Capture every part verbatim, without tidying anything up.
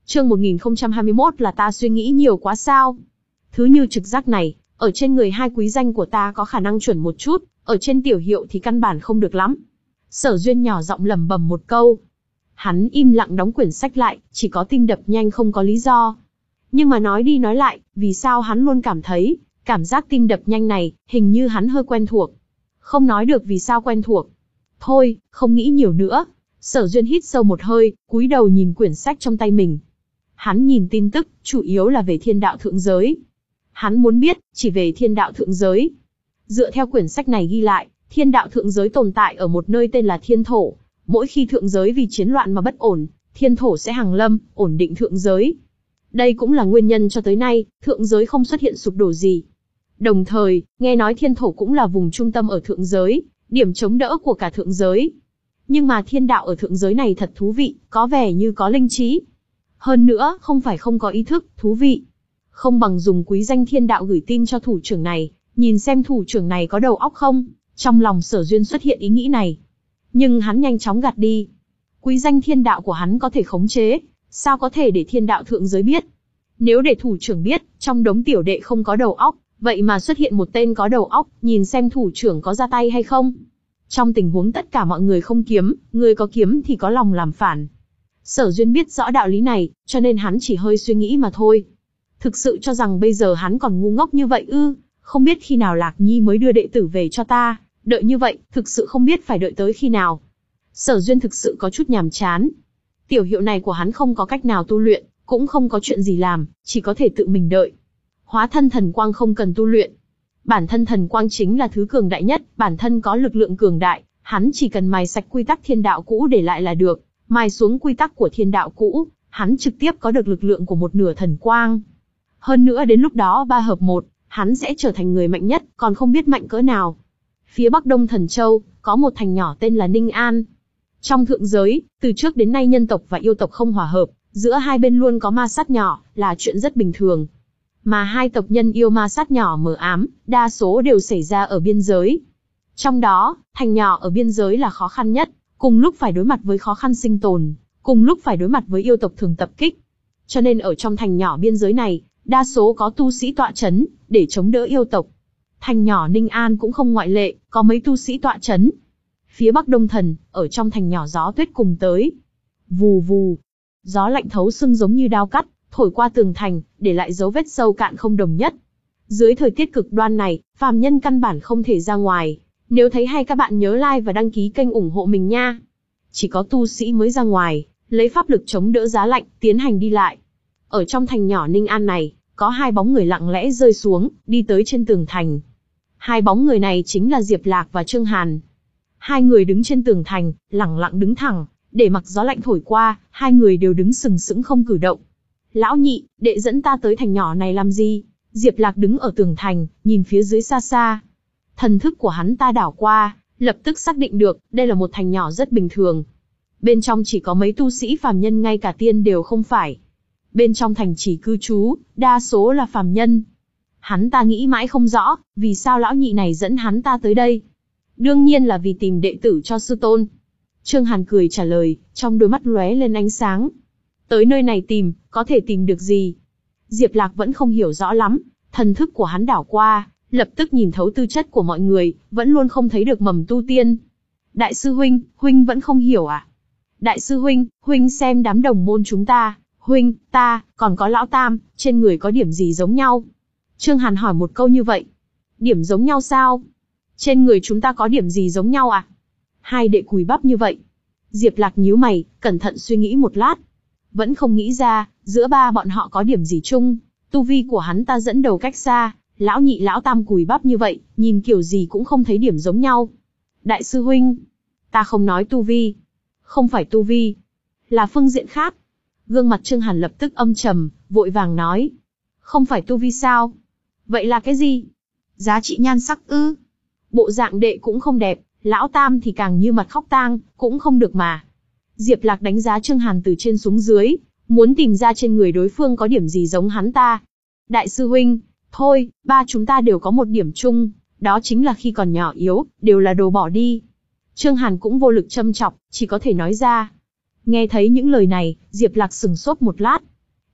Chương một nghìn không trăm hai mươi mốt là ta suy nghĩ nhiều quá sao? Thứ như trực giác này, ở trên người hai quý danh của ta có khả năng chuẩn một chút, ở trên tiểu hiệu thì căn bản không được lắm. Sở Duyên nhỏ giọng lẩm bẩm một câu. Hắn im lặng đóng quyển sách lại, chỉ có tim đập nhanh không có lý do. Nhưng mà nói đi nói lại, vì sao hắn luôn cảm thấy, cảm giác tim đập nhanh này, hình như hắn hơi quen thuộc. Không nói được vì sao quen thuộc. Thôi, không nghĩ nhiều nữa. Sở Duyên hít sâu một hơi, cúi đầu nhìn quyển sách trong tay mình. Hắn nhìn tin tức, chủ yếu là về thiên đạo thượng giới. Hắn muốn biết, chỉ về thiên đạo thượng giới. Dựa theo quyển sách này ghi lại, thiên đạo thượng giới tồn tại ở một nơi tên là Thiên Thổ. Mỗi khi thượng giới vì chiến loạn mà bất ổn, Thiên Thổ sẽ hàng lâm, ổn định thượng giới. Đây cũng là nguyên nhân cho tới nay, thượng giới không xuất hiện sụp đổ gì. Đồng thời, nghe nói Thiên Thổ cũng là vùng trung tâm ở thượng giới, điểm chống đỡ của cả thượng giới. Nhưng mà thiên đạo ở thượng giới này thật thú vị, có vẻ như có linh trí. Hơn nữa, không phải không có ý thức, thú vị. Không bằng dùng quý danh thiên đạo gửi tin cho thủ trưởng này, nhìn xem thủ trưởng này có đầu óc không. Trong lòng Sở Duyên xuất hiện ý nghĩ này. Nhưng hắn nhanh chóng gạt đi. Quý danh thiên đạo của hắn có thể khống chế, sao có thể để thiên đạo thượng giới biết. Nếu để thủ trưởng biết, trong đống tiểu đệ không có đầu óc, vậy mà xuất hiện một tên có đầu óc, nhìn xem thủ trưởng có ra tay hay không. Trong tình huống tất cả mọi người không kiếm, người có kiếm thì có lòng làm phản. Sở Duyên biết rõ đạo lý này, cho nên hắn chỉ hơi suy nghĩ mà thôi. Thực sự cho rằng bây giờ hắn còn ngu ngốc như vậy ư, không biết khi nào Lạc Nhi mới đưa đệ tử về cho ta, đợi như vậy, thực sự không biết phải đợi tới khi nào. Sở Duyên thực sự có chút nhàm chán. Tiểu hiệu này của hắn không có cách nào tu luyện, cũng không có chuyện gì làm, chỉ có thể tự mình đợi. Hóa thân thần quang không cần tu luyện. Bản thân thần quang chính là thứ cường đại nhất, bản thân có lực lượng cường đại, hắn chỉ cần mài sạch quy tắc thiên đạo cũ để lại là được, mài xuống quy tắc của thiên đạo cũ, hắn trực tiếp có được lực lượng của một nửa thần quang. Hơn nữa đến lúc đó ba hợp một, hắn sẽ trở thành người mạnh nhất, còn không biết mạnh cỡ nào. Phía Bắc Đông Thần Châu, có một thành nhỏ tên là Ninh An. Trong thượng giới, từ trước đến nay nhân tộc và yêu tộc không hòa hợp, giữa hai bên luôn có ma sát nhỏ, là chuyện rất bình thường. Mà hai tộc nhân yêu ma sát nhỏ mờ ám, đa số đều xảy ra ở biên giới. Trong đó, thành nhỏ ở biên giới là khó khăn nhất, cùng lúc phải đối mặt với khó khăn sinh tồn, cùng lúc phải đối mặt với yêu tộc thường tập kích. Cho nên ở trong thành nhỏ biên giới này, đa số có tu sĩ tọa chấn, để chống đỡ yêu tộc. Thành nhỏ Ninh An cũng không ngoại lệ, có mấy tu sĩ tọa chấn. Phía Bắc Đông Thần, ở trong thành nhỏ gió tuyết cùng tới. Vù vù, gió lạnh thấu xương giống như đao cắt, thổi qua tường thành, để lại dấu vết sâu cạn không đồng nhất. Dưới thời tiết cực đoan này, phàm nhân căn bản không thể ra ngoài. Nếu thấy hay các bạn nhớ like và đăng ký kênh ủng hộ mình nha. Chỉ có tu sĩ mới ra ngoài, lấy pháp lực chống đỡ giá lạnh, tiến hành đi lại. Ở trong thành nhỏ Ninh An này, có hai bóng người lặng lẽ rơi xuống, đi tới trên tường thành. Hai bóng người này chính là Diệp Lạc và Trương Hàn. Hai người đứng trên tường thành, lẳng lặng đứng thẳng, để mặc gió lạnh thổi qua, hai người đều đứng sừng sững không cử động. Lão nhị, đệ dẫn ta tới thành nhỏ này làm gì? Diệp Lạc đứng ở tường thành, nhìn phía dưới xa xa. Thần thức của hắn ta đảo qua, lập tức xác định được, đây là một thành nhỏ rất bình thường. Bên trong chỉ có mấy tu sĩ phàm nhân, ngay cả tiên đều không phải. Bên trong thành chỉ cư trú, đa số là phàm nhân. Hắn ta nghĩ mãi không rõ, vì sao lão nhị này dẫn hắn ta tới đây. Đương nhiên là vì tìm đệ tử cho sư tôn. Trương Hàn cười trả lời, trong đôi mắt lóe lên ánh sáng. Tới nơi này tìm, có thể tìm được gì? Diệp Lạc vẫn không hiểu rõ lắm, thần thức của hắn đảo qua, lập tức nhìn thấu tư chất của mọi người, vẫn luôn không thấy được mầm tu tiên. Đại sư huynh, huynh vẫn không hiểu à? Đại sư huynh, huynh xem đám đồng môn chúng ta, huynh, ta, còn có lão tam, trên người có điểm gì giống nhau? Trương Hàn hỏi một câu như vậy. Điểm giống nhau sao? Trên người chúng ta có điểm gì giống nhau à? Hai đệ cùi bắp như vậy. Diệp Lạc nhíu mày, cẩn thận suy nghĩ một lát. Vẫn không nghĩ ra, giữa ba bọn họ có điểm gì chung. Tu vi của hắn ta dẫn đầu cách xa, lão nhị lão tam cùi bắp như vậy, nhìn kiểu gì cũng không thấy điểm giống nhau. Đại sư huynh, ta không nói tu vi. Không phải tu vi, là phương diện khác. Gương mặt Trương Hàn lập tức âm trầm, vội vàng nói. Không phải tu vi sao? Vậy là cái gì? Giá trị nhan sắc ư? Bộ dạng đệ cũng không đẹp, lão tam thì càng như mặt khóc tang, cũng không được mà. Diệp Lạc đánh giá Trương Hàn từ trên xuống dưới, muốn tìm ra trên người đối phương có điểm gì giống hắn ta. Đại sư huynh, thôi, ba chúng ta đều có một điểm chung, đó chính là khi còn nhỏ yếu, đều là đồ bỏ đi. Trương Hàn cũng vô lực châm chọc, chỉ có thể nói ra. Nghe thấy những lời này, Diệp Lạc sừng sốt một lát.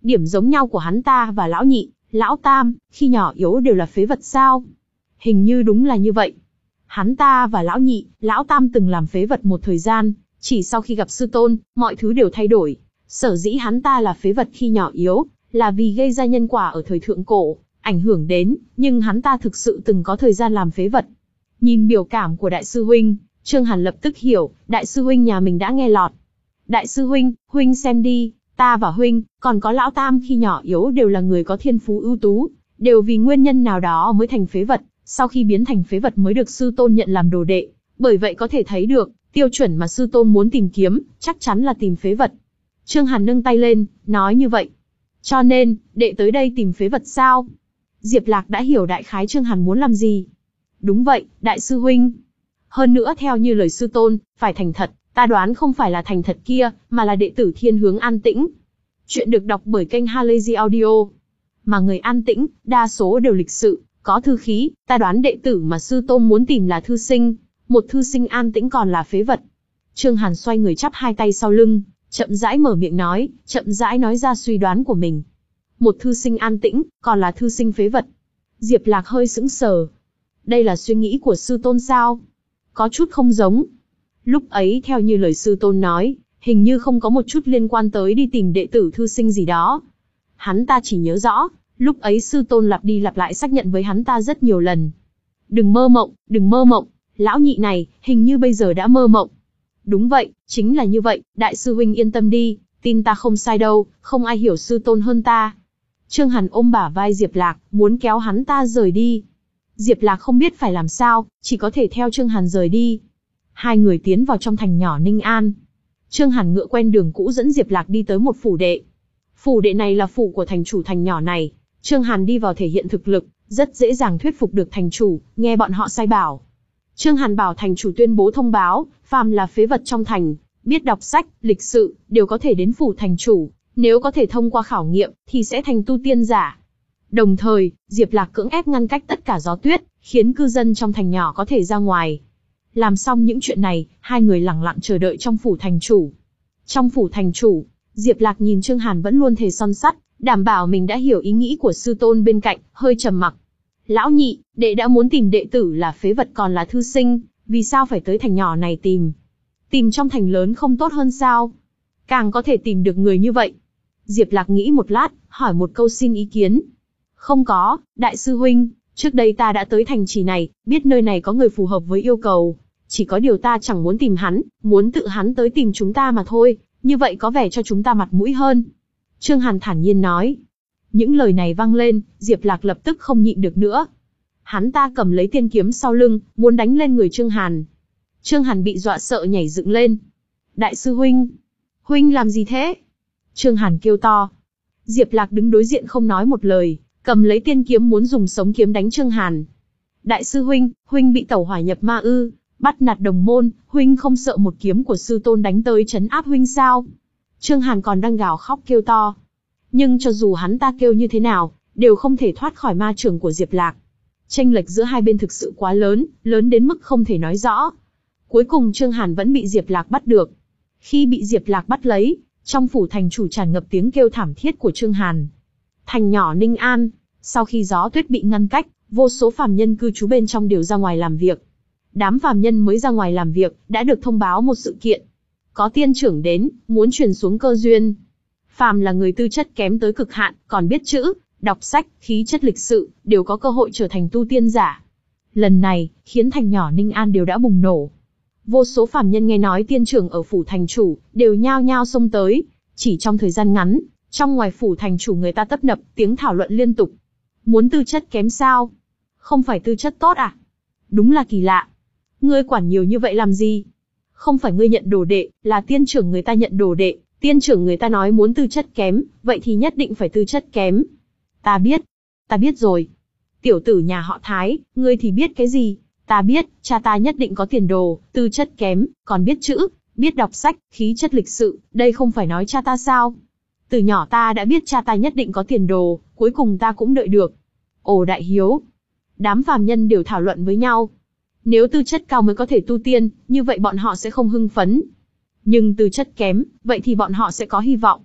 Điểm giống nhau của hắn ta và lão nhị, lão tam, khi nhỏ yếu đều là phế vật sao? Hình như đúng là như vậy. Hắn ta và lão nhị, lão tam từng làm phế vật một thời gian, chỉ sau khi gặp sư tôn, mọi thứ đều thay đổi. Sở dĩ hắn ta là phế vật khi nhỏ yếu, là vì gây ra nhân quả ở thời thượng cổ, ảnh hưởng đến, nhưng hắn ta thực sự từng có thời gian làm phế vật. Nhìn biểu cảm của đại sư huynh, Trương Hàn lập tức hiểu, đại sư huynh nhà mình đã nghe lọt. Đại sư huynh, huynh xem đi, ta và huynh, còn có lão tam khi nhỏ yếu đều là người có thiên phú ưu tú, đều vì nguyên nhân nào đó mới thành phế vật, sau khi biến thành phế vật mới được sư tôn nhận làm đồ đệ. Bởi vậy có thể thấy được, tiêu chuẩn mà sư tôn muốn tìm kiếm, chắc chắn là tìm phế vật. Trương Hàn nâng tay lên, nói như vậy. Cho nên, đệ tới đây tìm phế vật sao? Diệp Lạc đã hiểu đại khái Trương Hàn muốn làm gì. Đúng vậy, đại sư huynh. Hơn nữa theo như lời sư tôn, phải thành thật, ta đoán không phải là thành thật kia, mà là đệ tử thiên hướng an tĩnh. Chuyện được đọc bởi kênh Halazy Audio. Mà người an tĩnh, đa số đều lịch sự, có thư khí, ta đoán đệ tử mà sư tôn muốn tìm là thư sinh, một thư sinh an tĩnh còn là phế vật. Trương Hàn xoay người chắp hai tay sau lưng, chậm rãi mở miệng nói, chậm rãi nói ra suy đoán của mình. Một thư sinh an tĩnh, còn là thư sinh phế vật. Diệp Lạc hơi sững sờ. Đây là suy nghĩ của sư tôn sao? Có chút không giống. Lúc ấy theo như lời sư tôn nói, hình như không có một chút liên quan tới đi tìm đệ tử thư sinh gì đó. Hắn ta chỉ nhớ rõ, lúc ấy sư tôn lặp đi lặp lại xác nhận với hắn ta rất nhiều lần. Đừng mơ mộng, đừng mơ mộng, lão nhị này, hình như bây giờ đã mơ mộng. Đúng vậy, chính là như vậy, đại sư huynh yên tâm đi, tin ta không sai đâu, không ai hiểu sư tôn hơn ta. Trương Hàn ôm bả vai Diệp Lạc, muốn kéo hắn ta rời đi. Diệp Lạc không biết phải làm sao, chỉ có thể theo Trương Hàn rời đi. Hai người tiến vào trong thành nhỏ Ninh An. Trương Hàn ngựa quen đường cũ dẫn Diệp Lạc đi tới một phủ đệ. Phủ đệ này là phủ của thành chủ thành nhỏ này. Trương Hàn đi vào thể hiện thực lực, rất dễ dàng thuyết phục được thành chủ, nghe bọn họ sai bảo. Trương Hàn bảo thành chủ tuyên bố thông báo, phàm là phế vật trong thành, biết đọc sách, lịch sự, đều có thể đến phủ thành chủ, nếu có thể thông qua khảo nghiệm, thì sẽ thành tu tiên giả. Đồng thời, Diệp Lạc cưỡng ép ngăn cách tất cả gió tuyết, khiến cư dân trong thành nhỏ có thể ra ngoài. Làm xong những chuyện này, hai người lặng lặng chờ đợi trong phủ thành chủ. Trong phủ thành chủ, Diệp Lạc nhìn Trương Hàn vẫn luôn thề son sắt, đảm bảo mình đã hiểu ý nghĩ của sư tôn bên cạnh, hơi trầm mặc. Lão nhị, đệ đã muốn tìm đệ tử là phế vật còn là thư sinh, vì sao phải tới thành nhỏ này tìm? Tìm trong thành lớn không tốt hơn sao? Càng có thể tìm được người như vậy. Diệp Lạc nghĩ một lát, hỏi một câu xin ý kiến. Không có, đại sư huynh, trước đây ta đã tới thành trì này, biết nơi này có người phù hợp với yêu cầu. Chỉ có điều ta chẳng muốn tìm hắn, muốn tự hắn tới tìm chúng ta mà thôi, như vậy có vẻ cho chúng ta mặt mũi hơn. Trương Hàn thản nhiên nói. Những lời này vang lên, Diệp Lạc lập tức không nhịn được nữa. Hắn ta cầm lấy tiên kiếm sau lưng, muốn đánh lên người Trương Hàn. Trương Hàn bị dọa sợ nhảy dựng lên. Đại sư huynh, huynh làm gì thế? Trương Hàn kêu to. Diệp Lạc đứng đối diện không nói một lời, cầm lấy tiên kiếm muốn dùng sống kiếm đánh Trương Hàn. Đại sư huynh, huynh bị tẩu hỏa nhập ma ư? Bắt nạt đồng môn, huynh không sợ một kiếm của sư tôn đánh tới trấn áp huynh sao? Trương Hàn còn đang gào khóc kêu to. Nhưng cho dù hắn ta kêu như thế nào, đều không thể thoát khỏi ma chưởng của Diệp Lạc. Chênh lệch giữa hai bên thực sự quá lớn, lớn đến mức không thể nói rõ. Cuối cùng Trương Hàn vẫn bị Diệp Lạc bắt được. Khi bị Diệp Lạc bắt lấy, trong phủ thành chủ tràn ngập tiếng kêu thảm thiết của Trương Hàn. Thành nhỏ Ninh An, sau khi gió tuyết bị ngăn cách, vô số phàm nhân cư trú bên trong đều ra ngoài làm việc. Đám phàm nhân mới ra ngoài làm việc, đã được thông báo một sự kiện. Có tiên trưởng đến, muốn truyền xuống cơ duyên. Phàm là người tư chất kém tới cực hạn, còn biết chữ, đọc sách, khí chất lịch sự, đều có cơ hội trở thành tu tiên giả. Lần này, khiến thành nhỏ Ninh An đều đã bùng nổ. Vô số phàm nhân nghe nói tiên trưởng ở phủ thành chủ, đều nhao nhao xông tới. Chỉ trong thời gian ngắn, trong ngoài phủ thành chủ người ta tấp nập, tiếng thảo luận liên tục. Muốn tư chất kém sao? Không phải tư chất tốt à? Đúng là kỳ lạ. Ngươi quản nhiều như vậy làm gì? Không phải ngươi nhận đồ đệ, là tiên trưởng người ta nhận đồ đệ. Tiên trưởng người ta nói muốn tư chất kém, vậy thì nhất định phải tư chất kém. Ta biết, ta biết rồi. Tiểu tử nhà họ Thái, ngươi thì biết cái gì? Ta biết, cha ta nhất định có tiền đồ, tư chất kém, còn biết chữ, biết đọc sách, khí chất lịch sự, đây không phải nói cha ta sao? Từ nhỏ ta đã biết cha ta nhất định có tiền đồ, cuối cùng ta cũng đợi được. Ồ đại hiếu. Đám phàm nhân đều thảo luận với nhau. Nếu tư chất cao mới có thể tu tiên, như vậy bọn họ sẽ không hưng phấn. Nhưng tư chất kém, vậy thì bọn họ sẽ có hy vọng.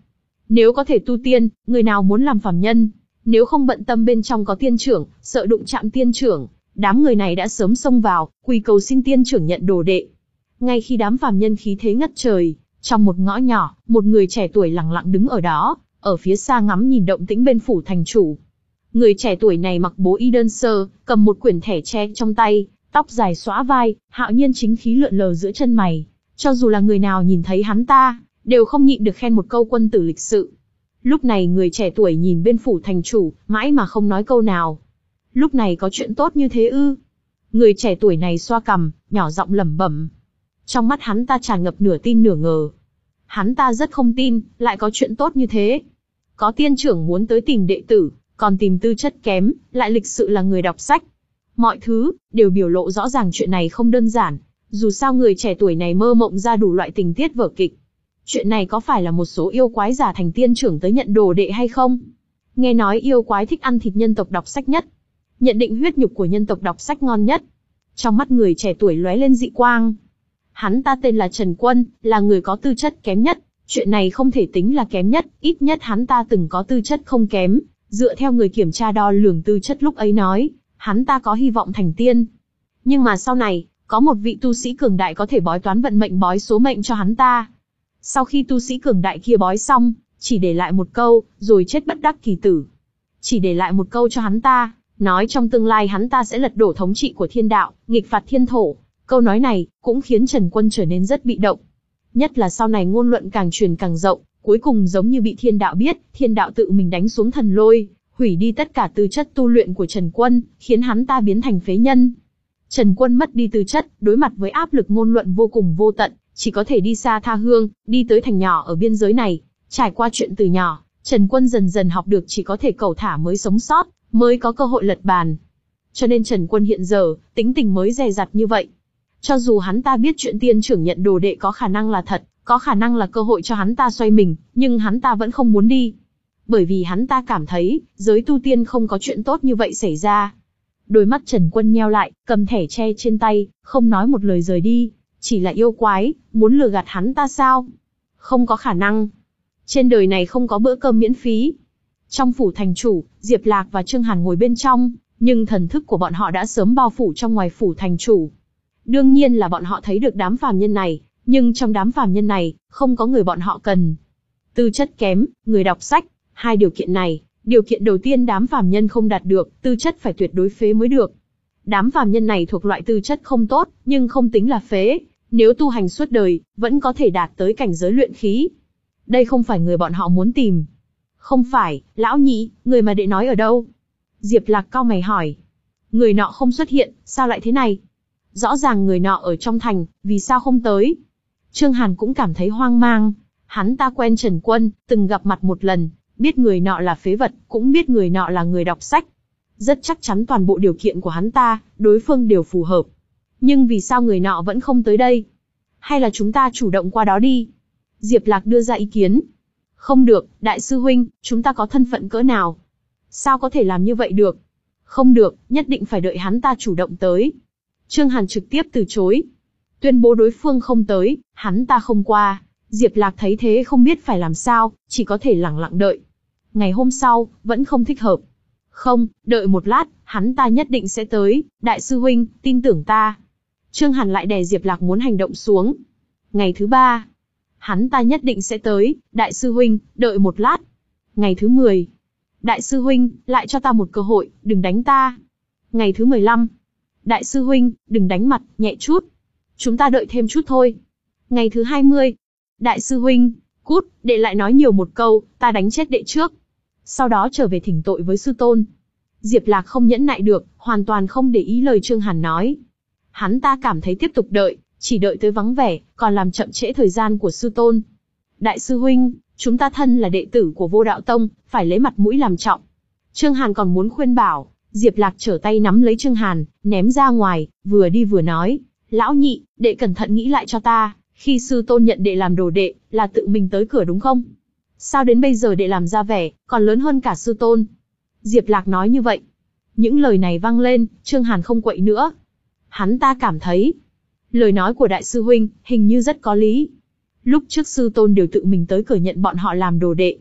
Nếu có thể tu tiên, người nào muốn làm phàm nhân? Nếu không bận tâm bên trong có tiên trưởng, sợ đụng chạm tiên trưởng, đám người này đã sớm xông vào, quỳ cầu xin tiên trưởng nhận đồ đệ. Ngay khi đám phàm nhân khí thế ngất trời, trong một ngõ nhỏ, một người trẻ tuổi lặng lặng đứng ở đó, ở phía xa ngắm nhìn động tĩnh bên phủ thành chủ. Người trẻ tuổi này mặc bố y đơn sơ, cầm một quyển thẻ tre trong tay, tóc dài xõa vai, hạo nhiên chính khí lượn lờ giữa chân mày. Cho dù là người nào nhìn thấy hắn ta, đều không nhịn được khen một câu quân tử lịch sự. Lúc này người trẻ tuổi nhìn bên phủ thành chủ, mãi mà không nói câu nào. Lúc này có chuyện tốt như thế ư? Người trẻ tuổi này xoa cằm, nhỏ giọng lẩm bẩm. Trong mắt hắn ta tràn ngập nửa tin nửa ngờ. Hắn ta rất không tin, lại có chuyện tốt như thế. Có tiên trưởng muốn tới tìm đệ tử, còn tìm tư chất kém, lại lịch sự là người đọc sách. Mọi thứ, đều biểu lộ rõ ràng chuyện này không đơn giản. Dù sao người trẻ tuổi này mơ mộng ra đủ loại tình tiết vở kịch. Chuyện này có phải là một số yêu quái giả thành tiên trưởng tới nhận đồ đệ hay không? Nghe nói yêu quái thích ăn thịt nhân tộc đọc sách nhất. Nhận định huyết nhục của nhân tộc đọc sách ngon nhất. Trong mắt người trẻ tuổi lóe lên dị quang. Hắn ta tên là Trần Quân, là người có tư chất kém nhất. Chuyện này không thể tính là kém nhất, ít nhất hắn ta từng có tư chất không kém. Dựa theo người kiểm tra đo lường tư chất lúc ấy nói, hắn ta có hy vọng thành tiên. Nhưng mà sau này, có một vị tu sĩ cường đại có thể bói toán vận mệnh bói số mệnh cho hắn ta. Sau khi tu sĩ cường đại kia bói xong, chỉ để lại một câu, rồi chết bất đắc kỳ tử. Chỉ để lại một câu cho hắn ta, nói trong tương lai hắn ta sẽ lật đổ thống trị của thiên đạo, nghịch phạt thiên thổ. Câu nói này, cũng khiến Trần Quân trở nên rất bị động. Nhất là sau này ngôn luận càng truyền càng rộng, cuối cùng giống như bị thiên đạo biết, thiên đạo tự mình đánh xuống thần lôi, hủy đi tất cả tư chất tu luyện của Trần Quân, khiến hắn ta biến thành phế nhân. Trần Quân mất đi tư chất, đối mặt với áp lực ngôn luận vô cùng vô tận, chỉ có thể đi xa tha hương, đi tới thành nhỏ ở biên giới này. Trải qua chuyện từ nhỏ, Trần Quân dần dần học được chỉ có thể cẩu thả mới sống sót, mới có cơ hội lật bàn. Cho nên Trần Quân hiện giờ, tính tình mới dè dặt như vậy. Cho dù hắn ta biết chuyện tiên trưởng nhận đồ đệ có khả năng là thật, có khả năng là cơ hội cho hắn ta xoay mình, nhưng hắn ta vẫn không muốn đi. Bởi vì hắn ta cảm thấy, giới tu tiên không có chuyện tốt như vậy xảy ra. Đôi mắt Trần Quân nheo lại, cầm thẻ tre trên tay, không nói một lời rời đi. Chỉ là yêu quái, muốn lừa gạt hắn ta sao? Không có khả năng. Trên đời này không có bữa cơm miễn phí. Trong phủ thành chủ, Diệp Lạc và Trương Hàn ngồi bên trong, nhưng thần thức của bọn họ đã sớm bao phủ trong ngoài phủ thành chủ. Đương nhiên là bọn họ thấy được đám phàm nhân này, nhưng trong đám phàm nhân này, không có người bọn họ cần. Tư chất kém, người đọc sách, hai điều kiện này, điều kiện đầu tiên đám phàm nhân không đạt được, tư chất phải tuyệt đối phế mới được. Đám phàm nhân này thuộc loại tư chất không tốt, nhưng không tính là phế, nếu tu hành suốt đời, vẫn có thể đạt tới cảnh giới luyện khí. Đây không phải người bọn họ muốn tìm. Không phải, lão nhị, người mà đệ nói ở đâu? Diệp Lạc cau mày hỏi. Người nọ không xuất hiện, sao lại thế này? Rõ ràng người nọ ở trong thành, vì sao không tới? Trương Hàn cũng cảm thấy hoang mang. Hắn ta quen Trần Quân, từng gặp mặt một lần, biết người nọ là phế vật, cũng biết người nọ là người đọc sách. Rất chắc chắn toàn bộ điều kiện của hắn ta, đối phương đều phù hợp. Nhưng vì sao người nọ vẫn không tới đây? Hay là chúng ta chủ động qua đó đi? Diệp Lạc đưa ra ý kiến. Không được, đại sư huynh, chúng ta có thân phận cỡ nào? Sao có thể làm như vậy được? Không được, nhất định phải đợi hắn ta chủ động tới. Trương Hàn trực tiếp từ chối. Tuyên bố đối phương không tới, hắn ta không qua. Diệp Lạc thấy thế không biết phải làm sao, chỉ có thể lẳng lặng đợi. Ngày hôm sau, vẫn không thích hợp. Không, đợi một lát, hắn ta nhất định sẽ tới, đại sư huynh, tin tưởng ta. Trương Hàn lại đè Diệp Lạc muốn hành động xuống. Ngày thứ ba, hắn ta nhất định sẽ tới, đại sư huynh, đợi một lát. Ngày thứ mười, đại sư huynh, lại cho ta một cơ hội, đừng đánh ta. Ngày thứ mười lăm, đại sư huynh, đừng đánh mặt, nhẹ chút. Chúng ta đợi thêm chút thôi. Ngày thứ hai mươi, đại sư huynh, cút, đệ lại nói nhiều một câu, ta đánh chết đệ trước. Sau đó trở về thỉnh tội với sư tôn. Diệp Lạc không nhẫn nại được, hoàn toàn không để ý lời Trương Hàn nói. Hắn ta cảm thấy tiếp tục đợi, chỉ đợi tới vắng vẻ, còn làm chậm trễ thời gian của sư tôn. Đại sư huynh, chúng ta thân là đệ tử của Vô Đạo Tông, phải lấy mặt mũi làm trọng. Trương Hàn còn muốn khuyên bảo, Diệp Lạc trở tay nắm lấy Trương Hàn, ném ra ngoài, vừa đi vừa nói, lão nhị, đệ cẩn thận nghĩ lại cho ta, khi sư tôn nhận đệ làm đồ đệ, là tự mình tới cửa đúng không? Sao đến bây giờ đệ làm ra vẻ, còn lớn hơn cả sư tôn? Diệp Lạc nói như vậy. Những lời này vang lên, Trương Hàn không quậy nữa. Hắn ta cảm thấy, lời nói của đại sư huynh, hình như rất có lý. Lúc trước sư tôn đều tự mình tới cửa nhận bọn họ làm đồ đệ.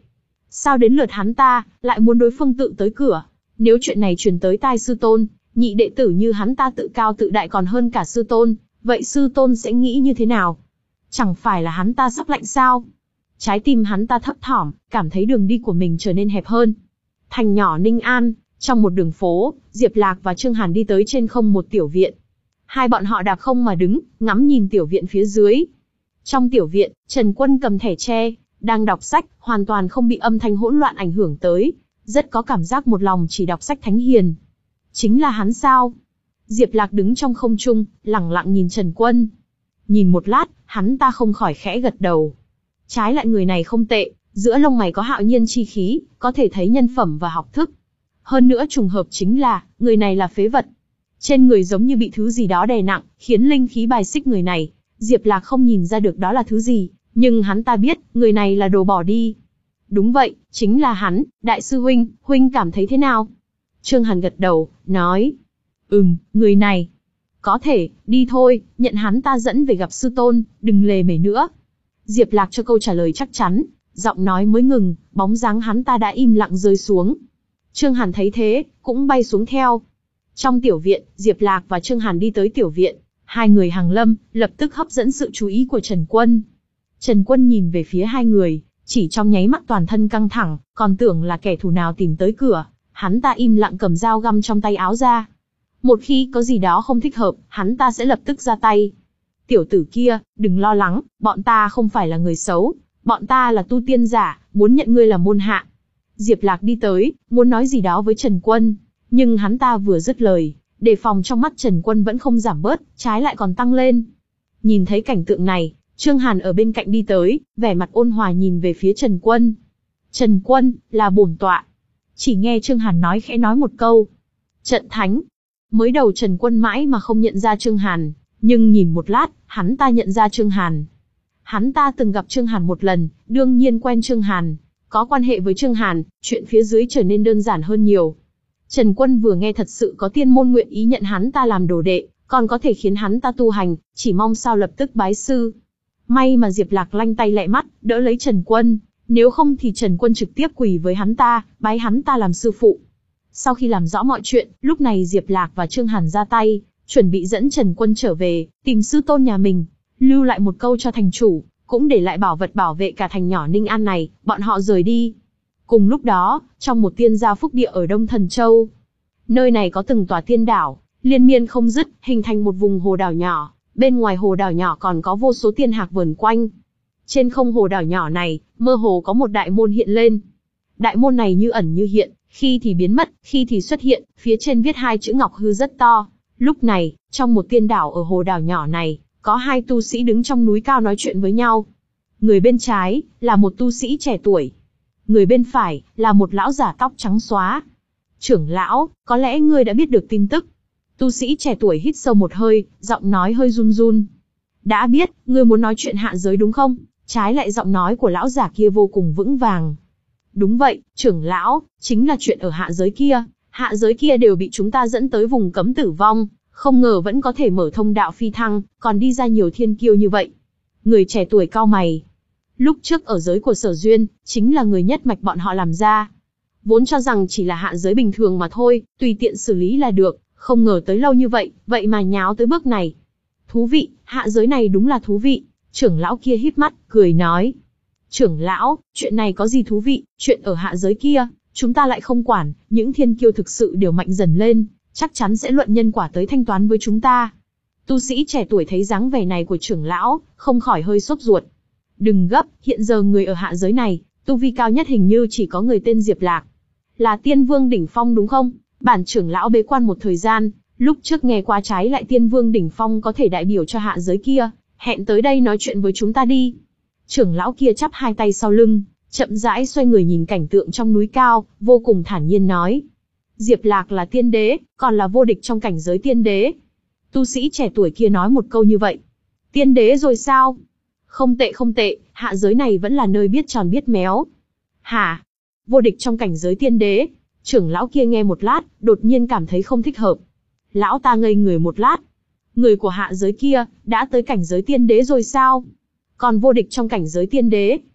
Sao đến lượt hắn ta, lại muốn đối phương tự tới cửa? Nếu chuyện này truyền tới tai sư tôn, nhị đệ tử như hắn ta tự cao tự đại còn hơn cả sư tôn, vậy sư tôn sẽ nghĩ như thế nào? Chẳng phải là hắn ta sắp lạnh sao? Trái tim hắn ta thấp thỏm, cảm thấy đường đi của mình trở nên hẹp hơn. Thành nhỏ Ninh An, trong một đường phố, Diệp Lạc và Trương Hàn đi tới trên không một tiểu viện. Hai bọn họ đạp không mà đứng, ngắm nhìn tiểu viện phía dưới. Trong tiểu viện, Trần Quân cầm thẻ tre, đang đọc sách, hoàn toàn không bị âm thanh hỗn loạn ảnh hưởng tới, rất có cảm giác một lòng chỉ đọc sách thánh hiền. Chính là hắn sao? Diệp Lạc đứng trong không trung, lẳng lặng nhìn Trần Quân. Nhìn một lát, hắn ta không khỏi khẽ gật đầu. Trái lại người này không tệ, giữa lông mày có hạo nhiên chi khí, có thể thấy nhân phẩm và học thức. Hơn nữa trùng hợp chính là, người này là phế vật. Trên người giống như bị thứ gì đó đè nặng, khiến linh khí bài xích người này. Diệp Lạc không nhìn ra được đó là thứ gì, nhưng hắn ta biết, người này là đồ bỏ đi. Đúng vậy, chính là hắn, đại sư huynh, huynh cảm thấy thế nào? Trương Hàn gật đầu, nói. Ừm, người này. Có thể, đi thôi, nhận hắn ta dẫn về gặp sư tôn, đừng lề mề nữa. Diệp Lạc cho câu trả lời chắc chắn, giọng nói mới ngừng, bóng dáng hắn ta đã im lặng rơi xuống. Trương Hàn thấy thế, cũng bay xuống theo. Trong tiểu viện, Diệp Lạc và Trương Hàn đi tới tiểu viện. Hai người hàng lâm, lập tức hấp dẫn sự chú ý của Trần Quân. Trần Quân nhìn về phía hai người, chỉ trong nháy mắt toàn thân căng thẳng, còn tưởng là kẻ thù nào tìm tới cửa. Hắn ta im lặng cầm dao găm trong tay áo ra. Một khi có gì đó không thích hợp, hắn ta sẽ lập tức ra tay. Tiểu tử kia, đừng lo lắng, bọn ta không phải là người xấu, bọn ta là tu tiên giả, muốn nhận ngươi là môn hạ. Diệp Lạc đi tới, muốn nói gì đó với Trần Quân, nhưng hắn ta vừa dứt lời, đề phòng trong mắt Trần Quân vẫn không giảm bớt, trái lại còn tăng lên. Nhìn thấy cảnh tượng này, Trương Hàn ở bên cạnh đi tới, vẻ mặt ôn hòa nhìn về phía Trần Quân. Trần Quân, là bổn tọa. Chỉ nghe Trương Hàn nói khẽ nói một câu. Trận thánh. Mới đầu Trần Quân mãi mà không nhận ra Trương Hàn, nhưng nhìn một lát, hắn ta nhận ra Trương Hàn. Hắn ta từng gặp Trương Hàn một lần, đương nhiên quen Trương Hàn. Có quan hệ với Trương Hàn, chuyện phía dưới trở nên đơn giản hơn nhiều. Trần Quân vừa nghe thật sự có tiên môn nguyện ý nhận hắn ta làm đồ đệ, còn có thể khiến hắn ta tu hành, chỉ mong sao lập tức bái sư. May mà Diệp Lạc lanh tay lẹ mắt, đỡ lấy Trần Quân, nếu không thì Trần Quân trực tiếp quỳ với hắn ta, bái hắn ta làm sư phụ. Sau khi làm rõ mọi chuyện, lúc này Diệp Lạc và Trương Hàn ra tay, chuẩn bị dẫn Trần Quân trở về, tìm sư tôn nhà mình, lưu lại một câu cho thành chủ, cũng để lại bảo vật bảo vệ cả thành nhỏ Ninh An này, bọn họ rời đi. Cùng lúc đó, trong một tiên gia phúc địa ở Đông Thần Châu, nơi này có từng tòa tiên đảo, liên miên không dứt, hình thành một vùng hồ đảo nhỏ, bên ngoài hồ đảo nhỏ còn có vô số tiên hạc vờn quanh. Trên không hồ đảo nhỏ này, mơ hồ có một đại môn hiện lên. Đại môn này như ẩn như hiện, khi thì biến mất, khi thì xuất hiện, phía trên viết hai chữ ngọc hư rất to. Lúc này, trong một tiên đảo ở hồ đảo nhỏ này, có hai tu sĩ đứng trong núi cao nói chuyện với nhau. Người bên trái, là một tu sĩ trẻ tuổi. Người bên phải, là một lão giả tóc trắng xóa. Trưởng lão, có lẽ ngươi đã biết được tin tức. Tu sĩ trẻ tuổi hít sâu một hơi, giọng nói hơi run run. Đã biết, ngươi muốn nói chuyện hạ giới đúng không? Trái lại giọng nói của lão giả kia vô cùng vững vàng. Đúng vậy, trưởng lão, chính là chuyện ở hạ giới kia. Hạ giới kia đều bị chúng ta dẫn tới vùng cấm tử vong, không ngờ vẫn có thể mở thông đạo phi thăng, còn đi ra nhiều thiên kiêu như vậy. Người trẻ tuổi cau mày. Lúc trước ở giới của Sở Duyên, chính là người nhất mạch bọn họ làm ra. Vốn cho rằng chỉ là hạ giới bình thường mà thôi, tùy tiện xử lý là được, không ngờ tới lâu như vậy, vậy mà nháo tới bước này. Thú vị, hạ giới này đúng là thú vị. Trưởng lão kia híp mắt, cười nói. Trưởng lão, chuyện này có gì thú vị, chuyện ở hạ giới kia, chúng ta lại không quản, những thiên kiêu thực sự đều mạnh dần lên, chắc chắn sẽ luận nhân quả tới thanh toán với chúng ta. Tu sĩ trẻ tuổi thấy dáng vẻ này của trưởng lão, không khỏi hơi sốt ruột. Đừng gấp, hiện giờ người ở hạ giới này, tu vi cao nhất hình như chỉ có người tên Diệp Lạc. Là tiên vương đỉnh phong đúng không? Bản trưởng lão bế quan một thời gian, lúc trước nghe qua trái lại tiên vương đỉnh phong có thể đại biểu cho hạ giới kia, hẹn tới đây nói chuyện với chúng ta đi. Trưởng lão kia chắp hai tay sau lưng, chậm rãi xoay người nhìn cảnh tượng trong núi cao, vô cùng thản nhiên nói. Diệp Lạc là tiên đế, còn là vô địch trong cảnh giới tiên đế. Tu sĩ trẻ tuổi kia nói một câu như vậy. Tiên đế rồi sao? Không tệ không tệ, hạ giới này vẫn là nơi biết tròn biết méo. Hả? Vô địch trong cảnh giới tiên đế? Trưởng lão kia nghe một lát, đột nhiên cảm thấy không thích hợp. Lão ta ngây người một lát. Người của hạ giới kia, đã tới cảnh giới tiên đế rồi sao? Còn vô địch trong cảnh giới tiên đế?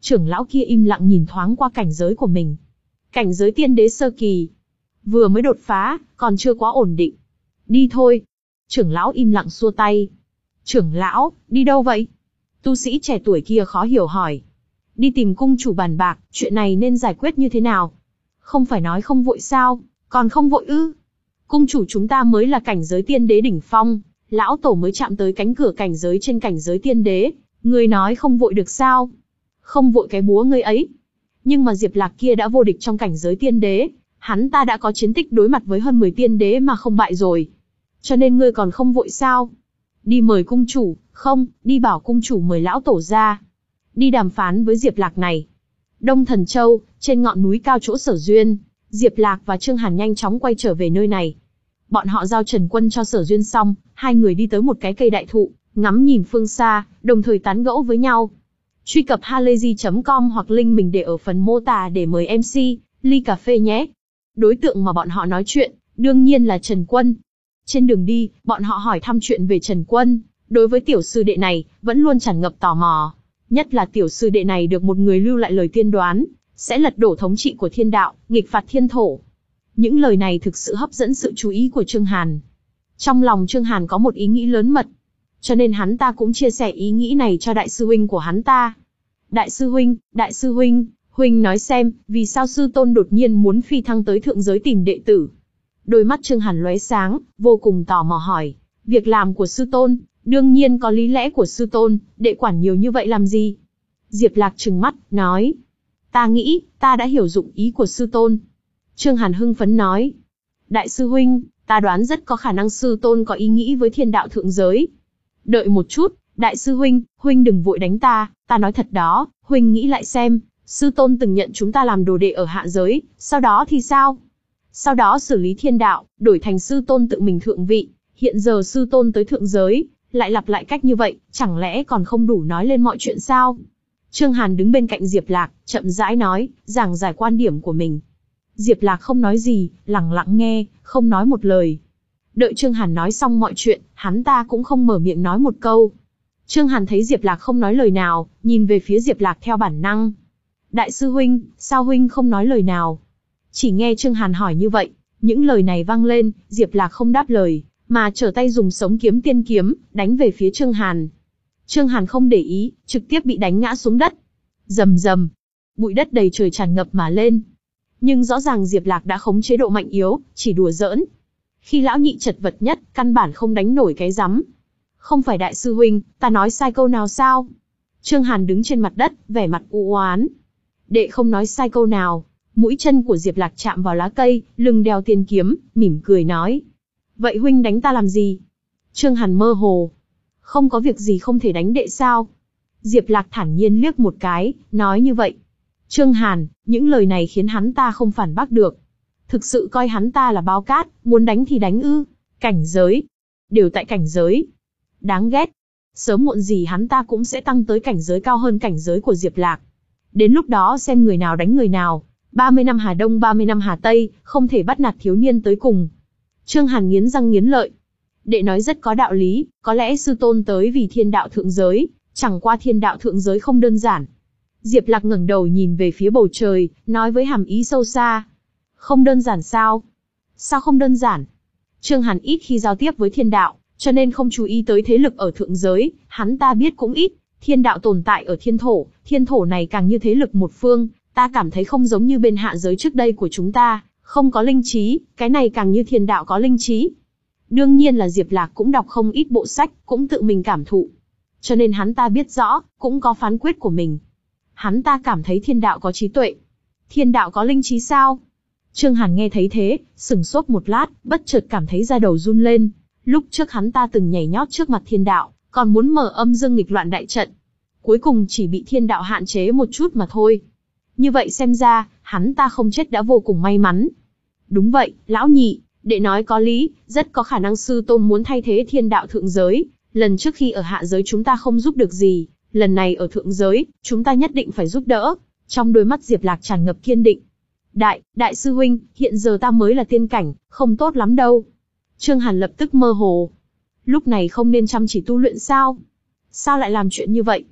Trưởng lão kia im lặng nhìn thoáng qua cảnh giới của mình. Cảnh giới tiên đế sơ kỳ. Vừa mới đột phá, còn chưa quá ổn định. Đi thôi. Trưởng lão im lặng xua tay. Trưởng lão, đi đâu vậy? Tu sĩ trẻ tuổi kia khó hiểu hỏi. Đi tìm cung chủ bàn bạc, chuyện này nên giải quyết như thế nào? Không phải nói không vội sao, còn không vội ư? Cung chủ chúng ta mới là cảnh giới tiên đế đỉnh phong, lão tổ mới chạm tới cánh cửa cảnh giới trên cảnh giới tiên đế, người nói không vội được sao? Không vội cái búa ngươi ấy. Nhưng mà Diệp Lạc kia đã vô địch trong cảnh giới tiên đế, hắn ta đã có chiến tích đối mặt với hơn mười tiên đế mà không bại rồi. Cho nên ngươi còn không vội sao? Đi mời cung chủ, không, đi bảo cung chủ mời lão tổ ra. Đi đàm phán với Diệp Lạc này. Đông Thần Châu, trên ngọn núi cao chỗ Sở Duyên, Diệp Lạc và Trương Hàn nhanh chóng quay trở về nơi này. Bọn họ giao Trần Quân cho Sở Duyên xong, hai người đi tới một cái cây đại thụ, ngắm nhìn phương xa, đồng thời tán gẫu với nhau. Truy cập halayzi chấm com hoặc link mình để ở phần mô tả để mời em xê, ly cà phê nhé. Đối tượng mà bọn họ nói chuyện, đương nhiên là Trần Quân. Trên đường đi, bọn họ hỏi thăm chuyện về Trần Quân. Đối với tiểu sư đệ này, vẫn luôn tràn ngập tò mò. Nhất là tiểu sư đệ này được một người lưu lại lời tiên đoán, sẽ lật đổ thống trị của thiên đạo, nghịch phạt thiên thổ. Những lời này thực sự hấp dẫn sự chú ý của Trương Hàn. Trong lòng Trương Hàn có một ý nghĩ lớn mật. Cho nên hắn ta cũng chia sẻ ý nghĩ này cho đại sư huynh của hắn ta. Đại sư huynh, đại sư huynh, huynh nói xem, vì sao sư tôn đột nhiên muốn phi thăng tới thượng giới tìm đệ tử? Đôi mắt Trương Hàn lóe sáng, vô cùng tò mò hỏi. Việc làm của sư tôn, đương nhiên có lý lẽ của sư tôn, đệ quản nhiều như vậy làm gì? Diệp Lạc trừng mắt, nói. Ta nghĩ, ta đã hiểu dụng ý của sư tôn. Trương Hàn hưng phấn nói. Đại sư huynh, ta đoán rất có khả năng sư tôn có ý nghĩ với thiên đạo thượng giới. Đợi một chút, đại sư huynh, huynh đừng vội đánh ta, ta nói thật đó, huynh nghĩ lại xem, sư tôn từng nhận chúng ta làm đồ đệ ở hạ giới, sau đó thì sao? Sau đó xử lý thiên đạo, đổi thành sư tôn tự mình thượng vị, hiện giờ sư tôn tới thượng giới, lại lặp lại cách như vậy, chẳng lẽ còn không đủ nói lên mọi chuyện sao? Trương Hàn đứng bên cạnh Diệp Lạc, chậm rãi nói, giảng giải quan điểm của mình. Diệp Lạc không nói gì, lặng lặng nghe, không nói một lời. Đợi Trương Hàn nói xong mọi chuyện, hắn ta cũng không mở miệng nói một câu. Trương Hàn thấy Diệp Lạc không nói lời nào, nhìn về phía Diệp Lạc theo bản năng. Đại sư huynh, sao huynh không nói lời nào? Chỉ nghe Trương Hàn hỏi như vậy, những lời này vang lên, Diệp Lạc không đáp lời, mà trở tay dùng sống kiếm tiên kiếm, đánh về phía Trương Hàn. Trương Hàn không để ý, trực tiếp bị đánh ngã xuống đất. Rầm rầm, bụi đất đầy trời tràn ngập mà lên. Nhưng rõ ràng Diệp Lạc đã khống chế độ mạnh yếu, chỉ đùa giỡn. Khi lão nhị chật vật nhất, căn bản không đánh nổi cái rắm. Không phải đại sư huynh, ta nói sai câu nào sao? Trương Hàn đứng trên mặt đất, vẻ mặt u oán. Đệ không nói sai câu nào. Mũi chân của Diệp Lạc chạm vào lá cây, lưng đeo tiên kiếm, mỉm cười nói. Vậy huynh đánh ta làm gì? Trương Hàn mơ hồ. Không có việc gì không thể đánh đệ sao? Diệp Lạc thản nhiên liếc một cái, nói như vậy. Trương Hàn, những lời này khiến hắn ta không phản bác được. Thực sự coi hắn ta là bao cát, muốn đánh thì đánh ư. Cảnh giới. Đều tại cảnh giới. Đáng ghét. Sớm muộn gì hắn ta cũng sẽ tăng tới cảnh giới cao hơn cảnh giới của Diệp Lạc. Đến lúc đó xem người nào đánh người nào. ba mươi năm Hà Đông ba mươi năm Hà Tây, không thể bắt nạt thiếu niên tới cùng. Trương Hàn nghiến răng nghiến lợi. Đệ nói rất có đạo lý, có lẽ sư tôn tới vì thiên đạo thượng giới, chẳng qua thiên đạo thượng giới không đơn giản. Diệp Lạc ngẩng đầu nhìn về phía bầu trời, nói với hàm ý sâu xa. Không đơn giản sao? Sao không đơn giản? Trương Hàn ít khi giao tiếp với thiên đạo, cho nên không chú ý tới thế lực ở thượng giới, hắn ta biết cũng ít. Thiên đạo tồn tại ở thiên thổ, thiên thổ này càng như thế lực một phương, ta cảm thấy không giống như bên hạ giới trước đây của chúng ta, không có linh trí, cái này càng như thiên đạo có linh trí. Đương nhiên là Diệp Lạc cũng đọc không ít bộ sách, cũng tự mình cảm thụ. Cho nên hắn ta biết rõ, cũng có phán quyết của mình. Hắn ta cảm thấy thiên đạo có trí tuệ. Thiên đạo có linh trí sao? Trương Hàn nghe thấy thế, sừng sốt một lát, bất chợt cảm thấy da đầu run lên. Lúc trước hắn ta từng nhảy nhót trước mặt thiên đạo, còn muốn mở âm dương nghịch loạn đại trận. Cuối cùng chỉ bị thiên đạo hạn chế một chút mà thôi. Như vậy xem ra, hắn ta không chết đã vô cùng may mắn. Đúng vậy, lão nhị, đệ nói có lý, rất có khả năng sư tôn muốn thay thế thiên đạo thượng giới. Lần trước khi ở hạ giới chúng ta không giúp được gì, lần này ở thượng giới, chúng ta nhất định phải giúp đỡ. Trong đôi mắt Diệp Lạc tràn ngập kiên định. Đại, đại sư huynh, hiện giờ ta mới là tiên cảnh, không tốt lắm đâu. Trương Hàn lập tức mơ hồ. Lúc này không nên chăm chỉ tu luyện sao? Sao lại làm chuyện như vậy?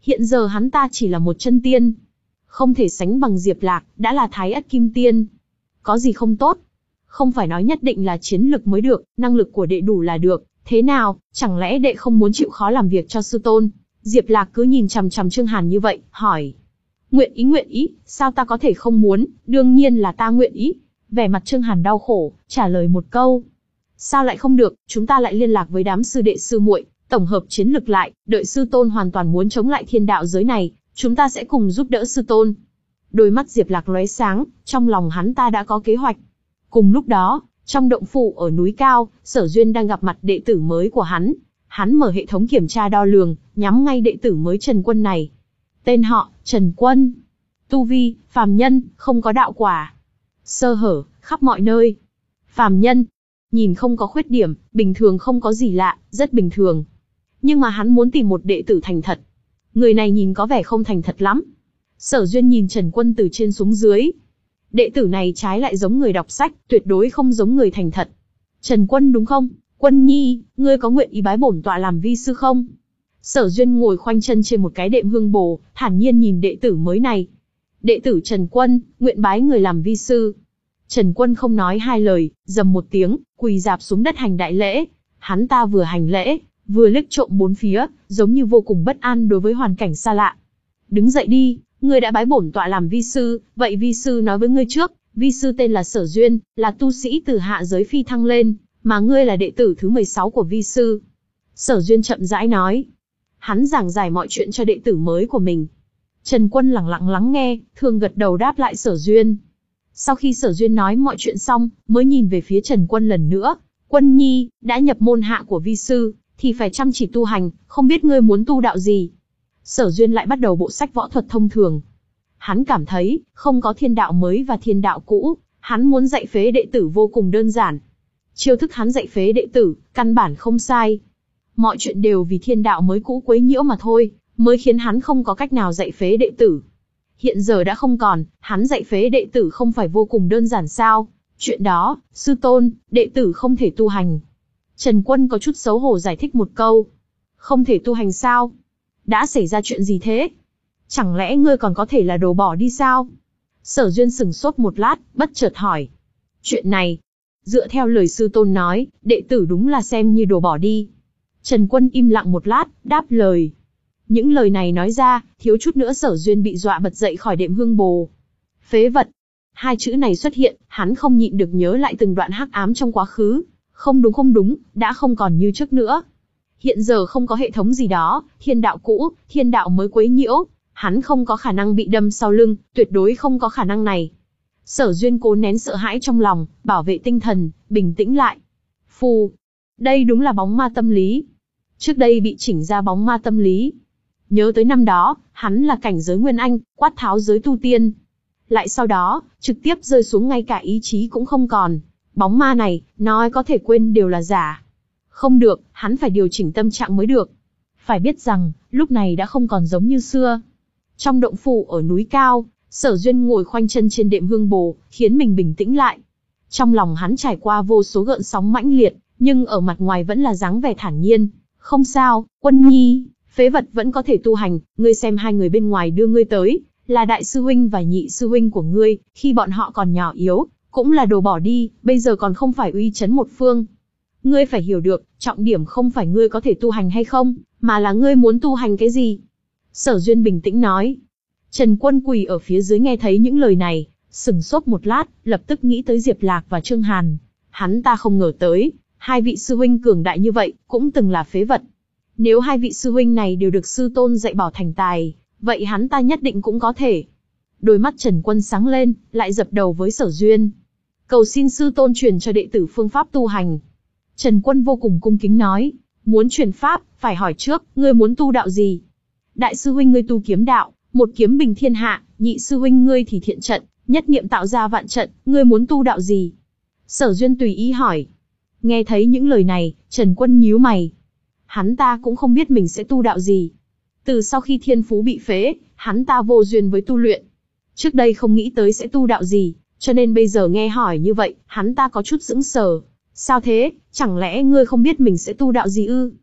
Hiện giờ hắn ta chỉ là một chân tiên, không thể sánh bằng Diệp Lạc, đã là Thái Ất Kim Tiên. Có gì không tốt? Không phải nói nhất định là chiến lực mới được, năng lực của đệ đủ là được. Thế nào, chẳng lẽ đệ không muốn chịu khó làm việc cho sư tôn? Diệp Lạc cứ nhìn chằm chằm Trương Hàn như vậy, hỏi. Nguyện ý nguyện ý, sao ta có thể không muốn, đương nhiên là ta nguyện ý. Vẻ mặt Trương Hàn đau khổ, trả lời một câu. Sao lại không được, chúng ta lại liên lạc với đám sư đệ sư muội, tổng hợp chiến lực lại, đợi sư tôn hoàn toàn muốn chống lại thiên đạo giới này, chúng ta sẽ cùng giúp đỡ sư tôn. Đôi mắt Diệp Lạc lóe sáng, trong lòng hắn ta đã có kế hoạch. Cùng lúc đó, trong động phủ ở núi cao, Sở Duyên đang gặp mặt đệ tử mới của hắn. Hắn mở hệ thống kiểm tra đo lường, nhắm ngay đệ tử mới Trần Quân này. Tên họ, Trần Quân. Tu vi, phàm nhân, không có đạo quả. Sơ hở, khắp mọi nơi. Phàm nhân, nhìn không có khuyết điểm, bình thường không có gì lạ, rất bình thường. Nhưng mà hắn muốn tìm một đệ tử thành thật. Người này nhìn có vẻ không thành thật lắm. Sở Duyên nhìn Trần Quân từ trên xuống dưới. Đệ tử này trái lại giống người đọc sách, tuyệt đối không giống người thành thật. Trần Quân đúng không? Quân nhi, ngươi có nguyện ý bái bổn tọa làm vi sư không? Sở Duyên ngồi khoanh chân trên một cái đệm hương bồ, thản nhiên nhìn đệ tử mới này. Đệ tử Trần Quân, nguyện bái người làm vi sư. Trần Quân không nói hai lời, dầm một tiếng, quỳ rạp xuống đất hành đại lễ. Hắn ta vừa hành lễ, vừa liếc trộm bốn phía, giống như vô cùng bất an đối với hoàn cảnh xa lạ. Đứng dậy đi, ngươi đã bái bổn tọa làm vi sư, vậy vi sư nói với ngươi trước, vi sư tên là Sở Duyên, là tu sĩ từ hạ giới phi thăng lên, mà ngươi là đệ tử thứ mười sáu của vi sư. Sở Duyên chậm rãi nói. Hắn giảng giải mọi chuyện cho đệ tử mới của mình. Trần Quân lặng lặng lắng nghe, thường gật đầu đáp lại Sở Duyên. Sau khi Sở Duyên nói mọi chuyện xong, mới nhìn về phía Trần Quân lần nữa. Quân nhi, đã nhập môn hạ của vi sư, thì phải chăm chỉ tu hành, không biết ngươi muốn tu đạo gì. Sở Duyên lại bắt đầu bộ sách võ thuật thông thường. Hắn cảm thấy, không có thiên đạo mới và thiên đạo cũ, hắn muốn dạy phế đệ tử vô cùng đơn giản. Chiêu thức hắn dạy phế đệ tử, căn bản không sai. Mọi chuyện đều vì thiên đạo mới cũ quấy nhiễu mà thôi, mới khiến hắn không có cách nào dạy phế đệ tử. Hiện giờ đã không còn, hắn dạy phế đệ tử không phải vô cùng đơn giản sao? Chuyện đó, sư tôn, đệ tử không thể tu hành. Trần Quân có chút xấu hổ giải thích một câu. Không thể tu hành sao? Đã xảy ra chuyện gì thế? Chẳng lẽ ngươi còn có thể là đồ bỏ đi sao? Sở Duyên sừng sốt một lát, bất chợt hỏi. Chuyện này, dựa theo lời sư tôn nói, đệ tử đúng là xem như đồ bỏ đi. Trần Quân im lặng một lát, đáp lời. Những lời này nói ra, thiếu chút nữa Sở Duyên bị dọa bật dậy khỏi đệm hương bồ. Phế vật. Hai chữ này xuất hiện, hắn không nhịn được nhớ lại từng đoạn hắc ám trong quá khứ. Không đúng không đúng, đã không còn như trước nữa. Hiện giờ không có hệ thống gì đó, thiên đạo cũ, thiên đạo mới quấy nhiễu. Hắn không có khả năng bị đâm sau lưng, tuyệt đối không có khả năng này. Sở Duyên cố nén sợ hãi trong lòng, bảo vệ tinh thần, bình tĩnh lại. Phù. Đây đúng là bóng ma tâm lý. Trước đây bị chỉnh ra bóng ma tâm lý. Nhớ tới năm đó, hắn là cảnh giới Nguyên Anh, quát tháo giới tu tiên. Lại sau đó, trực tiếp rơi xuống ngay cả ý chí cũng không còn. Bóng ma này, nói có thể quên đều là giả. Không được, hắn phải điều chỉnh tâm trạng mới được. Phải biết rằng, lúc này đã không còn giống như xưa. Trong động phủ ở núi cao, Sở Duyên ngồi khoanh chân trên đệm hương bồ, khiến mình bình tĩnh lại. Trong lòng hắn trải qua vô số gợn sóng mãnh liệt, nhưng ở mặt ngoài vẫn là dáng vẻ thản nhiên. Không sao, Quân nhi, phế vật vẫn có thể tu hành, ngươi xem hai người bên ngoài đưa ngươi tới, là đại sư huynh và nhị sư huynh của ngươi, khi bọn họ còn nhỏ yếu, cũng là đồ bỏ đi, bây giờ còn không phải uy chấn một phương. Ngươi phải hiểu được, trọng điểm không phải ngươi có thể tu hành hay không, mà là ngươi muốn tu hành cái gì. Sở Duyên bình tĩnh nói. Trần Quân quỳ ở phía dưới nghe thấy những lời này, sừng sốt một lát, lập tức nghĩ tới Diệp Lạc và Trương Hàn. Hắn ta không ngờ tới, hai vị sư huynh cường đại như vậy, cũng từng là phế vật. Nếu hai vị sư huynh này đều được sư tôn dạy bảo thành tài, vậy hắn ta nhất định cũng có thể. Đôi mắt Trần Quân sáng lên, lại dập đầu với Sở Duyên. Cầu xin sư tôn truyền cho đệ tử phương pháp tu hành. Trần Quân vô cùng cung kính nói, muốn truyền pháp, phải hỏi trước, ngươi muốn tu đạo gì? Đại sư huynh ngươi tu kiếm đạo, một kiếm bình thiên hạ, nhị sư huynh ngươi thì thiện trận, nhất niệm tạo ra vạn trận, ngươi muốn tu đạo gì? Sở Duyên tùy ý hỏi. Nghe thấy những lời này, Trần Quân nhíu mày. Hắn ta cũng không biết mình sẽ tu đạo gì. Từ sau khi thiên phú bị phế, hắn ta vô duyên với tu luyện. Trước đây không nghĩ tới sẽ tu đạo gì, cho nên bây giờ nghe hỏi như vậy, hắn ta có chút sững sờ. Sao thế, chẳng lẽ ngươi không biết mình sẽ tu đạo gì ư?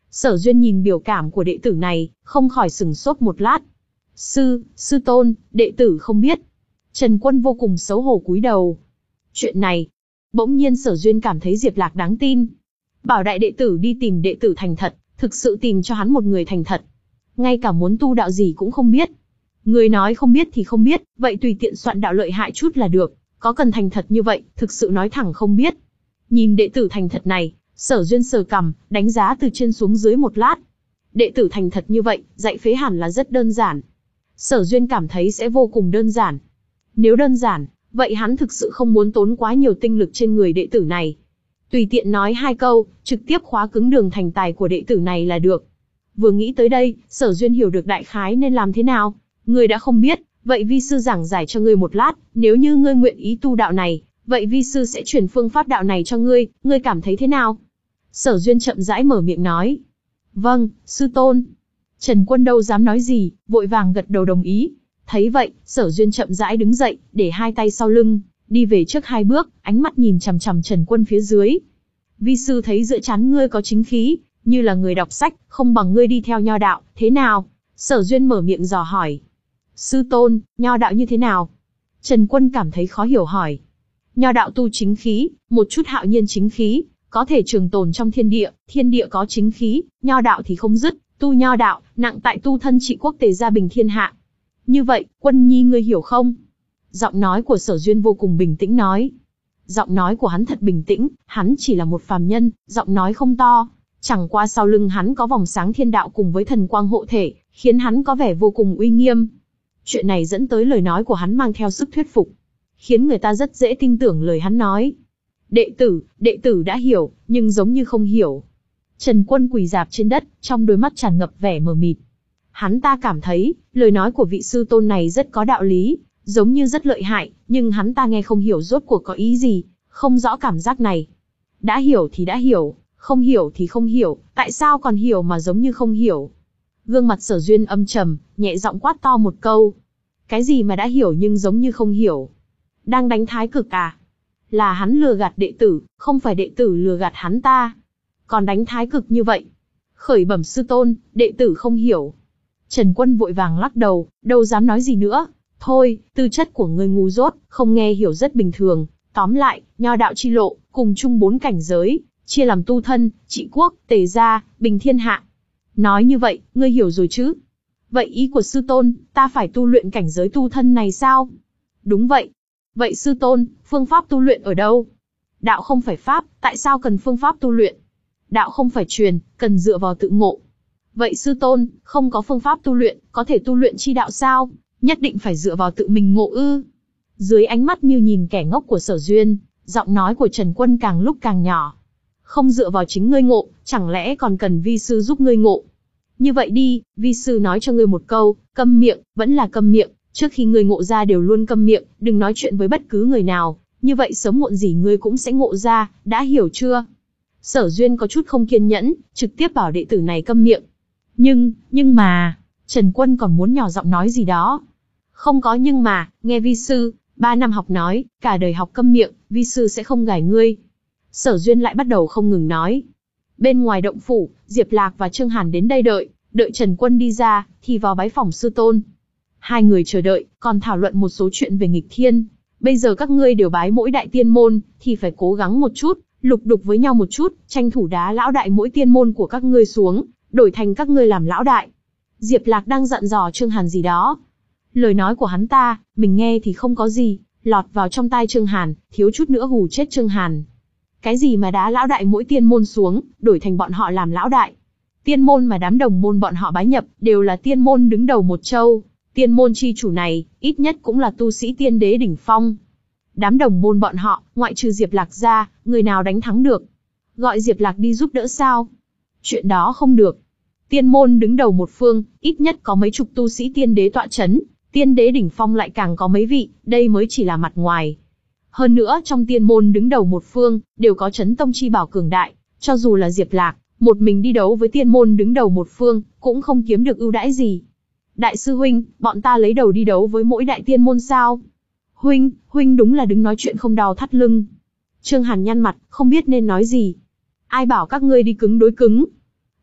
Sở Duyên nhìn biểu cảm của đệ tử này, không khỏi sửng sốt một lát. Sư, sư tôn, đệ tử không biết. Trần Quân vô cùng xấu hổ cúi đầu. Chuyện này, bỗng nhiên Sở Duyên cảm thấy Diệp Lạc đáng tin. Bảo đại đệ tử đi tìm đệ tử thành thật, thực sự tìm cho hắn một người thành thật. Ngay cả muốn tu đạo gì cũng không biết. Người nói không biết thì không biết, vậy tùy tiện soạn đạo lợi hại chút là được, có cần thành thật như vậy, thực sự nói thẳng không biết. Nhìn đệ tử thành thật này, Sở Duyên sờ cằm, đánh giá từ trên xuống dưới một lát. Đệ tử thành thật như vậy, dạy phế hẳn là rất đơn giản. Sở Duyên cảm thấy sẽ vô cùng đơn giản. Nếu đơn giản, vậy hắn thực sự không muốn tốn quá nhiều tinh lực trên người đệ tử này. Tùy tiện nói hai câu, trực tiếp khóa cứng đường thành tài của đệ tử này là được. Vừa nghĩ tới đây, Sở Duyên hiểu được đại khái nên làm thế nào. Ngươi đã không biết, vậy vi sư giảng giải cho ngươi một lát, nếu như ngươi nguyện ý tu đạo này, vậy vi sư sẽ truyền phương pháp đạo này cho ngươi, ngươi cảm thấy thế nào? Sở Duyên chậm rãi mở miệng nói. Vâng, sư tôn. Trần Quân đâu dám nói gì, vội vàng gật đầu đồng ý. Thấy vậy, Sở Duyên chậm rãi đứng dậy, để hai tay sau lưng, đi về trước hai bước, ánh mắt nhìn chằm chằm Trần Quân phía dưới. Vi sư thấy giữa trán ngươi có chính khí, như là người đọc sách, không bằng ngươi đi theo nho đạo, thế nào? Sở Duyên mở miệng dò hỏi. Sư tôn, nho đạo như thế nào? Trần Quân cảm thấy khó hiểu hỏi. Nho đạo tu chính khí, một chút hạo nhiên chính khí, có thể trường tồn trong thiên địa, thiên địa có chính khí, nho đạo thì không dứt, tu nho đạo, nặng tại tu thân trị quốc tề gia bình thiên hạ. Như vậy, Quân nhi ngươi hiểu không? Giọng nói của Sở Duyên vô cùng bình tĩnh nói. Giọng nói của hắn thật bình tĩnh, hắn chỉ là một phàm nhân, giọng nói không to. Chẳng qua sau lưng hắn có vòng sáng thiên đạo cùng với thần quang hộ thể, khiến hắn có vẻ vô cùng uy nghiêm. Chuyện này dẫn tới lời nói của hắn mang theo sức thuyết phục, khiến người ta rất dễ tin tưởng lời hắn nói. Đệ tử, đệ tử đã hiểu, nhưng giống như không hiểu. Trần Quân quỳ rạp trên đất, trong đôi mắt tràn ngập vẻ mờ mịt. Hắn ta cảm thấy, lời nói của vị sư tôn này rất có đạo lý, giống như rất lợi hại, nhưng hắn ta nghe không hiểu rốt cuộc có ý gì, không rõ cảm giác này. Đã hiểu thì đã hiểu, không hiểu thì không hiểu, tại sao còn hiểu mà giống như không hiểu? Gương mặt Sở Duyên âm trầm, nhẹ giọng quát to một câu. Cái gì mà đã hiểu nhưng giống như không hiểu? Đang đánh thái cực à? Là hắn lừa gạt đệ tử, không phải đệ tử lừa gạt hắn ta. Còn đánh thái cực như vậy? Khởi bẩm sư tôn, đệ tử không hiểu. Trần Quân vội vàng lắc đầu, đâu dám nói gì nữa. Thôi, tư chất của ngươi ngu dốt, không nghe hiểu rất bình thường. Tóm lại, nho đạo chi lộ, cùng chung bốn cảnh giới, chia làm tu thân, trị quốc, tề gia, bình thiên hạ. Nói như vậy, ngươi hiểu rồi chứ? Vậy ý của sư tôn, ta phải tu luyện cảnh giới tu thân này sao? Đúng vậy. Vậy sư tôn, phương pháp tu luyện ở đâu? Đạo không phải pháp, tại sao cần phương pháp tu luyện? Đạo không phải truyền, cần dựa vào tự ngộ. Vậy sư tôn, không có phương pháp tu luyện, có thể tu luyện chi đạo sao? Nhất định phải dựa vào tự mình ngộ ư? Dưới ánh mắt như nhìn kẻ ngốc của Sở Duyên, giọng nói của Trần Quân càng lúc càng nhỏ. Không dựa vào chính ngươi ngộ, chẳng lẽ còn cần vi sư giúp ngươi ngộ? Như vậy đi, vi sư nói cho ngươi một câu, câm miệng, vẫn là câm miệng, trước khi ngươi ngộ ra đều luôn câm miệng, đừng nói chuyện với bất cứ người nào, như vậy sớm muộn gì ngươi cũng sẽ ngộ ra, đã hiểu chưa? Sở Duyên có chút không kiên nhẫn, trực tiếp bảo đệ tử này câm miệng. Nhưng, nhưng mà, Trần Quân còn muốn nhỏ giọng nói gì đó. Không có nhưng mà, nghe vi sư, ba năm học nói, cả đời học câm miệng, vi sư sẽ không gài ngươi. Sở Duyên lại bắt đầu không ngừng nói. Bên ngoài động phủ, Diệp Lạc và Trương Hàn đến đây đợi, đợi Trần Quân đi ra, thì vào bái phỏng sư tôn. Hai người chờ đợi, còn thảo luận một số chuyện về nghịch thiên. Bây giờ các ngươi đều bái mỗi đại tiên môn, thì phải cố gắng một chút, lục đục với nhau một chút, tranh thủ đá lão đại mỗi tiên môn của các ngươi xuống, đổi thành các ngươi làm lão đại. Diệp Lạc đang dặn dò Trương Hàn gì đó. Lời nói của hắn ta, mình nghe thì không có gì, lọt vào trong tai Trương Hàn, thiếu chút nữa hù chết Trương Hàn. Cái gì mà đá lão đại mỗi tiên môn xuống, đổi thành bọn họ làm lão đại. Tiên môn mà đám đồng môn bọn họ bái nhập, đều là tiên môn đứng đầu một châu. Tiên môn chi chủ này, ít nhất cũng là tu sĩ tiên đế đỉnh phong. Đám đồng môn bọn họ, ngoại trừ Diệp Lạc ra, người nào đánh thắng được? Gọi Diệp Lạc đi giúp đỡ sao? Chuyện đó không được. Tiên môn đứng đầu một phương, ít nhất có mấy chục tu sĩ tiên đế tọa chấn, tiên đế đỉnh phong lại càng có mấy vị, đây mới chỉ là mặt ngoài. Hơn nữa trong tiên môn đứng đầu một phương, đều có chấn tông chi bảo cường đại, cho dù là Diệp Lạc, một mình đi đấu với tiên môn đứng đầu một phương, cũng không kiếm được ưu đãi gì. Đại sư huynh, bọn ta lấy đầu đi đấu với mỗi đại tiên môn sao? Huynh, huynh đúng là đứng nói chuyện không đau thắt lưng. Trương Hàn nhăn mặt, không biết nên nói gì. Ai bảo các ngươi đi cứng đối cứng?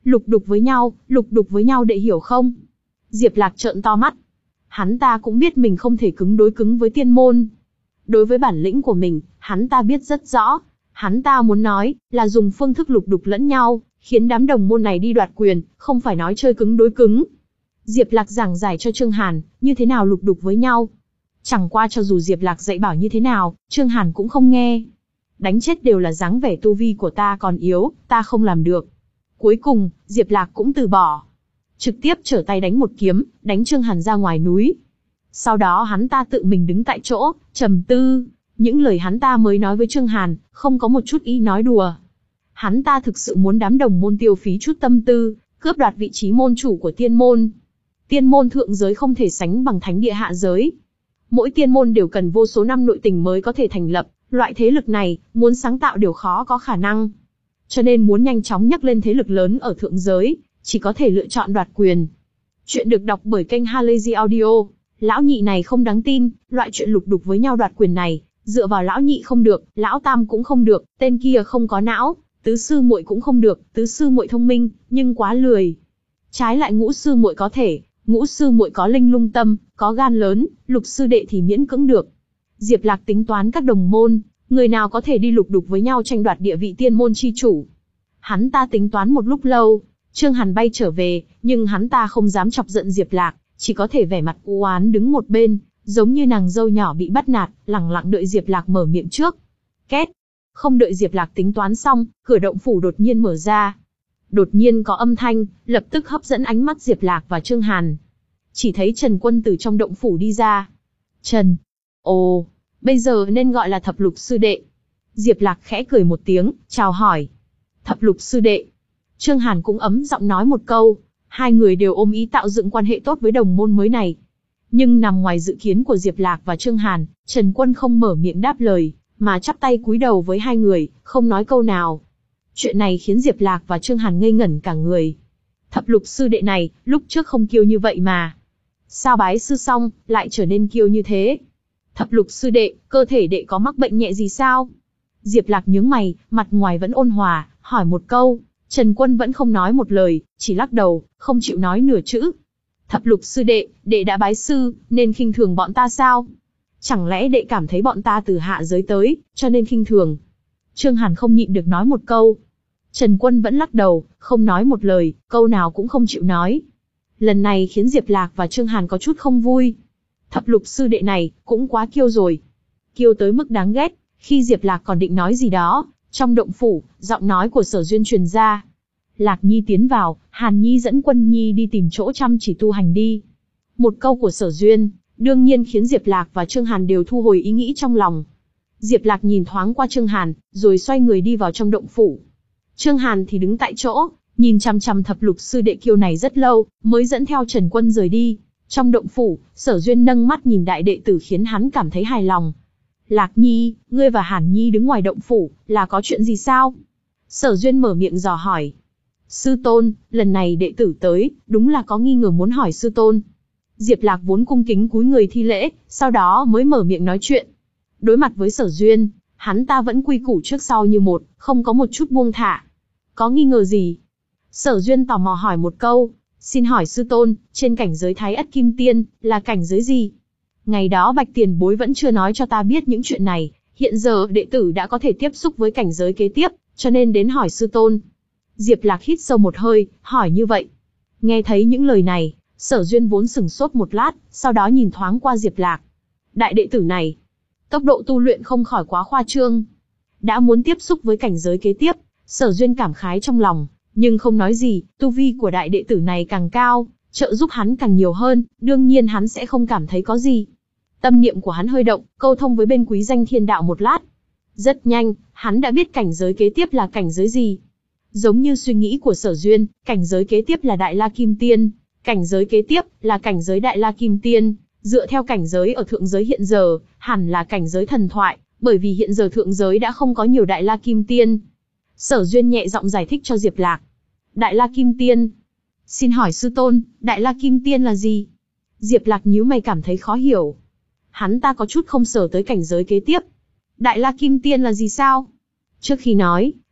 Lục đục với nhau, lục đục với nhau đệ hiểu không? Diệp Lạc trợn to mắt. Hắn ta cũng biết mình không thể cứng đối cứng với tiên môn. Đối với bản lĩnh của mình, hắn ta biết rất rõ. Hắn ta muốn nói, là dùng phương thức lục đục lẫn nhau, khiến đám đồng môn này đi đoạt quyền, không phải nói chơi cứng đối cứng. Diệp Lạc giảng giải cho Trương Hàn, như thế nào lục đục với nhau. Chẳng qua cho dù Diệp Lạc dạy bảo như thế nào, Trương Hàn cũng không nghe. Đánh chết đều là dáng vẻ tu vi của ta còn yếu, ta không làm được. Cuối cùng, Diệp Lạc cũng từ bỏ. Trực tiếp trở tay đánh một kiếm, đánh Trương Hàn ra ngoài núi. Sau đó hắn ta tự mình đứng tại chỗ, trầm tư. Những lời hắn ta mới nói với Trương Hàn, không có một chút ý nói đùa. Hắn ta thực sự muốn đám đồng môn tiêu phí chút tâm tư, cướp đoạt vị trí môn chủ của tiên môn. Tiên môn thượng giới không thể sánh bằng thánh địa hạ giới. Mỗi tiên môn đều cần vô số năm nội tình mới có thể thành lập, loại thế lực này, muốn sáng tạo điều khó có khả năng. Cho nên muốn nhanh chóng nhấc lên thế lực lớn ở thượng giới, chỉ có thể lựa chọn đoạt quyền. Chuyện được đọc bởi kênh Halazy Audio. Lão nhị này không đáng tin, loại chuyện lục đục với nhau đoạt quyền này, dựa vào lão nhị không được, lão tam cũng không được, tên kia không có não, tứ sư muội cũng không được, tứ sư muội thông minh, nhưng quá lười. Trái lại ngũ sư muội có thể, ngũ sư muội có linh lung tâm, có gan lớn, lục sư đệ thì miễn cưỡng được. Diệp Lạc tính toán các đồng môn, người nào có thể đi lục đục với nhau tranh đoạt địa vị tiên môn chi chủ. Hắn ta tính toán một lúc lâu, Trương Hàn bay trở về, nhưng hắn ta không dám chọc giận Diệp Lạc, chỉ có thể vẻ mặt u oán đứng một bên, giống như nàng dâu nhỏ bị bắt nạt, lẳng lặng đợi Diệp Lạc mở miệng trước. Két. Không đợi Diệp Lạc tính toán xong, cửa động phủ đột nhiên mở ra. Đột nhiên có âm thanh, lập tức hấp dẫn ánh mắt Diệp Lạc và Trương Hàn. Chỉ thấy Trần Quân từ trong động phủ đi ra. Trần. Ồ, bây giờ nên gọi là Thập Lục sư đệ. Diệp Lạc khẽ cười một tiếng, chào hỏi. Thập Lục sư đệ. Trương Hàn cũng ấm giọng nói một câu. Hai người đều ôm ý tạo dựng quan hệ tốt với đồng môn mới này. Nhưng nằm ngoài dự kiến của Diệp Lạc và Trương Hàn, Trần Quân không mở miệng đáp lời, mà chắp tay cúi đầu với hai người, không nói câu nào. Chuyện này khiến Diệp Lạc và Trương Hàn ngây ngẩn cả người. Thập Lục sư đệ này, lúc trước không kiêu như vậy mà. Sao bái sư xong, lại trở nên kiêu như thế? Thập Lục sư đệ, cơ thể đệ có mắc bệnh nhẹ gì sao? Diệp Lạc nhướng mày, mặt ngoài vẫn ôn hòa, hỏi một câu. Trần Quân vẫn không nói một lời, chỉ lắc đầu, không chịu nói nửa chữ. Thập Lục sư đệ, đệ đã bái sư, nên khinh thường bọn ta sao? Chẳng lẽ đệ cảm thấy bọn ta từ hạ giới tới, cho nên khinh thường? Trương Hàn không nhịn được nói một câu. Trần Quân vẫn lắc đầu, không nói một lời, câu nào cũng không chịu nói. Lần này khiến Diệp Lạc và Trương Hàn có chút không vui. Thập Lục sư đệ này, cũng quá kiêu rồi. Kiêu tới mức đáng ghét, khi Diệp Lạc còn định nói gì đó, trong động phủ, giọng nói của Sở Duyên truyền ra. Lạc Nhi tiến vào, Hàn Nhi dẫn Quân Nhi đi tìm chỗ chăm chỉ tu hành đi. Một câu của Sở Duyên, đương nhiên khiến Diệp Lạc và Trương Hàn đều thu hồi ý nghĩ trong lòng. Diệp Lạc nhìn thoáng qua Trương Hàn, rồi xoay người đi vào trong động phủ. Trương Hàn thì đứng tại chỗ, nhìn chằm chằm Thập Lục sư đệ kiêu này rất lâu, mới dẫn theo Trần Quân rời đi. Trong động phủ, Sở Duyên nâng mắt nhìn đại đệ tử khiến hắn cảm thấy hài lòng. Lạc Nhi, ngươi và Hàn Nhi đứng ngoài động phủ, là có chuyện gì sao? Sở Duyên mở miệng dò hỏi. Sư tôn, lần này đệ tử tới, đúng là có nghi ngờ muốn hỏi sư tôn. Diệp Lạc vốn cung kính cúi người thi lễ, sau đó mới mở miệng nói chuyện. Đối mặt với Sở Duyên, hắn ta vẫn quy củ trước sau như một, không có một chút buông thả. Có nghi ngờ gì? Sở Duyên tò mò hỏi một câu. Xin hỏi sư tôn, trên cảnh giới Thái Ất Kim Tiên, là cảnh giới gì? Ngày đó Bạch Tiền Bối vẫn chưa nói cho ta biết những chuyện này, hiện giờ đệ tử đã có thể tiếp xúc với cảnh giới kế tiếp, cho nên đến hỏi sư tôn. Diệp Lạc hít sâu một hơi, hỏi như vậy. Nghe thấy những lời này, Sở Duyên vốn sửng sốt một lát, sau đó nhìn thoáng qua Diệp Lạc. Đại đệ tử này, tốc độ tu luyện không khỏi quá khoa trương. Đã muốn tiếp xúc với cảnh giới kế tiếp, Sở Duyên cảm khái trong lòng, nhưng không nói gì, tu vi của đại đệ tử này càng cao, trợ giúp hắn càng nhiều hơn, đương nhiên hắn sẽ không cảm thấy có gì. Tâm niệm của hắn hơi động, câu thông với bên Quý Danh Thiên Đạo một lát. Rất nhanh, hắn đã biết cảnh giới kế tiếp là cảnh giới gì. Giống như suy nghĩ của Sở Duyên, cảnh giới kế tiếp là Đại La Kim Tiên, cảnh giới kế tiếp là cảnh giới Đại La Kim Tiên, dựa theo cảnh giới ở thượng giới hiện giờ, hẳn là cảnh giới thần thoại, bởi vì hiện giờ thượng giới đã không có nhiều Đại La Kim Tiên. Sở Duyên nhẹ giọng giải thích cho Diệp Lạc. Đại La Kim Tiên. Xin hỏi sư tôn, Đại La Kim Tiên là gì? Diệp Lạc nhíu mày cảm thấy khó hiểu. Hắn ta có chút không sở tới cảnh giới kế tiếp. Đại La Kim Tiên là gì sao? Trước khi nói,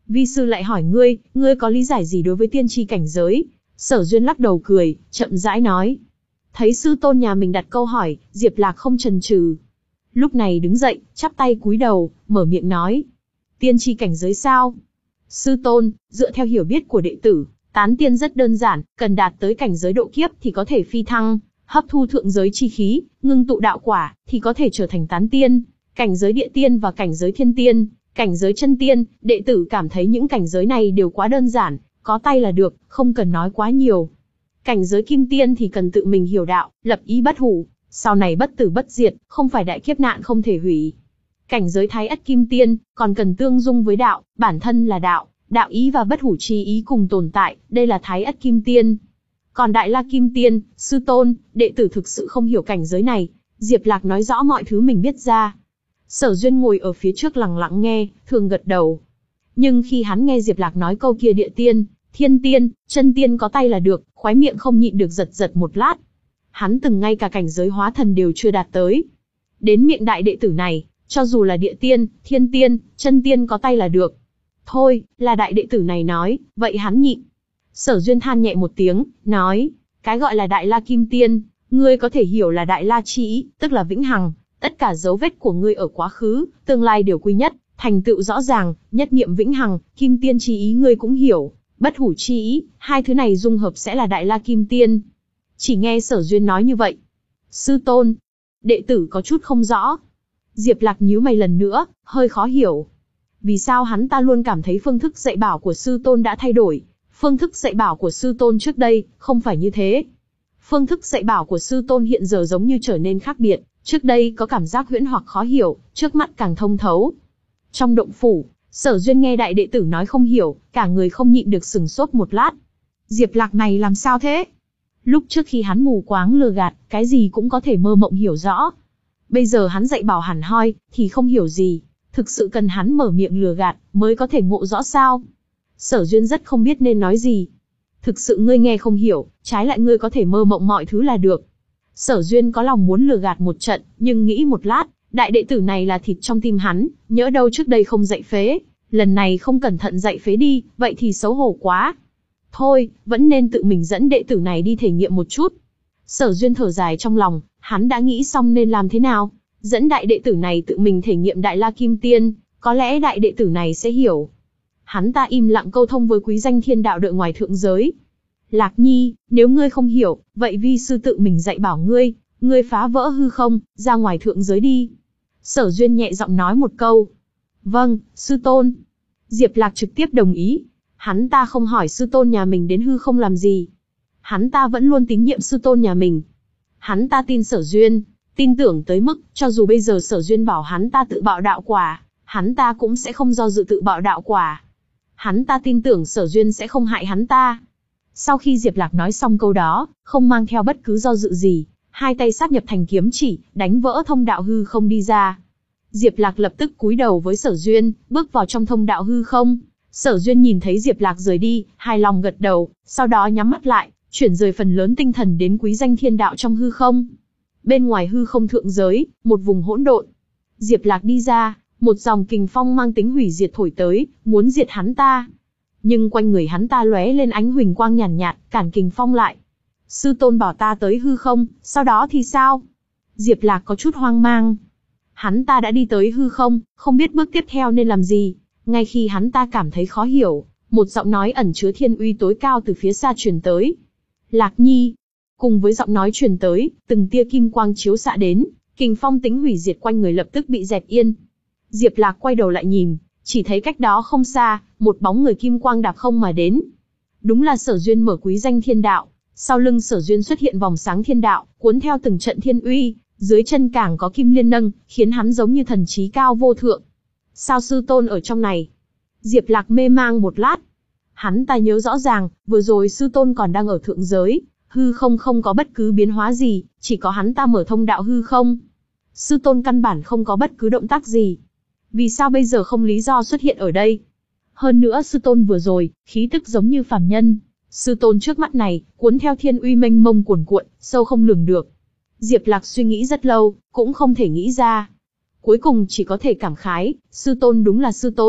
Vi sư lại hỏi ngươi, ngươi có lý giải gì đối với tiên tri cảnh giới? Sở Duyên lắc đầu cười, chậm rãi nói. Thấy sư tôn nhà mình đặt câu hỏi, Diệp Lạc không chần chừ. Lúc này đứng dậy, chắp tay cúi đầu, mở miệng nói. Tiên tri cảnh giới sao? Sư tôn, dựa theo hiểu biết của đệ tử, tán tiên rất đơn giản, cần đạt tới cảnh giới độ kiếp thì có thể phi thăng, hấp thu thượng giới chi khí, ngưng tụ đạo quả, thì có thể trở thành tán tiên. Cảnh giới địa tiên và cảnh giới thiên tiên, cảnh giới chân tiên, đệ tử cảm thấy những cảnh giới này đều quá đơn giản, có tay là được, không cần nói quá nhiều. Cảnh giới kim tiên thì cần tự mình hiểu đạo, lập ý bất hủ, sau này bất tử bất diệt, không phải đại kiếp nạn không thể hủy. Cảnh giới thái ất kim tiên, còn cần tương dung với đạo, bản thân là đạo, đạo ý và bất hủ chi ý cùng tồn tại, đây là thái ất kim tiên. Còn đại la kim tiên, sư tôn, đệ tử thực sự không hiểu cảnh giới này. Diệp Lạc nói rõ mọi thứ mình biết ra. Sở Duyên ngồi ở phía trước lặng lặng nghe, thường gật đầu. Nhưng khi hắn nghe Diệp Lạc nói câu kia địa tiên, thiên tiên, chân tiên có tay là được, khóe miệng không nhịn được giật giật một lát. Hắn từng ngay cả cảnh giới hóa thần đều chưa đạt tới. Đến miệng đại đệ tử này, cho dù là địa tiên, thiên tiên, chân tiên có tay là được. Thôi, là đại đệ tử này nói, vậy hắn nhịn. Sở Duyên than nhẹ một tiếng, nói, cái gọi là đại la kim tiên, ngươi có thể hiểu là đại la chi ý, tức là vĩnh hằng, tất cả dấu vết của ngươi ở quá khứ, tương lai đều quy nhất, thành tựu rõ ràng, nhất niệm vĩnh hằng, kim tiên chi ý ngươi cũng hiểu, bất hủ chi ý, hai thứ này dung hợp sẽ là đại la kim tiên. Chỉ nghe Sở Duyên nói như vậy. Sư tôn, đệ tử có chút không rõ. Diệp Lạc nhíu mày lần nữa, hơi khó hiểu. Vì sao hắn ta luôn cảm thấy phương thức dạy bảo của sư tôn đã thay đổi? Phương thức dạy bảo của sư tôn trước đây, không phải như thế. Phương thức dạy bảo của sư tôn hiện giờ giống như trở nên khác biệt, trước đây có cảm giác huyễn hoặc khó hiểu, trước mắt càng thông thấu. Trong động phủ, Sở Duyên nghe đại đệ tử nói không hiểu, cả người không nhịn được sừng sốt một lát. Diệp Lạc này làm sao thế? Lúc trước khi hắn mù quáng lừa gạt, cái gì cũng có thể mơ mộng hiểu rõ. Bây giờ hắn dạy bảo hẳn hoi, thì không hiểu gì. Thực sự cần hắn mở miệng lừa gạt, mới có thể ngộ rõ sao? Sở Duyên rất không biết nên nói gì. Thực sự ngươi nghe không hiểu, trái lại ngươi có thể mơ mộng mọi thứ là được. Sở Duyên có lòng muốn lừa gạt một trận, nhưng nghĩ một lát, đại đệ tử này là thịt trong tim hắn, nhỡ đâu trước đây không dạy phế, lần này không cẩn thận dạy phế đi, vậy thì xấu hổ quá. Thôi, vẫn nên tự mình dẫn đệ tử này đi thể nghiệm một chút. Sở Duyên thở dài trong lòng, hắn đã nghĩ xong nên làm thế nào. Dẫn đại đệ tử này tự mình thể nghiệm đại la kim tiên, có lẽ đại đệ tử này sẽ hiểu. Hắn ta im lặng câu thông với quý danh thiên đạo đợi ngoài thượng giới. Lạc Nhi, nếu ngươi không hiểu, vậy vi sư tự mình dạy bảo ngươi, ngươi phá vỡ hư không, ra ngoài thượng giới đi. Sở Duyên nhẹ giọng nói một câu. Vâng, sư tôn. Diệp Lạc trực tiếp đồng ý. Hắn ta không hỏi sư tôn nhà mình đến hư không làm gì. Hắn ta vẫn luôn tín nhiệm sư tôn nhà mình. Hắn ta tin Sở Duyên, tin tưởng tới mức, cho dù bây giờ Sở Duyên bảo hắn ta tự bạo đạo quả, hắn ta cũng sẽ không do dự tự bạo đạo quả. Hắn ta tin tưởng Sở Duyên sẽ không hại hắn ta. Sau khi Diệp Lạc nói xong câu đó, không mang theo bất cứ do dự gì, hai tay sáp nhập thành kiếm chỉ, đánh vỡ thông đạo hư không đi ra. Diệp Lạc lập tức cúi đầu với Sở Duyên, bước vào trong thông đạo hư không. Sở Duyên nhìn thấy Diệp Lạc rời đi, hài lòng gật đầu, sau đó nhắm mắt lại, chuyển rời phần lớn tinh thần đến quý danh thiên đạo trong hư không. Bên ngoài hư không thượng giới, một vùng hỗn độn. Diệp Lạc đi ra, một dòng kình phong mang tính hủy diệt thổi tới, muốn diệt hắn ta. Nhưng quanh người hắn ta lóe lên ánh huỳnh quang nhàn nhạt, nhạt, cản kình phong lại. Sư tôn bảo ta tới hư không, sau đó thì sao? Diệp Lạc có chút hoang mang. Hắn ta đã đi tới hư không, không biết bước tiếp theo nên làm gì. Ngay khi hắn ta cảm thấy khó hiểu, một giọng nói ẩn chứa thiên uy tối cao từ phía xa truyền tới. Lạc Nhi. Cùng với giọng nói truyền tới, từng tia kim quang chiếu xạ đến, kình phong tính hủy diệt quanh người lập tức bị dẹp yên. Diệp Lạc quay đầu lại nhìn, chỉ thấy cách đó không xa, một bóng người kim quang đạp không mà đến. Đúng là Sở Duyên mở quý danh thiên đạo, sau lưng Sở Duyên xuất hiện vòng sáng thiên đạo, cuốn theo từng trận thiên uy, dưới chân càng có kim liên nâng, khiến hắn giống như thần trí cao vô thượng. Sao sư tôn ở trong này? Diệp Lạc mê mang một lát. Hắn ta nhớ rõ ràng, vừa rồi sư tôn còn đang ở thượng giới, hư không không có bất cứ biến hóa gì, chỉ có hắn ta mở thông đạo hư không. Sư tôn căn bản không có bất cứ động tác gì. Vì sao bây giờ không lý do xuất hiện ở đây? Hơn nữa sư tôn vừa rồi, khí tức giống như phàm nhân. Sư tôn trước mắt này, cuốn theo thiên uy mênh mông cuồn cuộn, sâu không lường được. Diệp Lạc suy nghĩ rất lâu, cũng không thể nghĩ ra. Cuối cùng chỉ có thể cảm khái, sư tôn đúng là sư tôn,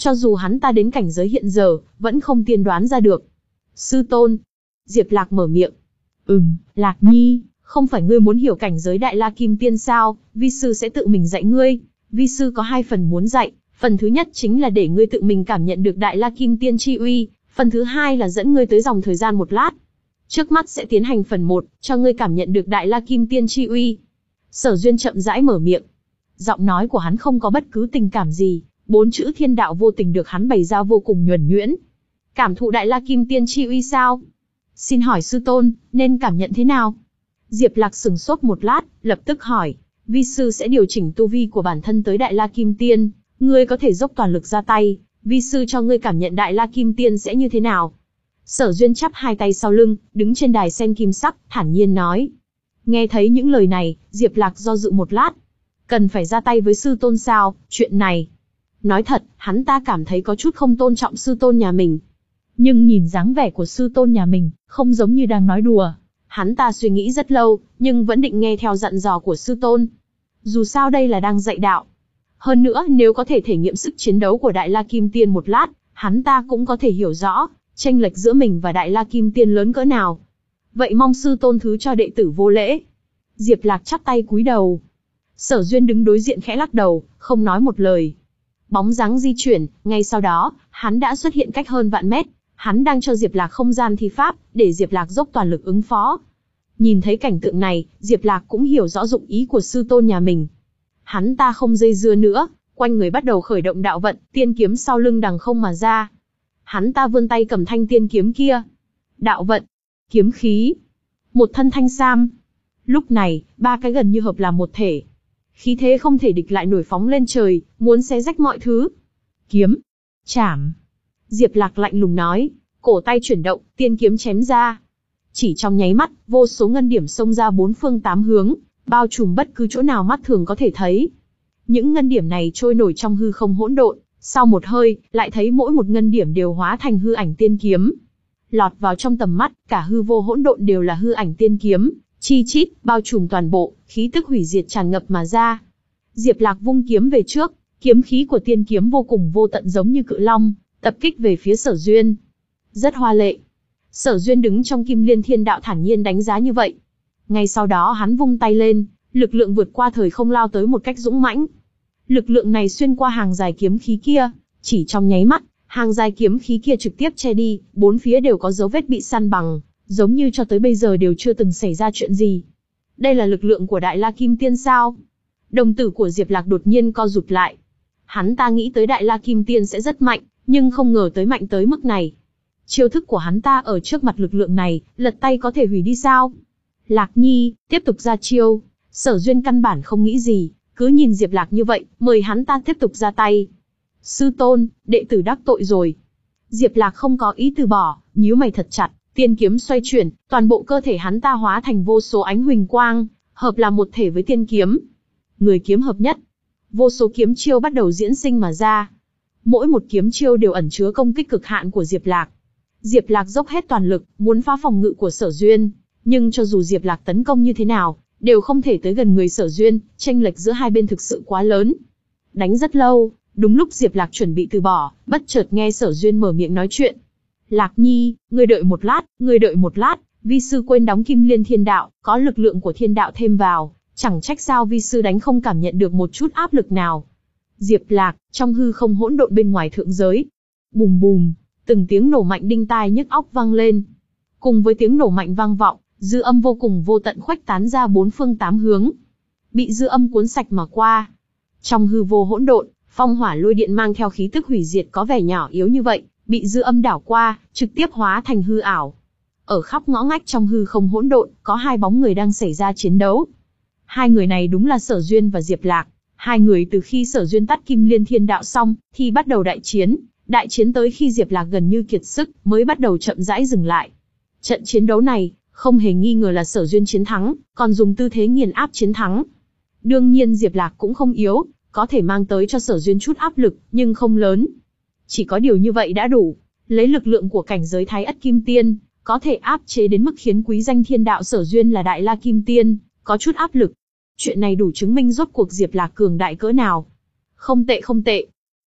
Cho dù hắn ta đến cảnh giới hiện giờ, vẫn không tiên đoán ra được. Sư tôn. Diệp Lạc mở miệng. Ừm, Lạc Nhi, không phải ngươi muốn hiểu cảnh giới Đại La Kim Tiên sao, vi sư sẽ tự mình dạy ngươi. Vi sư có hai phần muốn dạy, phần thứ nhất chính là để ngươi tự mình cảm nhận được Đại La Kim Tiên chi uy, phần thứ hai là dẫn ngươi tới dòng thời gian một lát. Trước mắt sẽ tiến hành phần một, cho ngươi cảm nhận được Đại La Kim Tiên chi uy. Sở Duyên chậm rãi mở miệng. Giọng nói của hắn không có bất cứ tình cảm gì, bốn chữ thiên đạo vô tình được hắn bày ra vô cùng nhuần nhuyễn. Cảm thụ Đại La Kim Tiên chi uy sao? Xin hỏi sư tôn, nên cảm nhận thế nào? Diệp Lạc sừng sốt một lát, lập tức hỏi. Vi sư sẽ điều chỉnh tu vi của bản thân tới Đại La Kim Tiên, ngươi có thể dốc toàn lực ra tay, vi sư cho ngươi cảm nhận Đại La Kim Tiên sẽ như thế nào? Sở Duyên chắp hai tay sau lưng, đứng trên đài sen kim sắc, thản nhiên nói. Nghe thấy những lời này, Diệp Lạc do dự một lát. Cần phải ra tay với sư tôn sao, chuyện này. Nói thật, hắn ta cảm thấy có chút không tôn trọng sư tôn nhà mình. Nhưng nhìn dáng vẻ của sư tôn nhà mình, không giống như đang nói đùa. Hắn ta suy nghĩ rất lâu, nhưng vẫn định nghe theo dặn dò của sư tôn. Dù sao đây là đang dạy đạo. Hơn nữa, nếu có thể thể nghiệm sức chiến đấu của Đại La Kim Tiên một lát, hắn ta cũng có thể hiểu rõ, chênh lệch giữa mình và Đại La Kim Tiên lớn cỡ nào. Vậy mong sư tôn thứ cho đệ tử vô lễ. Diệp Lạc chắp tay cúi đầu. Sở Duyên đứng đối diện khẽ lắc đầu, không nói một lời. Bóng dáng di chuyển, ngay sau đó, hắn đã xuất hiện cách hơn vạn mét. Hắn đang cho Diệp Lạc không gian thi pháp, để Diệp Lạc dốc toàn lực ứng phó. Nhìn thấy cảnh tượng này, Diệp Lạc cũng hiểu rõ dụng ý của sư tôn nhà mình. Hắn ta không dây dưa nữa, quanh người bắt đầu khởi động đạo vận, tiên kiếm sau lưng đằng không mà ra. Hắn ta vươn tay cầm thanh tiên kiếm kia. Đạo vận, kiếm khí, một thân thanh sam. Lúc này, ba cái gần như hợp làm một thể. Khí thế không thể địch lại nổi phóng lên trời, muốn xé rách mọi thứ. Kiếm, chảm. Diệp Lạc lạnh lùng nói, cổ tay chuyển động, tiên kiếm chém ra. Chỉ trong nháy mắt, vô số ngân điểm xông ra bốn phương tám hướng, bao trùm bất cứ chỗ nào mắt thường có thể thấy. Những ngân điểm này trôi nổi trong hư không hỗn độn, sau một hơi, lại thấy mỗi một ngân điểm đều hóa thành hư ảnh tiên kiếm. Lọt vào trong tầm mắt, cả hư vô hỗn độn đều là hư ảnh tiên kiếm, chi chít, bao trùm toàn bộ, khí tức hủy diệt tràn ngập mà ra. Diệp Lạc vung kiếm về trước, kiếm khí của tiên kiếm vô cùng vô tận giống như cự long, tập kích về phía Sở Duyên. Rất hoa lệ. Sở Duyên đứng trong Kim Liên Thiên Đạo thản nhiên đánh giá như vậy. Ngay sau đó hắn vung tay lên, lực lượng vượt qua thời không lao tới một cách dũng mãnh. Lực lượng này xuyên qua hàng dài kiếm khí kia, chỉ trong nháy mắt, hàng dài kiếm khí kia trực tiếp che đi, bốn phía đều có dấu vết bị săn bằng, giống như cho tới bây giờ đều chưa từng xảy ra chuyện gì. Đây là lực lượng của Đại La Kim Tiên sao? Đồng tử của Diệp Lạc đột nhiên co rụt lại. Hắn ta nghĩ tới Đại La Kim Tiên sẽ rất mạnh, nhưng không ngờ tới mạnh tới mức này. Chiêu thức của hắn ta ở trước mặt lực lượng này, lật tay có thể hủy đi sao? Lạc Nhi, tiếp tục ra chiêu. Sở Duyên căn bản không nghĩ gì, cứ nhìn Diệp Lạc như vậy, mời hắn ta tiếp tục ra tay. Sư tôn, đệ tử đắc tội rồi. Diệp Lạc không có ý từ bỏ, nhíu mày thật chặt, tiên kiếm xoay chuyển, toàn bộ cơ thể hắn ta hóa thành vô số ánh huỳnh quang, hợp làm một thể với tiên kiếm. Người kiếm hợp nhất, vô số kiếm chiêu bắt đầu diễn sinh mà ra. Mỗi một kiếm chiêu đều ẩn chứa công kích cực hạn của Diệp Lạc. Diệp Lạc dốc hết toàn lực, muốn phá phòng ngự của Sở Duyên, nhưng cho dù Diệp Lạc tấn công như thế nào, đều không thể tới gần người Sở Duyên, chênh lệch giữa hai bên thực sự quá lớn. Đánh rất lâu, đúng lúc Diệp Lạc chuẩn bị từ bỏ, bất chợt nghe Sở Duyên mở miệng nói chuyện. Lạc Nhi, ngươi đợi một lát, ngươi đợi một lát, vi sư quên đóng Kim Liên Thiên Đạo, có lực lượng của thiên đạo thêm vào, chẳng trách sao vi sư đánh không cảm nhận được một chút áp lực nào. Diệp Lạc, trong hư không hỗn độn bên ngoài thượng giới. Bùm bùm, từng tiếng nổ mạnh đinh tai nhức óc vang lên. Cùng với tiếng nổ mạnh vang vọng, dư âm vô cùng vô tận khuếch tán ra bốn phương tám hướng. Bị dư âm cuốn sạch mà qua. Trong hư vô hỗn độn, phong hỏa lôi điện mang theo khí tức hủy diệt có vẻ nhỏ yếu như vậy, bị dư âm đảo qua, trực tiếp hóa thành hư ảo. Ở khắp ngõ ngách trong hư không hỗn độn, có hai bóng người đang xảy ra chiến đấu. Hai người này đúng là Sở Duyên và Diệp Lạc. Hai người từ khi Sở Duyên tắt Kim Liên Thiên Đạo xong, thì bắt đầu đại chiến. Đại chiến tới khi Diệp Lạc gần như kiệt sức, mới bắt đầu chậm rãi dừng lại. Trận chiến đấu này, không hề nghi ngờ là Sở Duyên chiến thắng, còn dùng tư thế nghiền áp chiến thắng. Đương nhiên Diệp Lạc cũng không yếu, có thể mang tới cho Sở Duyên chút áp lực, nhưng không lớn. Chỉ có điều như vậy đã đủ. Lấy lực lượng của cảnh giới Thái Ất Kim Tiên, có thể áp chế đến mức khiến quý danh thiên đạo Sở Duyên là Đại La Kim Tiên, có chút áp lực. Chuyện này đủ chứng minh rốt cuộc Diệp Lạc cường đại cỡ nào. Không tệ không tệ.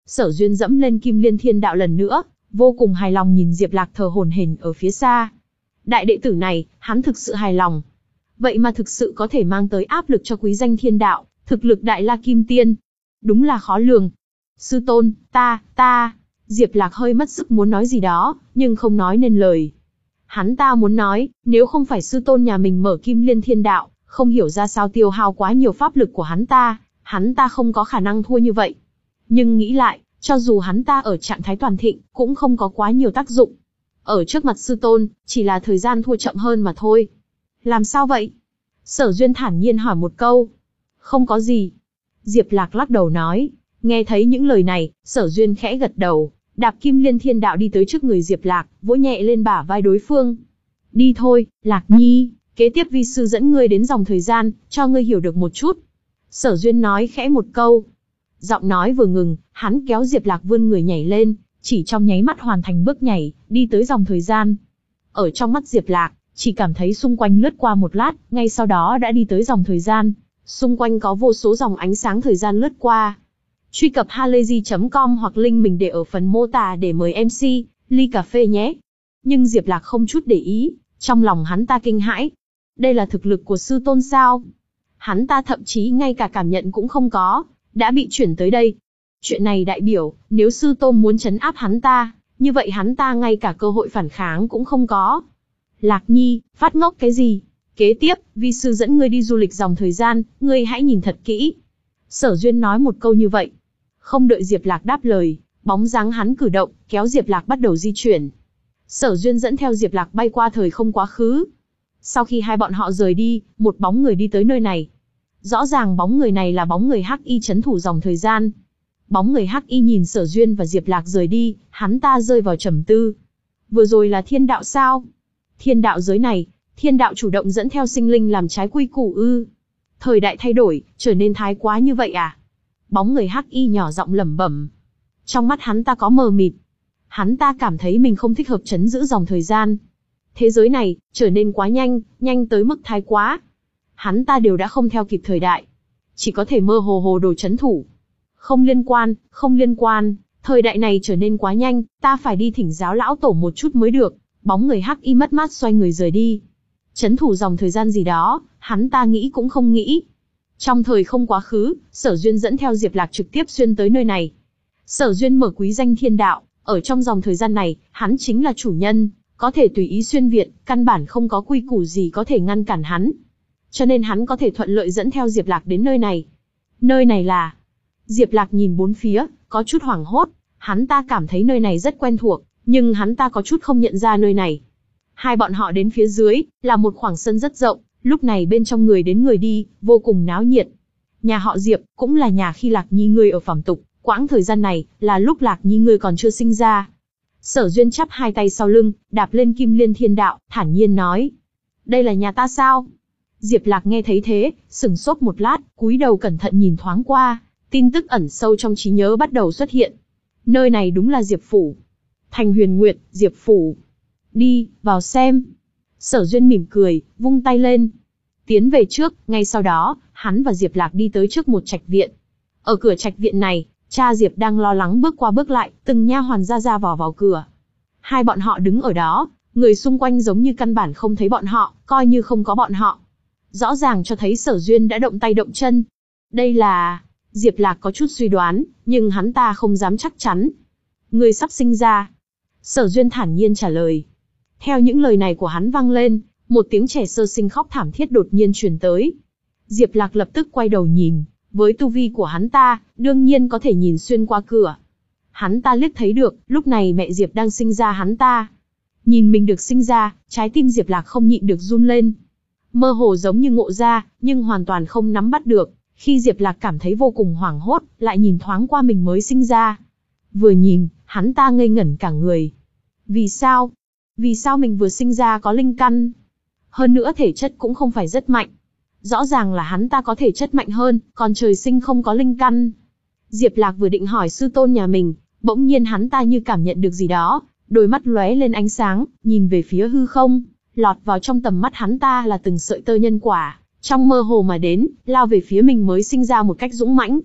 Sở Duyên dẫm lên Kim Liên Thiên Đạo lần nữa, vô cùng hài lòng nhìn Diệp Lạc thờ hổn hển ở phía xa. Đại đệ tử này, hắn thực sự hài lòng. Vậy mà thực sự có thể mang tới áp lực cho quý danh thiên đạo, thực lực đại la kim tiên. Đúng là khó lường. Sư tôn, ta, ta... Diệp Lạc hơi mất sức muốn nói gì đó, nhưng không nói nên lời. Hắn ta muốn nói, nếu không phải sư tôn nhà mình mở Kim Liên Thiên Đạo, không hiểu ra sao tiêu hao quá nhiều pháp lực của hắn ta, hắn ta không có khả năng thua như vậy. Nhưng nghĩ lại, cho dù hắn ta ở trạng thái toàn thịnh, cũng không có quá nhiều tác dụng. Ở trước mặt sư tôn, chỉ là thời gian thua chậm hơn mà thôi. Làm sao vậy? Sở Duyên thản nhiên hỏi một câu. Không có gì. Diệp Lạc lắc đầu nói. Nghe thấy những lời này, Sở Duyên khẽ gật đầu, đạp Kim Liên Thiên Đạo đi tới trước người Diệp Lạc, vỗ nhẹ lên bả vai đối phương. Đi thôi, Lạc Nhi, kế tiếp vi sư dẫn ngươi đến dòng thời gian, cho ngươi hiểu được một chút. Sở Duyên nói khẽ một câu. Giọng nói vừa ngừng, hắn kéo Diệp Lạc vươn người nhảy lên, chỉ trong nháy mắt hoàn thành bước nhảy, đi tới dòng thời gian. Ở trong mắt Diệp Lạc, chỉ cảm thấy xung quanh lướt qua một lát, ngay sau đó đã đi tới dòng thời gian. Xung quanh có vô số dòng ánh sáng thời gian lướt qua. Truy cập halayzi chấm com hoặc link mình để ở phần mô tả để mời em xê, ly cà phê nhé. Nhưng Diệp Lạc không chút để ý, trong lòng hắn ta kinh hãi. Đây là thực lực của sư tôn sao? Hắn ta thậm chí ngay cả cảm nhận cũng không có, đã bị chuyển tới đây. Chuyện này đại biểu, nếu sư tôn muốn trấn áp hắn ta, như vậy hắn ta ngay cả cơ hội phản kháng cũng không có. Lạc Nhi, phát ngốc cái gì? Kế tiếp, vi sư dẫn ngươi đi du lịch dòng thời gian, ngươi hãy nhìn thật kỹ. Sở Duyên nói một câu như vậy. Không đợi Diệp Lạc đáp lời, bóng dáng hắn cử động, kéo Diệp Lạc bắt đầu di chuyển. Sở Duyên dẫn theo Diệp Lạc bay qua thời không quá khứ. Sau khi hai bọn họ rời đi, một bóng người đi tới nơi này. Rõ ràng bóng người này là bóng người Hắc Y trấn thủ dòng thời gian. Bóng người Hắc Y nhìn Sở Duyên và Diệp Lạc rời đi, hắn ta rơi vào trầm tư. Vừa rồi là thiên đạo sao? Thiên đạo giới này, thiên đạo chủ động dẫn theo sinh linh làm trái quy củ ư? Thời đại thay đổi, trở nên thái quá như vậy à? Bóng người Hắc Y nhỏ giọng lẩm bẩm. Trong mắt hắn ta có mờ mịt. Hắn ta cảm thấy mình không thích hợp trấn giữ dòng thời gian. Thế giới này, trở nên quá nhanh, nhanh tới mức thái quá. Hắn ta đều đã không theo kịp thời đại. Chỉ có thể mơ hồ hồ đồ trấn thủ. Không liên quan, không liên quan, thời đại này trở nên quá nhanh, ta phải đi thỉnh giáo lão tổ một chút mới được. Bóng người Hắc Y mất mát xoay người rời đi. Trấn thủ dòng thời gian gì đó, hắn ta nghĩ cũng không nghĩ. Trong thời không quá khứ, Sở Duyên dẫn theo Diệp Lạc trực tiếp xuyên tới nơi này. Sở Duyên mở quý danh thiên đạo, ở trong dòng thời gian này, hắn chính là chủ nhân, có thể tùy ý xuyên việt, căn bản không có quy củ gì có thể ngăn cản hắn. Cho nên hắn có thể thuận lợi dẫn theo Diệp Lạc đến nơi này. Nơi này là... Diệp Lạc nhìn bốn phía, có chút hoảng hốt, hắn ta cảm thấy nơi này rất quen thuộc, nhưng hắn ta có chút không nhận ra nơi này. Hai bọn họ đến phía dưới, là một khoảng sân rất rộng, lúc này bên trong người đến người đi, vô cùng náo nhiệt. Nhà họ Diệp, cũng là nhà khi Lạc Nhi ngươi ở phàm tục, quãng thời gian này, là lúc Lạc Nhi ngươi còn chưa sinh ra. Sở Duyên chắp hai tay sau lưng, đạp lên Kim Liên Thiên Đạo, thản nhiên nói. Đây là nhà ta sao? Diệp Lạc nghe thấy thế, sửng sốt một lát, cúi đầu cẩn thận nhìn thoáng qua, tin tức ẩn sâu trong trí nhớ bắt đầu xuất hiện. Nơi này đúng là Diệp Phủ. Thành Huyền Nguyệt, Diệp Phủ. Đi, vào xem. Sở Duyên mỉm cười, vung tay lên. Tiến về trước, ngay sau đó, hắn và Diệp Lạc đi tới trước một trạch viện. Ở cửa trạch viện này, cha Diệp đang lo lắng bước qua bước lại, từng nha hoàn ra ra vào vào cửa. Hai bọn họ đứng ở đó, người xung quanh giống như căn bản không thấy bọn họ, coi như không có bọn họ. Rõ ràng cho thấy Sở Duyên đã động tay động chân. Đây là... Diệp Lạc có chút suy đoán, nhưng hắn ta không dám chắc chắn. Người sắp sinh ra. Sở Duyên thản nhiên trả lời. Theo những lời này của hắn vang lên, một tiếng trẻ sơ sinh khóc thảm thiết đột nhiên truyền tới. Diệp Lạc lập tức quay đầu nhìn, với tu vi của hắn ta, đương nhiên có thể nhìn xuyên qua cửa. Hắn ta liếc thấy được, lúc này mẹ Diệp đang sinh ra hắn ta. Nhìn mình được sinh ra, trái tim Diệp Lạc không nhịn được run lên. Mơ hồ giống như ngộ ra, nhưng hoàn toàn không nắm bắt được. Khi Diệp Lạc cảm thấy vô cùng hoảng hốt, lại nhìn thoáng qua mình mới sinh ra. Vừa nhìn, hắn ta ngây ngẩn cả người. Vì sao? Vì sao mình vừa sinh ra có linh căn? Hơn nữa thể chất cũng không phải rất mạnh. Rõ ràng là hắn ta có thể chất mạnh hơn, còn trời sinh không có linh căn. Diệp Lạc vừa định hỏi sư tôn nhà mình, bỗng nhiên hắn ta như cảm nhận được gì đó, đôi mắt lóe lên ánh sáng, nhìn về phía hư không, lọt vào trong tầm mắt hắn ta là từng sợi tơ nhân quả, trong mơ hồ mà đến, lao về phía mình mới sinh ra một cách dũng mãnh.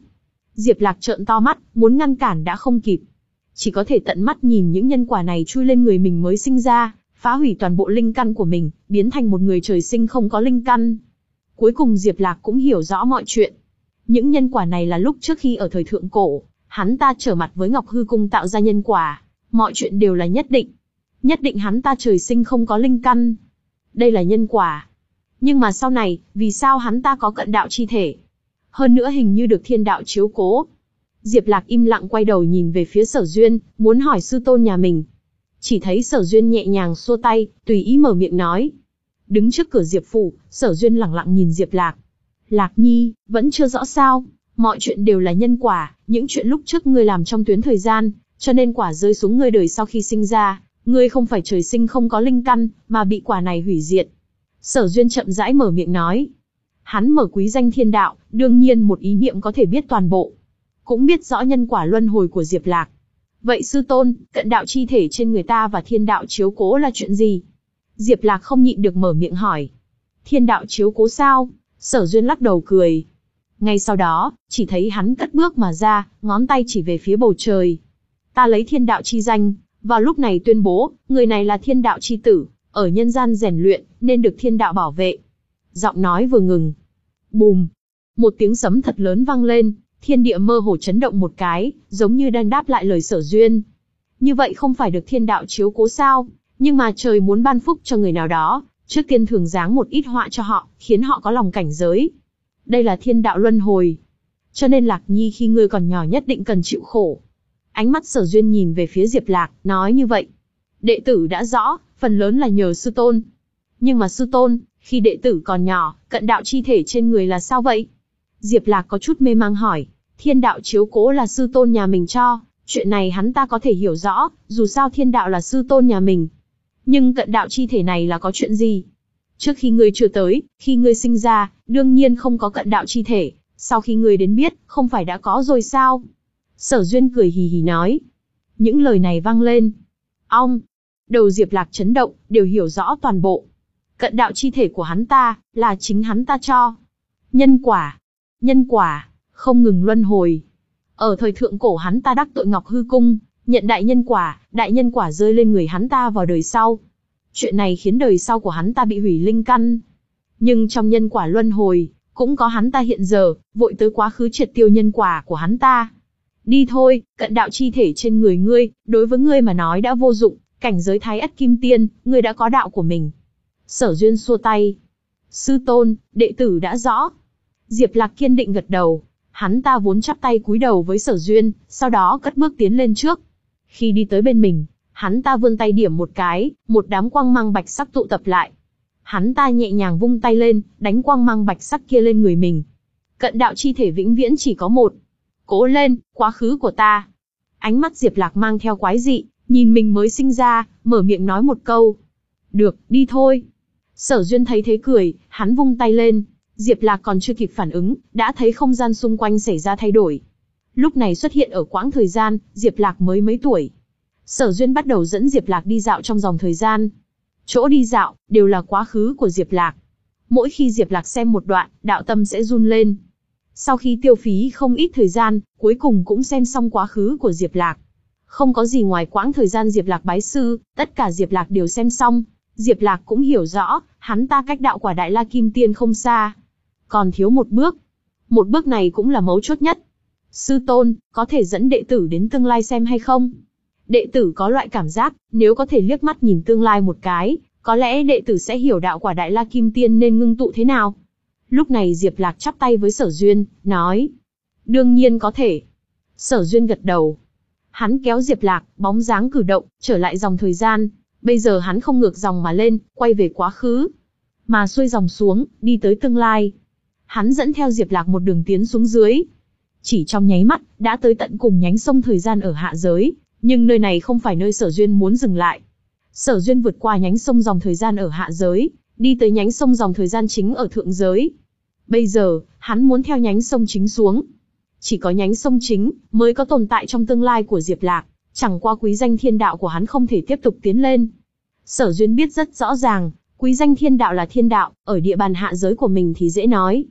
Diệp Lạc trợn to mắt, muốn ngăn cản đã không kịp. Chỉ có thể tận mắt nhìn những nhân quả này chui lên người mình mới sinh ra, phá hủy toàn bộ linh căn của mình, biến thành một người trời sinh không có linh căn. Cuối cùng Diệp Lạc cũng hiểu rõ mọi chuyện. Những nhân quả này là lúc trước khi ở thời thượng cổ, hắn ta trở mặt với Ngọc Hư Cung tạo ra nhân quả, mọi chuyện đều là nhất định. Nhất định hắn ta trời sinh không có linh căn. Đây là nhân quả. Nhưng mà sau này, vì sao hắn ta có cận đạo chi thể? Hơn nữa hình như được thiên đạo chiếu cố. Diệp Lạc im lặng quay đầu nhìn về phía Sở Duyên, muốn hỏi sư tôn nhà mình. Chỉ thấy Sở Duyên nhẹ nhàng xua tay, tùy ý mở miệng nói. Đứng trước cửa Diệp phủ, Sở Duyên lẳng lặng nhìn Diệp Lạc. Lạc Nhi, vẫn chưa rõ sao? Mọi chuyện đều là nhân quả, những chuyện lúc trước ngươi làm trong tuyến thời gian, cho nên quả rơi xuống ngươi đời sau khi sinh ra, ngươi không phải trời sinh không có linh căn, mà bị quả này hủy diệt. Sở Duyên chậm rãi mở miệng nói. Hắn mở quý danh thiên đạo, đương nhiên một ý niệm có thể biết toàn bộ. Cũng biết rõ nhân quả luân hồi của Diệp Lạc. Vậy sư tôn, cận đạo chi thể trên người ta và thiên đạo chiếu cố là chuyện gì? Diệp Lạc không nhịn được mở miệng hỏi. Thiên đạo chiếu cố sao? Sở Duyên lắc đầu cười. Ngay sau đó, chỉ thấy hắn cất bước mà ra, ngón tay chỉ về phía bầu trời. Ta lấy thiên đạo chi danh, vào lúc này tuyên bố, người này là thiên đạo chi tử, ở nhân gian rèn luyện, nên được thiên đạo bảo vệ. Giọng nói vừa ngừng. Bùm! Một tiếng sấm thật lớn vang lên, thiên địa mơ hồ chấn động một cái, giống như đang đáp lại lời Sở Duyên. Như vậy không phải được thiên đạo chiếu cố sao? Nhưng mà trời muốn ban phúc cho người nào đó, trước tiên thường giáng một ít họa cho họ, khiến họ có lòng cảnh giới. Đây là thiên đạo luân hồi. Cho nên Lạc Nhi khi ngươi còn nhỏ nhất định cần chịu khổ. Ánh mắt Sở Duyên nhìn về phía Diệp Lạc, nói như vậy. Đệ tử đã rõ, phần lớn là nhờ sư tôn. Nhưng mà sư tôn, khi đệ tử còn nhỏ, cận đạo chi thể trên người là sao vậy? Diệp Lạc có chút mê mang hỏi. Thiên đạo chiếu cố là sư tôn nhà mình cho, chuyện này hắn ta có thể hiểu rõ, dù sao thiên đạo là sư tôn nhà mình. Nhưng cận đạo chi thể này là có chuyện gì? Trước khi ngươi chưa tới, khi ngươi sinh ra, đương nhiên không có cận đạo chi thể, sau khi ngươi đến biết, không phải đã có rồi sao? Sở Duyên cười hì hì nói. Những lời này vang lên. Ong! Đầu Diệp Lạc chấn động, đều hiểu rõ toàn bộ. Cận đạo chi thể của hắn ta, là chính hắn ta cho. Nhân quả! Nhân quả! Không ngừng luân hồi. Ở thời thượng cổ hắn ta đắc tội Ngọc Hư Cung, nhận đại nhân quả, đại nhân quả rơi lên người hắn ta vào đời sau. Chuyện này khiến đời sau của hắn ta bị hủy linh căn. Nhưng trong nhân quả luân hồi, cũng có hắn ta hiện giờ, vội tới quá khứ triệt tiêu nhân quả của hắn ta. Đi thôi, cận đạo chi thể trên người ngươi, đối với ngươi mà nói đã vô dụng, cảnh giới thái ất kim tiên, ngươi đã có đạo của mình. Sở Duyên xua tay. Sư tôn, đệ tử đã rõ. Diệp Lạc kiên định gật đầu. Hắn ta vốn chắp tay cúi đầu với Sở Duyên, sau đó cất bước tiến lên trước. Khi đi tới bên mình, hắn ta vươn tay điểm một cái, một đám quang mang bạch sắc tụ tập lại. Hắn ta nhẹ nhàng vung tay lên, đánh quang mang bạch sắc kia lên người mình. Cận đạo chi thể vĩnh viễn chỉ có một. Cố lên, quá khứ của ta. Ánh mắt Diệp Lạc mang theo quái dị, nhìn mình mới sinh ra, mở miệng nói một câu. Được, đi thôi. Sở Duyên thấy thế cười, hắn vung tay lên. Diệp Lạc còn chưa kịp phản ứng, đã thấy không gian xung quanh xảy ra thay đổi. Lúc này xuất hiện ở quãng thời gian, Diệp Lạc mới mấy tuổi. Sở Duyên bắt đầu dẫn Diệp Lạc đi dạo trong dòng thời gian. Chỗ đi dạo, đều là quá khứ của Diệp Lạc. Mỗi khi Diệp Lạc xem một đoạn, đạo tâm sẽ run lên. Sau khi tiêu phí không ít thời gian, cuối cùng cũng xem xong quá khứ của Diệp Lạc. Không có gì ngoài quãng thời gian Diệp Lạc bái sư, tất cả Diệp Lạc đều xem xong. Diệp Lạc cũng hiểu rõ, hắn ta cách đạo quả Đại La Kim Tiên không xa. Còn thiếu một bước. Một bước này cũng là mấu chốt nhất. Sư tôn, có thể dẫn đệ tử đến tương lai xem hay không? Đệ tử có loại cảm giác, nếu có thể liếc mắt nhìn tương lai một cái, có lẽ đệ tử sẽ hiểu đạo quả Đại La Kim Tiên nên ngưng tụ thế nào. Lúc này Diệp Lạc chắp tay với Sở Duyên, nói. Đương nhiên có thể. Sở Duyên gật đầu. Hắn kéo Diệp Lạc, bóng dáng cử động, trở lại dòng thời gian. Bây giờ hắn không ngược dòng mà lên, quay về quá khứ. Mà xuôi dòng xuống, đi tới tương lai. Hắn dẫn theo Diệp Lạc một đường tiến xuống dưới. Chỉ trong nháy mắt, đã tới tận cùng nhánh sông thời gian ở hạ giới. Nhưng nơi này không phải nơi Sở Duyên muốn dừng lại. Sở Duyên vượt qua nhánh sông dòng thời gian ở hạ giới, đi tới nhánh sông dòng thời gian chính ở thượng giới. Bây giờ, hắn muốn theo nhánh sông chính xuống. Chỉ có nhánh sông chính, mới có tồn tại trong tương lai của Diệp Lạc, chẳng qua quý danh thiên đạo của hắn không thể tiếp tục tiến lên. Sở Duyên biết rất rõ ràng, quý danh thiên đạo là thiên đạo, ở địa bàn hạ giới của mình thì dễ nói.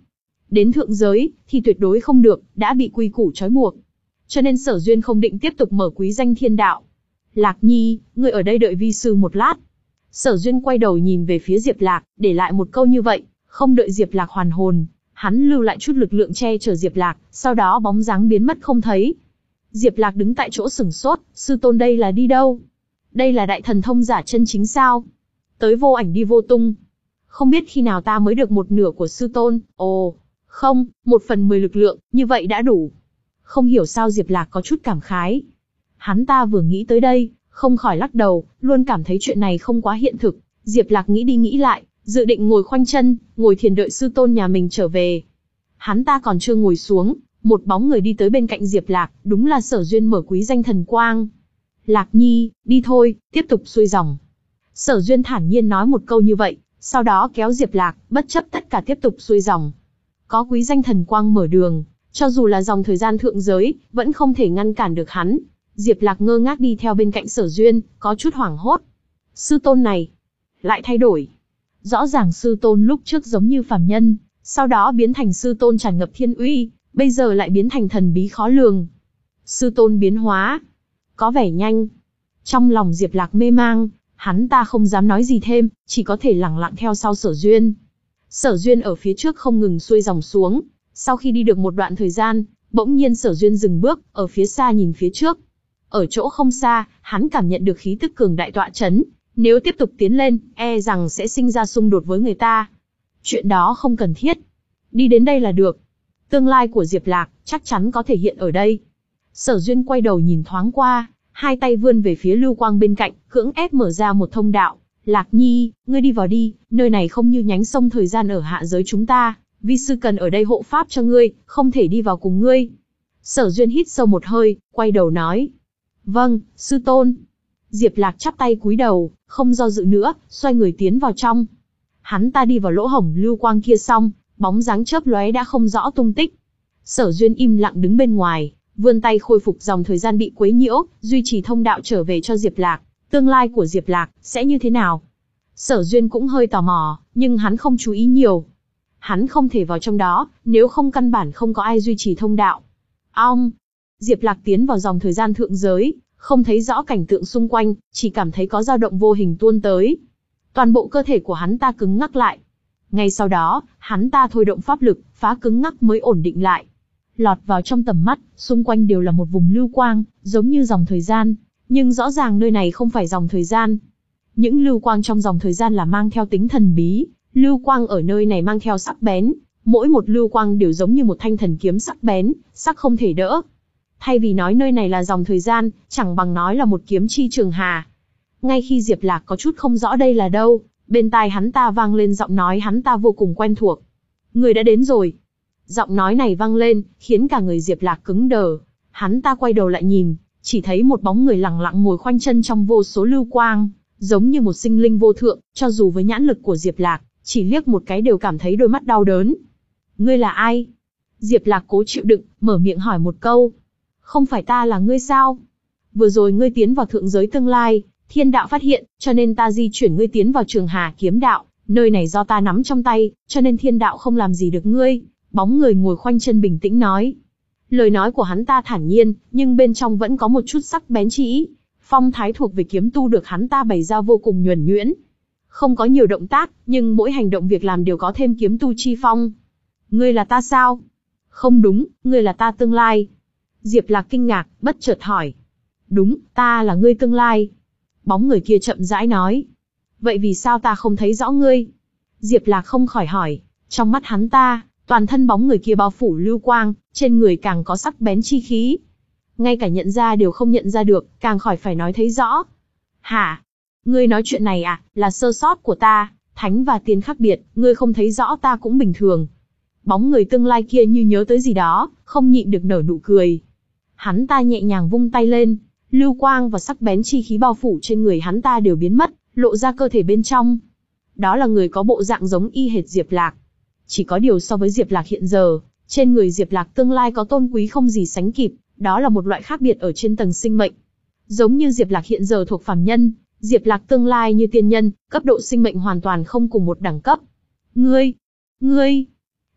Đến thượng giới, thì tuyệt đối không được, đã bị quy củ trói buộc. Cho nên Sở Duyên không định tiếp tục mở quý danh thiên đạo. Lạc Nhi, ngươi ở đây đợi vi sư một lát. Sở Duyên quay đầu nhìn về phía Diệp Lạc, để lại một câu như vậy, không đợi Diệp Lạc hoàn hồn, hắn lưu lại chút lực lượng che chở Diệp Lạc, sau đó bóng dáng biến mất không thấy. Diệp Lạc đứng tại chỗ sửng sốt, sư tôn đây là đi đâu? Đây là đại thần thông giả chân chính sao? Tới vô ảnh đi vô tung. Không biết khi nào ta mới được một nửa của sư tôn, ồ, không, một phần mười lực lượng, như vậy đã đủ. Không hiểu sao Diệp Lạc có chút cảm khái. Hắn ta vừa nghĩ tới đây, không khỏi lắc đầu, luôn cảm thấy chuyện này không quá hiện thực. Diệp Lạc nghĩ đi nghĩ lại, dự định ngồi khoanh chân, ngồi thiền đợi sư tôn nhà mình trở về. Hắn ta còn chưa ngồi xuống, một bóng người đi tới bên cạnh Diệp Lạc, đúng là Sở Duyên mở quý danh thần quang. Lạc Nhi, đi thôi, tiếp tục xuôi dòng. Sở Duyên thản nhiên nói một câu như vậy, sau đó kéo Diệp Lạc, bất chấp tất cả tiếp tục xuôi dòng. Có quý danh thần quang mở đường, cho dù là dòng thời gian thượng giới, vẫn không thể ngăn cản được hắn. Diệp Lạc ngơ ngác đi theo bên cạnh Sở Duyên, có chút hoảng hốt. Sư tôn này, lại thay đổi. Rõ ràng sư tôn lúc trước giống như phàm nhân, sau đó biến thành sư tôn tràn ngập thiên uy, bây giờ lại biến thành thần bí khó lường. Sư tôn biến hóa, có vẻ nhanh. Trong lòng Diệp Lạc mê mang, hắn ta không dám nói gì thêm, chỉ có thể lẳng lặng theo sau Sở Duyên. Sở Duyên ở phía trước không ngừng xuôi dòng xuống, sau khi đi được một đoạn thời gian, bỗng nhiên Sở Duyên dừng bước, ở phía xa nhìn phía trước. Ở chỗ không xa, hắn cảm nhận được khí tức cường đại tọa chấn, nếu tiếp tục tiến lên, e rằng sẽ sinh ra xung đột với người ta. Chuyện đó không cần thiết. Đi đến đây là được. Tương lai của Diệp Lạc, chắc chắn có thể hiện ở đây. Sở Duyên quay đầu nhìn thoáng qua, hai tay vươn về phía lưu quang bên cạnh, cưỡng ép mở ra một thông đạo. Lạc Nhi, ngươi đi vào đi, nơi này không như nhánh sông thời gian ở hạ giới chúng ta, vi sư cần ở đây hộ pháp cho ngươi, không thể đi vào cùng ngươi. Sở Duyên hít sâu một hơi, quay đầu nói. Vâng, sư tôn. Diệp Lạc chắp tay cúi đầu, không do dự nữa, xoay người tiến vào trong. Hắn ta đi vào lỗ hổng lưu quang kia xong, bóng dáng chớp lóe đã không rõ tung tích. Sở Duyên im lặng đứng bên ngoài, vươn tay khôi phục dòng thời gian bị quấy nhiễu, duy trì thông đạo trở về cho Diệp Lạc. Tương lai của Diệp Lạc sẽ như thế nào? Sở Duyên cũng hơi tò mò, nhưng hắn không chú ý nhiều. Hắn không thể vào trong đó, nếu không căn bản không có ai duy trì thông đạo. Ong! Diệp Lạc tiến vào dòng thời gian thượng giới, không thấy rõ cảnh tượng xung quanh, chỉ cảm thấy có dao động vô hình tuôn tới. Toàn bộ cơ thể của hắn ta cứng ngắc lại. Ngay sau đó, hắn ta thôi động pháp lực, phá cứng ngắc mới ổn định lại. Lọt vào trong tầm mắt, xung quanh đều là một vùng lưu quang, giống như dòng thời gian. Nhưng rõ ràng nơi này không phải dòng thời gian. Những lưu quang trong dòng thời gian là mang theo tính thần bí, lưu quang ở nơi này mang theo sắc bén. Mỗi một lưu quang đều giống như một thanh thần kiếm sắc bén, sắc không thể đỡ. Thay vì nói nơi này là dòng thời gian, chẳng bằng nói là một kiếm chi trường hà. Ngay khi Diệp Lạc có chút không rõ đây là đâu, bên tai hắn ta vang lên giọng nói hắn ta vô cùng quen thuộc. Người đã đến rồi. Giọng nói này vang lên, khiến cả người Diệp Lạc cứng đờ. Hắn ta quay đầu lại nhìn, chỉ thấy một bóng người lẳng lặng ngồi khoanh chân trong vô số lưu quang, giống như một sinh linh vô thượng, cho dù với nhãn lực của Diệp Lạc, chỉ liếc một cái đều cảm thấy đôi mắt đau đớn. Ngươi là ai? Diệp Lạc cố chịu đựng, mở miệng hỏi một câu. Không phải ta là ngươi sao? Vừa rồi ngươi tiến vào thượng giới tương lai, thiên đạo phát hiện, cho nên ta di chuyển ngươi tiến vào trường hà kiếm đạo, nơi này do ta nắm trong tay, cho nên thiên đạo không làm gì được ngươi. Bóng người ngồi khoanh chân bình tĩnh nói. Lời nói của hắn ta thản nhiên, nhưng bên trong vẫn có một chút sắc bén chi ý. Phong thái thuộc về kiếm tu được hắn ta bày ra vô cùng nhuần nhuyễn. Không có nhiều động tác, nhưng mỗi hành động việc làm đều có thêm kiếm tu chi phong. Ngươi là ta sao? Không đúng, ngươi là ta tương lai. Diệp Lạc kinh ngạc, bất chợt hỏi. Đúng, ta là ngươi tương lai. Bóng người kia chậm rãi nói. Vậy vì sao ta không thấy rõ ngươi? Diệp Lạc không khỏi hỏi. Trong mắt hắn ta, toàn thân bóng người kia bao phủ lưu quang, trên người càng có sắc bén chi khí. Ngay cả nhận ra đều không nhận ra được, càng khỏi phải nói thấy rõ. Hả? Ngươi nói chuyện này à, là sơ sót của ta, thánh và tiên khác biệt, ngươi không thấy rõ ta cũng bình thường. Bóng người tương lai kia như nhớ tới gì đó, không nhịn được nở nụ cười. Hắn ta nhẹ nhàng vung tay lên, lưu quang và sắc bén chi khí bao phủ trên người hắn ta đều biến mất, lộ ra cơ thể bên trong. Đó là người có bộ dạng giống y hệt Diệp Lạc. Chỉ có điều so với Diệp Lạc hiện giờ, trên người Diệp Lạc tương lai có tôn quý không gì sánh kịp, đó là một loại khác biệt ở trên tầng sinh mệnh. Giống như Diệp Lạc hiện giờ thuộc phàm nhân, Diệp Lạc tương lai như tiên nhân, cấp độ sinh mệnh hoàn toàn không cùng một đẳng cấp. Ngươi, ngươi,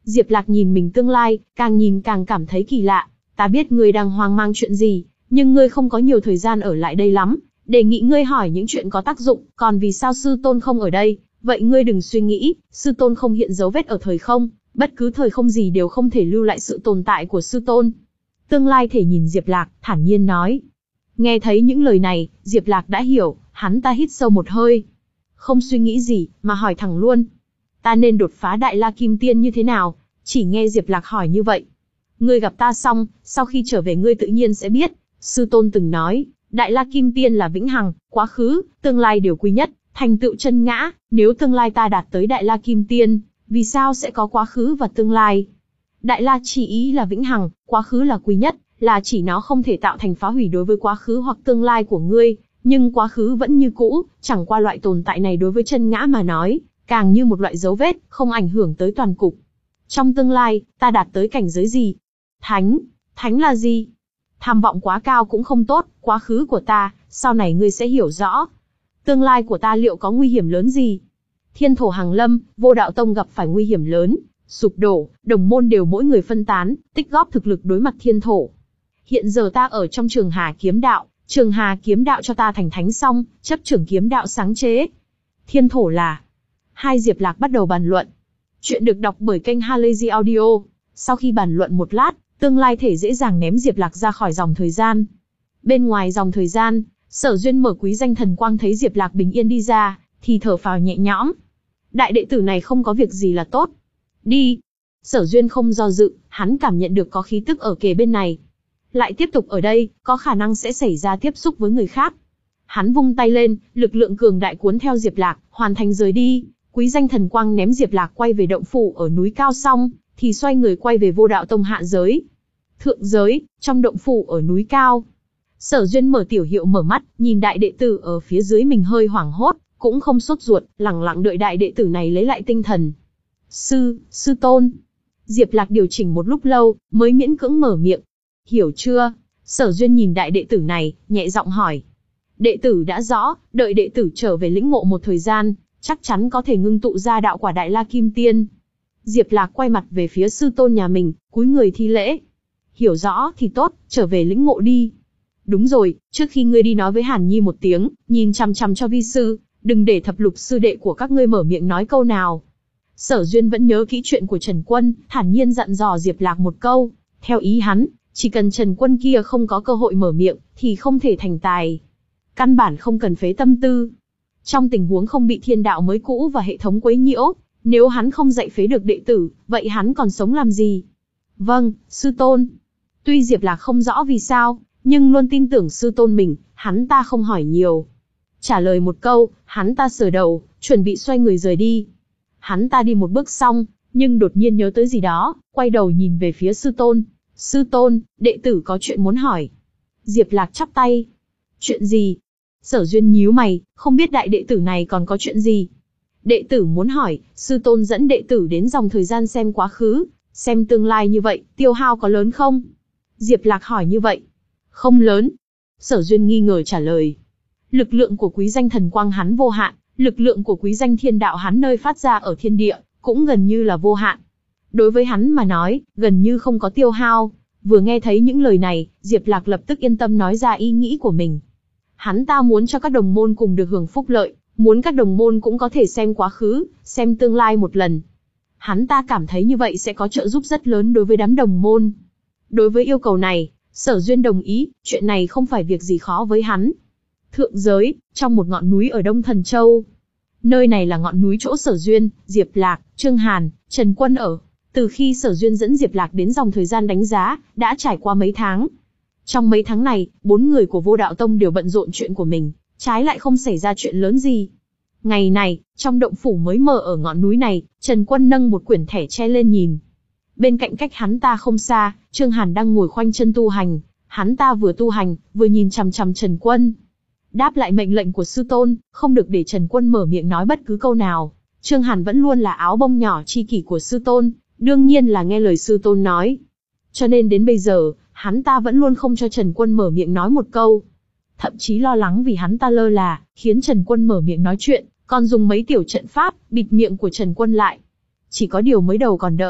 Diệp Lạc nhìn mình tương lai, càng nhìn càng cảm thấy kỳ lạ. Ta biết ngươi đang hoang mang chuyện gì, nhưng ngươi không có nhiều thời gian ở lại đây lắm. Đề nghị ngươi hỏi những chuyện có tác dụng, còn vì sao sư tôn không ở đây? Vậy ngươi đừng suy nghĩ, sư tôn không hiện dấu vết ở thời không, bất cứ thời không gì đều không thể lưu lại sự tồn tại của sư tôn. Tương lai thể nhìn Diệp Lạc, thản nhiên nói. Nghe thấy những lời này, Diệp Lạc đã hiểu, hắn ta hít sâu một hơi. Không suy nghĩ gì, mà hỏi thẳng luôn. Ta nên đột phá Đại La Kim Tiên như thế nào? Chỉ nghe Diệp Lạc hỏi như vậy. Ngươi gặp ta xong, sau khi trở về ngươi tự nhiên sẽ biết. Sư tôn từng nói, Đại La Kim Tiên là vĩnh hằng, quá khứ, tương lai đều quy nhất, thành tựu chân ngã. Nếu tương lai ta đạt tới Đại La Kim Tiên, vì sao sẽ có quá khứ và tương lai? Đại La chỉ ý là vĩnh hằng, quá khứ là quy nhất, là chỉ nó không thể tạo thành phá hủy đối với quá khứ hoặc tương lai của ngươi, nhưng quá khứ vẫn như cũ, chẳng qua loại tồn tại này đối với chân ngã mà nói, càng như một loại dấu vết, không ảnh hưởng tới toàn cục. Trong tương lai, ta đạt tới cảnh giới gì? Thánh, thánh là gì? Tham vọng quá cao cũng không tốt, quá khứ của ta, sau này ngươi sẽ hiểu rõ. Tương lai của ta liệu có nguy hiểm lớn gì? Thiên thổ hàng lâm, Vô Đạo Tông gặp phải nguy hiểm lớn, sụp đổ, đồng môn đều mỗi người phân tán, tích góp thực lực đối mặt thiên thổ. Hiện giờ ta ở trong Trường Hà kiếm đạo, Trường Hà kiếm đạo cho ta thành thánh xong, chấp trưởng kiếm đạo sáng chế. Thiên thổ là... Hai Diệp Lạc bắt đầu bàn luận. Chuyện được đọc bởi kênh Halazy Audio. Sau khi bàn luận một lát, tương lai thể dễ dàng ném Diệp Lạc ra khỏi dòng thời gian. Bên ngoài dòng thời gian, Sở Duyên mở quý danh thần quang thấy Diệp Lạc bình yên đi ra, thì thở phào nhẹ nhõm. Đại đệ tử này không có việc gì là tốt. Đi. Sở Duyên không do dự, hắn cảm nhận được có khí tức ở kề bên này. Lại tiếp tục ở đây, có khả năng sẽ xảy ra tiếp xúc với người khác. Hắn vung tay lên, lực lượng cường đại cuốn theo Diệp Lạc, hoàn thành rời đi. Quý danh thần quang ném Diệp Lạc quay về động phủ ở núi cao xong, thì xoay người quay về Vô Đạo Tông hạ giới. Thượng giới, trong động phủ ở núi cao. Sở Duyên mở tiểu hiệu mở mắt, nhìn đại đệ tử ở phía dưới mình hơi hoảng hốt, cũng không sốt ruột, lẳng lặng đợi đại đệ tử này lấy lại tinh thần. Sư, sư tôn. Diệp Lạc điều chỉnh một lúc lâu, mới miễn cưỡng mở miệng. Hiểu chưa? Sở Duyên nhìn đại đệ tử này, nhẹ giọng hỏi. Đệ tử đã rõ, đợi đệ tử trở về lĩnh ngộ một thời gian, chắc chắn có thể ngưng tụ ra đạo quả Đại La Kim Tiên. Diệp Lạc quay mặt về phía sư tôn nhà mình, cúi người thi lễ. Hiểu rõ thì tốt, trở về lĩnh ngộ đi. Đúng rồi, trước khi ngươi đi nói với Hàn Nhi một tiếng, nhìn chằm chằm cho vi sư, đừng để thập lục sư đệ của các ngươi mở miệng nói câu nào. Sở Duyên vẫn nhớ kỹ chuyện của Trần Quân, thản nhiên dặn dò Diệp Lạc một câu, theo ý hắn, chỉ cần Trần Quân kia không có cơ hội mở miệng, thì không thể thành tài. Căn bản không cần phế tâm tư. Trong tình huống không bị thiên đạo mới cũ và hệ thống quấy nhiễu, nếu hắn không dạy phế được đệ tử, vậy hắn còn sống làm gì? Vâng, sư tôn. Tuy Diệp Lạc không rõ vì sao, nhưng luôn tin tưởng sư tôn mình, hắn ta không hỏi nhiều. Trả lời một câu, hắn ta sờ đầu, chuẩn bị xoay người rời đi. Hắn ta đi một bước xong, nhưng đột nhiên nhớ tới gì đó, quay đầu nhìn về phía sư tôn. Sư tôn, đệ tử có chuyện muốn hỏi. Diệp Lạc chắp tay. Chuyện gì? Sở Duyên nhíu mày, không biết đại đệ tử này còn có chuyện gì. Đệ tử muốn hỏi, sư tôn dẫn đệ tử đến dòng thời gian xem quá khứ, xem tương lai như vậy, tiêu hao có lớn không? Diệp Lạc hỏi như vậy. Không lớn. Sở Duyên nghi ngờ trả lời. Lực lượng của quý danh thần quang hắn vô hạn, lực lượng của quý danh thiên đạo hắn nơi phát ra ở thiên địa, cũng gần như là vô hạn. Đối với hắn mà nói, gần như không có tiêu hao. Vừa nghe thấy những lời này, Diệp Lạc lập tức yên tâm nói ra ý nghĩ của mình. Hắn ta muốn cho các đồng môn cùng được hưởng phúc lợi, muốn các đồng môn cũng có thể xem quá khứ, xem tương lai một lần. Hắn ta cảm thấy như vậy sẽ có trợ giúp rất lớn đối với đám đồng môn. Đối với yêu cầu này, Sở Duyên đồng ý, chuyện này không phải việc gì khó với hắn. Thượng giới, trong một ngọn núi ở Đông Thần Châu. Nơi này là ngọn núi chỗ Sở Duyên, Diệp Lạc, Trương Hàn, Trần Quân ở. Từ khi Sở Duyên dẫn Diệp Lạc đến dòng thời gian đánh giá, đã trải qua mấy tháng. Trong mấy tháng này, bốn người của Vô Đạo Tông đều bận rộn chuyện của mình, trái lại không xảy ra chuyện lớn gì. Ngày này, trong động phủ mới mở ở ngọn núi này, Trần Quân nâng một quyển thẻ tre lên nhìn. Bên cạnh cách hắn ta không xa, Trương Hàn đang ngồi khoanh chân tu hành. Hắn ta vừa tu hành, vừa nhìn chằm chằm Trần Quân. Đáp lại mệnh lệnh của sư tôn, không được để Trần Quân mở miệng nói bất cứ câu nào. Trương Hàn vẫn luôn là áo bông nhỏ chi kỷ của sư tôn, đương nhiên là nghe lời sư tôn nói. Cho nên đến bây giờ, hắn ta vẫn luôn không cho Trần Quân mở miệng nói một câu. Thậm chí lo lắng vì hắn ta lơ là, khiến Trần Quân mở miệng nói chuyện, còn dùng mấy tiểu trận pháp, bịt miệng của Trần Quân lại. Chỉ có điều mới đầu còn đỡ,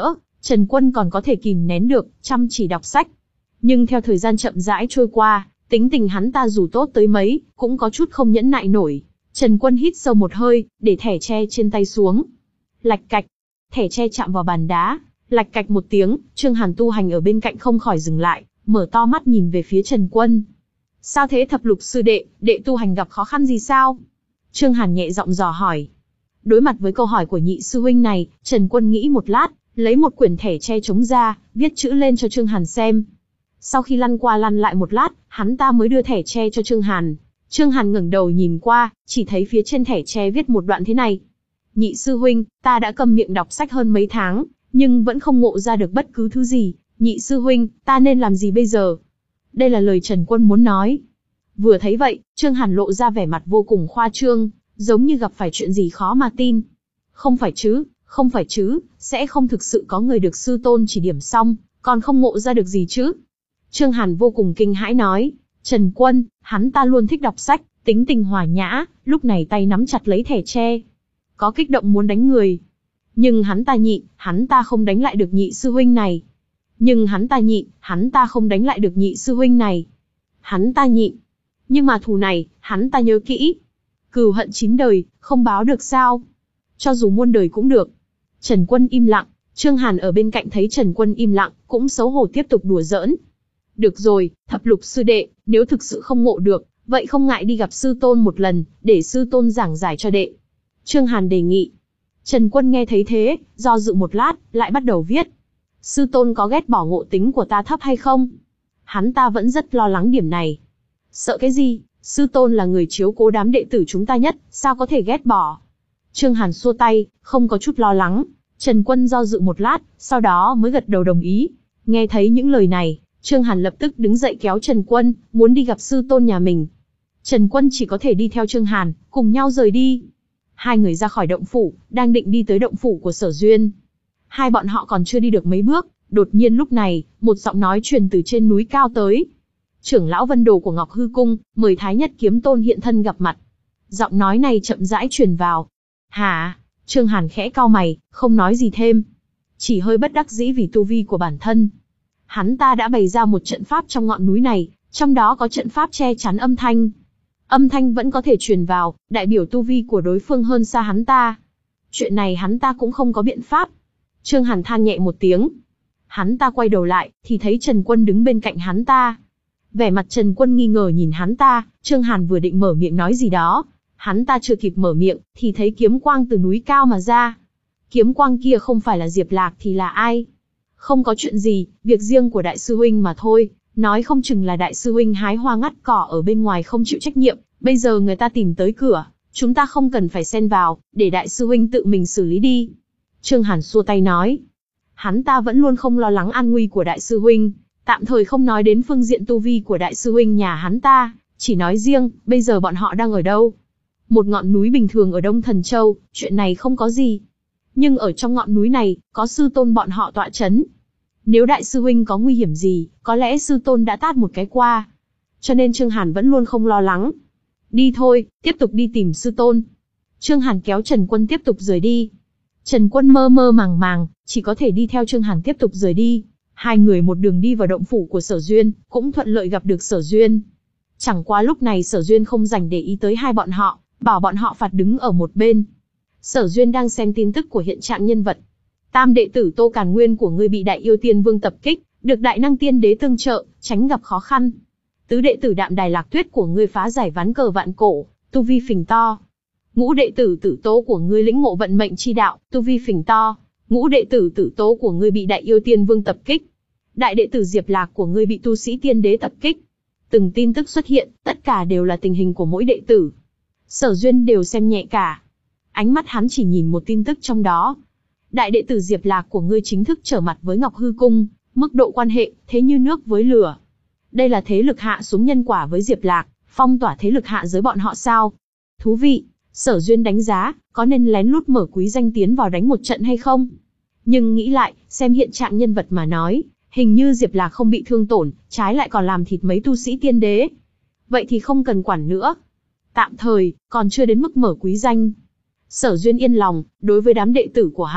Trần Quân còn có thể kìm nén được, chăm chỉ đọc sách. Nhưng theo thời gian chậm rãi trôi qua, tính tình hắn ta dù tốt tới mấy, cũng có chút không nhẫn nại nổi. Trần Quân hít sâu một hơi, để thẻ tre trên tay xuống. Lạch cạch, thẻ tre chạm vào bàn đá, lạch cạch một tiếng, Trương Hàn tu hành ở bên cạnh không khỏi dừng lại, mở to mắt nhìn về phía Trần Quân. Sao thế Thập Lục sư đệ, đệ tu hành gặp khó khăn gì sao? Trương Hàn nhẹ giọng dò hỏi. Đối mặt với câu hỏi của nhị sư huynh này, Trần Quân nghĩ một lát, lấy một quyển thẻ tre trống ra, viết chữ lên cho Trương Hàn xem. Sau khi lăn qua lăn lại một lát, hắn ta mới đưa thẻ tre cho Trương Hàn. Trương Hàn ngẩng đầu nhìn qua, chỉ thấy phía trên thẻ tre viết một đoạn thế này. Nhị sư huynh, ta đã câm miệng đọc sách hơn mấy tháng, nhưng vẫn không ngộ ra được bất cứ thứ gì. Nhị sư huynh, ta nên làm gì bây giờ? Đây là lời Trần Quân muốn nói. Vừa thấy vậy, Trương Hàn lộ ra vẻ mặt vô cùng khoa trương, giống như gặp phải chuyện gì khó mà tin. Không phải chứ, không phải chứ, sẽ không thực sự có người được sư tôn chỉ điểm xong, còn không ngộ ra được gì chứ? Trương Hàn vô cùng kinh hãi nói. Trần Quân, hắn ta luôn thích đọc sách, tính tình hòa nhã, lúc này tay nắm chặt lấy thẻ tre. Có kích động muốn đánh người. Nhưng hắn ta nhịn, hắn ta không đánh lại được nhị sư huynh này. Nhưng hắn ta nhịn, hắn ta không đánh lại được nhị sư huynh này. Hắn ta nhịn. Nhưng mà thù này, hắn ta nhớ kỹ. Cừu hận chín đời, không báo được sao? Cho dù muôn đời cũng được. Trần Quân im lặng, Trương Hàn ở bên cạnh thấy Trần Quân im lặng, cũng xấu hổ tiếp tục đùa giỡn. Được rồi, Thập Lục sư đệ, nếu thực sự không ngộ được, vậy không ngại đi gặp sư tôn một lần, để sư tôn giảng giải cho đệ. Trương Hàn đề nghị. Trần Quân nghe thấy thế, do dự một lát, lại bắt đầu viết. Sư tôn có ghét bỏ ngộ tính của ta thấp hay không? Hắn ta vẫn rất lo lắng điểm này. Sợ cái gì? Sư tôn là người chiếu cố đám đệ tử chúng ta nhất, sao có thể ghét bỏ? Trương Hàn xua tay, không có chút lo lắng. Trần Quân do dự một lát, sau đó mới gật đầu đồng ý. Nghe thấy những lời này, Trương Hàn lập tức đứng dậy kéo Trần Quân, muốn đi gặp sư tôn nhà mình. Trần Quân chỉ có thể đi theo Trương Hàn, cùng nhau rời đi. Hai người ra khỏi động phủ, đang định đi tới động phủ của Sở Duyên. Hai bọn họ còn chưa đi được mấy bước, đột nhiên lúc này, một giọng nói truyền từ trên núi cao tới. Trưởng lão Vân Đồ của Ngọc Hư Cung, mời Thái Nhất Kiếm Tôn hiện thân gặp mặt. Giọng nói này chậm rãi truyền vào. Hả? Trương Hàn khẽ cau mày, không nói gì thêm. Chỉ hơi bất đắc dĩ vì tu vi của bản thân. Hắn ta đã bày ra một trận pháp trong ngọn núi này, trong đó có trận pháp che chắn âm thanh. Âm thanh vẫn có thể truyền vào, đại biểu tu vi của đối phương hơn xa hắn ta. Chuyện này hắn ta cũng không có biện pháp. Trương Hàn than nhẹ một tiếng. Hắn ta quay đầu lại, thì thấy Trần Quân đứng bên cạnh hắn ta. Vẻ mặt Trần Quân nghi ngờ nhìn hắn ta, Trương Hàn vừa định mở miệng nói gì đó. Hắn ta chưa kịp mở miệng, thì thấy kiếm quang từ núi cao mà ra. Kiếm quang kia không phải là Diệp Lạc thì là ai? Không có chuyện gì, việc riêng của đại sư huynh mà thôi. Nói không chừng là đại sư huynh hái hoa ngắt cỏ ở bên ngoài không chịu trách nhiệm, bây giờ người ta tìm tới cửa, chúng ta không cần phải xen vào, để đại sư huynh tự mình xử lý đi. Trương Hàn xua tay nói. Hắn ta vẫn luôn không lo lắng an nguy của đại sư huynh, tạm thời không nói đến phương diện tu vi của đại sư huynh nhà hắn ta, chỉ nói riêng, bây giờ bọn họ đang ở đâu? Một ngọn núi bình thường ở Đông Thần Châu, chuyện này không có gì. Nhưng ở trong ngọn núi này, có sư tôn bọn họ tọa chấn. Nếu đại sư huynh có nguy hiểm gì, có lẽ sư tôn đã tát một cái qua. Cho nên Trương Hàn vẫn luôn không lo lắng. Đi thôi, tiếp tục đi tìm sư tôn. Trương Hàn kéo Trần Quân tiếp tục rời đi. Trần Quân mơ mơ màng màng, chỉ có thể đi theo Trương Hàn tiếp tục rời đi. Hai người một đường đi vào động phủ của Sở Duyên, cũng thuận lợi gặp được Sở Duyên. Chẳng qua lúc này Sở Duyên không dành để ý tới hai bọn họ, bảo bọn họ phạt đứng ở một bên. Sở Duyên đang xem tin tức của hiện trạng nhân vật. Tam đệ tử Tô Càn Nguyên của ngươi bị Đại Yêu Tiên Vương tập kích, được Đại Năng Tiên Đế tương trợ, tránh gặp khó khăn. Tứ đệ tử Đạm Đài Lạc Tuyết của ngươi phá giải ván cờ vạn cổ, tu vi phình to. Ngũ đệ tử Tử Tố của ngươi lĩnh ngộ vận mệnh chi đạo, tu vi phình to. Ngũ đệ tử Tử Tố của ngươi bị Đại Yêu Tiên Vương tập kích. Đại đệ tử Diệp Lạc của ngươi bị tu sĩ Tiên Đế tập kích. Từng tin tức xuất hiện, tất cả đều là tình hình của mỗi đệ tử. Sở Duyên đều xem nhẹ cả. Ánh mắt hắn chỉ nhìn một tin tức trong đó. Đại đệ tử Diệp Lạc của ngươi chính thức trở mặt với Ngọc Hư Cung, mức độ quan hệ, thế như nước với lửa. Đây là thế lực hạ xuống nhân quả với Diệp Lạc, phong tỏa thế lực hạ giới bọn họ sao? Thú vị, Sở Duyên đánh giá, có nên lén lút mở quý danh tiến vào đánh một trận hay không? Nhưng nghĩ lại, xem hiện trạng nhân vật mà nói, hình như Diệp Lạc không bị thương tổn, trái lại còn làm thịt mấy tu sĩ tiên đế. Vậy thì không cần quản nữa. Tạm thời, còn chưa đến mức mở quý danh. Sở Duyên yên lòng, đối với đám đệ tử của hắn,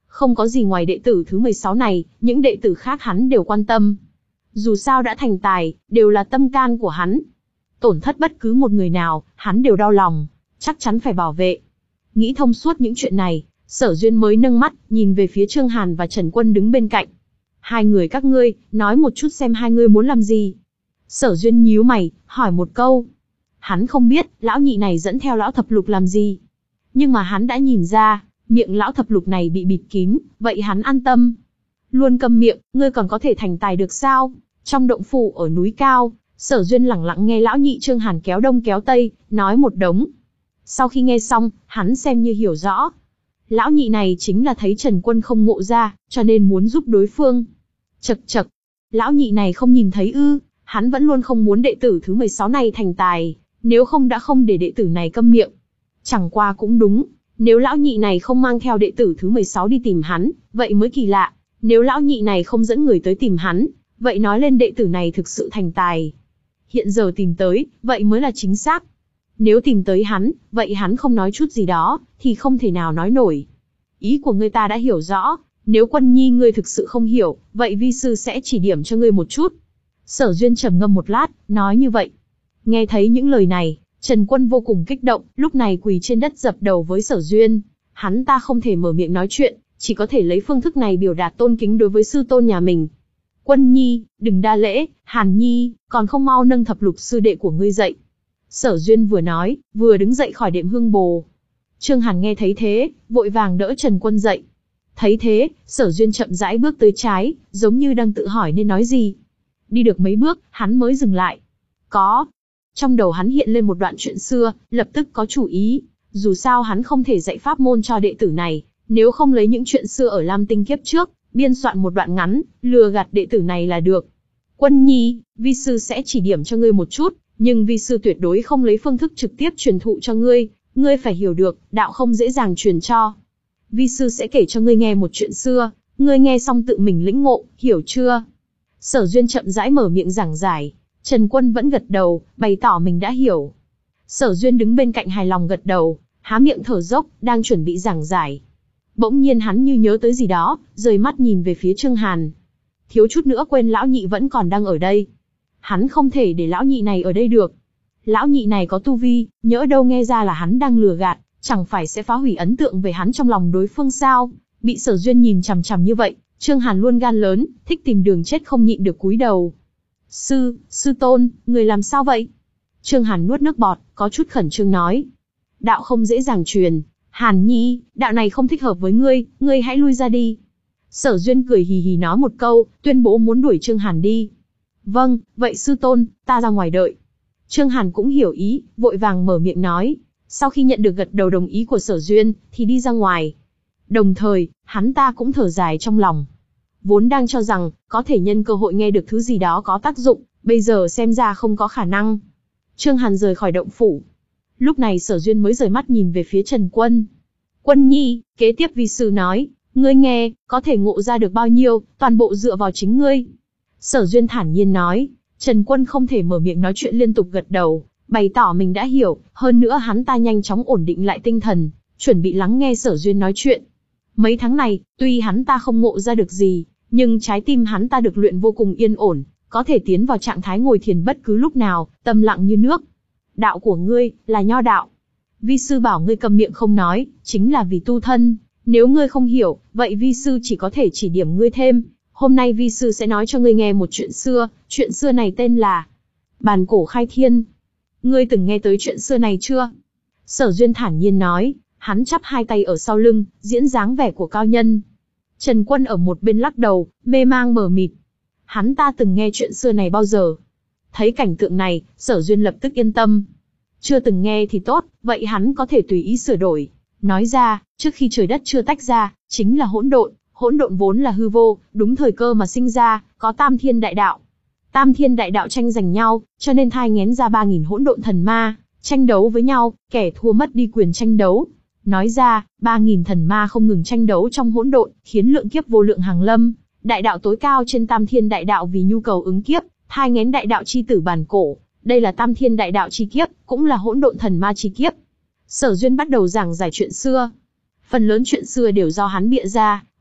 Không có gì ngoài đệ tử thứ mười sáu này, những đệ tử khác hắn đều quan tâm. Dù sao đã thành tài, đều là tâm can của hắn. Tổn thất bất cứ một người nào, hắn đều đau lòng, chắc chắn phải bảo vệ. Nghĩ thông suốt những chuyện này, Sở Duyên mới nâng mắt, nhìn về phía Trương Hàn và Trần Quân đứng bên cạnh. Hai người các ngươi, nói một chút xem hai ngươi muốn làm gì. Sở Duyên nhíu mày, hỏi một câu. Hắn không biết, lão nhị này dẫn theo lão thập lục làm gì. Nhưng mà hắn đã nhìn ra, miệng lão thập lục này bị bịt kín, vậy hắn an tâm. Luôn câm miệng, ngươi còn có thể thành tài được sao? Trong động phủ ở núi cao, Sở Duyên lẳng lặng nghe lão nhị Trương Hàn kéo đông kéo tây, nói một đống. Sau khi nghe xong, hắn xem như hiểu rõ. Lão nhị này chính là thấy Trần Quân không ngộ ra, cho nên muốn giúp đối phương. Chậc chậc, lão nhị này không nhìn thấy ư? Hắn vẫn luôn không muốn đệ tử thứ mười sáu này thành tài, nếu không đã không để đệ tử này câm miệng. Chẳng qua cũng đúng, nếu lão nhị này không mang theo đệ tử thứ mười sáu đi tìm hắn, vậy mới kỳ lạ. Nếu lão nhị này không dẫn người tới tìm hắn, vậy nói lên đệ tử này thực sự thành tài. Hiện giờ tìm tới, vậy mới là chính xác. Nếu tìm tới hắn, vậy hắn không nói chút gì đó, thì không thể nào nói nổi. Ý của ngươi ta đã hiểu rõ, nếu Quân Nhi ngươi thực sự không hiểu, vậy vi sư sẽ chỉ điểm cho ngươi một chút. Sở Duyên trầm ngâm một lát, nói như vậy. Nghe thấy những lời này, Trần Quân vô cùng kích động, lúc này quỳ trên đất dập đầu với Sở Duyên. Hắn ta không thể mở miệng nói chuyện, chỉ có thể lấy phương thức này biểu đạt tôn kính đối với sư tôn nhà mình. Quân Nhi, đừng đa lễ, Hàn Nhi, còn không mau nâng thập lục sư đệ của ngươi dậy. Sở Duyên vừa nói, vừa đứng dậy khỏi đệm hương bồ. Trương Hàn nghe thấy thế, vội vàng đỡ Trần Quân dậy. Thấy thế, Sở Duyên chậm rãi bước tới trái, giống như đang tự hỏi nên nói gì. Đi được mấy bước, hắn mới dừng lại. Có. Trong đầu hắn hiện lên một đoạn chuyện xưa, lập tức có chủ ý. Dù sao hắn không thể dạy pháp môn cho đệ tử này, nếu không lấy những chuyện xưa ở Lam Tinh kiếp trước, biên soạn một đoạn ngắn, lừa gạt đệ tử này là được. Quân Nhi, vi sư sẽ chỉ điểm cho ngươi một chút, nhưng vi sư tuyệt đối không lấy phương thức trực tiếp truyền thụ cho ngươi, ngươi phải hiểu được, đạo không dễ dàng truyền cho. Vi sư sẽ kể cho ngươi nghe một chuyện xưa, ngươi nghe xong tự mình lĩnh ngộ, hiểu chưa? Sở Duyên chậm rãi mở miệng giảng giải, Trần Quân vẫn gật đầu, bày tỏ mình đã hiểu. Sở Duyên đứng bên cạnh hài lòng gật đầu, há miệng thở dốc, đang chuẩn bị giảng giải. Bỗng nhiên hắn như nhớ tới gì đó, rời mắt nhìn về phía Trương Hàn. Thiếu chút nữa quên lão nhị vẫn còn đang ở đây. Hắn không thể để lão nhị này ở đây được. Lão nhị này có tu vi, nhỡ đâu nghe ra là hắn đang lừa gạt, chẳng phải sẽ phá hủy ấn tượng về hắn trong lòng đối phương sao? Bị Sở Duyên nhìn chằm chằm như vậy, Trương Hàn luôn gan lớn, thích tìm đường chết không nhịn được cúi đầu. Sư, sư tôn, người làm sao vậy? Trương Hàn nuốt nước bọt, có chút khẩn trương nói. Đạo không dễ dàng truyền. Hàn Nhi, đạo này không thích hợp với ngươi, ngươi hãy lui ra đi. Sở Duyên cười hì hì nói một câu, tuyên bố muốn đuổi Trương Hàn đi. Vâng, vậy sư tôn, ta ra ngoài đợi. Trương Hàn cũng hiểu ý, vội vàng mở miệng nói. Sau khi nhận được gật đầu đồng ý của Sở Duyên, thì đi ra ngoài. Đồng thời, hắn ta cũng thở dài trong lòng. Vốn đang cho rằng, có thể nhân cơ hội nghe được thứ gì đó có tác dụng, bây giờ xem ra không có khả năng. Trương Hàn rời khỏi động phủ. Lúc này Sở Duyên mới rời mắt nhìn về phía Trần Quân. Quân Nhi, kế tiếp vi sư nói, ngươi nghe, có thể ngộ ra được bao nhiêu, toàn bộ dựa vào chính ngươi. Sở Duyên thản nhiên nói. Trần Quân không thể mở miệng nói chuyện liên tục gật đầu, bày tỏ mình đã hiểu, hơn nữa hắn ta nhanh chóng ổn định lại tinh thần, chuẩn bị lắng nghe Sở Duyên nói chuyện. Mấy tháng này, tuy hắn ta không ngộ ra được gì, nhưng trái tim hắn ta được luyện vô cùng yên ổn, có thể tiến vào trạng thái ngồi thiền bất cứ lúc nào, tâm lặng như nước. Đạo của ngươi, là nho đạo. Vi sư bảo ngươi cầm miệng không nói, chính là vì tu thân. Nếu ngươi không hiểu, vậy vi sư chỉ có thể chỉ điểm ngươi thêm. Hôm nay vi sư sẽ nói cho ngươi nghe một chuyện xưa, chuyện xưa này tên là Bàn cổ khai thiên. Ngươi từng nghe tới chuyện xưa này chưa? Sở Duyên thản nhiên nói, hắn chắp hai tay ở sau lưng, diễn dáng vẻ của cao nhân. Trần Quân ở một bên lắc đầu, mê mang mờ mịt. Hắn ta từng nghe chuyện xưa này bao giờ? Thấy cảnh tượng này, Sở Duyên lập tức yên tâm. Chưa từng nghe thì tốt, vậy hắn có thể tùy ý sửa đổi. Nói ra, trước khi trời đất chưa tách ra, chính là hỗn độn, hỗn độn vốn là hư vô, đúng thời cơ mà sinh ra, có tam thiên đại đạo. Tam thiên đại đạo tranh giành nhau, cho nên thai nghén ra ba nghìn hỗn độn thần ma, tranh đấu với nhau, kẻ thua mất đi quyền tranh đấu. Nói ra, ba nghìn thần ma không ngừng tranh đấu trong hỗn độn, khiến lượng kiếp vô lượng hàng lâm. Đại đạo tối cao trên tam thiên đại đạo vì nhu cầu ứng kiếp, thai nghén đại đạo chi tử bản cổ. Đây là tam thiên đại đạo chi kiếp, cũng là hỗn độn thần ma chi kiếp. Sở Duyên bắt đầu giảng giải chuyện xưa. Phần lớn chuyện xưa đều do hắn bịa ra,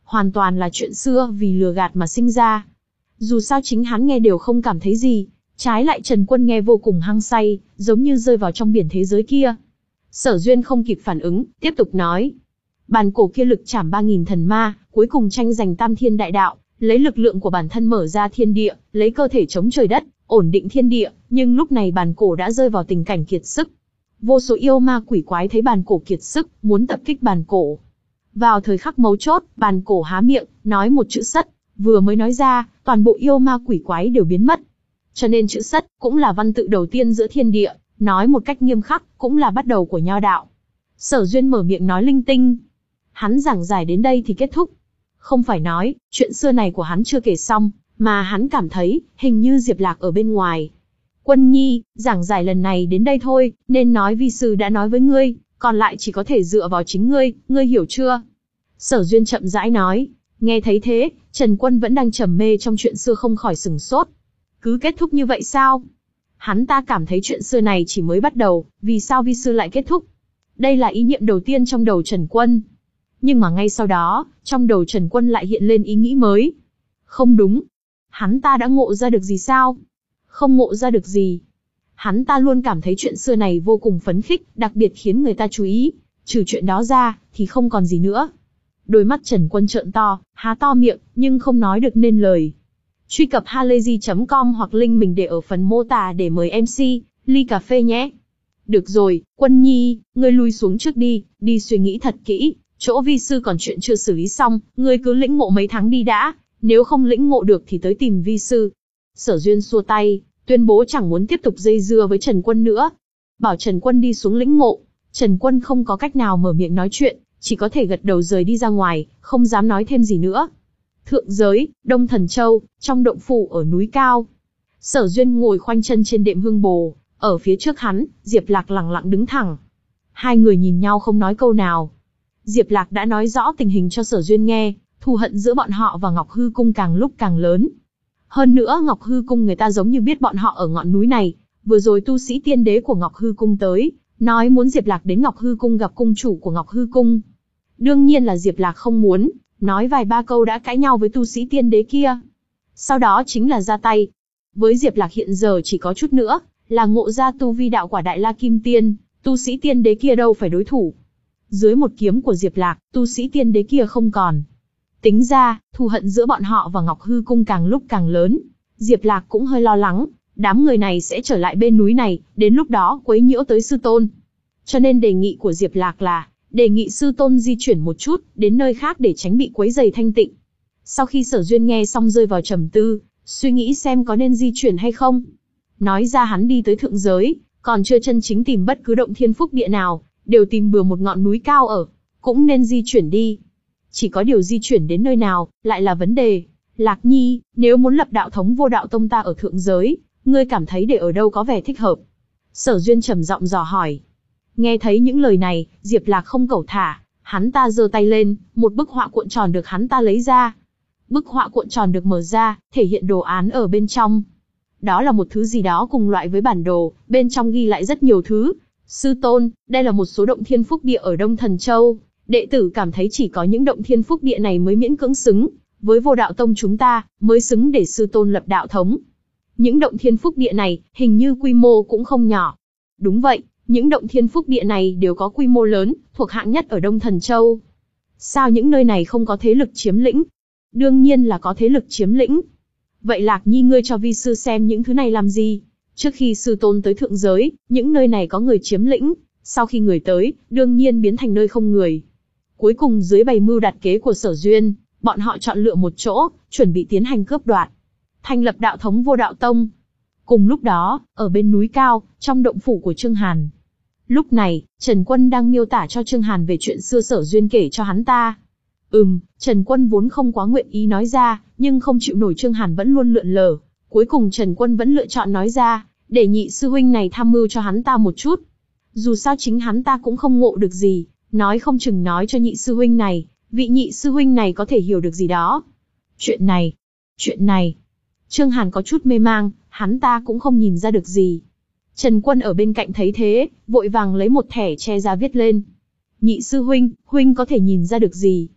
hoàn toàn là chuyện xưa vì lừa gạt mà sinh ra. Dù sao chính hắn nghe đều không cảm thấy gì, trái lại Trần Quân nghe vô cùng hăng say, giống như rơi vào trong biển thế giới kia. Sở Duyên không kịp phản ứng, tiếp tục nói. Bàn cổ kia lực chảm ba nghìn thần ma, cuối cùng tranh giành tam thiên đại đạo, lấy lực lượng của bản thân mở ra thiên địa, lấy cơ thể chống trời đất, ổn định thiên địa, nhưng lúc này bàn cổ đã rơi vào tình cảnh kiệt sức. Vô số yêu ma quỷ quái thấy bàn cổ kiệt sức, muốn tập kích bàn cổ. Vào thời khắc mấu chốt, bàn cổ há miệng, nói một chữ sắt, vừa mới nói ra, toàn bộ yêu ma quỷ quái đều biến mất. Cho nên chữ sắt cũng là văn tự đầu tiên giữa thiên địa, nói một cách nghiêm khắc, cũng là bắt đầu của nho đạo. Sở Duyên mở miệng nói linh tinh. Hắn giảng giải đến đây thì kết thúc. Không phải nói, chuyện xưa này của hắn chưa kể xong, mà hắn cảm thấy, hình như Diệp Lạc ở bên ngoài. Quân Nhi, giảng giải lần này đến đây thôi, nên nói vi sư đã nói với ngươi, còn lại chỉ có thể dựa vào chính ngươi, ngươi hiểu chưa? Sở Duyên chậm rãi nói. Nghe thấy thế, Trần Quân vẫn đang trầm mê trong chuyện xưa không khỏi sừng sốt. Cứ kết thúc như vậy sao? Hắn ta cảm thấy chuyện xưa này chỉ mới bắt đầu, vì sao vi sư lại kết thúc? Đây là ý niệm đầu tiên trong đầu Trần Quân. Nhưng mà ngay sau đó, trong đầu Trần Quân lại hiện lên ý nghĩ mới. Không đúng. Hắn ta đã ngộ ra được gì sao? Không ngộ ra được gì. Hắn ta luôn cảm thấy chuyện xưa này vô cùng phấn khích, đặc biệt khiến người ta chú ý. Trừ chuyện đó ra, thì không còn gì nữa. Đôi mắt Trần Quân trợn to, há to miệng, nhưng không nói được nên lời. Truy cập halayzi chấm com hoặc link mình để ở phần mô tả để mời em xê, ly cà phê nhé. Được rồi, Quân Nhi, ngươi lui xuống trước đi, đi suy nghĩ thật kỹ, chỗ vi sư còn chuyện chưa xử lý xong, ngươi cứ lĩnh ngộ mấy tháng đi đã, nếu không lĩnh ngộ được thì tới tìm vi sư. Sở Duyên xua tay, tuyên bố chẳng muốn tiếp tục dây dưa với Trần Quân nữa. Bảo Trần Quân đi xuống lĩnh ngộ, Trần Quân không có cách nào mở miệng nói chuyện, chỉ có thể gật đầu rời đi ra ngoài, không dám nói thêm gì nữa. Thượng giới, Đông Thần Châu, trong động phủ ở núi cao. Sở Duyên ngồi khoanh chân trên đệm hương bồ, ở phía trước hắn, Diệp Lạc lẳng lặng đứng thẳng. Hai người nhìn nhau không nói câu nào. Diệp Lạc đã nói rõ tình hình cho Sở Duyên nghe, thù hận giữa bọn họ và Ngọc Hư Cung càng lúc càng lớn. Hơn nữa Ngọc Hư Cung người ta giống như biết bọn họ ở ngọn núi này, vừa rồi tu sĩ tiên đế của Ngọc Hư Cung tới, nói muốn Diệp Lạc đến Ngọc Hư Cung gặp cung chủ của Ngọc Hư Cung. Đương nhiên là Diệp Lạc không muốn, nói vài ba câu đã cãi nhau với tu sĩ tiên đế kia. Sau đó chính là ra tay. Với Diệp Lạc hiện giờ chỉ có chút nữa, là ngộ ra tu vi đạo quả Đại La Kim Tiên, tu sĩ tiên đế kia đâu phải đối thủ. Dưới một kiếm của Diệp Lạc, tu sĩ tiên đế kia không còn. Tính ra, thù hận giữa bọn họ và Ngọc Hư Cung càng lúc càng lớn. Diệp Lạc cũng hơi lo lắng, đám người này sẽ trở lại bên núi này, đến lúc đó quấy nhiễu tới sư tôn. Cho nên đề nghị của Diệp Lạc là, đề nghị sư tôn di chuyển một chút, đến nơi khác để tránh bị quấy rầy thanh tịnh. Sau khi Sở Duyên nghe xong rơi vào trầm tư, suy nghĩ xem có nên di chuyển hay không. Nói ra hắn đi tới thượng giới, còn chưa chân chính tìm bất cứ động thiên phúc địa nào, đều tìm bừa một ngọn núi cao ở, cũng nên di chuyển đi. Chỉ có điều di chuyển đến nơi nào, lại là vấn đề. Lạc Nhi, nếu muốn lập đạo thống Vô Đạo Tông ta ở thượng giới, ngươi cảm thấy để ở đâu có vẻ thích hợp? Sở Duyên trầm giọng dò hỏi. Nghe thấy những lời này, Diệp Lạc không cẩu thả, hắn ta giơ tay lên, một bức họa cuộn tròn được hắn ta lấy ra. Bức họa cuộn tròn được mở ra, thể hiện đồ án ở bên trong. Đó là một thứ gì đó cùng loại với bản đồ, bên trong ghi lại rất nhiều thứ. Sư tôn, đây là một số động thiên phúc địa ở Đông Thần Châu. Đệ tử cảm thấy chỉ có những động thiên phúc địa này mới miễn cưỡng xứng với Vô Đạo Tông chúng ta, mới xứng để sư tôn lập đạo thống. Những động thiên phúc địa này, hình như quy mô cũng không nhỏ. Đúng vậy, những động thiên phúc địa này đều có quy mô lớn, thuộc hạng nhất ở Đông Thần Châu. Sao những nơi này không có thế lực chiếm lĩnh? Đương nhiên là có thế lực chiếm lĩnh. Vậy Lạc Nhi ngươi cho vi sư xem những thứ này làm gì? Trước khi sư tôn tới thượng giới, những nơi này có người chiếm lĩnh. Sau khi người tới, đương nhiên biến thành nơi không người. Cuối cùng dưới bày mưu đặt kế của Sở Duyên, bọn họ chọn lựa một chỗ, chuẩn bị tiến hành cướp đoạt. Thành lập đạo thống Vô Đạo Tông. Cùng lúc đó, ở bên núi cao, trong động phủ của Trương Hàn. Lúc này, Trần Quân đang miêu tả cho Trương Hàn về chuyện xưa Sở Duyên kể cho hắn ta. Ừm, Trần Quân vốn không quá nguyện ý nói ra, nhưng không chịu nổi Trương Hàn vẫn luôn lượn lờ. Cuối cùng Trần Quân vẫn lựa chọn nói ra, để nhị sư huynh này tham mưu cho hắn ta một chút. Dù sao chính hắn ta cũng không ngộ được gì, nói không chừng nói cho nhị sư huynh này, vị nhị sư huynh này có thể hiểu được gì đó. Chuyện này, chuyện này. Trương Hàn có chút mê mang, hắn ta cũng không nhìn ra được gì. Trần Quân ở bên cạnh thấy thế, vội vàng lấy một thẻ che ra viết lên. Nhị sư huynh, huynh có thể nhìn ra được gì?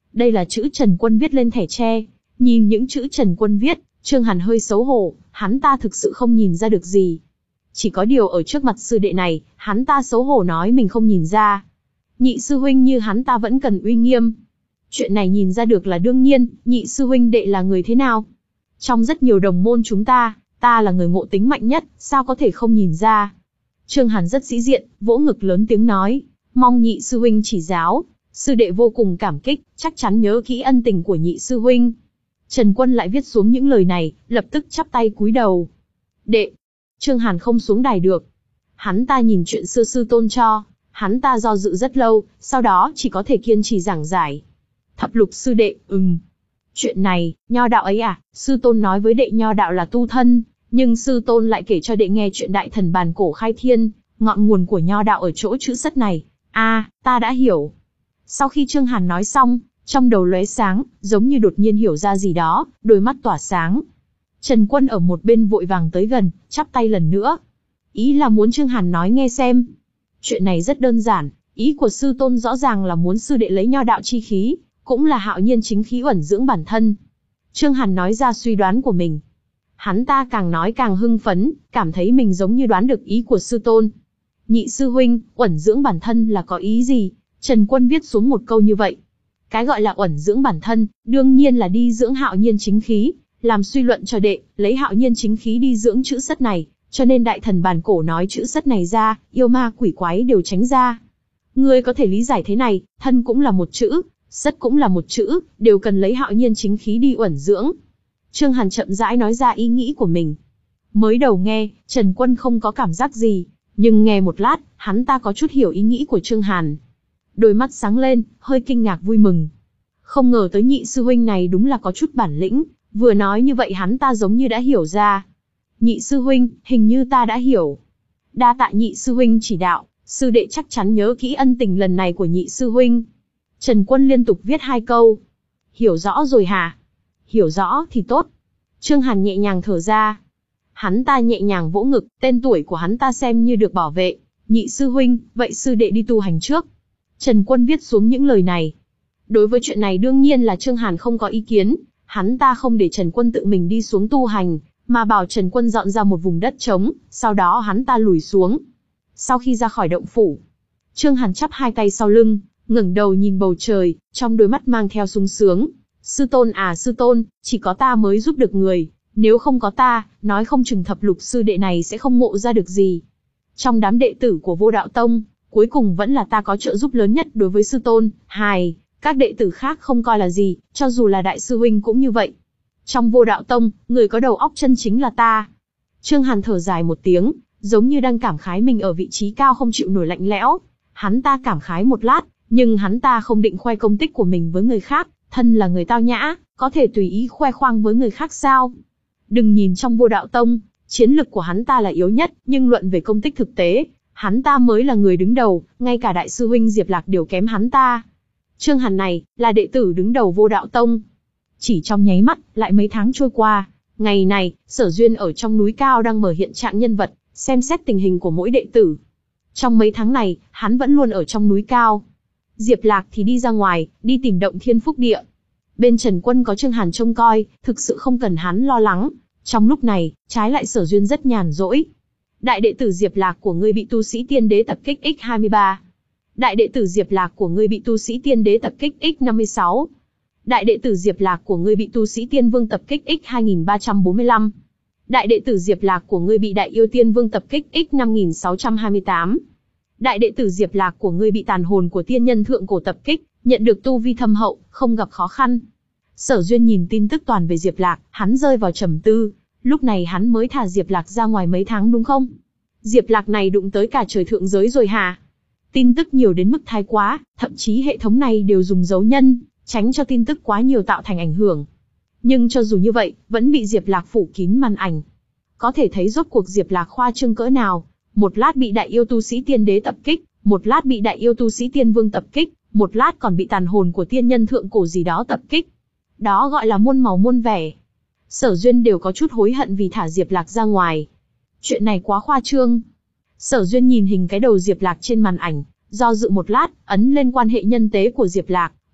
Đây là chữ Trần Quân viết lên thẻ tre. Nhìn những chữ Trần Quân viết, Trương Hàn hơi xấu hổ, hắn ta thực sự không nhìn ra được gì. Chỉ có điều ở trước mặt sư đệ này, hắn ta xấu hổ nói mình không nhìn ra. Nhị sư huynh như hắn ta vẫn cần uy nghiêm. Chuyện này nhìn ra được là đương nhiên, nhị sư huynh đệ là người thế nào? Trong rất nhiều đồng môn chúng ta, ta là người ngộ tính mạnh nhất, sao có thể không nhìn ra? Trương Hàn rất sĩ diện, vỗ ngực lớn tiếng nói, mong nhị sư huynh chỉ giáo, sư đệ vô cùng cảm kích, chắc chắn nhớ kỹ ân tình của nhị sư huynh. Trần Quân lại viết xuống những lời này, lập tức chắp tay cúi đầu. Đệ, Trương Hàn không xuống đài được. Hắn ta nhìn chuyện xưa sư tôn cho, hắn ta do dự rất lâu, sau đó chỉ có thể kiên trì giảng giải. Thập lục sư đệ, ừm. Chuyện này, nho đạo ấy à, sư tôn nói với đệ nho đạo là tu thân, nhưng sư tôn lại kể cho đệ nghe chuyện đại thần bàn cổ khai thiên, ngọn nguồn của nho đạo ở chỗ chữ sất này. A, à, ta đã hiểu. Sau khi Trương Hàn nói xong, trong đầu lóe sáng, giống như đột nhiên hiểu ra gì đó, đôi mắt tỏa sáng. Trần Quân ở một bên vội vàng tới gần, chắp tay lần nữa. Ý là muốn Trương Hàn nói nghe xem. Chuyện này rất đơn giản, ý của sư tôn rõ ràng là muốn sư đệ lấy nho đạo chi khí, cũng là hạo nhiên chính khí uẩn dưỡng bản thân. Trương Hàn nói ra suy đoán của mình. Hắn ta càng nói càng hưng phấn, cảm thấy mình giống như đoán được ý của sư tôn. Nhị sư huynh, uẩn dưỡng bản thân là có ý gì? Trần Quân viết xuống một câu như vậy. Cái gọi là uẩn dưỡng bản thân, đương nhiên là đi dưỡng hạo nhiên chính khí, làm suy luận cho đệ, lấy hạo nhiên chính khí đi dưỡng chữ sất này, cho nên đại thần bàn cổ nói chữ sất này ra, yêu ma quỷ quái đều tránh ra. Ngươi có thể lý giải thế này, thân cũng là một chữ, sất cũng là một chữ, đều cần lấy hạo nhiên chính khí đi uẩn dưỡng. Trương Hàn chậm rãi nói ra ý nghĩ của mình. Mới đầu nghe, Trần Quân không có cảm giác gì, nhưng nghe một lát, hắn ta có chút hiểu ý nghĩ của Trương Hàn. Đôi mắt sáng lên, hơi kinh ngạc vui mừng. Không ngờ tới nhị sư huynh này đúng là có chút bản lĩnh, vừa nói như vậy hắn ta giống như đã hiểu ra. Nhị sư huynh, hình như ta đã hiểu. Đa tạ nhị sư huynh chỉ đạo, sư đệ chắc chắn nhớ kỹ ân tình lần này của nhị sư huynh. Trần Quân liên tục viết hai câu. Hiểu rõ rồi hả? Hiểu rõ thì tốt. Trương Hàn nhẹ nhàng thở ra. Hắn ta nhẹ nhàng vỗ ngực, tên tuổi của hắn ta xem như được bảo vệ. Nhị sư huynh, vậy sư đệ đi tu hành trước. Trần Quân viết xuống những lời này. Đối với chuyện này đương nhiên là Trương Hàn không có ý kiến. Hắn ta không để Trần Quân tự mình đi xuống tu hành, mà bảo Trần Quân dọn ra một vùng đất trống, sau đó hắn ta lùi xuống. Sau khi ra khỏi động phủ, Trương Hàn chắp hai tay sau lưng, ngẩng đầu nhìn bầu trời, trong đôi mắt mang theo sung sướng. Sư tôn à sư tôn, chỉ có ta mới giúp được người, nếu không có ta, nói không chừng thập lục sư đệ này sẽ không ngộ ra được gì. Trong đám đệ tử của Vô Đạo Tông, cuối cùng vẫn là ta có trợ giúp lớn nhất đối với sư tôn. Hài, các đệ tử khác không coi là gì, cho dù là đại sư huynh cũng như vậy. Trong Vô Đạo Tông, người có đầu óc chân chính là ta. Trương Hàn thở dài một tiếng, giống như đang cảm khái mình ở vị trí cao không chịu nổi lạnh lẽo. Hắn ta cảm khái một lát, nhưng hắn ta không định khoe công tích của mình với người khác, thân là người tao nhã, có thể tùy ý khoe khoang với người khác sao? Đừng nhìn trong Vô Đạo Tông, chiến lực của hắn ta là yếu nhất, nhưng luận về công tích thực tế, hắn ta mới là người đứng đầu, ngay cả đại sư huynh Diệp Lạc đều kém hắn ta. Trương Hàn này, là đệ tử đứng đầu Vô Đạo Tông. Chỉ trong nháy mắt, lại mấy tháng trôi qua, ngày này, Sở Duyên ở trong núi cao đang mở hiện trạng nhân vật, xem xét tình hình của mỗi đệ tử. Trong mấy tháng này, hắn vẫn luôn ở trong núi cao. Diệp Lạc thì đi ra ngoài, đi tìm động thiên phúc địa. Bên Trần Quân có Trương Hàn trông coi, thực sự không cần hắn lo lắng. Trong lúc này, trái lại Sở Duyên rất nhàn rỗi. Đại đệ tử Diệp Lạc của ngươi bị tu sĩ tiên đế tập kích nhân hai mươi ba. Đại đệ tử Diệp Lạc của ngươi bị tu sĩ tiên đế tập kích nhân năm mươi sáu. Đại đệ tử Diệp Lạc của ngươi bị tu sĩ tiên vương tập kích nhân hai nghìn ba trăm bốn mươi lăm. Đại đệ tử Diệp Lạc của ngươi bị đại yêu tiên vương tập kích nhân năm nghìn sáu trăm hai mươi tám. Đại đệ tử Diệp Lạc của ngươi bị tàn hồn của tiên nhân thượng cổ tập kích, nhận được tu vi thâm hậu, không gặp khó khăn. Sở Duyên nhìn tin tức toàn về Diệp Lạc, hắn rơi vào trầm tư. Lúc này hắn mới thả Diệp Lạc ra ngoài mấy tháng đúng không? Diệp Lạc này đụng tới cả trời thượng giới rồi hả? Tin tức nhiều đến mức thái quá, thậm chí hệ thống này đều dùng dấu nhân, tránh cho tin tức quá nhiều tạo thành ảnh hưởng. Nhưng cho dù như vậy, vẫn bị Diệp Lạc phủ kín màn ảnh. Có thể thấy rốt cuộc Diệp Lạc khoa trương cỡ nào. Một lát bị đại yêu tu sĩ tiên đế tập kích, một lát bị đại yêu tu sĩ tiên vương tập kích, một lát còn bị tàn hồn của tiên nhân thượng cổ gì đó tập kích. Đó gọi là muôn màu muôn vẻ. Sở Duyên đều có chút hối hận vì thả Diệp Lạc ra ngoài. Chuyện này quá khoa trương. Sở Duyên nhìn hình cái đầu Diệp Lạc trên màn ảnh, do dự một lát, ấn lên quan hệ nhân tế của Diệp Lạc,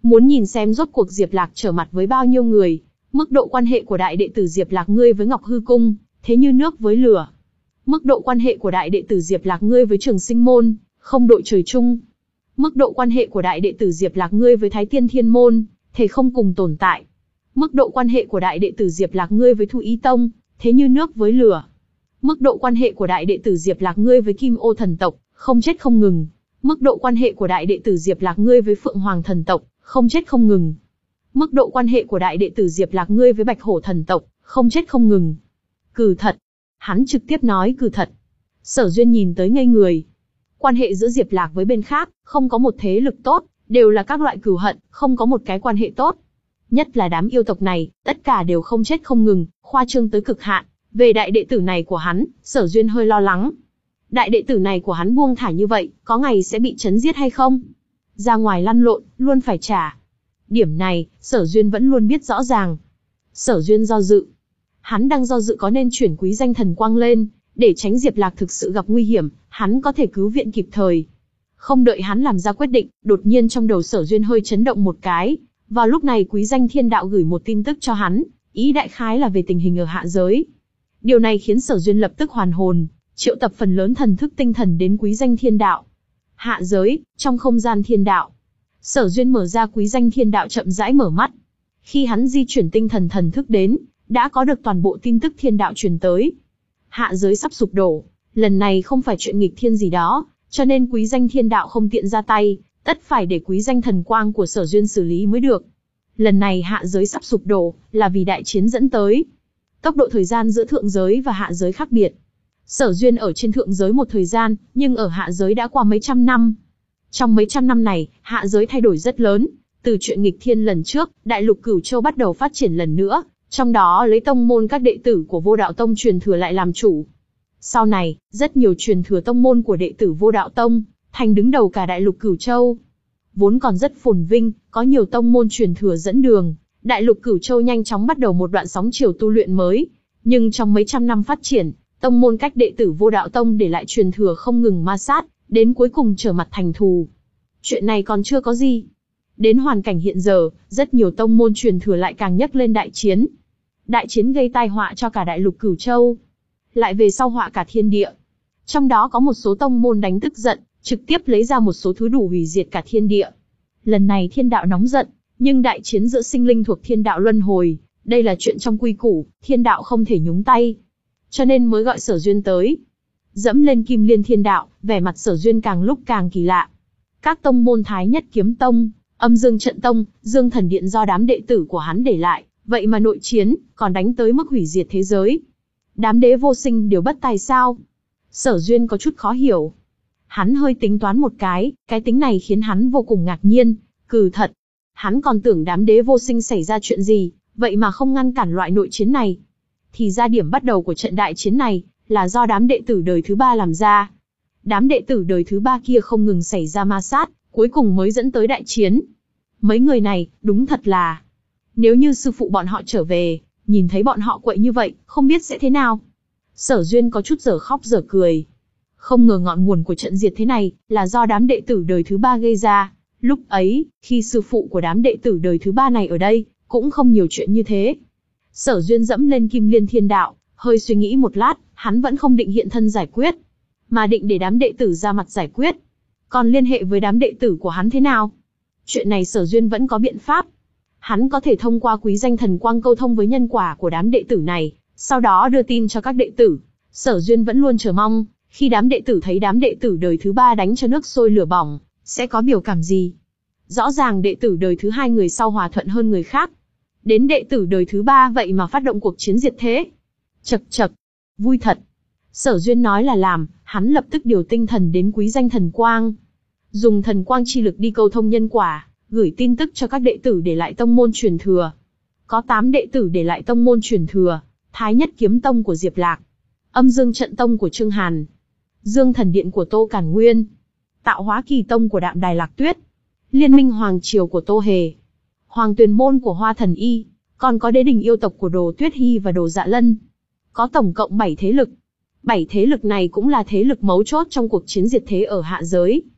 muốn nhìn xem rốt cuộc Diệp Lạc trở mặt với bao nhiêu người. Mức độ quan hệ của đại đệ tử Diệp Lạc ngươi với Ngọc Hư Cung, thế như nước với lửa. Mức độ quan hệ của đại đệ tử Diệp Lạc ngươi với Trường Sinh Môn, không đội trời chung. Mức độ quan hệ của đại đệ tử Diệp Lạc ngươi với Thái Tiên Thiên Môn, thể không cùng tồn tại. Mức độ quan hệ của đại đệ tử Diệp Lạc ngươi với Thụ Ý Tông, thế như nước với lửa. Mức độ quan hệ của đại đệ tử Diệp Lạc ngươi với Kim Ô Thần Tộc, không chết không ngừng. Mức độ quan hệ của đại đệ tử Diệp Lạc ngươi với Phượng Hoàng Thần Tộc, không chết không ngừng. Mức độ quan hệ của đại đệ tử Diệp Lạc ngươi với Bạch Hổ Thần Tộc, không chết không ngừng. Cừ thật. Hắn trực tiếp nói cừ thật. Sở Duyên nhìn tới ngây người. Quan hệ giữa Diệp Lạc với bên khác, không có một thế lực tốt, đều là các loại cừu hận, không có một cái quan hệ tốt. Nhất là đám yêu tộc này, tất cả đều không chết không ngừng, khoa trương tới cực hạn. Về đại đệ tử này của hắn, Sở Duyên hơi lo lắng. Đại đệ tử này của hắn buông thả như vậy, có ngày sẽ bị chấn giết hay không? Ra ngoài lăn lộn, luôn phải trả. Điểm này, Sở Duyên vẫn luôn biết rõ ràng. Sở Duyên do dự. Hắn đang do dự có nên chuyển quý danh thần quang lên, để tránh Diệp Lạc thực sự gặp nguy hiểm, hắn có thể cứu viện kịp thời. Không đợi hắn làm ra quyết định, đột nhiên trong đầu Sở Duyên hơi chấn động một cái. Vào lúc này quý danh thiên đạo gửi một tin tức cho hắn, ý đại khái là về tình hình ở hạ giới. Điều này khiến Sở Duyên lập tức hoàn hồn, triệu tập phần lớn thần thức tinh thần đến quý danh thiên đạo. Hạ giới, trong không gian thiên đạo. Sở Duyên mở ra quý danh thiên đạo chậm rãi mở mắt. Khi hắn di chuyển tinh thần thần thức đến, đã có được toàn bộ tin tức thiên đạo truyền tới. Hạ giới sắp sụp đổ, lần này không phải chuyện nghịch thiên gì đó, cho nên quý danh thiên đạo không tiện ra tay, tất phải để quý danh thần quang của Sở Duyên xử lý mới được. Lần này hạ giới sắp sụp đổ, là vì đại chiến dẫn tới. Tốc độ thời gian giữa thượng giới và hạ giới khác biệt. Sở Duyên ở trên thượng giới một thời gian, nhưng ở hạ giới đã qua mấy trăm năm. Trong mấy trăm năm này, hạ giới thay đổi rất lớn. Từ chuyện nghịch thiên lần trước, đại lục Cửu Châu bắt đầu phát triển lần nữa, trong đó lấy tông môn các đệ tử của Vô Đạo Tông truyền thừa lại làm chủ. Sau này, rất nhiều truyền thừa tông môn của đệ tử Vô Đạo Tông, thành đứng đầu cả đại lục Cửu Châu. Vốn còn rất phồn vinh, có nhiều tông môn truyền thừa dẫn đường, đại lục Cửu Châu nhanh chóng bắt đầu một đoạn sóng chiều tu luyện mới. Nhưng trong mấy trăm năm phát triển, tông môn cách đệ tử Vô Đạo Tông để lại truyền thừa không ngừng ma sát, đến cuối cùng trở mặt thành thù. Chuyện này còn chưa có gì. Đến hoàn cảnh hiện giờ, rất nhiều tông môn truyền thừa lại càng nhắc lên đại chiến. Đại chiến gây tai họa cho cả đại lục Cửu Châu. Lại về sau họa cả thiên địa. Trong đó có một số tông môn đánh tức giận, trực tiếp lấy ra một số thứ đủ hủy diệt cả thiên địa. Lần này thiên đạo nóng giận, nhưng đại chiến giữa sinh linh thuộc thiên đạo luân hồi, đây là chuyện trong quy củ, thiên đạo không thể nhúng tay. Cho nên mới gọi Sở Duyên tới. Dẫm lên Kim Liên thiên đạo, vẻ mặt Sở Duyên càng lúc càng kỳ lạ. Các tông môn Thái Nhất Kiếm Tông, Âm Dương Trận Tông, Dương Thần Điện do đám đệ tử của hắn để lại, vậy mà nội chiến, còn đánh tới mức hủy diệt thế giới. Đám đế vô sinh đều bất tài sao? Sở Duyên có chút khó hiểu. Hắn hơi tính toán một cái, cái tính này khiến hắn vô cùng ngạc nhiên, cừ thật. Hắn còn tưởng đám đế vô sinh xảy ra chuyện gì, vậy mà không ngăn cản loại nội chiến này. Thì ra điểm bắt đầu của trận đại chiến này, là do đám đệ tử đời thứ ba làm ra. Đám đệ tử đời thứ ba kia không ngừng xảy ra ma sát, cuối cùng mới dẫn tới đại chiến. Mấy người này, đúng thật là... Nếu như sư phụ bọn họ trở về, nhìn thấy bọn họ quậy như vậy, không biết sẽ thế nào. Sở Duyên có chút dở khóc dở cười. Không ngờ ngọn nguồn của trận diệt thế này, là do đám đệ tử đời thứ ba gây ra. Lúc ấy, khi sư phụ của đám đệ tử đời thứ ba này ở đây, cũng không nhiều chuyện như thế. Sở Duyên dẫm lên Kim Liên thiên đạo, hơi suy nghĩ một lát, hắn vẫn không định hiện thân giải quyết, mà định để đám đệ tử ra mặt giải quyết. Còn liên hệ với đám đệ tử của hắn thế nào? Chuyện này Sở Duyên vẫn có biện pháp. Hắn có thể thông qua quý danh thần quang câu thông với nhân quả của đám đệ tử này, sau đó đưa tin cho các đệ tử. Sở Duyên vẫn luôn chờ mong, khi đám đệ tử thấy đám đệ tử đời thứ ba đánh cho nước sôi lửa bỏng, sẽ có biểu cảm gì. Rõ ràng đệ tử đời thứ hai người sau hòa thuận hơn người khác. Đến đệ tử đời thứ ba vậy mà phát động cuộc chiến diệt thế. Chậc chậc, vui thật. Sở Duyên nói là làm, hắn lập tức điều tinh thần đến quý danh thần quang. Dùng thần quang chi lực đi câu thông nhân quả, gửi tin tức cho các đệ tử để lại tông môn truyền thừa. Có tám đệ tử để lại tông môn truyền thừa, Thái Nhất Kiếm Tông của Diệp Lạc, Âm Dương Trận Tông của Trương Hàn, Dương Thần Điện của Tô Cản Nguyên, Tạo Hóa Kỳ Tông của Đạm Đài Lạc Tuyết, Liên Minh Hoàng Triều của Tô Hề, Hoàng Tuyền Môn của Hoa Thần Y, còn có Đế Đình Yêu Tộc của Đồ Tuyết Hy và Đồ Dạ Lân. Có tổng cộng bảy thế lực. Bảy thế lực này cũng là thế lực mấu chốt trong cuộc chiến diệt thế ở hạ giới.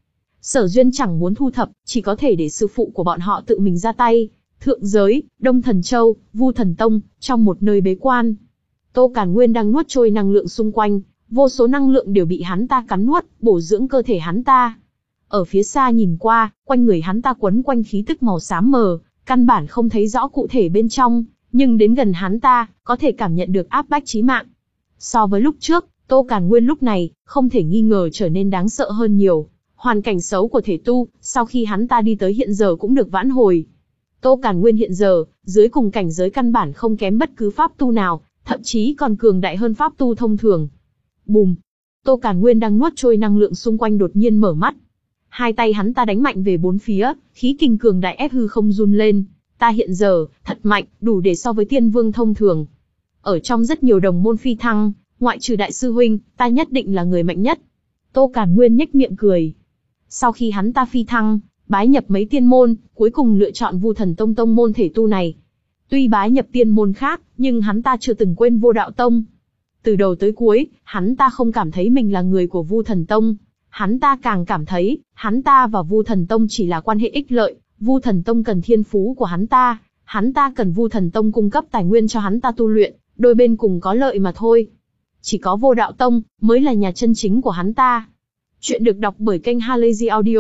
Sở Duyên chẳng muốn thu thập, chỉ có thể để sư phụ của bọn họ tự mình ra tay. Thượng giới, Đông Thần Châu, Vu Thần Tông, trong một nơi bế quan. Tô Càn Nguyên đang nuốt trôi năng lượng xung quanh, vô số năng lượng đều bị hắn ta cắn nuốt, bổ dưỡng cơ thể hắn ta. Ở phía xa nhìn qua, quanh người hắn ta quấn quanh khí tức màu xám mờ, căn bản không thấy rõ cụ thể bên trong, nhưng đến gần hắn ta, có thể cảm nhận được áp bách chí mạng. So với lúc trước, Tô Càn Nguyên lúc này, không thể nghi ngờ trở nên đáng sợ hơn nhiều. Hoàn cảnh xấu của thể tu, sau khi hắn ta đi tới hiện giờ cũng được vãn hồi. Tô Càn Nguyên hiện giờ, dưới cùng cảnh giới căn bản không kém bất cứ pháp tu nào, thậm chí còn cường đại hơn pháp tu thông thường. Bùm! Tô Càn Nguyên đang nuốt trôi năng lượng xung quanh đột nhiên mở mắt. Hai tay hắn ta đánh mạnh về bốn phía, khí kình cường đại ép hư không run lên. Ta hiện giờ, thật mạnh, đủ để so với tiên vương thông thường. Ở trong rất nhiều đồng môn phi thăng, ngoại trừ đại sư huynh, ta nhất định là người mạnh nhất. Tô Càn Nguyên nhếch miệng cười. Sau khi hắn ta phi thăng, bái nhập mấy tiên môn, cuối cùng lựa chọn Vu Thần Tông tông môn thể tu này. Tuy bái nhập tiên môn khác, nhưng hắn ta chưa từng quên Vô Đạo Tông. Từ đầu tới cuối, hắn ta không cảm thấy mình là người của Vu Thần Tông. Hắn ta càng cảm thấy, hắn ta và Vu Thần Tông chỉ là quan hệ ích lợi. Vu Thần Tông cần thiên phú của hắn ta, hắn ta cần Vu Thần Tông cung cấp tài nguyên cho hắn ta tu luyện, đôi bên cùng có lợi mà thôi. Chỉ có Vô Đạo Tông mới là nhà chân chính của hắn ta. Chuyện được đọc bởi kênh Halazy Audio.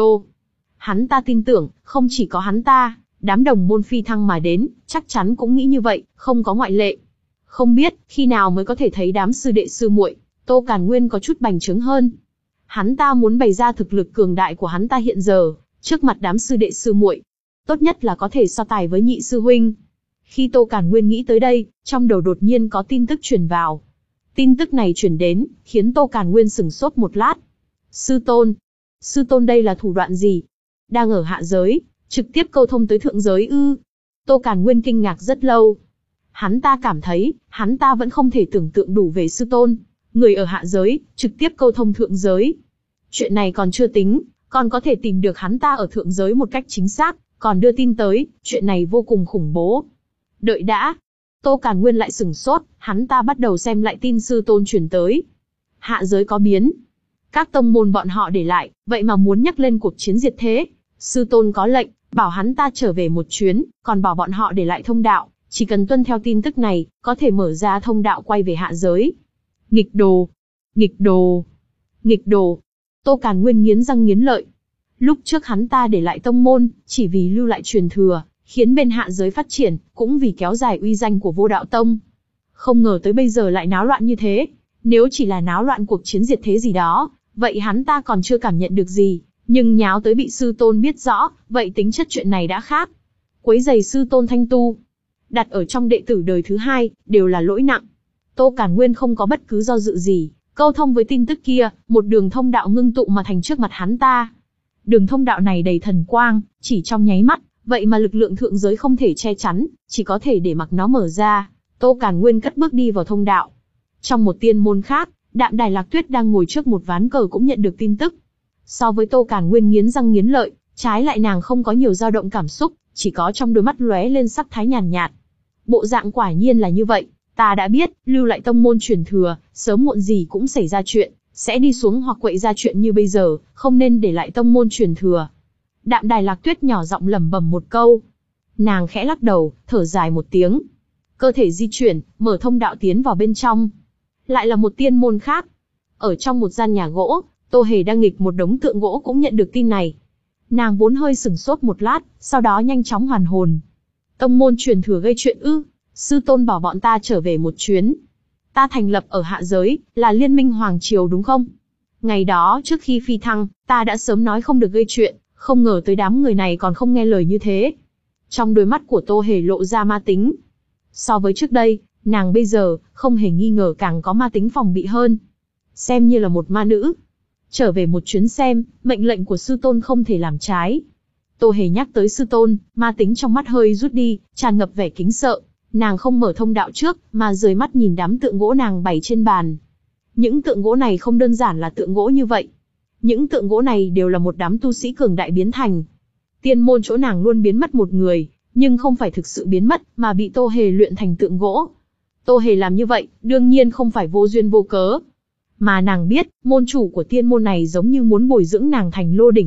Hắn ta tin tưởng, không chỉ có hắn ta, đám đồng môn phi thăng mà đến, chắc chắn cũng nghĩ như vậy, không có ngoại lệ. Không biết, khi nào mới có thể thấy đám sư đệ sư muội. Tô Càn Nguyên có chút bành trướng hơn. Hắn ta muốn bày ra thực lực cường đại của hắn ta hiện giờ, trước mặt đám sư đệ sư muội. Tốt nhất là có thể so tài với nhị sư huynh. Khi Tô Càn Nguyên nghĩ tới đây, trong đầu đột nhiên có tin tức truyền vào. Tin tức này truyền đến, khiến Tô Càn Nguyên sửng sốt một lát. Sư tôn. Sư tôn đây là thủ đoạn gì? Đang ở hạ giới, trực tiếp câu thông tới thượng giới ư? Tô Càn Nguyên kinh ngạc rất lâu. Hắn ta cảm thấy, hắn ta vẫn không thể tưởng tượng đủ về sư tôn. Người ở hạ giới, trực tiếp câu thông thượng giới. Chuyện này còn chưa tính, còn có thể tìm được hắn ta ở thượng giới một cách chính xác, còn đưa tin tới, chuyện này vô cùng khủng bố. Đợi đã. Tô Càn Nguyên lại sửng sốt, hắn ta bắt đầu xem lại tin sư tôn truyền tới. Hạ giới có biến. Các tông môn bọn họ để lại, vậy mà muốn nhắc lên cuộc chiến diệt thế. Sư tôn có lệnh, bảo hắn ta trở về một chuyến, còn bảo bọn họ để lại thông đạo. Chỉ cần tuân theo tin tức này, có thể mở ra thông đạo quay về hạ giới. Nghịch đồ! Nghịch đồ! Nghịch đồ! Tô Càn Nguyên nghiến răng nghiến lợi. Lúc trước hắn ta để lại tông môn, chỉ vì lưu lại truyền thừa, khiến bên hạ giới phát triển, cũng vì kéo dài uy danh của Vô Đạo Tông. Không ngờ tới bây giờ lại náo loạn như thế. Nếu chỉ là náo loạn cuộc chiến diệt thế gì đó, vậy hắn ta còn chưa cảm nhận được gì. Nhưng nháo tới bị sư tôn biết rõ, vậy tính chất chuyện này đã khác. Quấy giày sư tôn thanh tu, đặt ở trong đệ tử đời thứ hai, đều là lỗi nặng. Tô Càn Nguyên không có bất cứ do dự gì, câu thông với tin tức kia, một đường thông đạo ngưng tụ mà thành trước mặt hắn ta. Đường thông đạo này đầy thần quang, chỉ trong nháy mắt, vậy mà lực lượng thượng giới không thể che chắn, chỉ có thể để mặc nó mở ra. Tô Càn Nguyên cất bước đi vào thông đạo. Trong một tiên môn khác, Đạm Đài Lạc Tuyết đang ngồi trước một ván cờ cũng nhận được tin tức. So với Tô Càn Nguyên nghiến răng nghiến lợi, trái lại nàng không có nhiều dao động cảm xúc, chỉ có trong đôi mắt lóe lên sắc thái nhàn nhạt. Bộ dạng quả nhiên là như vậy, ta đã biết, lưu lại tông môn truyền thừa, sớm muộn gì cũng xảy ra chuyện, sẽ đi xuống hoặc quậy ra chuyện như bây giờ, không nên để lại tông môn truyền thừa. Đạm Đài Lạc Tuyết nhỏ giọng lẩm bẩm một câu. Nàng khẽ lắc đầu, thở dài một tiếng. Cơ thể di chuyển, mở thông đạo tiến vào bên trong. Lại là một tiên môn khác. Ở trong một gian nhà gỗ, Tô Hề đang nghịch một đống tượng gỗ cũng nhận được tin này. Nàng vốn hơi sửng sốt một lát, sau đó nhanh chóng hoàn hồn. Tông môn truyền thừa gây chuyện ư? Sư tôn bảo bọn ta trở về một chuyến. Ta thành lập ở hạ giới, là Liên minh Hoàng Triều đúng không? Ngày đó trước khi phi thăng, ta đã sớm nói không được gây chuyện, không ngờ tới đám người này còn không nghe lời như thế. Trong đôi mắt của Tô Hề lộ ra ma tính. So với trước đây, nàng bây giờ, không hề nghi ngờ càng có ma tính phòng bị hơn. Xem như là một ma nữ. Trở về một chuyến xem, mệnh lệnh của sư tôn không thể làm trái. Tô Hề nhắc tới sư tôn, ma tính trong mắt hơi rút đi, tràn ngập vẻ kính sợ. Nàng không mở thông đạo trước, mà rời mắt nhìn đám tượng gỗ nàng bày trên bàn. Những tượng gỗ này không đơn giản là tượng gỗ như vậy. Những tượng gỗ này đều là một đám tu sĩ cường đại biến thành. Tiên môn chỗ nàng luôn biến mất một người, nhưng không phải thực sự biến mất, mà bị Tô Hề luyện thành tượng gỗ. Tô Hề làm như vậy, đương nhiên không phải vô duyên vô cớ. Mà nàng biết, môn chủ của tiên môn này giống như muốn bồi dưỡng nàng thành lô đỉnh.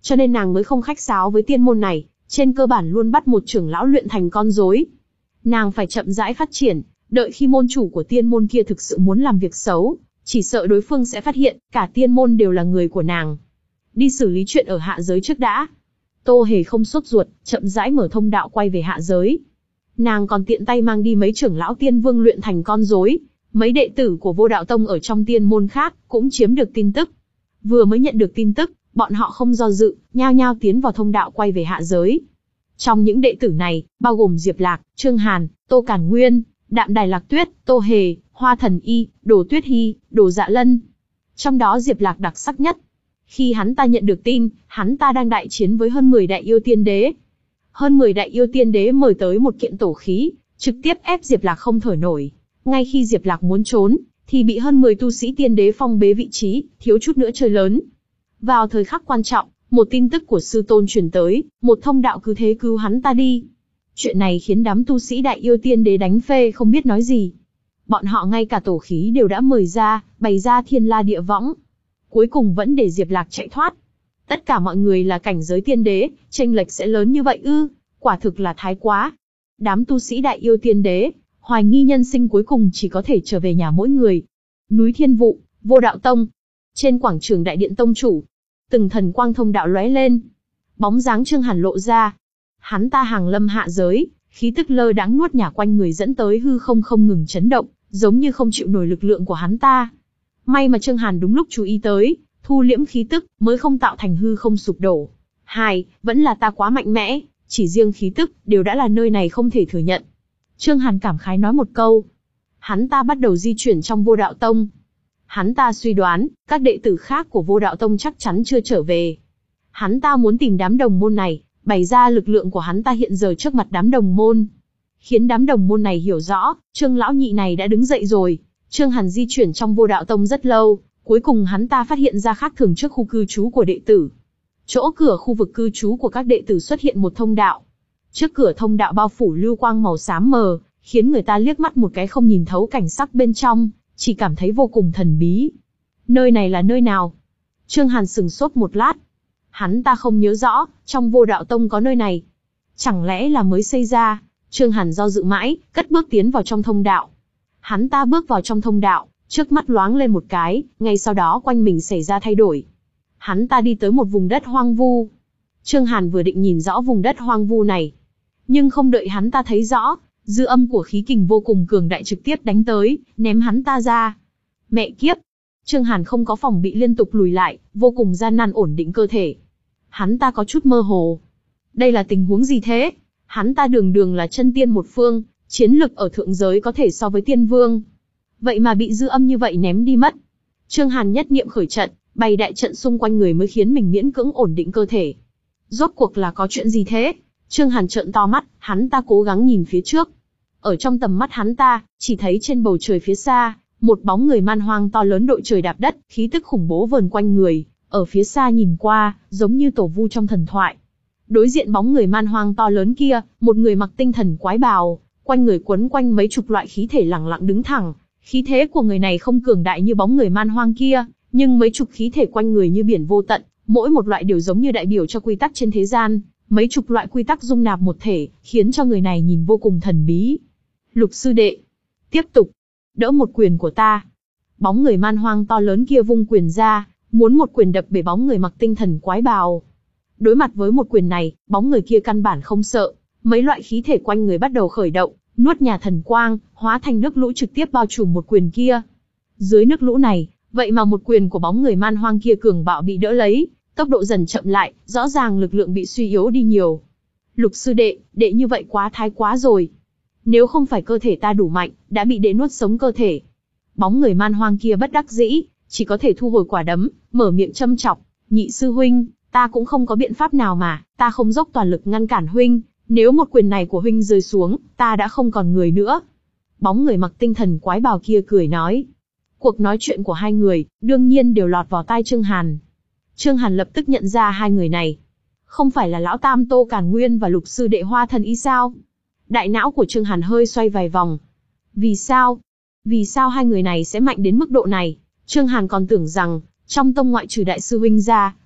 cho nên nàng mới không khách sáo với tiên môn này, trên cơ bản luôn bắt một trưởng lão luyện thành con rối. Nàng phải chậm rãi phát triển, đợi khi môn chủ của tiên môn kia thực sự muốn làm việc xấu, chỉ sợ đối phương sẽ phát hiện, cả tiên môn đều là người của nàng. Đi xử lý chuyện ở hạ giới trước đã. Tô Hề không sốt ruột, chậm rãi mở thông đạo quay về hạ giới. Nàng còn tiện tay mang đi mấy trưởng lão tiên vương luyện thành con rối, mấy đệ tử của Vô Đạo Tông ở trong tiên môn khác cũng chiếm được tin tức. Vừa mới nhận được tin tức, bọn họ không do dự, nhao nhao tiến vào thông đạo quay về hạ giới. Trong những đệ tử này, bao gồm Diệp Lạc, Trương Hàn, Tô Cản Nguyên, Đạm Đài Lạc Tuyết, Tô Hề, Hoa Thần Y, Đồ Tuyết Hy, Đồ Dạ Lân. Trong đó Diệp Lạc đặc sắc nhất. Khi hắn ta nhận được tin, hắn ta đang đại chiến với hơn mười đại yêu tiên đế. Hơn mười đại yêu tiên đế mời tới một kiện tổ khí, trực tiếp ép Diệp Lạc không thở nổi. Ngay khi Diệp Lạc muốn trốn, thì bị hơn mười tu sĩ tiên đế phong bế vị trí, thiếu chút nữa chơi lớn. Vào thời khắc quan trọng, một tin tức của sư tôn truyền tới, một thông đạo cứ thế cứu hắn ta đi. Chuyện này khiến đám tu sĩ đại yêu tiên đế đánh phê không biết nói gì. Bọn họ ngay cả tổ khí đều đã mời ra, bày ra thiên la địa võng. Cuối cùng vẫn để Diệp Lạc chạy thoát. Tất cả mọi người là cảnh giới tiên đế, chênh lệch sẽ lớn như vậy ư? Quả thực là thái quá. Đám tu sĩ đại yêu tiên đế, hoài nghi nhân sinh cuối cùng chỉ có thể trở về nhà mỗi người. Núi Thiên Vụ, Vô Đạo Tông. Trên quảng trường đại điện tông chủ, từng thần quang thông đạo lóe lên. Bóng dáng Trương Hàn lộ ra. Hắn ta hàng lâm hạ giới, khí tức lơ đãng nuốt nhả quanh người dẫn tới hư không không ngừng chấn động, giống như không chịu nổi lực lượng của hắn ta. May mà Trương Hàn đúng lúc chú ý tới, thu liễm khí tức, mới không tạo thành hư không sụp đổ. Hai, vẫn là ta quá mạnh mẽ, chỉ riêng khí tức, đều đã là nơi này không thể thừa nhận. Trương Hàn cảm khái nói một câu. Hắn ta bắt đầu di chuyển trong Vô Đạo Tông. Hắn ta suy đoán, các đệ tử khác của Vô Đạo Tông chắc chắn chưa trở về. Hắn ta muốn tìm đám đồng môn này, bày ra lực lượng của hắn ta hiện giờ trước mặt đám đồng môn. Khiến đám đồng môn này hiểu rõ, Trương lão nhị này đã đứng dậy rồi. Trương Hàn di chuyển trong Vô Đạo Tông rất lâu, cuối cùng hắn ta phát hiện ra khác thường trước khu cư trú của đệ tử. Chỗ cửa khu vực cư trú của các đệ tử xuất hiện một thông đạo. Trước cửa thông đạo bao phủ lưu quang màu xám mờ, khiến người ta liếc mắt một cái không nhìn thấu cảnh sắc bên trong, chỉ cảm thấy vô cùng thần bí. Nơi này là nơi nào? Trương Hàn sừng sốt một lát. Hắn ta không nhớ rõ, trong Vô Đạo Tông có nơi này. Chẳng lẽ là mới xây ra? Trương Hàn do dự mãi, cất bước tiến vào trong thông đạo. Hắn ta bước vào trong thông đạo, trước mắt loáng lên một cái, ngay sau đó quanh mình xảy ra thay đổi. Hắn ta đi tới một vùng đất hoang vu. Trương Hàn vừa định nhìn rõ vùng đất hoang vu này, nhưng không đợi hắn ta thấy rõ, dư âm của khí kình vô cùng cường đại trực tiếp đánh tới, ném hắn ta ra. Mẹ kiếp! Trương Hàn không có phòng bị liên tục lùi lại, vô cùng gian nan ổn định cơ thể. Hắn ta có chút mơ hồ. Đây là tình huống gì thế? Hắn ta đường đường là chân tiên một phương, chiến lực ở thượng giới có thể so với tiên vương. Vậy mà bị dư âm như vậy ném đi mất. Trương Hàn nhất niệm khởi trận, bày đại trận xung quanh người mới khiến mình miễn cưỡng ổn định cơ thể. Rốt cuộc là có chuyện gì thế? Trương Hàn trợn to mắt, hắn ta cố gắng nhìn phía trước. Ở trong tầm mắt hắn ta, chỉ thấy trên bầu trời phía xa, một bóng người man hoang to lớn đội trời đạp đất, khí tức khủng bố vờn quanh người, ở phía xa nhìn qua, giống như tổ vu trong thần thoại. Đối diện bóng người man hoang to lớn kia, một người mặc tinh thần quái bào, quanh người quấn quanh mấy chục loại khí thể lẳng lặng đứng thẳng. Khí thế của người này không cường đại như bóng người man hoang kia, nhưng mấy chục khí thể quanh người như biển vô tận, mỗi một loại đều giống như đại biểu cho quy tắc trên thế gian, mấy chục loại quy tắc dung nạp một thể, khiến cho người này nhìn vô cùng thần bí. Lục sư đệ, tiếp tục, đỡ một quyền của ta. Bóng người man hoang to lớn kia vung quyền ra, muốn một quyền đập bể bóng người mặc tinh thần quái bào. Đối mặt với một quyền này, bóng người kia căn bản không sợ, mấy loại khí thể quanh người bắt đầu khởi động, nuốt nhà thần quang, hóa thành nước lũ trực tiếp bao trùm một quyền kia. Dưới nước lũ này, vậy mà một quyền của bóng người man hoang kia cường bạo bị đỡ lấy, tốc độ dần chậm lại, rõ ràng lực lượng bị suy yếu đi nhiều. Lục sư đệ, đệ như vậy quá thái quá rồi. Nếu không phải cơ thể ta đủ mạnh, đã bị đệ nuốt sống cơ thể. Bóng người man hoang kia bất đắc dĩ, chỉ có thể thu hồi quả đấm, mở miệng châm chọc. Nhị sư huynh, ta cũng không có biện pháp nào mà, ta không dốc toàn lực ngăn cản huynh. Nếu một quyền này của huynh rơi xuống, ta đã không còn người nữa. Bóng người mặc tinh thần quái bào kia cười nói. Cuộc nói chuyện của hai người, đương nhiên đều lọt vào tai Trương Hàn. Trương Hàn lập tức nhận ra hai người này. Không phải là lão tam Tô Cản Nguyên và lục sư đệ Hoa Thần Y sao? Đại não của Trương Hàn hơi xoay vài vòng. Vì sao? Vì sao hai người này sẽ mạnh đến mức độ này? Trương Hàn còn tưởng rằng, trong tông ngoại trừ đại sư huynh ra,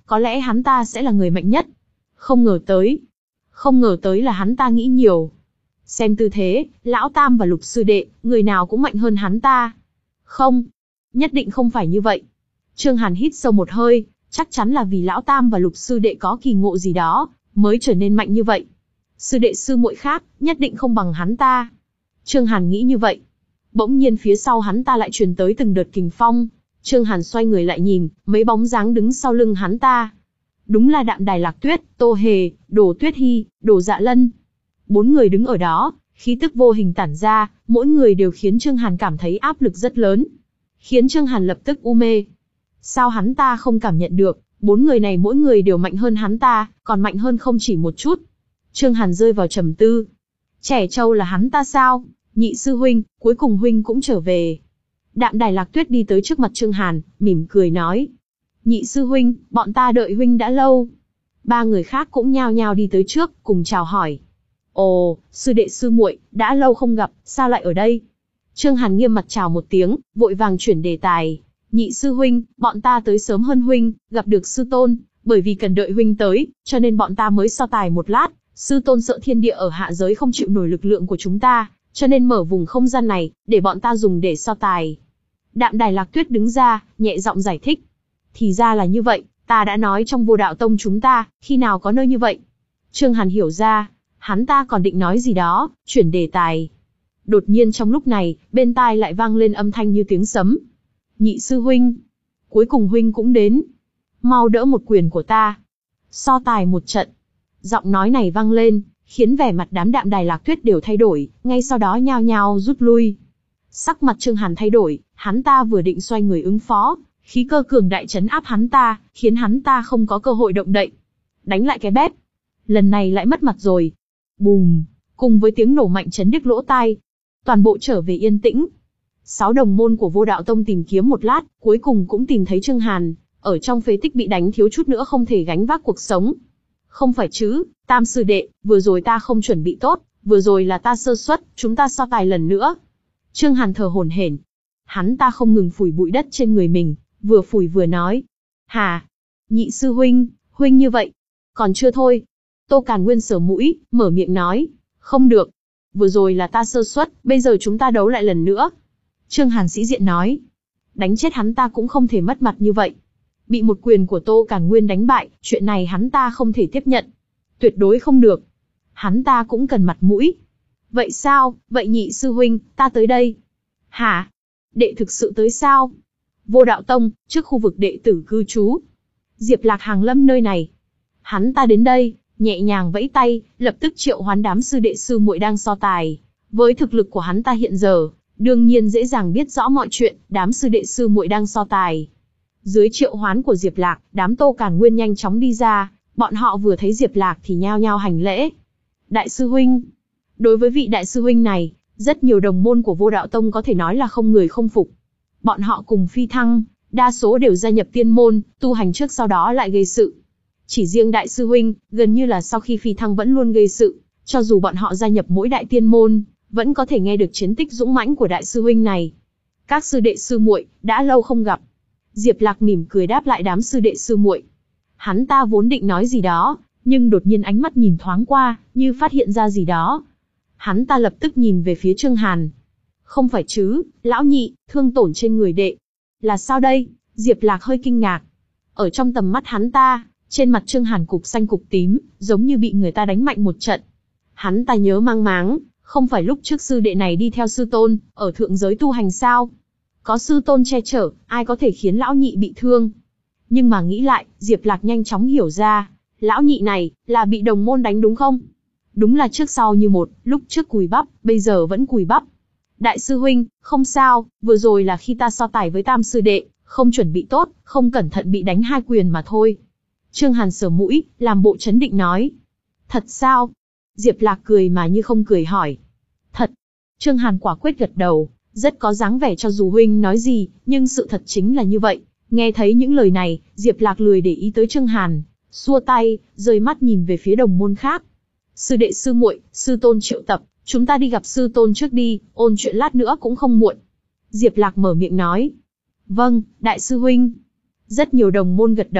có lẽ hắn ta sẽ là người mạnh nhất. Không ngờ tới. Không ngờ tới là hắn ta nghĩ nhiều. Xem tư thế, Lão Tam và Lục sư đệ, người nào cũng mạnh hơn hắn ta. Không. Nhất định không phải như vậy. Trương Hàn hít sâu một hơi, chắc chắn là vì Lão Tam và Lục sư đệ có kỳ ngộ gì đó, mới trở nên mạnh như vậy. Sư đệ sư muội khác, nhất định không bằng hắn ta. Trương Hàn nghĩ như vậy. Bỗng nhiên phía sau hắn ta lại truyền tới từng đợt kình phong. Trương Hàn xoay người lại nhìn, mấy bóng dáng đứng sau lưng hắn ta. Đúng là Đạm Đài Lạc Tuyết, Tô Hề, Đồ Tuyết Hi, Đồ Dạ Lân. Bốn người đứng ở đó, khí tức vô hình tản ra, mỗi người đều khiến Trương Hàn cảm thấy áp lực rất lớn. Khiến Trương Hàn lập tức u mê. Sao hắn ta không cảm nhận được, bốn người này mỗi người đều mạnh hơn hắn ta, còn mạnh hơn không chỉ một chút. Trương Hàn rơi vào trầm tư. Trẻ trâu là hắn ta sao? Nhị sư huynh, cuối cùng huynh cũng trở về. Đạm Đài Lạc Tuyết đi tới trước mặt Trương Hàn, mỉm cười nói. Nhị sư huynh, bọn ta đợi huynh đã lâu. Ba người khác cũng nhao nhao đi tới trước, cùng chào hỏi. Ồ, sư đệ sư muội, đã lâu không gặp, sao lại ở đây? Trương Hàn nghiêm mặt chào một tiếng, vội vàng chuyển đề tài. Nhị sư huynh, bọn ta tới sớm hơn huynh, gặp được sư tôn, bởi vì cần đợi huynh tới, cho nên bọn ta mới so tài một lát. Sư tôn sợ thiên địa ở hạ giới không chịu nổi lực lượng của chúng ta, cho nên mở vùng không gian này, để bọn ta dùng để so tài. Đạm Đài Lạc Tuyết đứng ra, nhẹ giọng giải thích. Thì ra là như vậy, ta đã nói trong Vô Đạo Tông chúng ta, khi nào có nơi như vậy. Trương Hàn hiểu ra, hắn ta còn định nói gì đó, chuyển đề tài. Đột nhiên trong lúc này, bên tai lại vang lên âm thanh như tiếng sấm. Nhị sư huynh, cuối cùng huynh cũng đến. Mau đỡ một quyền của ta. So tài một trận. Giọng nói này vang lên, khiến vẻ mặt đám Đạm Đài Lạc Tuyết đều thay đổi, ngay sau đó nhao nhao rút lui. Sắc mặt Trương Hàn thay đổi, hắn ta vừa định xoay người ứng phó, khí cơ cường đại trấn áp hắn ta, khiến hắn ta không có cơ hội động đậy. Đánh lại cái bép. Lần này lại mất mặt rồi. Bùm, cùng với tiếng nổ mạnh chấn điếc lỗ tai. Toàn bộ trở về yên tĩnh. Sáu đồng môn của Vô Đạo Tông tìm kiếm một lát, cuối cùng cũng tìm thấy Trương Hàn, ở trong phế tích bị đánh thiếu chút nữa không thể gánh vác cuộc sống. Không phải chứ, Tam sư đệ, vừa rồi ta không chuẩn bị tốt, vừa rồi là ta sơ suất, chúng ta so tài lần nữa. Trương Hàn thở hổn hển. Hắn ta không ngừng phủi bụi đất trên người mình, vừa phủi vừa nói. Hà, nhị sư huynh, huynh như vậy. Còn chưa thôi. Tô Càn Nguyên sờ mũi, mở miệng nói. Không được. Vừa rồi là ta sơ suất, bây giờ chúng ta đấu lại lần nữa. Trương Hàn sĩ diện nói. Đánh chết hắn ta cũng không thể mất mặt như vậy. Bị một quyền của Tô Càn Nguyên đánh bại, chuyện này hắn ta không thể tiếp nhận. Tuyệt đối không được. Hắn ta cũng cần mặt mũi. Vậy sao, vậy nhị sư huynh, ta tới đây. Hả? Đệ thực sự tới sao? Vô Đạo Tông, trước khu vực đệ tử cư trú. Diệp Lạc hàng lâm nơi này. Hắn ta đến đây, nhẹ nhàng vẫy tay, lập tức triệu hoán đám sư đệ sư muội đang so tài. Với thực lực của hắn ta hiện giờ, đương nhiên dễ dàng biết rõ mọi chuyện, đám sư đệ sư muội đang so tài. Dưới triệu hoán của Diệp Lạc, đám Tô Càn Nguyên nhanh chóng đi ra, bọn họ vừa thấy Diệp Lạc thì nhao nhao hành lễ. Đại sư huynh. Đối với vị đại sư huynh này, rất nhiều đồng môn của Vô Đạo Tông có thể nói là không người không phục. Bọn họ cùng phi thăng, đa số đều gia nhập tiên môn, tu hành trước sau đó lại gây sự. Chỉ riêng đại sư huynh, gần như là sau khi phi thăng vẫn luôn gây sự, cho dù bọn họ gia nhập mỗi đại tiên môn, vẫn có thể nghe được chiến tích dũng mãnh của đại sư huynh này. Các sư đệ sư muội, đã lâu không gặp. Diệp Lạc mỉm cười đáp lại đám sư đệ sư muội. Hắn ta vốn định nói gì đó, nhưng đột nhiên ánh mắt nhìn thoáng qua, như phát hiện ra gì đó. Hắn ta lập tức nhìn về phía Trương Hàn. Không phải chứ, lão nhị, thương tổn trên người đệ. Là sao đây? Diệp Lạc hơi kinh ngạc. Ở trong tầm mắt hắn ta, trên mặt Trương Hàn cục xanh cục tím, giống như bị người ta đánh mạnh một trận. Hắn ta nhớ mang máng, không phải lúc trước sư đệ này đi theo sư tôn, ở thượng giới tu hành sao? Có sư tôn che chở, ai có thể khiến lão nhị bị thương? Nhưng mà nghĩ lại, Diệp Lạc nhanh chóng hiểu ra, lão nhị này, là bị đồng môn đánh đúng không? Đúng là trước sau như một, lúc trước cùi bắp, bây giờ vẫn cùi bắp. Đại sư huynh, không sao, vừa rồi là khi ta so tài với Tam sư đệ, không chuẩn bị tốt, không cẩn thận bị đánh hai quyền mà thôi. Trương Hàn sờ mũi, làm bộ chấn định nói. Thật sao? Diệp Lạc cười mà như không cười hỏi. Thật. Trương Hàn quả quyết gật đầu, rất có dáng vẻ cho dù huynh nói gì, nhưng sự thật chính là như vậy. Nghe thấy những lời này, Diệp Lạc lười để ý tới Trương Hàn, xua tay, rời mắt nhìn về phía đồng môn khác. Sư đệ sư muội, sư tôn triệu tập, chúng ta đi gặp sư tôn trước đi, ôn chuyện lát nữa cũng không muộn. Diệp Lạc mở miệng nói. Vâng, đại sư huynh. Rất nhiều đồng môn gật đầu.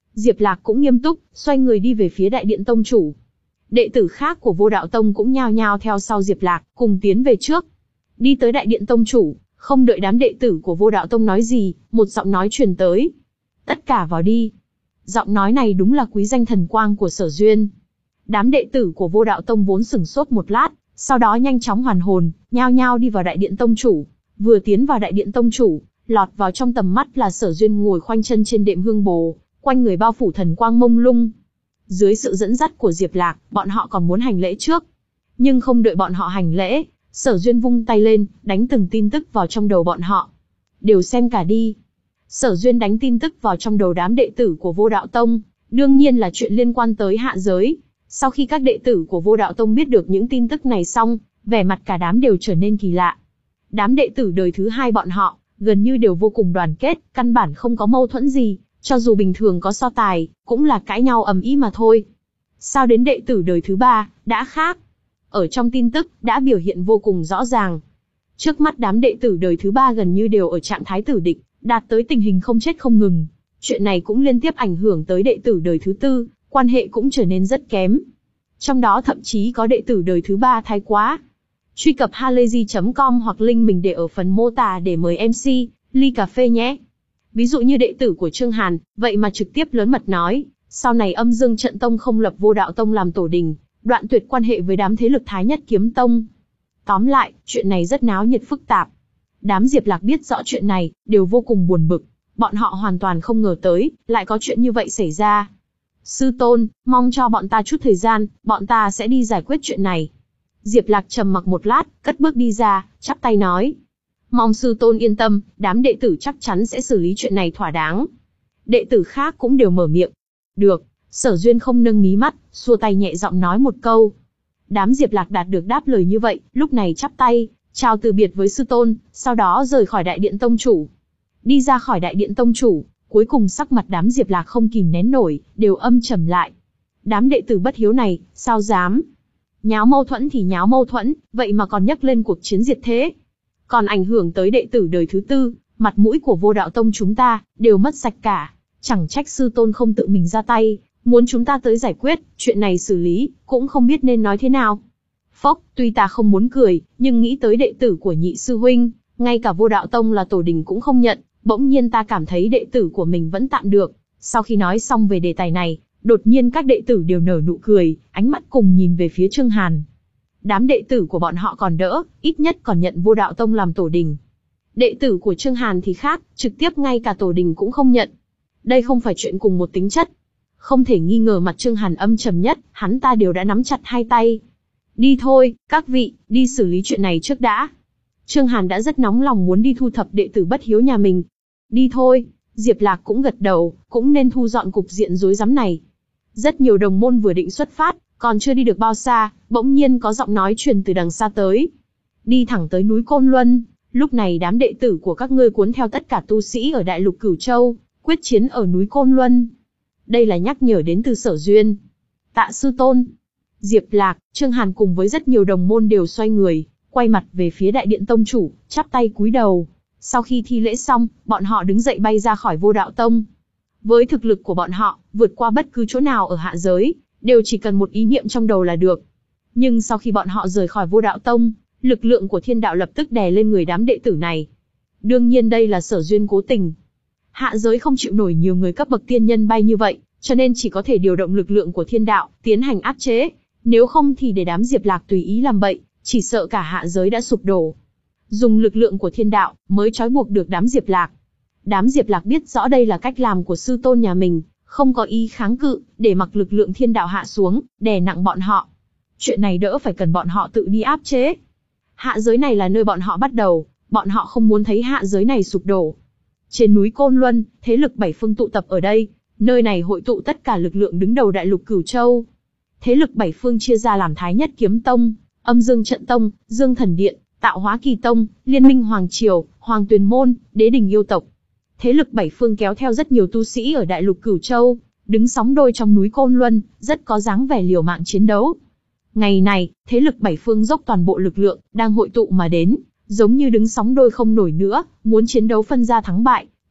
Diệp Lạc cũng nghiêm túc, xoay người đi về phía đại điện tông chủ. Đệ tử khác của Vô Đạo Tông cũng nhao nhao theo sau Diệp Lạc, cùng tiến về trước. Đi tới đại điện tông chủ, không đợi đám đệ tử của Vô Đạo Tông nói gì, một giọng nói truyền tới. Tất cả vào đi. Giọng nói này đúng là quý danh thần quang của Sở Duyên. Đám đệ tử của Vô Đạo Tông vốn sửng sốt một lát, sau đó nhanh chóng hoàn hồn, nhao nhao đi vào đại điện tông chủ. Vừa tiến vào đại điện tông chủ, lọt vào trong tầm mắt là Sở Duyên ngồi khoanh chân trên đệm hương bồ, quanh người bao phủ thần quang mông lung. Dưới sự dẫn dắt của Diệp Lạc, bọn họ còn muốn hành lễ trước. Nhưng không đợi bọn họ hành lễ, Sở Duyên vung tay lên, đánh từng tin tức vào trong đầu bọn họ. Đều xem cả đi. Sở Duyên đánh tin tức vào trong đầu đám đệ tử của Vô Đạo Tông, đương nhiên là chuyện liên quan tới hạ giới. Sau khi các đệ tử của Vô Đạo Tông biết được những tin tức này xong, vẻ mặt cả đám đều trở nên kỳ lạ. Đám đệ tử đời thứ hai bọn họ, gần như đều vô cùng đoàn kết, căn bản không có mâu thuẫn gì, cho dù bình thường có so tài, cũng là cãi nhau ầm ĩ mà thôi. Sao đến đệ tử đời thứ ba, đã khác? Ở trong tin tức, đã biểu hiện vô cùng rõ ràng. Trước mắt đám đệ tử đời thứ ba gần như đều ở trạng thái tử địch, đạt tới tình hình không chết không ngừng. Chuyện này cũng liên tiếp ảnh hưởng tới đệ tử đời thứ tư, quan hệ cũng trở nên rất kém. Trong đó thậm chí có đệ tử đời thứ ba thái quá. Truy cập halayzi chấm com hoặc link mình để ở phần mô tả để mời em xê, ly cà phê nhé. Ví dụ như đệ tử của Trương Hàn, vậy mà trực tiếp lớn mật nói, sau này Âm Dương Trận Tông không lập Vô Đạo Tông làm tổ đình, đoạn tuyệt quan hệ với đám thế lực Thái Nhất Kiếm Tông. Tóm lại, chuyện này rất náo nhiệt phức tạp. Đám Diệp Lạc biết rõ chuyện này, đều vô cùng buồn bực. Bọn họ hoàn toàn không ngờ tới, lại có chuyện như vậy xảy ra. Sư tôn, mong cho bọn ta chút thời gian, bọn ta sẽ đi giải quyết chuyện này. Diệp Lạc trầm mặc một lát, cất bước đi ra, chắp tay nói. Mong sư tôn yên tâm, đám đệ tử chắc chắn sẽ xử lý chuyện này thỏa đáng. Đệ tử khác cũng đều mở miệng. Được, Sở Duyên không nâng mí mắt, xua tay nhẹ giọng nói một câu. Đám Diệp Lạc đạt được đáp lời như vậy, lúc này chắp tay, chào từ biệt với sư tôn, sau đó rời khỏi đại điện tông chủ. Đi ra khỏi đại điện tông chủ, cuối cùng sắc mặt đám Diệp Lạc không kìm nén nổi, đều âm trầm lại. Đám đệ tử bất hiếu này, sao dám? Nháo mâu thuẫn thì nháo mâu thuẫn, vậy mà còn nhắc lên cuộc chiến diệt thế. Còn ảnh hưởng tới đệ tử đời thứ tư, mặt mũi của Vô Đạo Tông chúng ta, đều mất sạch cả. Chẳng trách sư tôn không tự mình ra tay, muốn chúng ta tới giải quyết, chuyện này xử lý, cũng không biết nên nói thế nào. Phốc, tuy ta không muốn cười, nhưng nghĩ tới đệ tử của nhị sư huynh, ngay cả Vô Đạo Tông là tổ đình cũng không nhận, bỗng nhiên ta cảm thấy đệ tử của mình vẫn tạm được. Sau khi nói xong về đề tài này, đột nhiên các đệ tử đều nở nụ cười, ánh mắt cùng nhìn về phía Trương Hàn. Đám đệ tử của bọn họ còn đỡ, ít nhất còn nhận Vô Đạo Tông làm tổ đình. Đệ tử của Trương Hàn thì khác, trực tiếp ngay cả tổ đình cũng không nhận. Đây không phải chuyện cùng một tính chất. Không thể nghi ngờ mặt Trương Hàn âm trầm nhất, hắn ta đều đã nắm chặt hai tay. Đi thôi, các vị, đi xử lý chuyện này trước đã. Trương Hàn đã rất nóng lòng muốn đi thu thập đệ tử bất hiếu nhà mình. Đi thôi, Diệp Lạc cũng gật đầu, cũng nên thu dọn cục diện rối rắm này. Rất nhiều đồng môn vừa định xuất phát, còn chưa đi được bao xa, bỗng nhiên có giọng nói truyền từ đằng xa tới. Đi thẳng tới núi Côn Luân, lúc này đám đệ tử của các ngươi cuốn theo tất cả tu sĩ ở Đại Lục Cửu Châu, quyết chiến ở núi Côn Luân. Đây là nhắc nhở đến từ Sở Duyên. Tạ sư tôn. Diệp Lạc, Trương Hàn cùng với rất nhiều đồng môn đều xoay người, quay mặt về phía đại điện tông chủ, chắp tay cúi đầu. Sau khi thi lễ xong, bọn họ đứng dậy bay ra khỏi Vô Đạo Tông. Với thực lực của bọn họ, vượt qua bất cứ chỗ nào ở hạ giới, đều chỉ cần một ý niệm trong đầu là được. Nhưng sau khi bọn họ rời khỏi Vô Đạo Tông, lực lượng của thiên đạo lập tức đè lên người đám đệ tử này. Đương nhiên đây là Sở Duyên cố tình. Hạ giới không chịu nổi nhiều người cấp bậc tiên nhân bay như vậy, cho nên chỉ có thể điều động lực lượng của thiên đạo, tiến hành áp chế. Nếu không thì để đám Diệp Lạc tùy ý làm bậy, chỉ sợ cả hạ giới đã sụp đổ. Dùng lực lượng của thiên đạo, mới trói buộc được đám Diệp Lạc. Đám Diệp Lạc biết rõ đây là cách làm của sư tôn nhà mình, không có ý kháng cự, để mặc lực lượng thiên đạo hạ xuống, đè nặng bọn họ. Chuyện này đỡ phải cần bọn họ tự đi áp chế. Hạ giới này là nơi bọn họ bắt đầu, bọn họ không muốn thấy hạ giới này sụp đổ. Trên núi Côn Luân, thế lực bảy phương tụ tập ở đây, nơi này hội tụ tất cả lực lượng đứng đầu Đại Lục Cửu Châu. Thế lực bảy phương chia ra làm Thái Nhất Kiếm Tông, Âm Dương Trận Tông, Dương Thần Điện, Tạo Hóa Kỳ Tông, Liên Minh Hoàng Triều, Hoàng Tuyền Môn, Đế Đình Yêu Tộc. Thế lực bảy phương kéo theo rất nhiều tu sĩ ở Đại Lục Cửu Châu, đứng sóng đôi trong núi Côn Luân, rất có dáng vẻ liều mạng chiến đấu. Ngày này, thế lực bảy phương dốc toàn bộ lực lượng, đang hội tụ mà đến, giống như đứng sóng đôi không nổi nữa, muốn chiến đấu phân ra thắng bại,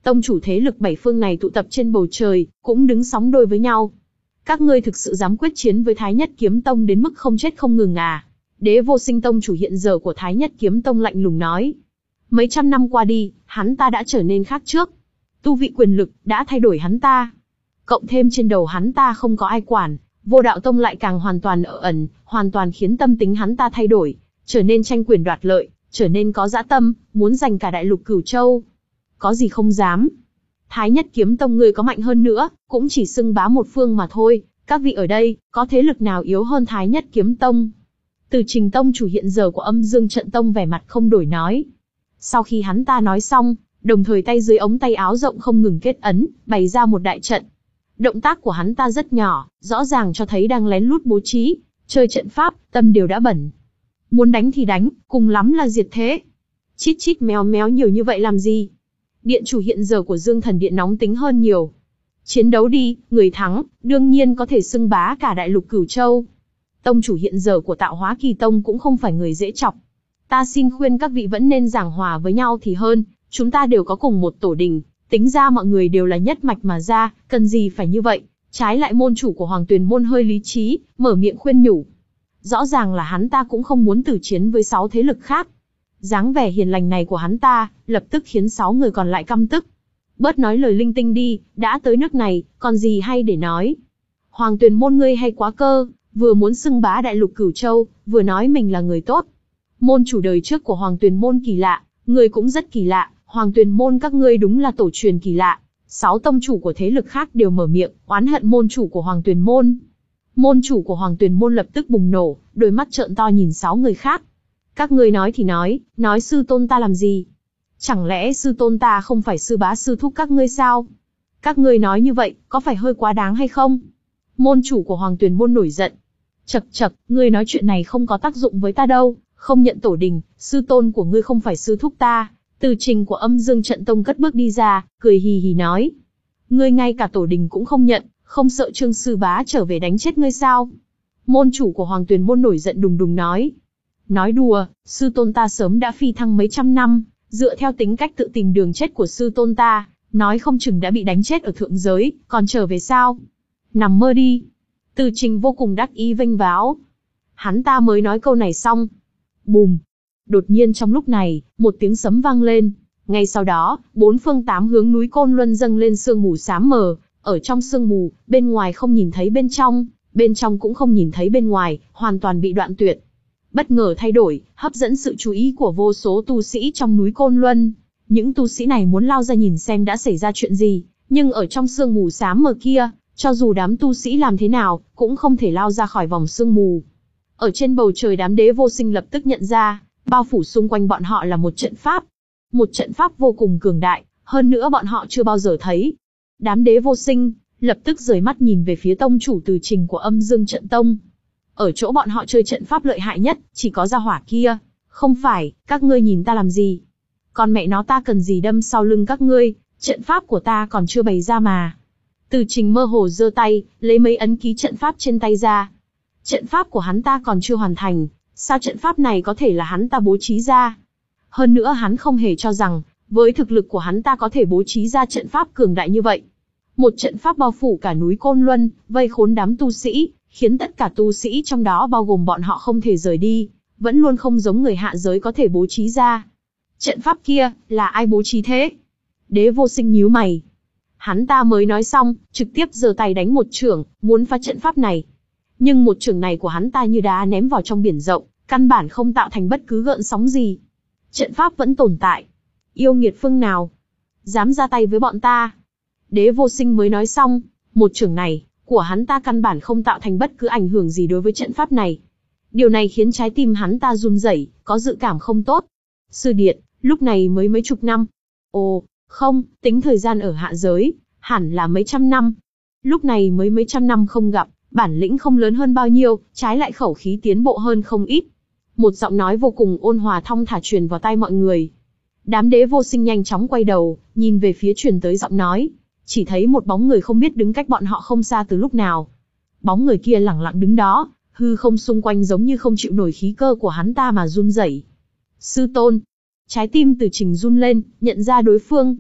Tông chủ thế lực bảy phương này tụ tập trên bầu trời, cũng đứng sóng đôi với nhau. Các ngươi thực sự dám quyết chiến với Thái Nhất Kiếm Tông đến mức không chết không ngừng à? Đế Vô Sinh tông chủ hiện giờ của Thái Nhất Kiếm Tông lạnh lùng nói. Mấy trăm năm qua đi, hắn ta đã trở nên khác trước. Tu vị quyền lực đã thay đổi hắn ta. Cộng thêm trên đầu hắn ta không có ai quản, Vô Đạo Tông lại càng hoàn toàn ở ẩn, hoàn toàn khiến tâm tính hắn ta thay đổi, trở nên tranh quyền đoạt lợi, trở nên có dã tâm, muốn giành cả đại lục Cửu Châu. Có gì không dám. Thái Nhất Kiếm Tông ngươi có mạnh hơn nữa, cũng chỉ xưng bá một phương mà thôi, các vị ở đây, có thế lực nào yếu hơn Thái Nhất Kiếm Tông? Từ Trình tông chủ hiện giờ của Âm Dương Trận Tông vẻ mặt không đổi nói. Sau khi hắn ta nói xong, đồng thời tay dưới ống tay áo rộng không ngừng kết ấn, bày ra một đại trận. Động tác của hắn ta rất nhỏ, rõ ràng cho thấy đang lén lút bố trí, chơi trận pháp, tâm đều đã bẩn. Muốn đánh thì đánh, cùng lắm là diệt thế. Chít chít méo méo nhiều như vậy làm gì? Điện chủ hiện giờ của Dương Thần Điện nóng tính hơn nhiều. Chiến đấu đi, người thắng, đương nhiên có thể xưng bá cả đại lục Cửu Châu. Tông chủ hiện giờ của Tạo Hóa Kỳ Tông cũng không phải người dễ chọc. Ta xin khuyên các vị vẫn nên giảng hòa với nhau thì hơn, chúng ta đều có cùng một tổ đình, tính ra mọi người đều là nhất mạch mà ra, cần gì phải như vậy. Trái lại môn chủ của Hoàng Tuyền môn hơi lý trí, mở miệng khuyên nhủ. Rõ ràng là hắn ta cũng không muốn tử chiến với sáu thế lực khác. Dáng vẻ hiền lành này của hắn ta, lập tức khiến sáu người còn lại căm tức. Bớt nói lời linh tinh đi, đã tới nước này, còn gì hay để nói. Hoàng Tuyền môn ngươi hay quá cơ, vừa muốn xưng bá đại lục Cửu Châu, vừa nói mình là người tốt. Môn chủ đời trước của Hoàng Tuyền môn kỳ lạ, ngươi cũng rất kỳ lạ, Hoàng Tuyền môn các ngươi đúng là tổ truyền kỳ lạ. Sáu tông chủ của thế lực khác đều mở miệng, oán hận môn chủ của Hoàng Tuyền môn. Môn chủ của Hoàng Tuyền môn lập tức bùng nổ, đôi mắt trợn to nhìn sáu người khác. Các ngươi nói thì nói, nói sư tôn ta làm gì? Chẳng lẽ sư tôn ta không phải sư bá sư thúc các ngươi sao? Các ngươi nói như vậy, có phải hơi quá đáng hay không? Môn chủ của Hoàng Tuyền môn nổi giận. Chậc chậc, ngươi nói chuyện này không có tác dụng với ta đâu, không nhận tổ đình, sư tôn của ngươi không phải sư thúc ta. Từ Trình của Âm Dương Trận Tông cất bước đi ra, cười hì hì nói. Ngươi ngay cả tổ đình cũng không nhận, không sợ Trương sư bá trở về đánh chết ngươi sao? Môn chủ của Hoàng Tuyền môn nổi giận đùng đùng nói. Nói đùa, sư tôn ta sớm đã phi thăng mấy trăm năm, dựa theo tính cách tự tìm đường chết của sư tôn ta, nói không chừng đã bị đánh chết ở thượng giới, còn trở về sao? Nằm mơ đi. Từ Trình vô cùng đắc ý vênh váo. Hắn ta mới nói câu này xong. Bùm. Đột nhiên trong lúc này, một tiếng sấm vang lên. Ngay sau đó, bốn phương tám hướng núi Côn Luân dâng lên sương mù xám mờ. Ở trong sương mù, bên ngoài không nhìn thấy bên trong, bên trong cũng không nhìn thấy bên ngoài, hoàn toàn bị đoạn tuyệt. Bất ngờ thay đổi, hấp dẫn sự chú ý của vô số tu sĩ trong núi Côn Luân. Những tu sĩ này muốn lao ra nhìn xem đã xảy ra chuyện gì, nhưng ở trong sương mù xám mờ kia, cho dù đám tu sĩ làm thế nào, cũng không thể lao ra khỏi vòng sương mù. Ở trên bầu trời đám Đế Vô Sinh lập tức nhận ra, bao phủ xung quanh bọn họ là một trận pháp. Một trận pháp vô cùng cường đại, hơn nữa bọn họ chưa bao giờ thấy. Đám Đế Vô Sinh lập tức rời mắt nhìn về phía tông chủ Từ Trình của Âm Dương Trận Tông. Ở chỗ bọn họ chơi trận pháp lợi hại nhất, chỉ có gia hỏa kia. Không phải, các ngươi nhìn ta làm gì? Còn mẹ nó ta cần gì đâm sau lưng các ngươi, trận pháp của ta còn chưa bày ra mà. Từ Trình mơ hồ giơ tay, lấy mấy ấn ký trận pháp trên tay ra. Trận pháp của hắn ta còn chưa hoàn thành, sao trận pháp này có thể là hắn ta bố trí ra? Hơn nữa hắn không hề cho rằng, với thực lực của hắn ta có thể bố trí ra trận pháp cường đại như vậy. Một trận pháp bao phủ cả núi Côn Luân, vây khốn đám tu sĩ, khiến tất cả tu sĩ trong đó bao gồm bọn họ không thể rời đi, vẫn luôn không giống người hạ giới có thể bố trí ra. Trận pháp kia, là ai bố trí thế? Đế Vô Sinh nhíu mày. Hắn ta mới nói xong, trực tiếp giơ tay đánh một chưởng, muốn phá trận pháp này. Nhưng một chưởng này của hắn ta như đá ném vào trong biển rộng, căn bản không tạo thành bất cứ gợn sóng gì. Trận pháp vẫn tồn tại. Yêu nghiệt phương nào dám ra tay với bọn ta? Đế Vô Sinh mới nói xong, một chưởng này của hắn ta căn bản không tạo thành bất cứ ảnh hưởng gì đối với trận pháp này. Điều này khiến trái tim hắn ta run rẩy, có dự cảm không tốt. Sư điện, lúc này mới mấy chục năm. Ồ, không, tính thời gian ở hạ giới, hẳn là mấy trăm năm. Lúc này mới mấy trăm năm không gặp, bản lĩnh không lớn hơn bao nhiêu, trái lại khẩu khí tiến bộ hơn không ít. Một giọng nói vô cùng ôn hòa thong thả truyền vào tai mọi người. Đám Đế Vô Sinh nhanh chóng quay đầu, nhìn về phía truyền tới giọng nói. Chỉ thấy một bóng người không biết đứng cách bọn họ không xa từ lúc nào. Bóng người kia lẳng lặng đứng đó, hư không xung quanh giống như không chịu nổi khí cơ của hắn ta mà run rẩy. Sư tôn. Trái tim Từ Trình run lên, nhận ra đối phương.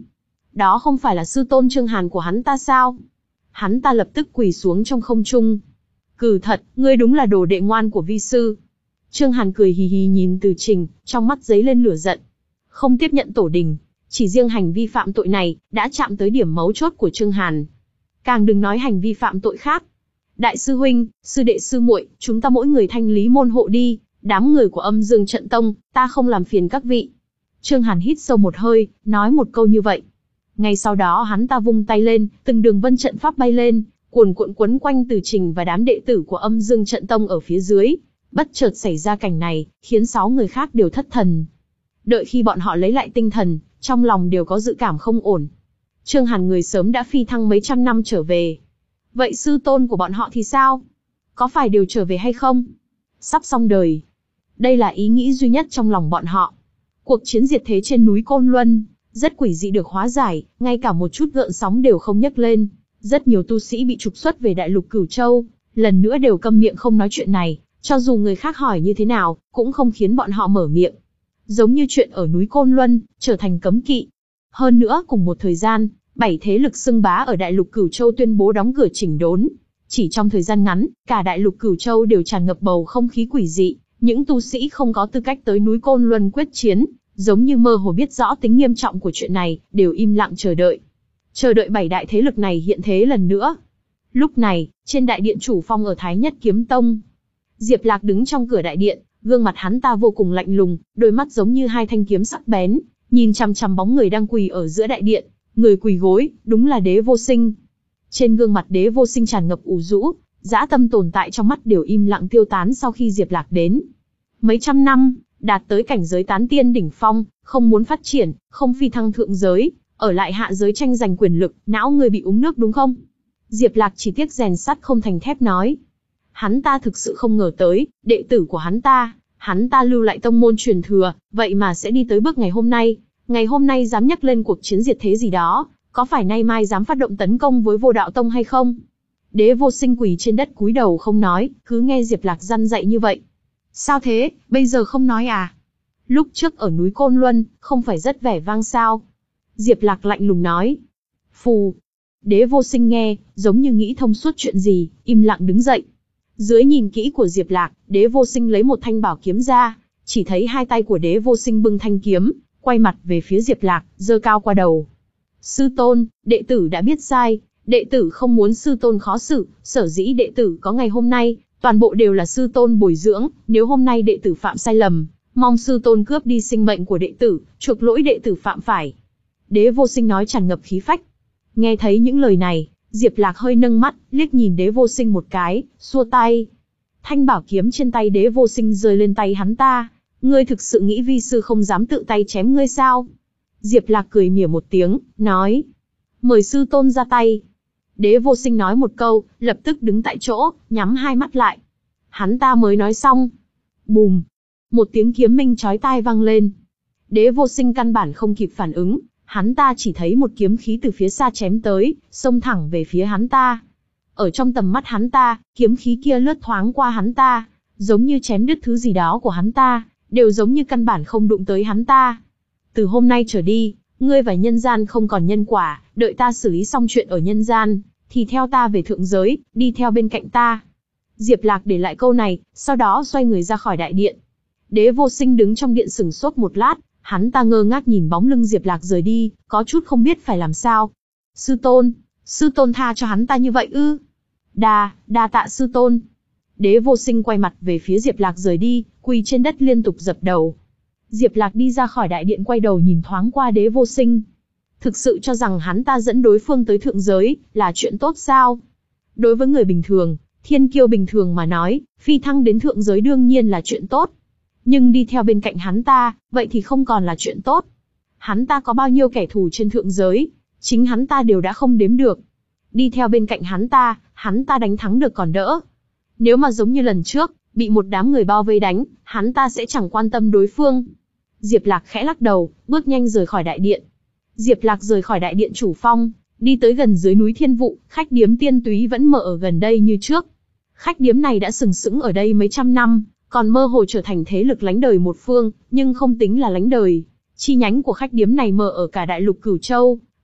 Đó không phải là sư tôn Trương Hàn của hắn ta sao? Hắn ta lập tức quỳ xuống trong không trung. Cừ thật, ngươi đúng là đồ đệ ngoan của vi sư. Trương Hàn cười hì hì nhìn Từ Trình, trong mắt giấy lên lửa giận. Không tiếp nhận tổ đình, chỉ riêng hành vi phạm tội này, đã chạm tới điểm mấu chốt của Trương Hàn. Càng đừng nói hành vi phạm tội khác. Đại sư huynh, sư đệ sư muội, chúng ta mỗi người thanh lý môn hộ đi, đám người của Âm Dương Trận Tông, ta không làm phiền các vị. Trương Hàn hít sâu một hơi, nói một câu như vậy. Ngay sau đó hắn ta vung tay lên, từng đường vân trận pháp bay lên, cuồn cuộn quấn quanh Từ Trình và đám đệ tử của Âm Dương Trận Tông ở phía dưới. Bất chợt xảy ra cảnh này, khiến sáu người khác đều thất thần. Đợi khi bọn họ lấy lại tinh thần, trong lòng đều có dự cảm không ổn. Trương Hàn người sớm đã phi thăng mấy trăm năm trở về. Vậy sư tôn của bọn họ thì sao? Có phải đều trở về hay không? Sắp xong đời. Đây là ý nghĩ duy nhất trong lòng bọn họ. Cuộc chiến diệt thế trên núi Côn Luân, rất quỷ dị được hóa giải, ngay cả một chút gợn sóng đều không nhấc lên. Rất nhiều tu sĩ bị trục xuất về đại lục Cửu Châu, lần nữa đều câm miệng không nói chuyện này, cho dù người khác hỏi như thế nào, cũng không khiến bọn họ mở miệng. Giống như chuyện ở núi Côn Luân, trở thành cấm kỵ. Hơn nữa cùng một thời gian, bảy thế lực xưng bá ở đại lục Cửu Châu tuyên bố đóng cửa chỉnh đốn. Chỉ trong thời gian ngắn, cả đại lục Cửu Châu đều tràn ngập bầu không khí quỷ dị, những tu sĩ không có tư cách tới núi Côn Luân quyết chiến, giống như mơ hồ biết rõ tính nghiêm trọng của chuyện này, đều im lặng chờ đợi. Chờ đợi bảy đại thế lực này hiện thế lần nữa. Lúc này, trên đại điện chủ phong ở Thái Nhất Kiếm Tông, Diệp Lạc đứng trong cửa đại điện, gương mặt hắn ta vô cùng lạnh lùng, đôi mắt giống như hai thanh kiếm sắc bén, nhìn chằm chằm bóng người đang quỳ ở giữa đại điện. Người quỳ gối, đúng là Đế Vô Sinh. Trên gương mặt Đế Vô Sinh tràn ngập ủ rũ, dã tâm tồn tại trong mắt đều im lặng tiêu tán sau khi Diệp Lạc đến. Mấy trăm năm, đạt tới cảnh giới tán tiên đỉnh phong, không muốn phát triển, không phi thăng thượng giới, ở lại hạ giới tranh giành quyền lực, não người bị uống nước đúng không? Diệp Lạc chỉ tiếc rèn sắt không thành thép nói. Hắn ta thực sự không ngờ tới, đệ tử của hắn ta, hắn ta lưu lại tông môn truyền thừa, vậy mà sẽ đi tới bước ngày hôm nay. Ngày hôm nay dám nhắc lên cuộc chiến diệt thế gì đó, có phải nay mai dám phát động tấn công với Vô Đạo Tông hay không? Đế Vô Sinh quỳ trên đất cúi đầu không nói, cứ nghe Diệp Lạc răn dạy như vậy. Sao thế, bây giờ không nói à? Lúc trước ở núi Côn Luân, không phải rất vẻ vang sao? Diệp Lạc lạnh lùng nói. Phù. Đế Vô Sinh nghe, giống như nghĩ thông suốt chuyện gì, im lặng đứng dậy. Dưới nhìn kỹ của Diệp Lạc, Đế Vô Sinh lấy một thanh bảo kiếm ra, chỉ thấy hai tay của Đế Vô Sinh bưng thanh kiếm, quay mặt về phía Diệp Lạc, giơ cao qua đầu. Sư tôn, đệ tử đã biết sai, đệ tử không muốn sư tôn khó xử, sở dĩ đệ tử có ngày hôm nay, toàn bộ đều là sư tôn bồi dưỡng, nếu hôm nay đệ tử phạm sai lầm, mong sư tôn cướp đi sinh mệnh của đệ tử, chuộc lỗi đệ tử phạm phải. Đế Vô Sinh nói tràn ngập khí phách. Nghe thấy những lời này, Diệp Lạc hơi nâng mắt, liếc nhìn Đế Vô Sinh một cái, xua tay. Thanh bảo kiếm trên tay Đế Vô Sinh rơi lên tay hắn ta. Ngươi thực sự nghĩ vi sư không dám tự tay chém ngươi sao? Diệp Lạc cười mỉa một tiếng, nói. Mời sư tôn ra tay. Đế Vô Sinh nói một câu, lập tức đứng tại chỗ, nhắm hai mắt lại. Hắn ta mới nói xong. Bùm. Một tiếng kiếm minh chói tai vang lên. Đế Vô Sinh căn bản không kịp phản ứng, hắn ta chỉ thấy một kiếm khí từ phía xa chém tới, xông thẳng về phía hắn ta. Ở trong tầm mắt hắn ta, kiếm khí kia lướt thoáng qua hắn ta, giống như chém đứt thứ gì đó của hắn ta, đều giống như căn bản không đụng tới hắn ta. Từ hôm nay trở đi, ngươi và nhân gian không còn nhân quả, đợi ta xử lý xong chuyện ở nhân gian, thì theo ta về thượng giới, đi theo bên cạnh ta. Diệp Lạc để lại câu này, sau đó xoay người ra khỏi đại điện. Đế Vô Sinh đứng trong điện sừng sốt một lát, hắn ta ngơ ngác nhìn bóng lưng Diệp Lạc rời đi, có chút không biết phải làm sao. Sư tôn, sư tôn tha cho hắn ta như vậy ư? Đa, đa tạ sư tôn. Đế Vô Sinh quay mặt về phía Diệp Lạc rời đi, quỳ trên đất liên tục dập đầu. Diệp Lạc đi ra khỏi đại điện quay đầu nhìn thoáng qua Đế Vô Sinh. Thực sự cho rằng hắn ta dẫn đối phương tới thượng giới, là chuyện tốt sao? Đối với người bình thường, thiên kiêu bình thường mà nói, phi thăng đến thượng giới đương nhiên là chuyện tốt. Nhưng đi theo bên cạnh hắn ta, vậy thì không còn là chuyện tốt. Hắn ta có bao nhiêu kẻ thù trên thượng giới, chính hắn ta đều đã không đếm được. Đi theo bên cạnh hắn ta, hắn ta đánh thắng được còn đỡ. Nếu mà giống như lần trước, bị một đám người bao vây đánh, hắn ta sẽ chẳng quan tâm đối phương. Diệp Lạc khẽ lắc đầu, bước nhanh rời khỏi đại điện. Diệp Lạc rời khỏi đại điện chủ phong, đi tới gần dưới núi Thiên Vụ, khách điếm Tiên Túy vẫn mở ở gần đây như trước. Khách điếm này đã sừng sững ở đây mấy trăm năm, còn mơ hồ trở thành thế lực lánh đời một phương, nhưng không tính là lánh đời. Chi nhánh của khách điếm này mở ở cả đại lục Cửu Châu,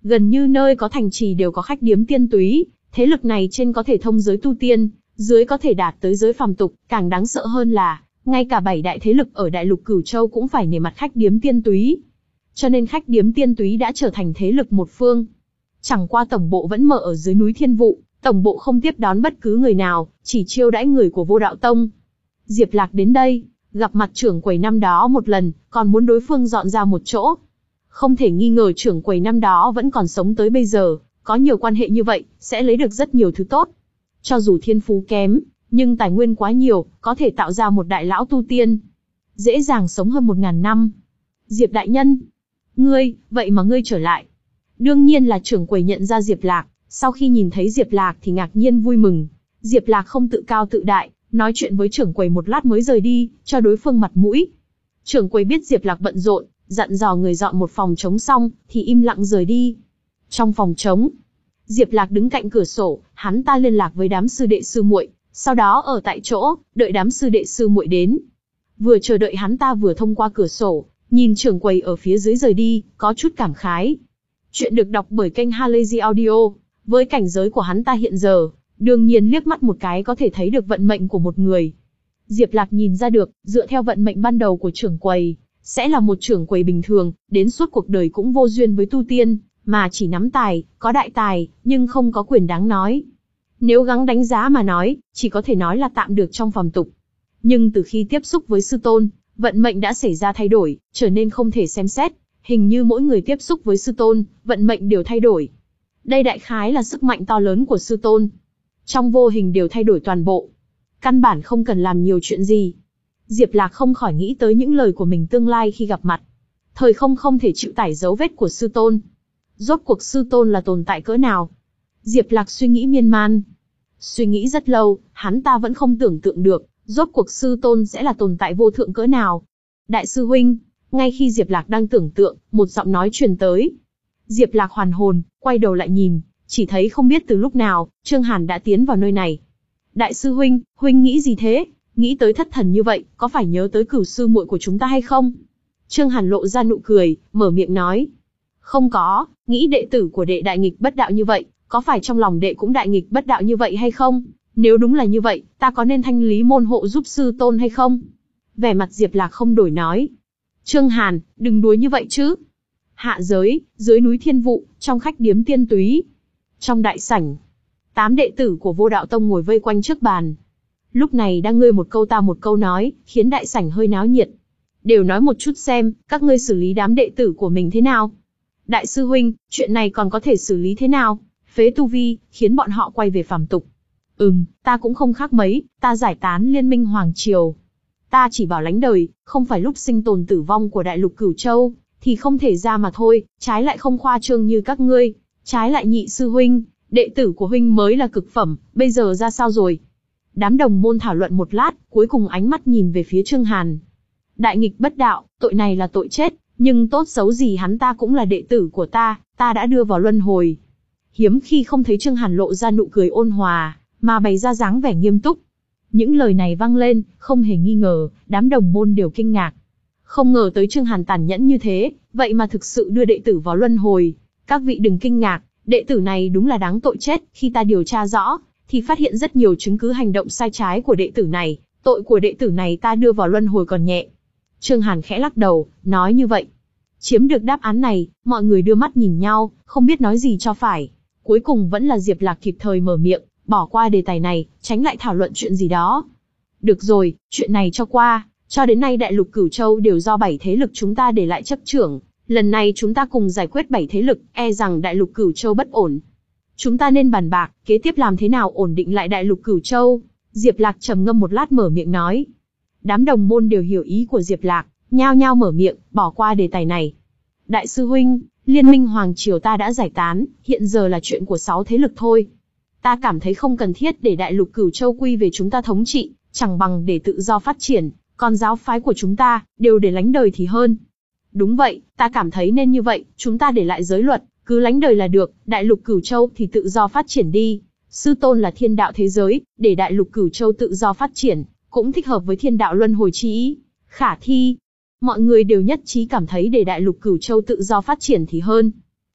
Gần như nơi có thành trì đều có khách điếm tiên túy, thế lực này trên có thể thông giới tu tiên, dưới có thể đạt tới giới phàm tục, càng đáng sợ hơn là, ngay cả bảy đại thế lực ở đại lục Cửu Châu cũng phải nể mặt khách điếm tiên túy. Cho nên khách điếm tiên túy đã trở thành thế lực một phương. Chẳng qua tổng bộ vẫn mở ở dưới núi Thiên Vụ, tổng bộ không tiếp đón bất cứ người nào, chỉ chiêu đãi người của Vô Đạo Tông. Diệp Lạc đến đây, gặp mặt trưởng quầy năm đó một lần, còn muốn đối phương dọn ra một chỗ. Không thể nghi ngờ trưởng quầy năm đó vẫn còn sống tới bây giờ, có nhiều quan hệ như vậy, sẽ lấy được rất nhiều thứ tốt. Cho dù thiên phú kém, nhưng tài nguyên quá nhiều, có thể tạo ra một đại lão tu tiên. Dễ dàng sống hơn một ngàn năm. Diệp đại nhân, ngươi, vậy mà ngươi trở lại. Đương nhiên là trưởng quầy nhận ra Diệp Lạc, sau khi nhìn thấy Diệp Lạc thì ngạc nhiên vui mừng. Diệp Lạc không tự cao tự đại, nói chuyện với trưởng quầy một lát mới rời đi, cho đối phương mặt mũi. Trưởng quầy biết Diệp Lạc bận rộn, dặn dò người dọn một phòng trống xong, thì im lặng rời đi. Trong phòng trống, Diệp Lạc đứng cạnh cửa sổ, hắn ta liên lạc với đám sư đệ sư muội, sau đó ở tại chỗ, đợi đám sư đệ sư muội đến. Vừa chờ đợi hắn ta vừa thông qua cửa sổ, nhìn trưởng quầy ở phía dưới rời đi, có chút cảm khái. Chuyện được đọc bởi kênh Halazy Audio, với cảnh giới của hắn ta hiện giờ, đương nhiên liếc mắt một cái có thể thấy được vận mệnh của một người. Diệp Lạc nhìn ra được, dựa theo vận mệnh ban đầu của trưởng quầy, sẽ là một trưởng quầy bình thường, đến suốt cuộc đời cũng vô duyên với tu tiên, mà chỉ nắm tài, có đại tài, nhưng không có quyền đáng nói. Nếu gắng đánh giá mà nói, chỉ có thể nói là tạm được trong phàm tục. Nhưng từ khi tiếp xúc với sư tôn, vận mệnh đã xảy ra thay đổi, trở nên không thể xem xét. Hình như mỗi người tiếp xúc với sư tôn, vận mệnh đều thay đổi. Đây đại khái là sức mạnh to lớn của sư tôn. Trong vô hình đều thay đổi toàn bộ. Căn bản không cần làm nhiều chuyện gì. Diệp Lạc không khỏi nghĩ tới những lời của mình tương lai khi gặp mặt. Thời không không thể chịu tải dấu vết của sư tôn. Rốt cuộc sư tôn là tồn tại cỡ nào? Diệp Lạc suy nghĩ miên man. Suy nghĩ rất lâu, hắn ta vẫn không tưởng tượng được, rốt cuộc sư tôn sẽ là tồn tại vô thượng cỡ nào. Đại sư huynh, ngay khi Diệp Lạc đang tưởng tượng, một giọng nói truyền tới. Diệp Lạc hoàn hồn, quay đầu lại nhìn, chỉ thấy không biết từ lúc nào, Trương Hàn đã tiến vào nơi này. Đại sư huynh, huynh nghĩ gì thế? Nghĩ tới thất thần như vậy, có phải nhớ tới cửu sư muội của chúng ta hay không? Trương Hàn lộ ra nụ cười, mở miệng nói. Không có, nghĩ đệ tử của đệ đại nghịch bất đạo như vậy, có phải trong lòng đệ cũng đại nghịch bất đạo như vậy hay không? Nếu đúng là như vậy, ta có nên thanh lý môn hộ giúp sư tôn hay không? Vẻ mặt Diệp Lạc không đổi nói. Trương Hàn, đừng đuối như vậy chứ. Hạ giới, dưới núi Thiên Vụ, trong khách điếm tiên túy. Trong đại sảnh, tám đệ tử của Vô Đạo Tông ngồi vây quanh trước bàn. Lúc này đang ngươi một câu ta một câu nói, khiến đại sảnh hơi náo nhiệt. Đều nói một chút xem, các ngươi xử lý đám đệ tử của mình thế nào? Đại sư huynh, chuyện này còn có thể xử lý thế nào? Phế tu vi, khiến bọn họ quay về phàm tục. Ừm, ta cũng không khác mấy, ta giải tán liên minh Hoàng Triều. Ta chỉ bảo lánh đời, không phải lúc sinh tồn tử vong của đại lục Cửu Châu, thì không thể ra mà thôi, trái lại không khoa trương như các ngươi. Trái lại nhị sư huynh, đệ tử của huynh mới là cực phẩm, bây giờ ra sao rồi? Đám đồng môn thảo luận một lát, cuối cùng ánh mắt nhìn về phía Trương Hàn. Đại nghịch bất đạo, tội này là tội chết, nhưng tốt xấu gì hắn ta cũng là đệ tử của ta, ta đã đưa vào luân hồi. Hiếm khi không thấy Trương Hàn lộ ra nụ cười ôn hòa, mà bày ra dáng vẻ nghiêm túc. Những lời này vang lên, không hề nghi ngờ, đám đồng môn đều kinh ngạc. Không ngờ tới Trương Hàn tàn nhẫn như thế, vậy mà thực sự đưa đệ tử vào luân hồi. Các vị đừng kinh ngạc, đệ tử này đúng là đáng tội chết, khi ta điều tra rõ, thì phát hiện rất nhiều chứng cứ hành động sai trái của đệ tử này, tội của đệ tử này ta đưa vào luân hồi còn nhẹ. Trương Hàn khẽ lắc đầu, nói như vậy. Chiếm được đáp án này, mọi người đưa mắt nhìn nhau, không biết nói gì cho phải. Cuối cùng vẫn là Diệp Lạc kịp thời mở miệng, bỏ qua đề tài này, tránh lại thảo luận chuyện gì đó. Được rồi, chuyện này cho qua, cho đến nay đại lục Cửu Châu đều do bảy thế lực chúng ta để lại chấp trưởng. Lần này chúng ta cùng giải quyết bảy thế lực, e rằng đại lục Cửu Châu bất ổn. Chúng ta nên bàn bạc, kế tiếp làm thế nào ổn định lại đại lục Cửu Châu. Diệp Lạc trầm ngâm một lát mở miệng nói. Đám đồng môn đều hiểu ý của Diệp Lạc, nhao nhao mở miệng, bỏ qua đề tài này. Đại sư huynh, liên minh Hoàng Triều ta đã giải tán, hiện giờ là chuyện của sáu thế lực thôi. Ta cảm thấy không cần thiết để đại lục Cửu Châu quy về chúng ta thống trị, chẳng bằng để tự do phát triển, còn giáo phái của chúng ta, đều để lánh đời thì hơn. Đúng vậy, ta cảm thấy nên như vậy, chúng ta để lại giới luật, cứ lánh đời là được, đại lục Cửu Châu thì tự do phát triển đi. Sư tôn là thiên đạo thế giới, để đại lục Cửu Châu tự do phát triển, cũng thích hợp với thiên đạo luân hồi chi ý. Khả thi. Mọi người đều nhất trí cảm thấy để đại lục Cửu Châu tự do phát triển thì hơn.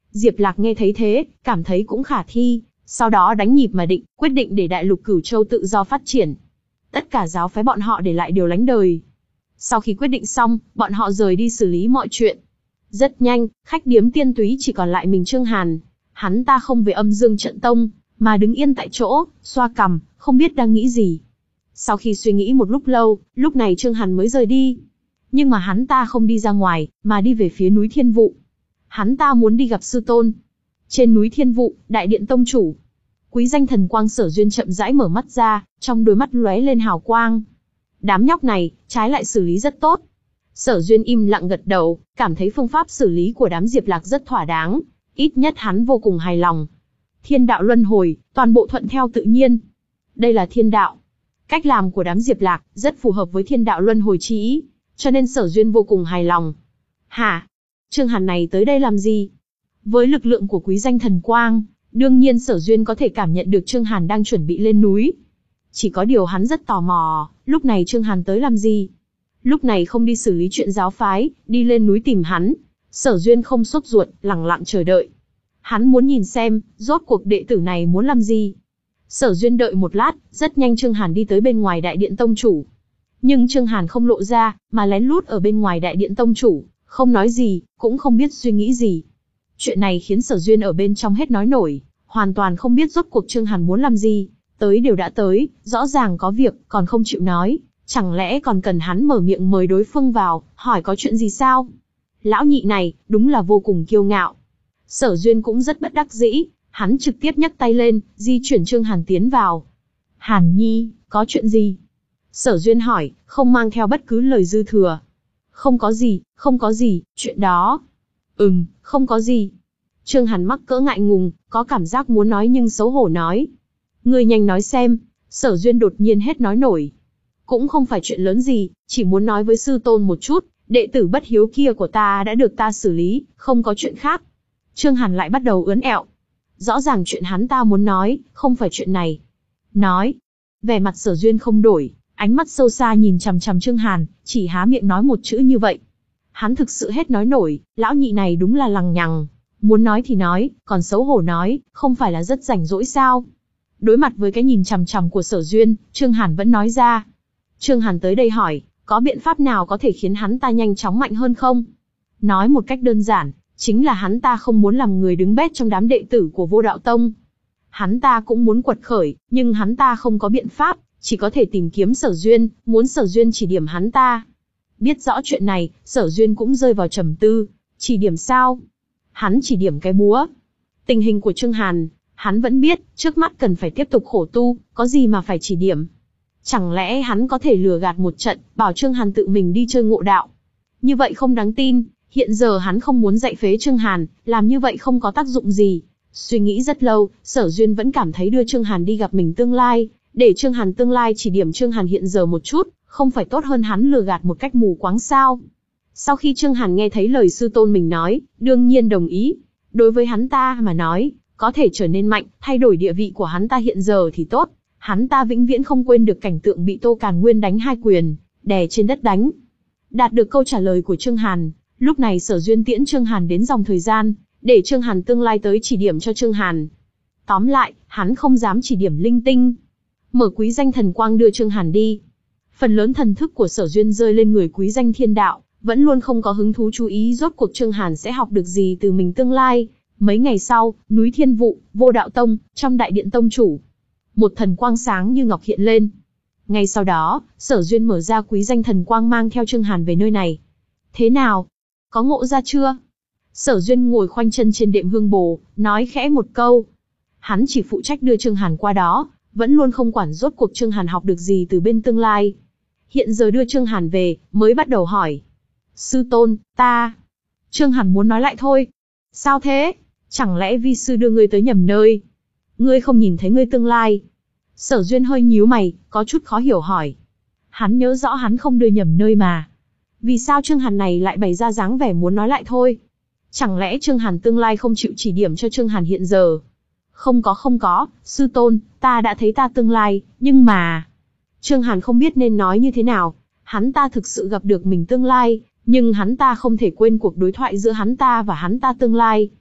Diệp Lạc nghe thấy thế, cảm thấy cũng khả thi, sau đó đánh nhịp mà định, quyết định để đại lục Cửu Châu tự do phát triển. Tất cả giáo phái bọn họ để lại điều lánh đời. Sau khi quyết định xong, bọn họ rời đi xử lý mọi chuyện. Rất nhanh, khách điếm Tiên Túy chỉ còn lại mình Trương Hàn. Hắn ta không về Âm Dương Trận Tông, mà đứng yên tại chỗ, xoa cằm, không biết đang nghĩ gì. Sau khi suy nghĩ một lúc lâu, lúc này Trương Hàn mới rời đi. Nhưng mà hắn ta không đi ra ngoài, mà đi về phía núi Thiên Vụ. Hắn ta muốn đi gặp sư tôn. Trên núi Thiên Vụ, đại điện tông chủ. Quý danh thần quang Sở Duyên chậm rãi mở mắt ra, trong đôi mắt lóe lên hào quang. Đám nhóc này, trái lại xử lý rất tốt. Sở Duyên im lặng gật đầu, cảm thấy phương pháp xử lý của đám Diệp Lạc rất thỏa đáng. Ít nhất hắn vô cùng hài lòng. Thiên đạo luân hồi, toàn bộ thuận theo tự nhiên. Đây là thiên đạo. Cách làm của đám Diệp Lạc rất phù hợp với thiên đạo luân hồi chi ý, cho nên Sở Duyên vô cùng hài lòng. Hả? Trương Hàn này tới đây làm gì? Với lực lượng của quý danh thần quang, đương nhiên Sở Duyên có thể cảm nhận được Trương Hàn đang chuẩn bị lên núi. Chỉ có điều hắn rất tò mò, lúc này Trương Hàn tới làm gì? Lúc này không đi xử lý chuyện giáo phái, đi lên núi tìm hắn. Sở Duyên không sốt ruột, lẳng lặng chờ đợi. Hắn muốn nhìn xem, rốt cuộc đệ tử này muốn làm gì. Sở Duyên đợi một lát, rất nhanh Trương Hàn đi tới bên ngoài đại điện tông chủ. Nhưng Trương Hàn không lộ ra, mà lén lút ở bên ngoài đại điện tông chủ, không nói gì, cũng không biết suy nghĩ gì. Chuyện này khiến Sở Duyên ở bên trong hết nói nổi, hoàn toàn không biết rốt cuộc Trương Hàn muốn làm gì. Tới đều đã tới, rõ ràng có việc, còn không chịu nói, chẳng lẽ còn cần hắn mở miệng mời đối phương vào, hỏi có chuyện gì sao? Lão nhị này, đúng là vô cùng kiêu ngạo. Sở Duyên cũng rất bất đắc dĩ, hắn trực tiếp nhấc tay lên, di chuyển Trương Hàn tiến vào. Hàn Nhi, có chuyện gì? Sở Duyên hỏi, không mang theo bất cứ lời dư thừa. Không có gì, không có gì, chuyện đó. Ừm, không có gì. Trương Hàn mắc cỡ ngại ngùng, có cảm giác muốn nói nhưng xấu hổ nói. Ngươi nhanh nói xem. Sở Duyên đột nhiên hết nói nổi. Cũng không phải chuyện lớn gì, chỉ muốn nói với sư tôn một chút, đệ tử bất hiếu kia của ta đã được ta xử lý, không có chuyện khác. Trương Hàn lại bắt đầu ướn ẹo. Rõ ràng chuyện hắn ta muốn nói, không phải chuyện này. Nói. Vẻ mặt Sở Duyên không đổi, ánh mắt sâu xa nhìn chằm chằm Trương Hàn, chỉ há miệng nói một chữ như vậy. Hắn thực sự hết nói nổi, lão nhị này đúng là lằng nhằng. Muốn nói thì nói, còn xấu hổ nói, không phải là rất rảnh rỗi sao? Đối mặt với cái nhìn chằm chằm của Sở Duyên, Trương Hàn vẫn nói ra. Trương Hàn tới đây hỏi, có biện pháp nào có thể khiến hắn ta nhanh chóng mạnh hơn không? Nói một cách đơn giản, chính là hắn ta không muốn làm người đứng bét trong đám đệ tử của Vô Đạo Tông. Hắn ta cũng muốn quật khởi, nhưng hắn ta không có biện pháp, chỉ có thể tìm kiếm Sở Duyên, muốn Sở Duyên chỉ điểm hắn ta. Biết rõ chuyện này, Sở Duyên cũng rơi vào trầm tư. Chỉ điểm sao? Hắn chỉ điểm cái búa. Tình hình của Trương Hàn, hắn vẫn biết, trước mắt cần phải tiếp tục khổ tu, có gì mà phải chỉ điểm. Chẳng lẽ hắn có thể lừa gạt một trận, bảo Trương Hàn tự mình đi chơi ngộ đạo? Như vậy không đáng tin, hiện giờ hắn không muốn dạy phế Trương Hàn, làm như vậy không có tác dụng gì. Suy nghĩ rất lâu, Sở Duyên vẫn cảm thấy đưa Trương Hàn đi gặp mình tương lai, để Trương Hàn tương lai chỉ điểm Trương Hàn hiện giờ một chút, không phải tốt hơn hắn lừa gạt một cách mù quáng sao? Sau khi Trương Hàn nghe thấy lời sư tôn mình nói, đương nhiên đồng ý. Đối với hắn ta mà nói, có thể trở nên mạnh, thay đổi địa vị của hắn ta hiện giờ thì tốt. Hắn ta vĩnh viễn không quên được cảnh tượng bị Tô Càn Nguyên đánh hai quyền, đè trên đất đánh. Đạt được câu trả lời của Trương Hàn, lúc này Sở Duyên tiễn Trương Hàn đến dòng thời gian, để Trương Hàn tương lai tới chỉ điểm cho Trương Hàn. Tóm lại, hắn không dám chỉ điểm linh tinh. Mở quý danh thần quang đưa Trương Hàn đi. Phần lớn thần thức của Sở Duyên rơi lên người quý danh thiên đạo, vẫn luôn không có hứng thú chú ý rốt cuộc Trương Hàn sẽ học được gì từ mình tương lai. Mấy ngày sau, núi Thiên Vụ, Vô Đạo Tông, trong đại điện tông chủ. Một thần quang sáng như ngọc hiện lên. Ngay sau đó, Sở Duyên mở ra quý danh thần quang mang theo Trương Hàn về nơi này. Thế nào? Có ngộ ra chưa? Sở Duyên ngồi khoanh chân trên đệm hương bồ, nói khẽ một câu. Hắn chỉ phụ trách đưa Trương Hàn qua đó, vẫn luôn không quản rốt cuộc Trương Hàn học được gì từ bên tương lai. Hiện giờ đưa Trương Hàn về, mới bắt đầu hỏi. Sư tôn, ta... Trương Hàn muốn nói lại thôi. Sao thế? Chẳng lẽ vi sư đưa ngươi tới nhầm nơi? Ngươi không nhìn thấy ngươi tương lai? Sở Duyên hơi nhíu mày, có chút khó hiểu hỏi. Hắn nhớ rõ hắn không đưa nhầm nơi mà. Vì sao Trương Hàn này lại bày ra dáng vẻ muốn nói lại thôi? Chẳng lẽ Trương Hàn tương lai không chịu chỉ điểm cho Trương Hàn hiện giờ? Không có không có, sư tôn, ta đã thấy ta tương lai, nhưng mà... Trương Hàn không biết nên nói như thế nào. Hắn ta thực sự gặp được mình tương lai, nhưng hắn ta không thể quên cuộc đối thoại giữa hắn ta và hắn ta tương lai.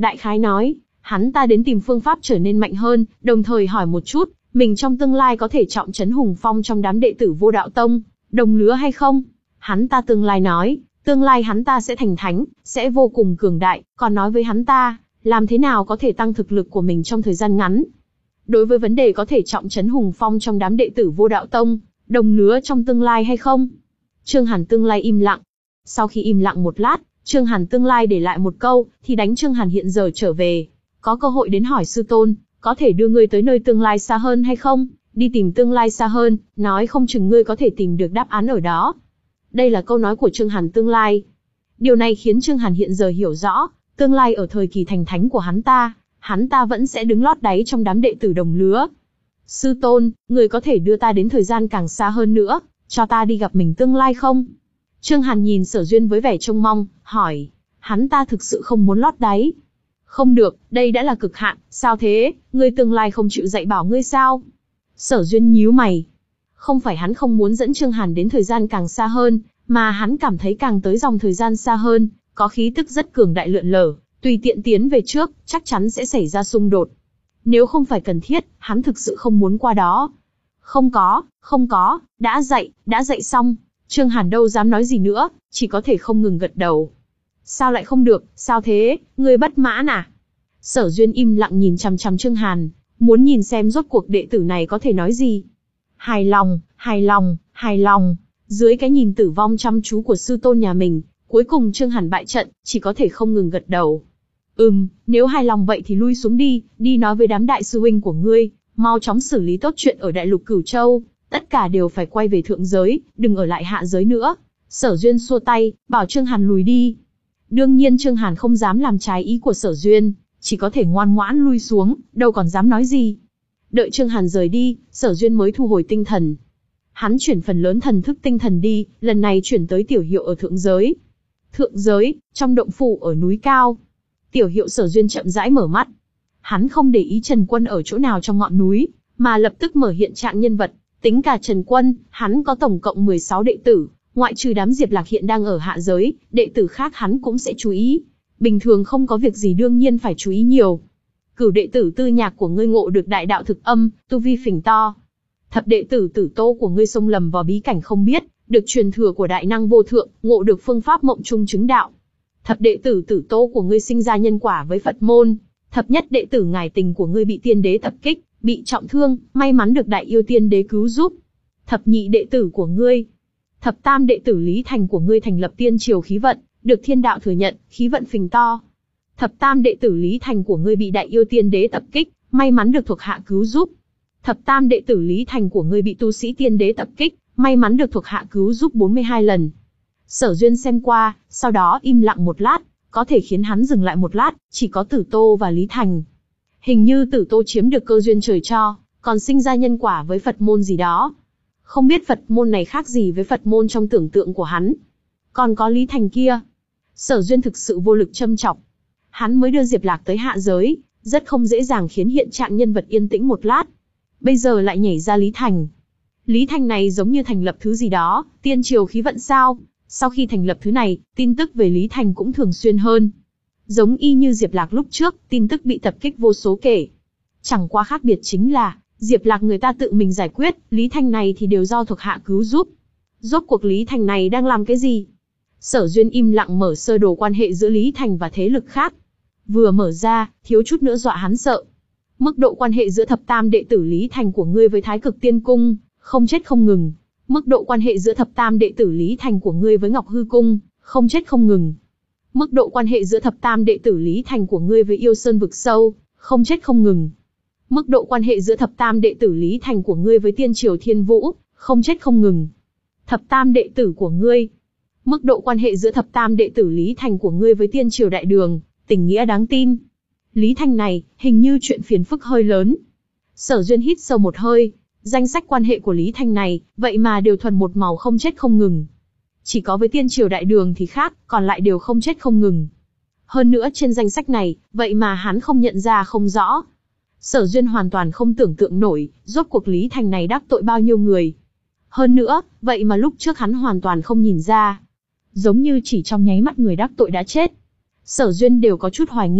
Đại khái nói, hắn ta đến tìm phương pháp trở nên mạnh hơn, đồng thời hỏi một chút, mình trong tương lai có thể trọng trấn hùng phong trong đám đệ tử Vô Đạo Tông, đồng lứa hay không? Hắn ta tương lai nói, tương lai hắn ta sẽ thành thánh, sẽ vô cùng cường đại, còn nói với hắn ta, làm thế nào có thể tăng thực lực của mình trong thời gian ngắn. Đối với vấn đề có thể trọng trấn hùng phong trong đám đệ tử Vô Đạo Tông, đồng lứa trong tương lai hay không? Trương Hàn tương lai im lặng. Sau khi im lặng một lát, Trương Hàn tương lai để lại một câu, thì đánh Trương Hàn hiện giờ trở về. Có cơ hội đến hỏi sư tôn, có thể đưa ngươi tới nơi tương lai xa hơn hay không? Đi tìm tương lai xa hơn, nói không chừng ngươi có thể tìm được đáp án ở đó. Đây là câu nói của Trương Hàn tương lai. Điều này khiến Trương Hàn hiện giờ hiểu rõ, tương lai ở thời kỳ thành thánh của hắn ta, hắn ta vẫn sẽ đứng lót đáy trong đám đệ tử đồng lứa. Sư tôn, người có thể đưa ta đến thời gian càng xa hơn nữa, cho ta đi gặp mình tương lai không? Trương Hàn nhìn Sở Duyên với vẻ trông mong, hỏi. Hắn ta thực sự không muốn lót đáy. Không được, đây đã là cực hạn, sao thế, ngươi tương lai không chịu dạy bảo ngươi sao? Sở Duyên nhíu mày. Không phải hắn không muốn dẫn Trương Hàn đến thời gian càng xa hơn, mà hắn cảm thấy càng tới dòng thời gian xa hơn, có khí tức rất cường đại lượn lờ, tùy tiện tiến về trước, chắc chắn sẽ xảy ra xung đột. Nếu không phải cần thiết, hắn thực sự không muốn qua đó. Không có, không có, đã dạy, đã dạy xong. Trương Hàn đâu dám nói gì nữa, chỉ có thể không ngừng gật đầu. Sao lại không được, sao thế, ngươi bất mãn à? Sở Duyên im lặng nhìn chằm chằm Trương Hàn, muốn nhìn xem rốt cuộc đệ tử này có thể nói gì. Hài lòng, hài lòng, hài lòng. Dưới cái nhìn tử vong chăm chú của sư tôn nhà mình, cuối cùng Trương Hàn bại trận, chỉ có thể không ngừng gật đầu. Ừm, nếu hài lòng vậy thì lui xuống đi, đi nói với đám đại sư huynh của ngươi, mau chóng xử lý tốt chuyện ở đại lục Cửu Châu, tất cả đều phải quay về thượng giới, đừng ở lại hạ giới nữa. Sở Duyên xua tay, bảo Trương Hàn lùi đi. Đương nhiên Trương Hàn không dám làm trái ý của Sở Duyên, chỉ có thể ngoan ngoãn lui xuống, đâu còn dám nói gì. Đợi Trương Hàn rời đi, Sở Duyên mới thu hồi tinh thần. Hắn chuyển phần lớn thần thức tinh thần đi, lần này chuyển tới Tiểu Hiệu ở thượng giới. Thượng giới, trong động phủ ở núi cao. Tiểu Hiệu Sở Duyên chậm rãi mở mắt. Hắn không để ý Trần Quân ở chỗ nào trong ngọn núi, mà lập tức mở hiện trạng nhân vật. Tính cả Trần Quân, hắn có tổng cộng mười sáu đệ tử, ngoại trừ đám Diệp Lạc hiện đang ở hạ giới, đệ tử khác hắn cũng sẽ chú ý. Bình thường không có việc gì đương nhiên phải chú ý nhiều. Cửu đệ tử Tư Nhạc của ngươi ngộ được đại đạo thực âm, tu vi phình to. Thập đệ tử Tử Tô của ngươi xông lầm vào bí cảnh không biết, được truyền thừa của đại năng vô thượng, ngộ được phương pháp mộng trung chứng đạo. Thập đệ tử Tử Tô của ngươi sinh ra nhân quả với Phật môn. Thập nhất đệ tử Ngải Tình của ngươi bị tiên đế tập kích, bị trọng thương, may mắn được đại yêu tiên đế cứu giúp. Thập nhị đệ tử của ngươi, thập tam đệ tử Lý Thành của ngươi thành lập tiên triều khí vận, được thiên đạo thừa nhận, khí vận phình to. Thập tam đệ tử Lý Thành của ngươi bị đại yêu tiên đế tập kích, may mắn được thuộc hạ cứu giúp. Thập tam đệ tử Lý Thành của ngươi bị tu sĩ tiên đế tập kích, may mắn được thuộc hạ cứu giúp bốn mươi hai lần. Sở Duyên xem qua, sau đó im lặng một lát, có thể khiến hắn dừng lại một lát, chỉ có Tử Tô và Lý Thành. Hình như Tử Tô chiếm được cơ duyên trời cho, còn sinh ra nhân quả với Phật môn gì đó. Không biết Phật môn này khác gì với Phật môn trong tưởng tượng của hắn. Còn có Lý Thành kia. Sở Duyên thực sự vô lực châm chọc. Hắn mới đưa Diệp Lạc tới hạ giới, rất không dễ dàng khiến hiện trạng nhân vật yên tĩnh một lát. Bây giờ lại nhảy ra Lý Thành. Lý Thành này giống như thành lập thứ gì đó, tiên triều khí vận sao? Sau khi thành lập thứ này, tin tức về Lý Thành cũng thường xuyên hơn. Giống y như Diệp Lạc lúc trước, tin tức bị tập kích vô số kể. Chẳng qua khác biệt chính là, Diệp Lạc người ta tự mình giải quyết, Lý Thành này thì đều do thuộc hạ cứu giúp. Rốt cuộc Lý Thành này đang làm cái gì? Sở Duyên im lặng mở sơ đồ quan hệ giữa Lý Thành và thế lực khác. Vừa mở ra, thiếu chút nữa dọa hắn sợ. Mức độ quan hệ giữa thập tam đệ tử Lý Thành của ngươi với Thái Cực Tiên Cung, không chết không ngừng. Mức độ quan hệ giữa thập tam đệ tử Lý Thành của ngươi với Ngọc Hư Cung, không chết không ngừng. Mức độ quan hệ giữa thập tam đệ tử Lý Thành của ngươi với Yêu Sơn Vực Sâu, không chết không ngừng. Mức độ quan hệ giữa thập tam đệ tử Lý Thành của ngươi với Tiên Triều Thiên Vũ, không chết không ngừng. Thập tam đệ tử của ngươi. Mức độ quan hệ giữa thập tam đệ tử Lý Thành của ngươi với Tiên Triều Đại Đường, tình nghĩa đáng tin. Lý Thành này, hình như chuyện phiền phức hơi lớn. Sở Duyên hít sâu một hơi, danh sách quan hệ của Lý Thành này, vậy mà đều thuần một màu không chết không ngừng. Chỉ có với Tiên Triều Đại Đường thì khác, còn lại đều không chết không ngừng. Hơn nữa trên danh sách này, vậy mà hắn không nhận ra không rõ. Sở Duyên hoàn toàn không tưởng tượng nổi, rốt cuộc Lý Thành này đắc tội bao nhiêu người. Hơn nữa, vậy mà lúc trước hắn hoàn toàn không nhìn ra. Giống như chỉ trong nháy mắt người đắc tội đã chết. Sở Duyên đều có chút hoài nghi,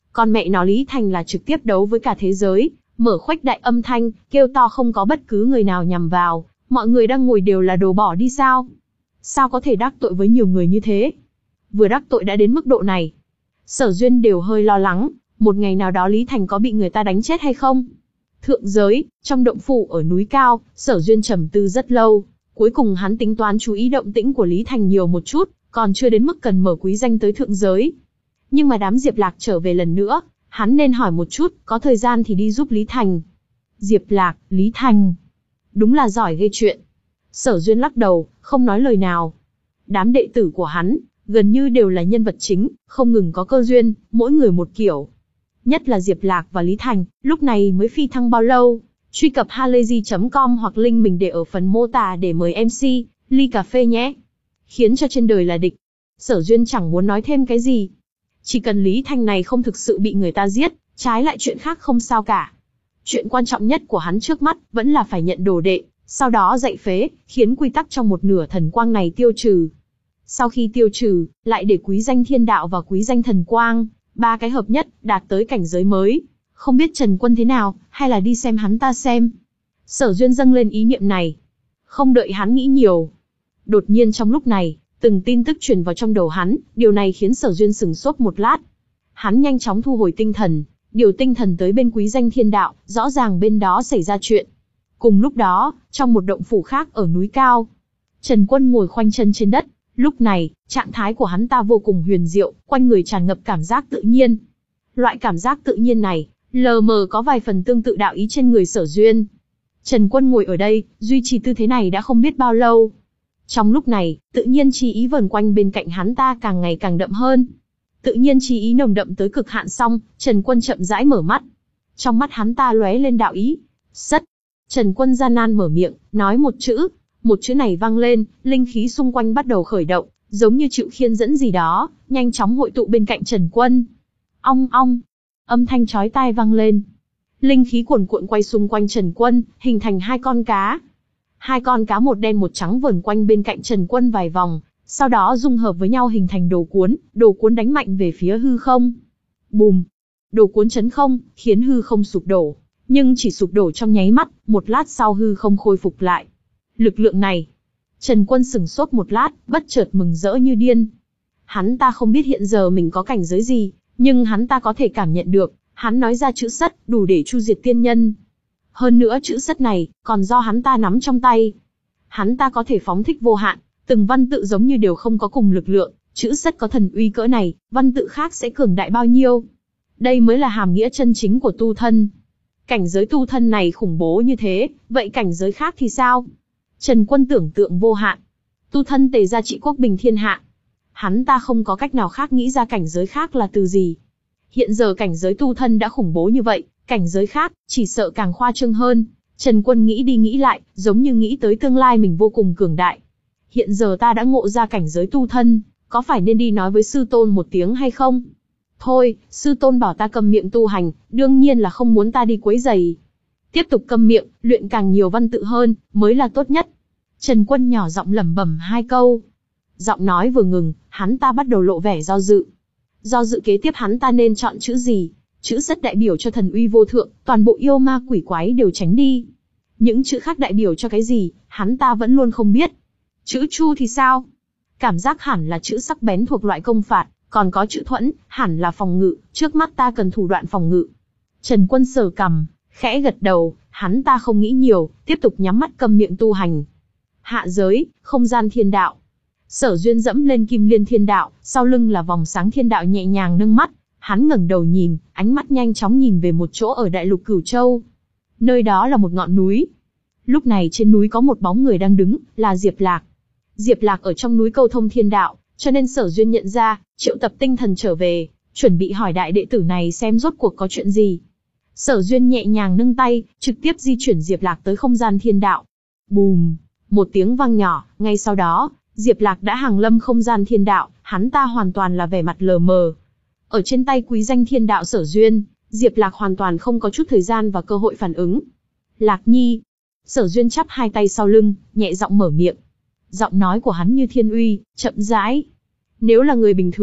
Còn mẹ nó Lý Thành là trực tiếp đấu với cả thế giới, mở khuếch đại âm thanh, kêu to không có bất cứ người nào nhằm vào, mọi người đang ngồi đều là đồ bỏ đi sao? Sao có thể đắc tội với nhiều người như thế? Vừa đắc tội đã đến mức độ này. Sở Duyên đều hơi lo lắng, một ngày nào đó Lý Thành có bị người ta đánh chết hay không? Thượng giới, trong động phủ ở núi cao, Sở Duyên trầm tư rất lâu. Cuối cùng hắn tính toán chú ý động tĩnh của Lý Thành nhiều một chút, còn chưa đến mức cần mở quý danh tới thượng giới. Nhưng mà đám Diệp Lạc trở về lần nữa, hắn nên hỏi một chút, có thời gian thì đi giúp Lý Thành. Diệp Lạc, Lý Thành. Đúng là giỏi gây chuyện. Sở Duyên lắc đầu, không nói lời nào. Đám đệ tử của hắn, gần như đều là nhân vật chính, không ngừng có cơ duyên, mỗi người một kiểu. Nhất là Diệp Lạc và Lý Thành, lúc này mới phi thăng bao lâu. Truy cập halayzi chấm com hoặc link mình để ở phần mô tả để mời em xê, ly cà phê nhé. Khiến cho trên đời là địch. Sở Duyên chẳng muốn nói thêm cái gì. Chỉ cần Lý Thành này không thực sự bị người ta giết, trái lại chuyện khác không sao cả. Chuyện quan trọng nhất của hắn trước mắt vẫn là phải nhận đồ đệ, sau đó dạy phế, khiến quy tắc trong một nửa thần quang này tiêu trừ. Sau khi tiêu trừ, lại để quý danh thiên đạo và quý danh thần quang, ba cái hợp nhất, đạt tới cảnh giới mới. Không biết Trần Quân thế nào, hay là đi xem hắn ta xem. Sở Duyên dâng lên ý niệm này. Không đợi hắn nghĩ nhiều. Đột nhiên trong lúc này, từng tin tức truyền vào trong đầu hắn, điều này khiến Sở Duyên sửng sốt một lát. Hắn nhanh chóng thu hồi tinh thần, điều tinh thần tới bên quý danh thiên đạo, rõ ràng bên đó xảy ra chuyện. Cùng lúc đó, trong một động phủ khác ở núi cao, Trần Quân ngồi khoanh chân trên đất. Lúc này, trạng thái của hắn ta vô cùng huyền diệu, quanh người tràn ngập cảm giác tự nhiên. Loại cảm giác tự nhiên này, lờ mờ có vài phần tương tự đạo ý trên người Sở Duyên. Trần Quân ngồi ở đây, duy trì tư thế này đã không biết bao lâu. Trong lúc này, tự nhiên chi ý vờn quanh bên cạnh hắn ta càng ngày càng đậm hơn. Tự nhiên chi ý nồng đậm tới cực hạn xong, Trần Quân chậm rãi mở mắt. Trong mắt hắn ta lóe lên đạo ý. Sất. Trần Quân gian nan mở miệng, nói một chữ. Một chữ này vang lên, linh khí xung quanh bắt đầu khởi động, giống như chịu khiên dẫn gì đó, nhanh chóng hội tụ bên cạnh Trần Quân. Ong ong. Âm thanh chói tai vang lên. Linh khí cuồn cuộn quay xung quanh Trần Quân, hình thành hai con cá. Hai con cá một đen một trắng vờn quanh bên cạnh Trần Quân vài vòng, sau đó dung hợp với nhau hình thành đồ cuốn, đồ cuốn đánh mạnh về phía hư không. Bùm! Đồ cuốn chấn không, khiến hư không sụp đổ, nhưng chỉ sụp đổ trong nháy mắt, một lát sau hư không khôi phục lại. Lực lượng này, Trần Quân sửng sốt một lát, bất chợt mừng rỡ như điên. Hắn ta không biết hiện giờ mình có cảnh giới gì, nhưng hắn ta có thể cảm nhận được, hắn nói ra chữ sất, đủ để chu diệt tiên nhân. Hơn nữa chữ sất này, còn do hắn ta nắm trong tay. Hắn ta có thể phóng thích vô hạn, từng văn tự giống như đều không có cùng lực lượng, chữ sất có thần uy cỡ này, văn tự khác sẽ cường đại bao nhiêu. Đây mới là hàm nghĩa chân chính của tu thân. Cảnh giới tu thân này khủng bố như thế, vậy cảnh giới khác thì sao? Trần Quân tưởng tượng vô hạn. Tu thân tề gia trị quốc bình thiên hạ. Hắn ta không có cách nào khác nghĩ ra cảnh giới khác là từ gì. Hiện giờ cảnh giới tu thân đã khủng bố như vậy, cảnh giới khác, chỉ sợ càng khoa trương hơn. Trần Quân nghĩ đi nghĩ lại, giống như nghĩ tới tương lai mình vô cùng cường đại. Hiện giờ ta đã ngộ ra cảnh giới tu thân, có phải nên đi nói với sư tôn một tiếng hay không? Thôi, sư tôn bảo ta câm miệng tu hành, đương nhiên là không muốn ta đi quấy rầy. Tiếp tục câm miệng, luyện càng nhiều văn tự hơn, mới là tốt nhất. Trần Quân nhỏ giọng lẩm bẩm hai câu. Giọng nói vừa ngừng, hắn ta bắt đầu lộ vẻ do dự. Do dự kế tiếp hắn ta nên chọn chữ gì? Chữ sất đại biểu cho thần uy vô thượng, toàn bộ yêu ma quỷ quái đều tránh đi. Những chữ khác đại biểu cho cái gì, hắn ta vẫn luôn không biết. Chữ chu thì sao? Cảm giác hẳn là chữ sắc bén thuộc loại công phạt, còn có chữ thuẫn, hẳn là phòng ngự, trước mắt ta cần thủ đoạn phòng ngự. Trần Quân sờ cằm, khẽ gật đầu, hắn ta không nghĩ nhiều, tiếp tục nhắm mắt câm miệng tu hành. Hạ giới, không gian thiên đạo. Sở Duyên dẫm lên kim liên thiên đạo, sau lưng là vòng sáng thiên đạo nhẹ nhàng nâng mắt. Hắn ngẩng đầu nhìn, ánh mắt nhanh chóng nhìn về một chỗ ở đại lục Cửu Châu. Nơi đó là một ngọn núi. Lúc này trên núi có một bóng người đang đứng, là Diệp Lạc. Diệp Lạc ở trong núi câu thông thiên đạo, cho nên Sở Duyên nhận ra, triệu tập tinh thần trở về, chuẩn bị hỏi đại đệ tử này xem rốt cuộc có chuyện gì. Sở Duyên nhẹ nhàng nâng tay, trực tiếp di chuyển Diệp Lạc tới không gian thiên đạo. Bùm! Một tiếng vang nhỏ, ngay sau đó, Diệp Lạc đã hàng lâm không gian thiên đạo, hắn ta hoàn toàn là vẻ mặt lờ mờ. Ở trên tay quý danh thiên đạo Sở Duyên, Diệp Lạc hoàn toàn không có chút thời gian và cơ hội phản ứng. Lạc Nhi. Sở Duyên chắp hai tay sau lưng, nhẹ giọng mở miệng. Giọng nói của hắn như thiên uy, chậm rãi. Nếu là người bình thường,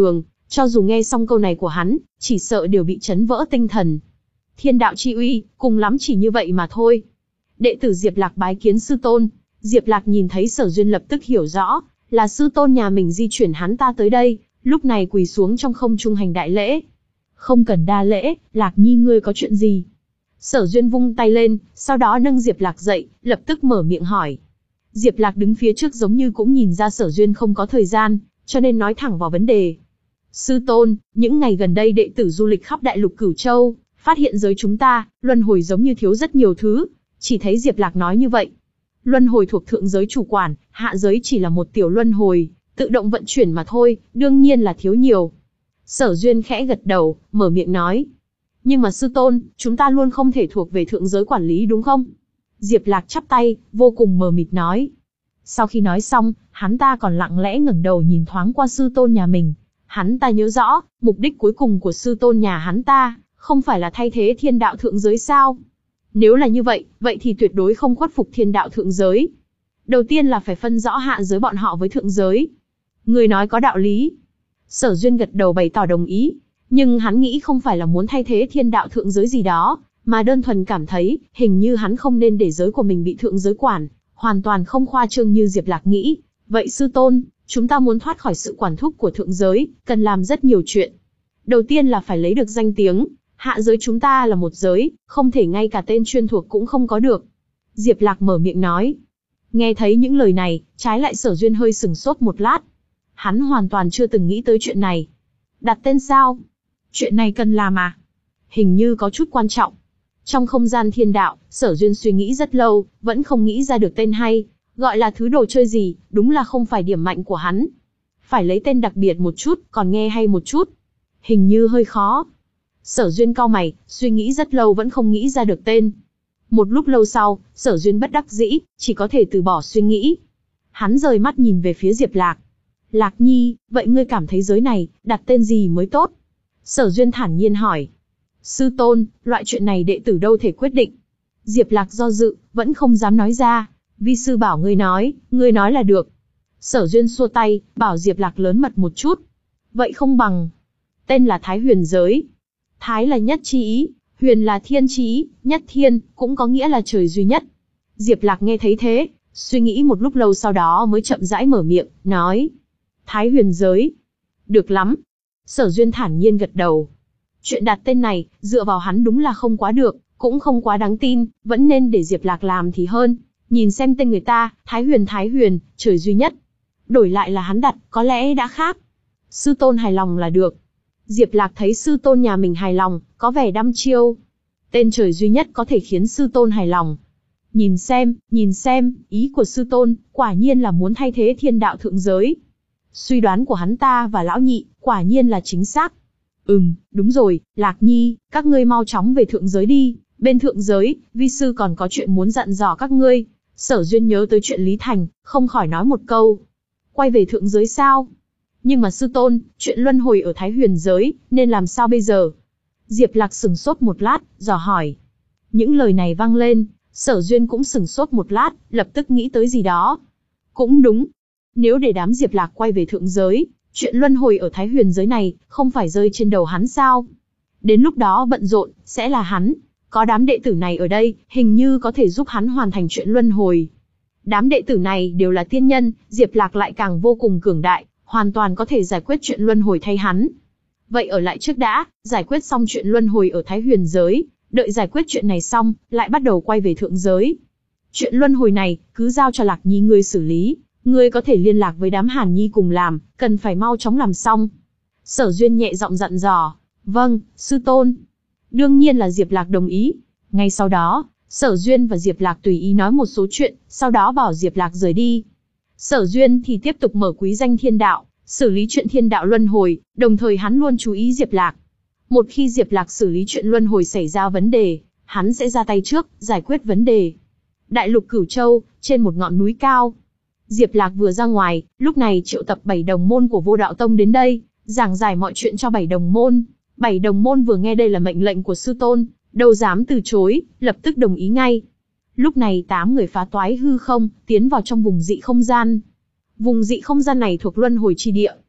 Cho dù nghe xong câu này của hắn, chỉ sợ đều bị chấn vỡ tinh thần. Thiên đạo chi uy, cùng lắm chỉ như vậy mà thôi. Đệ tử Diệp Lạc bái kiến sư tôn. Diệp Lạc nhìn thấy Sở Duyên lập tức hiểu rõ, là sư tôn nhà mình di chuyển hắn ta tới đây, lúc này quỳ xuống trong không trung hành đại lễ. Không cần đa lễ, Lạc Nhi ngươi có chuyện gì? Sở Duyên vung tay lên, sau đó nâng Diệp Lạc dậy, lập tức mở miệng hỏi. Diệp Lạc đứng phía trước giống như cũng nhìn ra Sở Duyên không có thời gian, cho nên nói thẳng vào vấn đề. Sư tôn, những ngày gần đây đệ tử du lịch khắp đại lục Cửu Châu, phát hiện giới chúng ta, luân hồi giống như thiếu rất nhiều thứ. Chỉ thấy Diệp Lạc nói như vậy. Luân hồi thuộc thượng giới chủ quản, hạ giới chỉ là một tiểu luân hồi, tự động vận chuyển mà thôi, đương nhiên là thiếu nhiều. Sở Duyên khẽ gật đầu, mở miệng nói. Nhưng mà sư tôn, chúng ta luôn không thể thuộc về thượng giới quản lý đúng không? Diệp Lạc chắp tay, vô cùng mờ mịt nói. Sau khi nói xong, hắn ta còn lặng lẽ ngẩng đầu nhìn thoáng qua sư tôn nhà mình. Hắn ta nhớ rõ, mục đích cuối cùng của sư tôn nhà hắn ta, không phải là thay thế thiên đạo thượng giới sao? Nếu là như vậy, vậy thì tuyệt đối không khuất phục thiên đạo thượng giới. Đầu tiên là phải phân rõ hạ giới bọn họ với thượng giới. Người nói có đạo lý. Sở Duyên gật đầu bày tỏ đồng ý, nhưng hắn nghĩ không phải là muốn thay thế thiên đạo thượng giới gì đó, mà đơn thuần cảm thấy, hình như hắn không nên để giới của mình bị thượng giới quản, hoàn toàn không khoa trương như Diệp Lạc nghĩ. Vậy sư tôn, chúng ta muốn thoát khỏi sự quản thúc của thượng giới, cần làm rất nhiều chuyện. Đầu tiên là phải lấy được danh tiếng, hạ giới chúng ta là một giới, không thể ngay cả tên chuyên thuộc cũng không có được. Diệp Lạc mở miệng nói. Nghe thấy những lời này, trái lại Sở Duyên hơi sừng sốt một lát. Hắn hoàn toàn chưa từng nghĩ tới chuyện này. Đặt tên sao? Chuyện này cần làm à? Hình như có chút quan trọng. Trong không gian thiên đạo, Sở Duyên suy nghĩ rất lâu, vẫn không nghĩ ra được tên hay. Gọi là thứ đồ chơi gì, đúng là không phải điểm mạnh của hắn. Phải lấy tên đặc biệt một chút, còn nghe hay một chút. Hình như hơi khó. Sở Duyên cau mày, suy nghĩ rất lâu vẫn không nghĩ ra được tên. Một lúc lâu sau, Sở Duyên bất đắc dĩ, chỉ có thể từ bỏ suy nghĩ. Hắn rời mắt nhìn về phía Diệp Lạc. Lạc Nhi, vậy ngươi cảm thấy giới này, đặt tên gì mới tốt? Sở Duyên thản nhiên hỏi. Sư tôn, loại chuyện này đệ tử đâu thể quyết định. Diệp Lạc do dự, vẫn không dám nói ra. Vi sư bảo ngươi nói, ngươi nói là được. Sở Duyên xua tay, bảo Diệp Lạc lớn mật một chút. Vậy không bằng. Tên là Thái Huyền Giới. Thái là nhất chi ý, huyền là thiên chi ý, nhất thiên, cũng có nghĩa là trời duy nhất. Diệp Lạc nghe thấy thế, suy nghĩ một lúc lâu sau đó mới chậm rãi mở miệng, nói. Thái Huyền Giới. Được lắm. Sở Duyên thản nhiên gật đầu. Chuyện đặt tên này, dựa vào hắn đúng là không quá được, cũng không quá đáng tin, vẫn nên để Diệp Lạc làm thì hơn. Nhìn xem tên người ta, Thái Huyền Thái Huyền, trời duy nhất. Đổi lại là hắn đặt, có lẽ đã khác. Sư tôn hài lòng là được. Diệp Lạc thấy sư tôn nhà mình hài lòng, có vẻ đăm chiêu. Tên trời duy nhất có thể khiến sư tôn hài lòng. Nhìn xem, nhìn xem, ý của sư tôn, quả nhiên là muốn thay thế thiên đạo thượng giới. Suy đoán của hắn ta và lão nhị, quả nhiên là chính xác. Ừm, đúng rồi, Lạc Nhi, các ngươi mau chóng về thượng giới đi. Bên thượng giới, vi sư còn có chuyện muốn dặn dò các ngươi. Sở Duyên nhớ tới chuyện Lý Thành, không khỏi nói một câu. Quay về thượng giới sao? Nhưng mà sư tôn, chuyện luân hồi ở Thái Huyền giới, nên làm sao bây giờ? Diệp Lạc sừng sốt một lát, dò hỏi. Những lời này vang lên, Sở Duyên cũng sừng sốt một lát, lập tức nghĩ tới gì đó. Cũng đúng. Nếu để đám Diệp Lạc quay về thượng giới, chuyện luân hồi ở Thái Huyền giới này, không phải rơi trên đầu hắn sao? Đến lúc đó bận rộn, sẽ là hắn. Có đám đệ tử này ở đây, hình như có thể giúp hắn hoàn thành chuyện luân hồi. Đám đệ tử này đều là tiên nhân, Diệp Lạc lại càng vô cùng cường đại, hoàn toàn có thể giải quyết chuyện luân hồi thay hắn. Vậy ở lại trước đã, giải quyết xong chuyện luân hồi ở Thái Huyền giới, đợi giải quyết chuyện này xong, lại bắt đầu quay về thượng giới. Chuyện luân hồi này, cứ giao cho Lạc Nhi ngươi xử lý, ngươi có thể liên lạc với đám Hàn Nhi cùng làm, cần phải mau chóng làm xong. Sở Duyên nhẹ giọng dặn dò. Vâng, sư tôn. Đương nhiên là Diệp Lạc đồng ý. Ngay sau đó, Sở Duyên và Diệp Lạc tùy ý nói một số chuyện, sau đó bảo Diệp Lạc rời đi. Sở Duyên thì tiếp tục mở quý danh thiên đạo, xử lý chuyện thiên đạo luân hồi, đồng thời hắn luôn chú ý Diệp Lạc. Một khi Diệp Lạc xử lý chuyện luân hồi xảy ra vấn đề, hắn sẽ ra tay trước, giải quyết vấn đề. Đại lục Cửu Châu, trên một ngọn núi cao. Diệp Lạc vừa ra ngoài, lúc này triệu tập bảy đồng môn của Vô Đạo Tông đến đây, giảng giải mọi chuyện cho bảy đồng môn. Bảy đồng môn vừa nghe đây là mệnh lệnh của sư tôn, đâu dám từ chối, lập tức đồng ý ngay. Lúc này tám người phá toái hư không, tiến vào trong vùng dị không gian. Vùng dị không gian này thuộc luân hồi chi địa.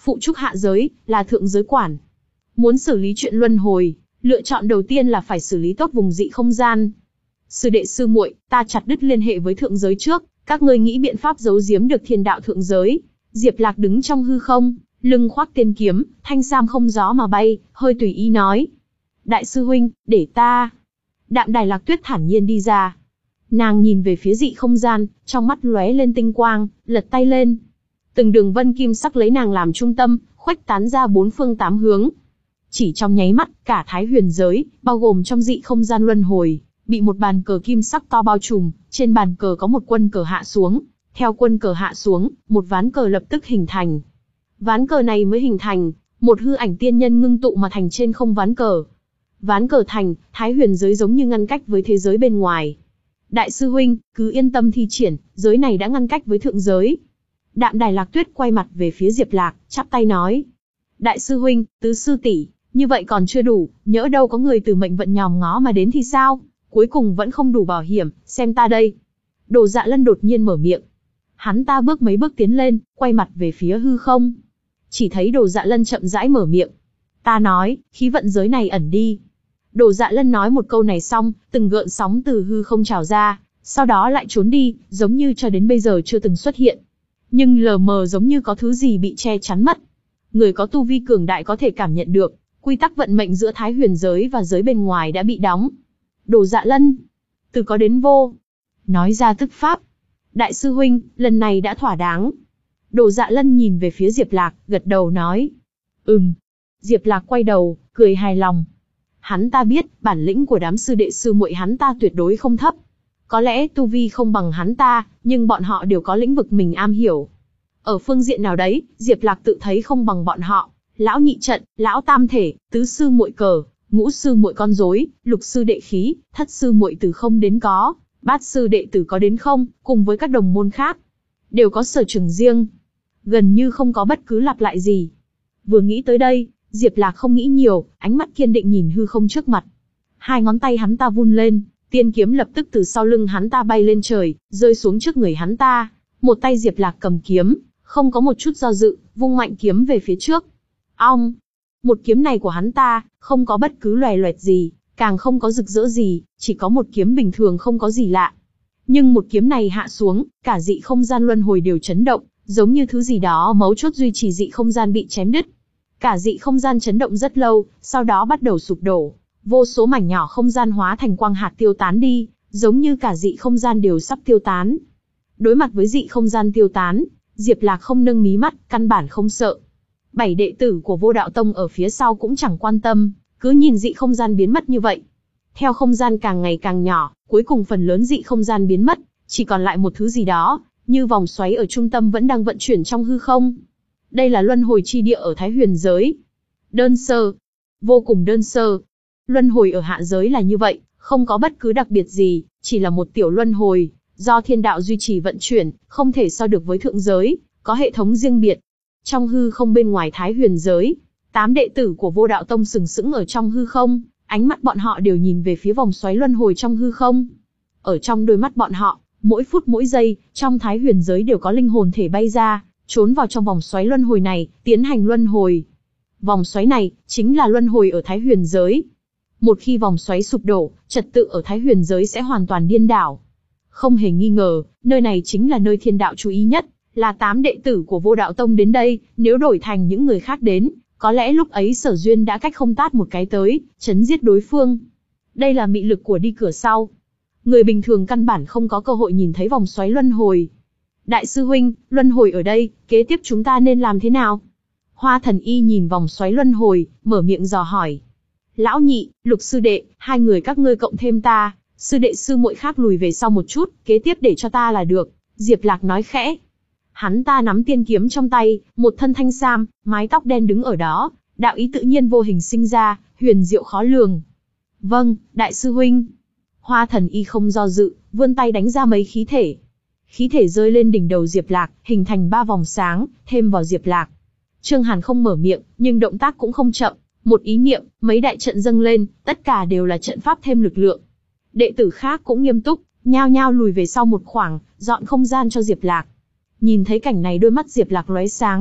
phụ trúc hạ giới, là thượng giới quản. Muốn xử lý chuyện luân hồi, lựa chọn đầu tiên là phải xử lý tốt vùng dị không gian. Sư đệ sư muội, ta chặt đứt liên hệ với thượng giới trước, các ngươi nghĩ biện pháp giấu giếm được thiên đạo thượng giới. Diệp Lạc đứng trong hư không, lưng khoác tiên kiếm, thanh sam không gió mà bay, hơi tùy ý nói. Đại sư huynh, để ta. Đạm Đài Lạc Tuyết thản nhiên đi ra. Nàng nhìn về phía dị không gian, trong mắt lóe lên tinh quang, lật tay lên. Từng đường vân kim sắc lấy nàng làm trung tâm, khuếch tán ra bốn phương tám hướng. Chỉ trong nháy mắt, cả Thái Huyền giới, bao gồm trong dị không gian luân hồi, bị một bàn cờ kim sắc to bao trùm, trên bàn cờ có một quân cờ hạ xuống. Theo quân cờ hạ xuống, một ván cờ lập tức hình thành. Ván cờ này mới hình thành, một hư ảnh tiên nhân ngưng tụ mà thành trên không ván cờ. Ván cờ thành, Thái Huyền giới giống như ngăn cách với thế giới bên ngoài. Đại sư huynh, cứ yên tâm thi triển, giới này đã ngăn cách với thượng giới. Đạm Đài Lạc Tuyết quay mặt về phía Diệp Lạc, chắp tay nói. Đại sư huynh, tứ sư tỷ, như vậy còn chưa đủ, nhỡ đâu có người từ mệnh vận nhòm ngó mà đến thì sao? Cuối cùng vẫn không đủ bảo hiểm, xem ta đây. Đồ Dạ Lân đột nhiên mở miệng. Hắn ta bước mấy bước tiến lên, quay mặt về phía hư không. Chỉ thấy Đồ Dạ Lân chậm rãi mở miệng. Ta nói, khí vận giới này ẩn đi. Đồ Dạ Lân nói một câu này xong, từng gợn sóng từ hư không trào ra, sau đó lại trốn đi, giống như cho đến bây giờ chưa từng xuất hiện. Nhưng lờ mờ giống như có thứ gì bị che chắn mất. Người có tu vi cường đại có thể cảm nhận được, quy tắc vận mệnh giữa Thái Huyền giới và giới bên ngoài đã bị đóng. Đồ Dạ Lân, từ có đến vô, nói ra thức pháp. Đại sư huynh, lần này đã thỏa đáng. Đồ Dạ Lân nhìn về phía Diệp Lạc, gật đầu nói. Ừm. Diệp Lạc quay đầu, cười hài lòng. Hắn ta biết, bản lĩnh của đám sư đệ sư muội hắn ta tuyệt đối không thấp. Có lẽ tu vi không bằng hắn ta, nhưng bọn họ đều có lĩnh vực mình am hiểu. Ở phương diện nào đấy, Diệp Lạc tự thấy không bằng bọn họ. Lão nhị trận, lão tam thể, tứ sư muội cờ, ngũ sư muội con rối, lục sư đệ khí, thất sư muội từ không đến có, bát sư đệ tử có đến không, cùng với các đồng môn khác, đều có sở trường riêng. Gần như không có bất cứ lặp lại gì. Vừa nghĩ tới đây, Diệp Lạc không nghĩ nhiều, ánh mắt kiên định nhìn hư không trước mặt. Hai ngón tay hắn ta vun lên, tiên kiếm lập tức từ sau lưng hắn ta bay lên trời, rơi xuống trước người hắn ta. Một tay Diệp Lạc cầm kiếm, không có một chút do dự, vung mạnh kiếm về phía trước. Ong! Một kiếm này của hắn ta, không có bất cứ loè loẹt gì, càng không có rực rỡ gì, chỉ có một kiếm bình thường không có gì lạ. Nhưng một kiếm này hạ xuống, cả dị không gian luân hồi đều chấn động, giống như thứ gì đó mấu chốt duy trì dị không gian bị chém đứt. Cả dị không gian chấn động rất lâu, sau đó bắt đầu sụp đổ. Vô số mảnh nhỏ không gian hóa thành quang hạt tiêu tán đi, giống như cả dị không gian đều sắp tiêu tán. Đối mặt với dị không gian tiêu tán, Diệp Lạc không nâng mí mắt, căn bản không sợ. Bảy đệ tử của Vô Đạo Tông ở phía sau cũng chẳng quan tâm, cứ nhìn dị không gian biến mất như vậy. Theo không gian càng ngày càng nhỏ, cuối cùng phần lớn dị không gian biến mất, chỉ còn lại một thứ gì đó, như vòng xoáy ở trung tâm vẫn đang vận chuyển trong hư không. Đây là luân hồi chi địa ở Thái Huyền giới. Đơn sơ, vô cùng đơn sơ. Luân hồi ở hạ giới là như vậy, không có bất cứ đặc biệt gì, chỉ là một tiểu luân hồi, do thiên đạo duy trì vận chuyển, không thể so được với thượng giới, có hệ thống riêng biệt. Trong hư không bên ngoài Thái Huyền giới, tám đệ tử của Vô Đạo Tông sừng sững ở trong hư không, ánh mắt bọn họ đều nhìn về phía vòng xoáy luân hồi trong hư không. Ở trong đôi mắt bọn họ, mỗi phút mỗi giây, trong Thái Huyền giới đều có linh hồn thể bay ra, trốn vào trong vòng xoáy luân hồi này, tiến hành luân hồi. Vòng xoáy này, chính là luân hồi ở Thái Huyền giới. Một khi vòng xoáy sụp đổ, trật tự ở Thái Huyền giới sẽ hoàn toàn điên đảo. Không hề nghi ngờ, nơi này chính là nơi thiên đạo chú ý nhất, là tám đệ tử của Vô Đạo Tông đến đây, nếu đổi thành những người khác đến, có lẽ lúc ấy Sở Duyên đã cách không tát một cái tới, chấn giết đối phương. Đây là mị lực của đi cửa sau. Người bình thường căn bản không có cơ hội nhìn thấy vòng xoáy luân hồi. Đại sư huynh, luân hồi ở đây, kế tiếp chúng ta nên làm thế nào? Hoa Thần Y nhìn vòng xoáy luân hồi, mở miệng dò hỏi. Lão nhị, lục sư đệ, hai người các ngươi cộng thêm ta, sư đệ sư muội khác lùi về sau một chút, kế tiếp để cho ta là được, Diệp Lạc nói khẽ. Hắn ta nắm tiên kiếm trong tay, một thân thanh sam, mái tóc đen đứng ở đó, đạo ý tự nhiên vô hình sinh ra, huyền diệu khó lường. Vâng, đại sư huynh. Hoa Thần Y không do dự, vươn tay đánh ra mấy khí thể. Khí thể rơi lên đỉnh đầu Diệp Lạc, hình thành ba vòng sáng, thêm vào Diệp Lạc. Trương Hàn không mở miệng, nhưng động tác cũng không chậm. Một ý niệm, mấy đại trận dâng lên, tất cả đều là trận pháp thêm lực lượng. Đệ tử khác cũng nghiêm túc, nhao nhao lùi về sau một khoảng, dọn không gian cho Diệp Lạc. Nhìn thấy cảnh này đôi mắt Diệp Lạc lóe sáng,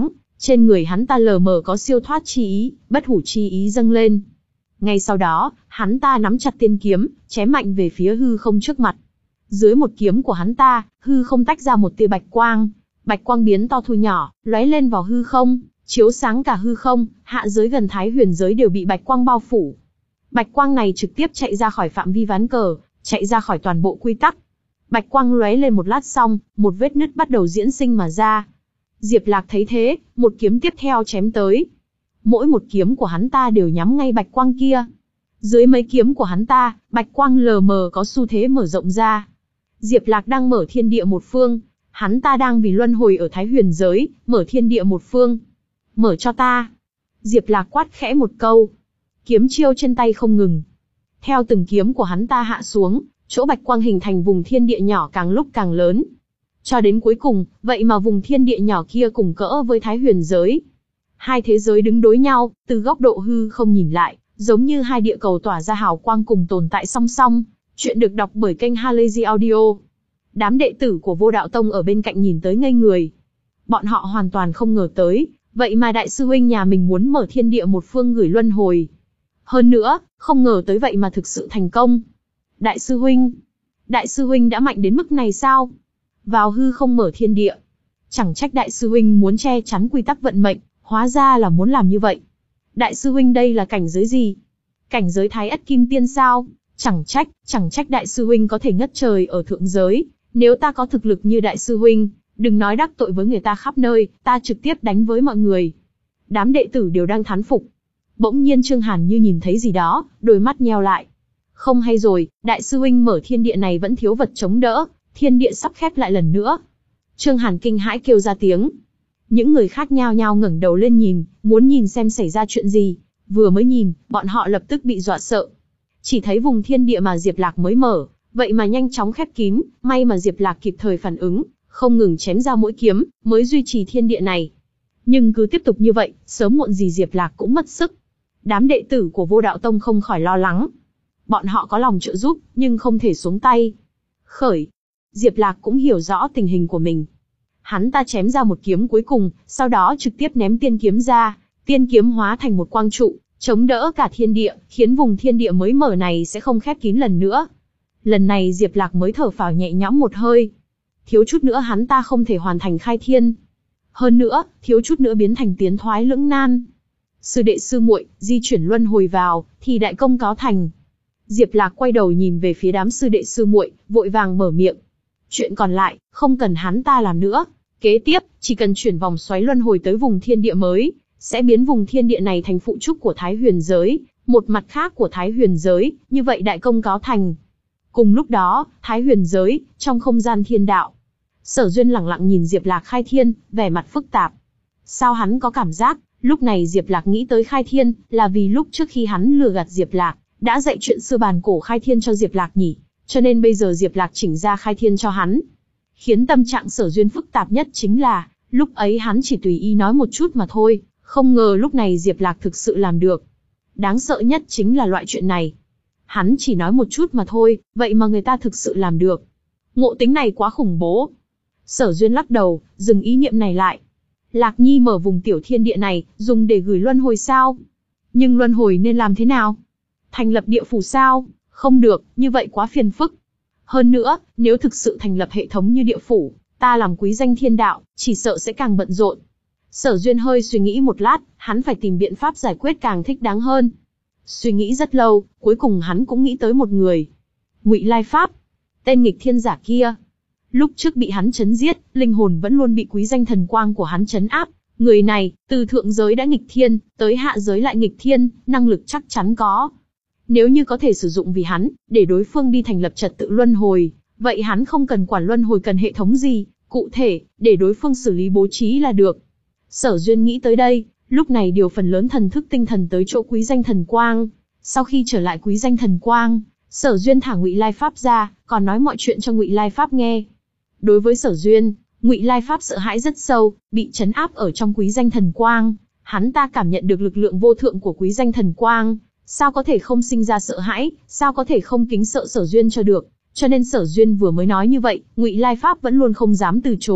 Trên người hắn ta lờ mờ có siêu thoát chi ý, bất hủ chi ý dâng lên. Ngay sau đó, hắn ta nắm chặt tiên kiếm, chém mạnh về phía hư không trước mặt. Dưới một kiếm của hắn ta, hư không tách ra một tia bạch quang. Bạch quang biến to thu nhỏ, lóe lên vào hư không, chiếu sáng cả hư không, hạ giới gần Thái Huyền giới đều bị bạch quang bao phủ. Bạch quang này trực tiếp chạy ra khỏi phạm vi ván cờ, chạy ra khỏi toàn bộ quy tắc. Bạch quang lóe lên một lát xong, một vết nứt bắt đầu diễn sinh mà ra. Diệp Lạc thấy thế, một kiếm tiếp theo chém tới. Mỗi một kiếm của hắn ta đều nhắm ngay bạch quang kia. Dưới mấy kiếm của hắn ta, bạch quang lờ mờ có xu thế mở rộng ra. Diệp Lạc đang mở thiên địa một phương, hắn ta đang vì luân hồi ở Thái Huyền giới, mở thiên địa một phương. Mở cho ta. Diệp Lạc quát khẽ một câu. Kiếm chiêu trên tay không ngừng. Theo từng kiếm của hắn ta hạ xuống, chỗ bạch quang hình thành vùng thiên địa nhỏ càng lúc càng lớn. Cho đến cuối cùng, vậy mà vùng thiên địa nhỏ kia cùng cỡ với Thái Huyền giới. Hai thế giới đứng đối nhau, từ góc độ hư không nhìn lại, giống như hai địa cầu tỏa ra hào quang cùng tồn tại song song. Chuyện được đọc bởi kênh Halazy Audio. Đám đệ tử của Vô Đạo Tông ở bên cạnh nhìn tới ngây người. Bọn họ hoàn toàn không ngờ tới, vậy mà đại sư huynh nhà mình muốn mở thiên địa một phương gửi luân hồi. Hơn nữa, không ngờ tới vậy mà thực sự thành công. Đại sư huynh, đại sư huynh đã mạnh đến mức này sao? Vào hư không mở thiên địa. Chẳng trách đại sư huynh muốn che chắn quy tắc vận mệnh, hóa ra là muốn làm như vậy. Đại sư huynh đây là cảnh giới gì? Cảnh giới Thái Ất Kim Tiên sao? Chẳng trách, chẳng trách đại sư huynh có thể ngất trời ở thượng giới. Nếu ta có thực lực như đại sư huynh, đừng nói đắc tội với người ta khắp nơi, ta trực tiếp đánh với mọi người. Đám đệ tử đều đang thán phục. Bỗng nhiên Trương Hàn như nhìn thấy gì đó, đôi mắt nheo lại. Không hay rồi, đại sư huynh mở thiên địa này vẫn thiếu vật chống đỡ, thiên địa sắp khép lại lần nữa. Trương Hàn kinh hãi kêu ra tiếng. Những người khác nhao nhao ngẩng đầu lên nhìn, muốn nhìn xem xảy ra chuyện gì. Vừa mới nhìn, bọn họ lập tức bị dọa sợ. Chỉ thấy vùng thiên địa mà Diệp Lạc mới mở, vậy mà nhanh chóng khép kín, may mà Diệp Lạc kịp thời phản ứng, không ngừng chém ra mỗi kiếm, mới duy trì thiên địa này. Nhưng cứ tiếp tục như vậy, sớm muộn gì Diệp Lạc cũng mất sức. Đám đệ tử của Vô Đạo Tông không khỏi lo lắng. Bọn họ có lòng trợ giúp, nhưng không thể xuống tay. Khởi. Diệp Lạc cũng hiểu rõ tình hình của mình. Hắn ta chém ra một kiếm cuối cùng, sau đó trực tiếp ném tiên kiếm ra. Tiên kiếm hóa thành một quang trụ, chống đỡ cả thiên địa, khiến vùng thiên địa mới mở này sẽ không khép kín lần nữa. Lần này Diệp Lạc mới thở phào nhẹ nhõm một hơi. Thiếu chút nữa hắn ta không thể hoàn thành khai thiên. Hơn nữa, thiếu chút nữa biến thành tiến thoái lưỡng nan. Sư đệ sư muội, di chuyển luân hồi vào, thì đại công cáo thành. Diệp Lạc quay đầu nhìn về phía đám sư đệ sư muội, vội vàng mở miệng. Chuyện còn lại, không cần hắn ta làm nữa. Kế tiếp, chỉ cần chuyển vòng xoáy luân hồi tới vùng thiên địa mới, sẽ biến vùng thiên địa này thành phụ trúc của Thái Huyền giới, một mặt khác của Thái Huyền giới, như vậy đại công cáo thành. Cùng lúc đó, Thái Huyền giới, trong không gian thiên đạo. Sở Duyên lặng lặng nhìn Diệp Lạc khai thiên, vẻ mặt phức tạp. Sao hắn có cảm giác, lúc này Diệp Lạc nghĩ tới khai thiên, là vì lúc trước khi hắn lừa gạt Diệp Lạc, đã dạy chuyện xưa bàn cổ khai thiên cho Diệp Lạc nhỉ, cho nên bây giờ Diệp Lạc chỉnh ra khai thiên cho hắn. Khiến tâm trạng Sở Duyên phức tạp nhất chính là, lúc ấy hắn chỉ tùy ý nói một chút mà thôi, không ngờ lúc này Diệp Lạc thực sự làm được. Đáng sợ nhất chính là loại chuyện này. Hắn chỉ nói một chút mà thôi, vậy mà người ta thực sự làm được. Ngộ tính này quá khủng bố. Sở Duyên lắc đầu, dừng ý niệm này lại. Lạc Nhi mở vùng tiểu thiên địa này, dùng để gửi luân hồi sao? Nhưng luân hồi nên làm thế nào? Thành lập địa phủ sao? Không được, như vậy quá phiền phức. Hơn nữa, nếu thực sự thành lập hệ thống như địa phủ, ta làm quý danh thiên đạo, chỉ sợ sẽ càng bận rộn. Sở Duyên hơi suy nghĩ một lát, hắn phải tìm biện pháp giải quyết càng thích đáng hơn. Suy nghĩ rất lâu, cuối cùng hắn cũng nghĩ tới một người. Ngụy Lai Pháp, tên nghịch thiên giả kia. Lúc trước bị hắn chấn giết, linh hồn vẫn luôn bị quý danh thần quang của hắn chấn áp. Người này, từ thượng giới đã nghịch thiên, tới hạ giới lại nghịch thiên, năng lực chắc chắn có. Nếu như có thể sử dụng vì hắn, để đối phương đi thành lập trật tự luân hồi, vậy hắn không cần quản luân hồi cần hệ thống gì, cụ thể, để đối phương xử lý bố trí là được. Sở Duyên nghĩ tới đây, lúc này điều phần lớn thần thức tinh thần tới chỗ quý danh thần quang. Sau khi trở lại quý danh thần quang, Sở Duyên thả Ngụy Lai Pháp ra, còn nói mọi chuyện cho Ngụy Lai Pháp nghe. Đối với Sở Duyên, Ngụy Lai Pháp sợ hãi rất sâu, bị trấn áp ở trong quý danh thần quang. Hắn ta cảm nhận được lực lượng vô thượng của quý danh thần quang, sao có thể không sinh ra sợ hãi, sao có thể không kính sợ Sở Duyên cho được. Cho nên Sở Duyên vừa mới nói như vậy, Ngụy Lai Pháp vẫn luôn không dám từ chối,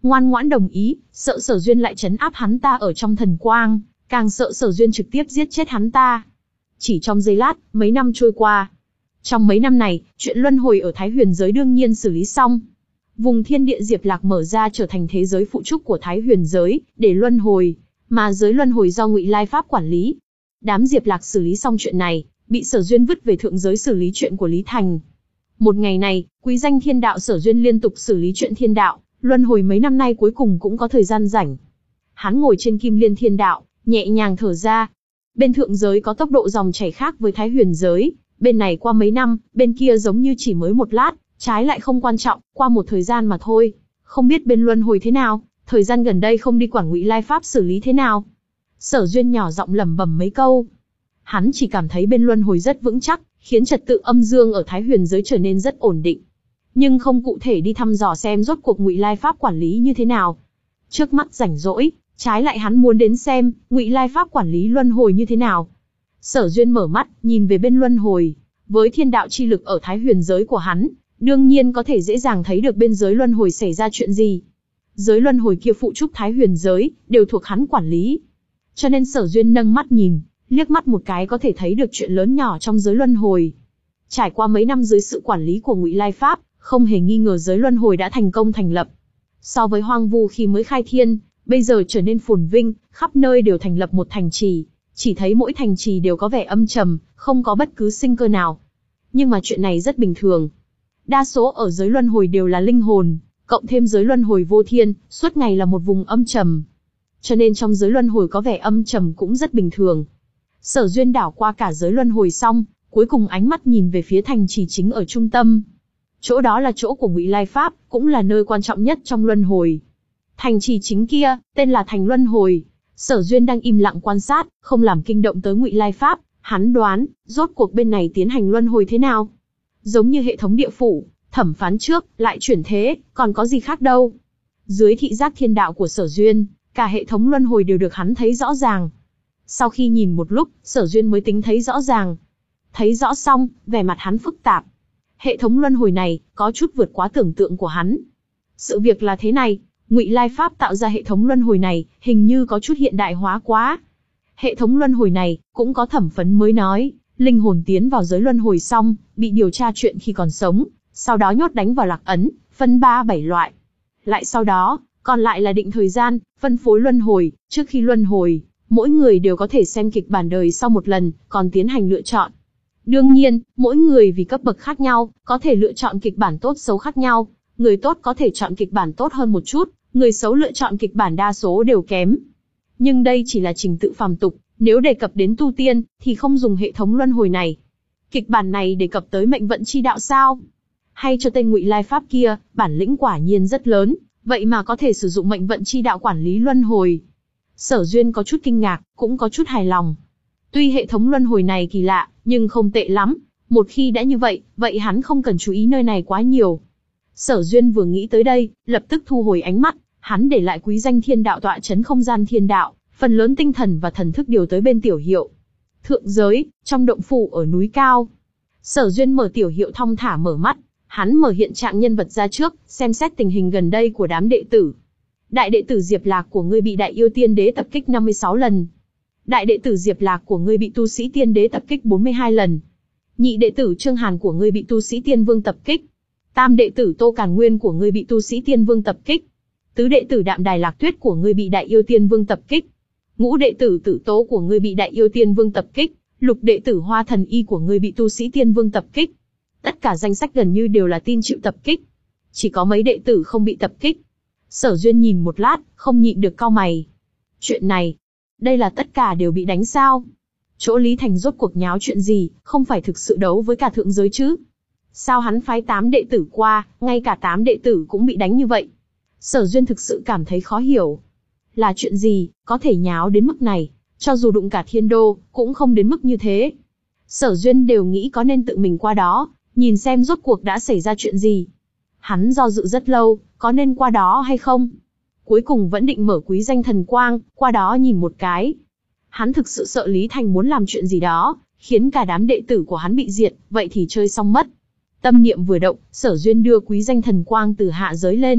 ngoan ngoãn đồng ý, sợ Sở Duyên lại trấn áp hắn ta ở trong thần quang, càng sợ Sở Duyên trực tiếp giết chết hắn ta. Chỉ trong giây lát, mấy năm trôi qua. Trong mấy năm này, chuyện luân hồi ở Thái Huyền giới đương nhiên xử lý xong. Vùng thiên địa Diệp Lạc mở ra trở thành thế giới phụ trúc của Thái Huyền giới, để luân hồi, mà giới luân hồi do Ngụy Lai Pháp quản lý. Đám Diệp Lạc xử lý xong chuyện này, bị Sở Duyên vứt về thượng giới xử lý chuyện của Lý Thành. Một ngày này, quý danh thiên đạo Sở Duyên liên tục xử lý chuyện thiên đạo, luân hồi mấy năm nay cuối cùng cũng có thời gian rảnh. Hắn ngồi trên Kim Liên Thiên Đạo, nhẹ nhàng thở ra. Bên thượng giới có tốc độ dòng chảy khác với Thái Huyền giới, bên này qua mấy năm, bên kia giống như chỉ mới một lát, trái lại không quan trọng, qua một thời gian mà thôi. Không biết bên luân hồi thế nào, thời gian gần đây không đi quản Ngụy Lai Pháp xử lý thế nào. Sở Duyên nhỏ giọng lẩm bẩm mấy câu. Hắn chỉ cảm thấy bên luân hồi rất vững chắc, khiến trật tự âm dương ở Thái Huyền giới trở nên rất ổn định. Nhưng không cụ thể đi thăm dò xem rốt cuộc Ngụy Lai Pháp quản lý như thế nào. Trước mắt rảnh rỗi, trái lại hắn muốn đến xem Ngụy Lai Pháp quản lý luân hồi như thế nào. Sở Duyên mở mắt, nhìn về bên luân hồi, với thiên đạo chi lực ở Thái Huyền giới của hắn, đương nhiên có thể dễ dàng thấy được bên giới luân hồi xảy ra chuyện gì. Giới luân hồi kia phụ trúc Thái Huyền giới, đều thuộc hắn quản lý. Cho nên Sở Duyên nâng mắt nhìn, liếc mắt một cái có thể thấy được chuyện lớn nhỏ trong giới luân hồi. Trải qua mấy năm dưới sự quản lý của Ngụy Lai Pháp, không hề nghi ngờ giới luân hồi đã thành công thành lập. So với hoang vu khi mới khai thiên, bây giờ trở nên phồn vinh, khắp nơi đều thành lập một thành trì, chỉ thấy mỗi thành trì đều có vẻ âm trầm, không có bất cứ sinh cơ nào. Nhưng mà chuyện này rất bình thường. Đa số ở giới luân hồi đều là linh hồn, cộng thêm giới luân hồi vô thiên, suốt ngày là một vùng âm trầm. Cho nên trong giới luân hồi có vẻ âm trầm cũng rất bình thường. Sở Duyên đảo qua cả giới luân hồi xong, cuối cùng ánh mắt nhìn về phía thành trì chính ở trung tâm. Chỗ đó là chỗ của Ngụy Lai Pháp, cũng là nơi quan trọng nhất trong luân hồi. Thành trì chính kia, tên là Thành Luân Hồi. Sở Duyên đang im lặng quan sát, không làm kinh động tới Ngụy Lai Pháp. Hắn đoán, rốt cuộc bên này tiến hành luân hồi thế nào? Giống như hệ thống địa phủ, thẩm phán trước, lại chuyển thế, còn có gì khác đâu. Dưới thị giác thiên đạo của Sở Duyên, cả hệ thống luân hồi đều được hắn thấy rõ ràng. Sau khi nhìn một lúc, Sở Duyên mới tính thấy rõ ràng. Thấy rõ xong, vẻ mặt hắn phức tạp. Hệ thống luân hồi này, có chút vượt quá tưởng tượng của hắn. Sự việc là thế này, Ngụy Lai Pháp tạo ra hệ thống luân hồi này, hình như có chút hiện đại hóa quá. Hệ thống luân hồi này, cũng có thẩm phấn mới nói, linh hồn tiến vào giới luân hồi xong, bị điều tra chuyện khi còn sống, sau đó nhốt đánh vào lạc ấn, phân ba bảy loại. Lại sau đó, còn lại là định thời gian, phân phối luân hồi, trước khi luân hồi, mỗi người đều có thể xem kịch bản đời sau một lần, còn tiến hành lựa chọn. Đương nhiên, mỗi người vì cấp bậc khác nhau, có thể lựa chọn kịch bản tốt xấu khác nhau. Người tốt có thể chọn kịch bản tốt hơn một chút, người xấu lựa chọn kịch bản đa số đều kém. Nhưng đây chỉ là trình tự phàm tục, nếu đề cập đến tu tiên, thì không dùng hệ thống luân hồi này. Kịch bản này đề cập tới mệnh vận chi đạo sao? Hay cho tên Ngụy Lai Pháp kia, bản lĩnh quả nhiên rất lớn, vậy mà có thể sử dụng mệnh vận chi đạo quản lý luân hồi. Sở Duyên có chút kinh ngạc, cũng có chút hài lòng. Tuy hệ thống luân hồi này kỳ lạ, nhưng không tệ lắm. Một khi đã như vậy, vậy hắn không cần chú ý nơi này quá nhiều. Sở Duyên vừa nghĩ tới đây, lập tức thu hồi ánh mắt, hắn để lại quý danh thiên đạo tọa chấn không gian thiên đạo, phần lớn tinh thần và thần thức điều tới bên Tiểu Hiệu. Thượng giới, trong động phủ ở núi cao. Sở Duyên mở Tiểu Hiệu thong thả mở mắt, hắn mở hiện trạng nhân vật ra trước, xem xét tình hình gần đây của đám đệ tử. Đại đệ tử Diệp Lạc của ngươi bị Đại Yêu Tiên Đế tập kích năm mươi sáu lần. Đại đệ tử Diệp Lạc của ngươi bị tu sĩ Tiên Đế tập kích bốn mươi hai lần. Nhị đệ tử Trương Hàn của ngươi bị tu sĩ Tiên Vương tập kích. Tam đệ tử Tô Càn Nguyên của ngươi bị tu sĩ Tiên Vương tập kích. Tứ đệ tử Đạm Đài Lạc Tuyết của ngươi bị Đại Yêu Tiên Vương tập kích. Ngũ đệ tử Tử Tố của ngươi bị Đại Yêu Tiên Vương tập kích. Lục đệ tử Hoa Thần Y của ngươi bị tu sĩ Tiên Vương tập kích. Tất cả danh sách gần như đều là tin chịu tập kích. Chỉ có mấy đệ tử không bị tập kích. Sở Duyên nhìn một lát, không nhịn được cau mày. Chuyện này, đây là tất cả đều bị đánh sao? Chỗ Lý Thành rốt cuộc nháo chuyện gì, không phải thực sự đấu với cả thượng giới chứ? Sao hắn phái tám đệ tử qua, ngay cả tám đệ tử cũng bị đánh như vậy? Sở Duyên thực sự cảm thấy khó hiểu. Là chuyện gì, có thể nháo đến mức này, cho dù đụng cả thiên đô, cũng không đến mức như thế. Sở Duyên đều nghĩ có nên tự mình qua đó, nhìn xem rốt cuộc đã xảy ra chuyện gì. Hắn do dự rất lâu, có nên qua đó hay không? Cuối cùng vẫn định mở quý danh thần quang, qua đó nhìn một cái. Hắn thực sự sợ Lý Thành muốn làm chuyện gì đó, khiến cả đám đệ tử của hắn bị diệt, vậy thì chơi xong mất. Tâm niệm vừa động, Sở Duyên đưa quý danh thần quang từ hạ giới lên.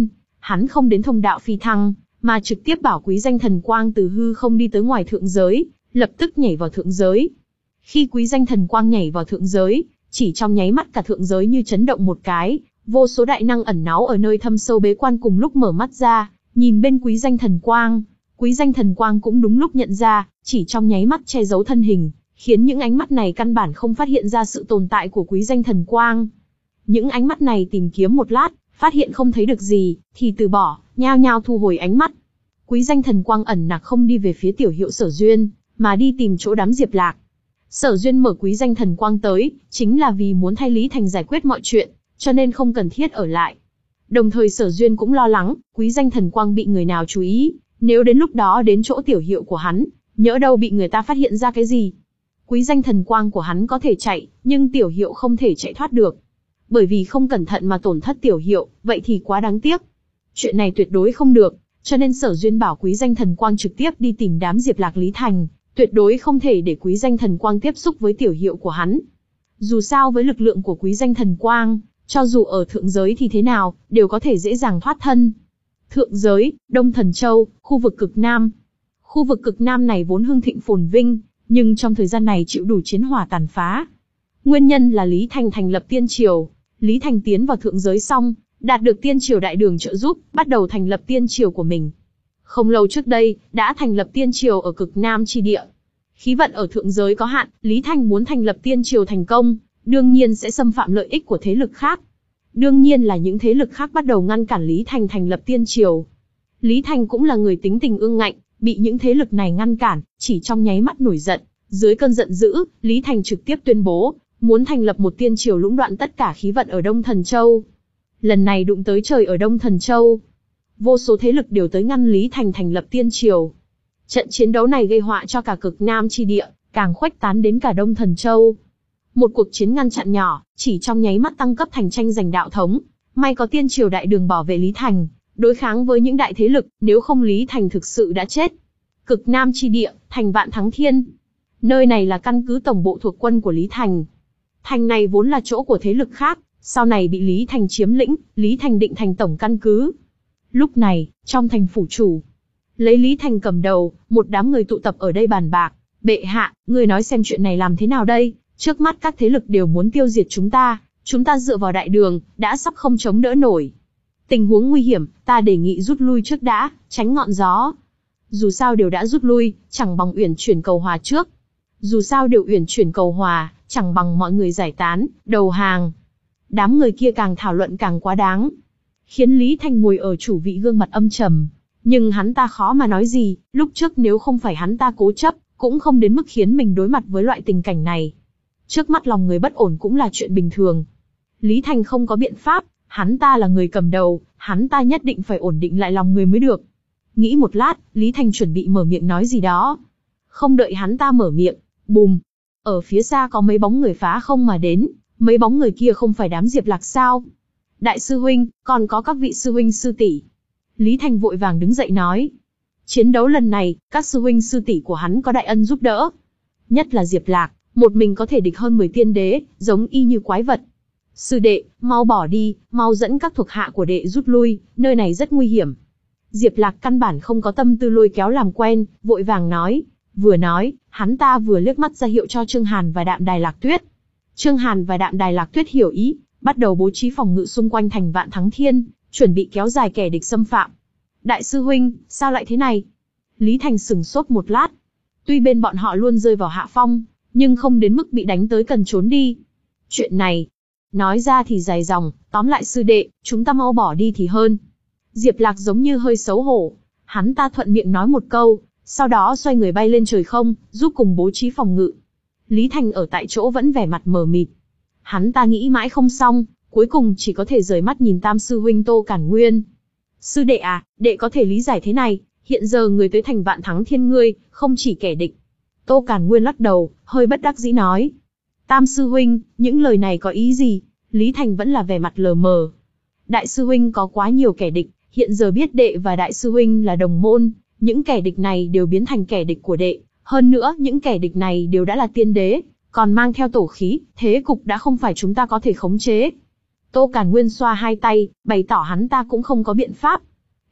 hắn không đến thông đạo phi thăng, mà trực tiếp bảo quý danh thần quang từ hư không đi tới ngoài thượng giới, lập tức nhảy vào thượng giới. Khi quý danh thần quang nhảy vào thượng giới, chỉ trong nháy mắt cả thượng giới như chấn động một cái, vô số đại năng ẩn náu ở nơi thâm sâu bế quan cùng lúc mở mắt ra, nhìn bên quý danh thần quang. Quý danh thần quang cũng đúng lúc nhận ra, chỉ trong nháy mắt che giấu thân hình, khiến những ánh mắt này căn bản không phát hiện ra sự tồn tại của quý danh thần quang. Những ánh mắt này tìm kiếm một lát, phát hiện không thấy được gì, thì từ bỏ, nhao nhao thu hồi ánh mắt. Quý danh thần quang ẩn nặc không đi về phía tiểu hiệu Sở Duyên, mà đi tìm chỗ đám Diệp Lạc. Sở Duyên mở quý danh thần quang tới, chính là vì muốn thay Lý Thành giải quyết mọi chuyện, cho nên không cần thiết ở lại. Đồng thời Sở Duyên cũng lo lắng, quý danh thần quang bị người nào chú ý, nếu đến lúc đó đến chỗ tiểu hiệu của hắn, nhỡ đâu bị người ta phát hiện ra cái gì. Quý danh thần quang của hắn có thể chạy, nhưng tiểu hiệu không thể chạy thoát được. Bởi vì không cẩn thận mà tổn thất tiểu hiệu, vậy thì quá đáng tiếc. Chuyện này tuyệt đối không được, cho nên Sở Duyên bảo quý danh thần quang trực tiếp đi tìm đám Diệp Lạc Lý Thành, tuyệt đối không thể để quý danh thần quang tiếp xúc với tiểu hiệu của hắn. Dù sao với lực lượng của quý danh thần quang, cho dù ở thượng giới thì thế nào, đều có thể dễ dàng thoát thân. Thượng giới, Đông Thần Châu, khu vực cực Nam. Khu vực cực Nam này vốn hưng thịnh phồn vinh, nhưng trong thời gian này chịu đủ chiến hỏa tàn phá. Nguyên nhân là Lý Thành thành lập tiên triều. Lý Thành tiến vào thượng giới xong, đạt được tiên triều đại đường trợ giúp, bắt đầu thành lập tiên triều của mình. Không lâu trước đây, đã thành lập tiên triều ở cực Nam chi địa. Khí vận ở thượng giới có hạn, Lý Thành muốn thành lập tiên triều thành công, đương nhiên sẽ xâm phạm lợi ích của thế lực khác. Đương nhiên là những thế lực khác bắt đầu ngăn cản Lý Thành thành lập tiên triều. Lý Thành cũng là người tính tình ương ngạnh, bị những thế lực này ngăn cản, chỉ trong nháy mắt nổi giận. Dưới cơn giận dữ, Lý Thành trực tiếp tuyên bố, muốn thành lập một tiên triều lũng đoạn tất cả khí vận ở Đông Thần Châu. Lần này đụng tới trời ở Đông Thần Châu. Vô số thế lực đều tới ngăn Lý Thành thành lập tiên triều. Trận chiến đấu này gây họa cho cả cực Nam chi địa, càng khuếch tán đến cả Đông Thần Châu. Một cuộc chiến ngăn chặn nhỏ, chỉ trong nháy mắt tăng cấp thành tranh giành đạo thống. May có tiên triều đại đường bảo vệ Lý Thành, đối kháng với những đại thế lực, nếu không Lý Thành thực sự đã chết. Cực Nam chi địa, thành Vạn Thắng Thiên. Nơi này là căn cứ tổng bộ thuộc quân của Lý Thành. Thành này vốn là chỗ của thế lực khác, sau này bị Lý Thành chiếm lĩnh, Lý Thành định thành tổng căn cứ. Lúc này, trong thành phủ chủ, lấy Lý Thành cầm đầu, một đám người tụ tập ở đây bàn bạc. Bệ hạ, người nói xem chuyện này làm thế nào đây? Trước mắt các thế lực đều muốn tiêu diệt chúng ta, chúng ta dựa vào đại đường, đã sắp không chống đỡ nổi. Tình huống nguy hiểm, ta đề nghị rút lui trước đã, tránh ngọn gió. Dù sao đều đã rút lui, chẳng bằng uyển chuyển cầu hòa trước. Dù sao đều uyển chuyển cầu hòa, chẳng bằng mọi người giải tán, đầu hàng. Đám người kia càng thảo luận càng quá đáng, khiến Lý Thành ngồi ở chủ vị gương mặt âm trầm. Nhưng hắn ta khó mà nói gì, lúc trước nếu không phải hắn ta cố chấp, cũng không đến mức khiến mình đối mặt với loại tình cảnh này. Trước mắt lòng người bất ổn cũng là chuyện bình thường. Lý Thành không có biện pháp, hắn ta là người cầm đầu, hắn ta nhất định phải ổn định lại lòng người mới được. Nghĩ một lát, Lý Thành chuẩn bị mở miệng nói gì đó. Không đợi hắn ta mở miệng, bùm. Ở phía xa có mấy bóng người phá không mà đến, mấy bóng người kia không phải đám Diệp Lạc sao? Đại sư huynh, còn có các vị sư huynh sư tỷ. Lý Thành vội vàng đứng dậy nói. Chiến đấu lần này, các sư huynh sư tỷ của hắn có đại ân giúp đỡ. Nhất là Diệp Lạc, một mình có thể địch hơn mười tiên đế, giống y như quái vật. Sư đệ, mau bỏ đi, mau dẫn các thuộc hạ của đệ rút lui, nơi này rất nguy hiểm. Diệp Lạc căn bản không có tâm tư lôi kéo làm quen, vội vàng nói. Vừa nói, hắn ta vừa liếc mắt ra hiệu cho Trương Hàn và Đạm Đài Lạc Tuyết. Trương Hàn và Đạm Đài Lạc Tuyết hiểu ý, bắt đầu bố trí phòng ngự xung quanh thành Vạn Thắng Thiên, chuẩn bị kéo dài kẻ địch xâm phạm. Đại sư huynh, sao lại thế này? Lý Thành sừng sốt một lát. Tuy bên bọn họ luôn rơi vào hạ phong, nhưng không đến mức bị đánh tới cần trốn đi. Chuyện này, nói ra thì dài dòng, tóm lại sư đệ, chúng ta mau bỏ đi thì hơn. Diệp Lạc giống như hơi xấu hổ, hắn ta thuận miệng nói một câu, sau đó xoay người bay lên trời không, giúp cùng bố trí phòng ngự. Lý Thành ở tại chỗ vẫn vẻ mặt mờ mịt. Hắn ta nghĩ mãi không xong, cuối cùng chỉ có thể rời mắt nhìn Tam sư huynh Tô Cản Nguyên. Sư đệ à, đệ có thể lý giải thế này, hiện giờ người tới thành Vạn Thắng Thiên ngươi, không chỉ kẻ địch. Tô Cản Nguyên lắc đầu, hơi bất đắc dĩ nói. Tam sư huynh, những lời này có ý gì? Lý Thành vẫn là vẻ mặt lờ mờ. Đại sư huynh có quá nhiều kẻ địch, hiện giờ biết đệ và đại sư huynh là đồng môn, những kẻ địch này đều biến thành kẻ địch của đệ. Hơn nữa, những kẻ địch này đều đã là tiên đế, còn mang theo tổ khí, thế cục đã không phải chúng ta có thể khống chế. Tô Cản Nguyên xoa hai tay, bày tỏ hắn ta cũng không có biện pháp.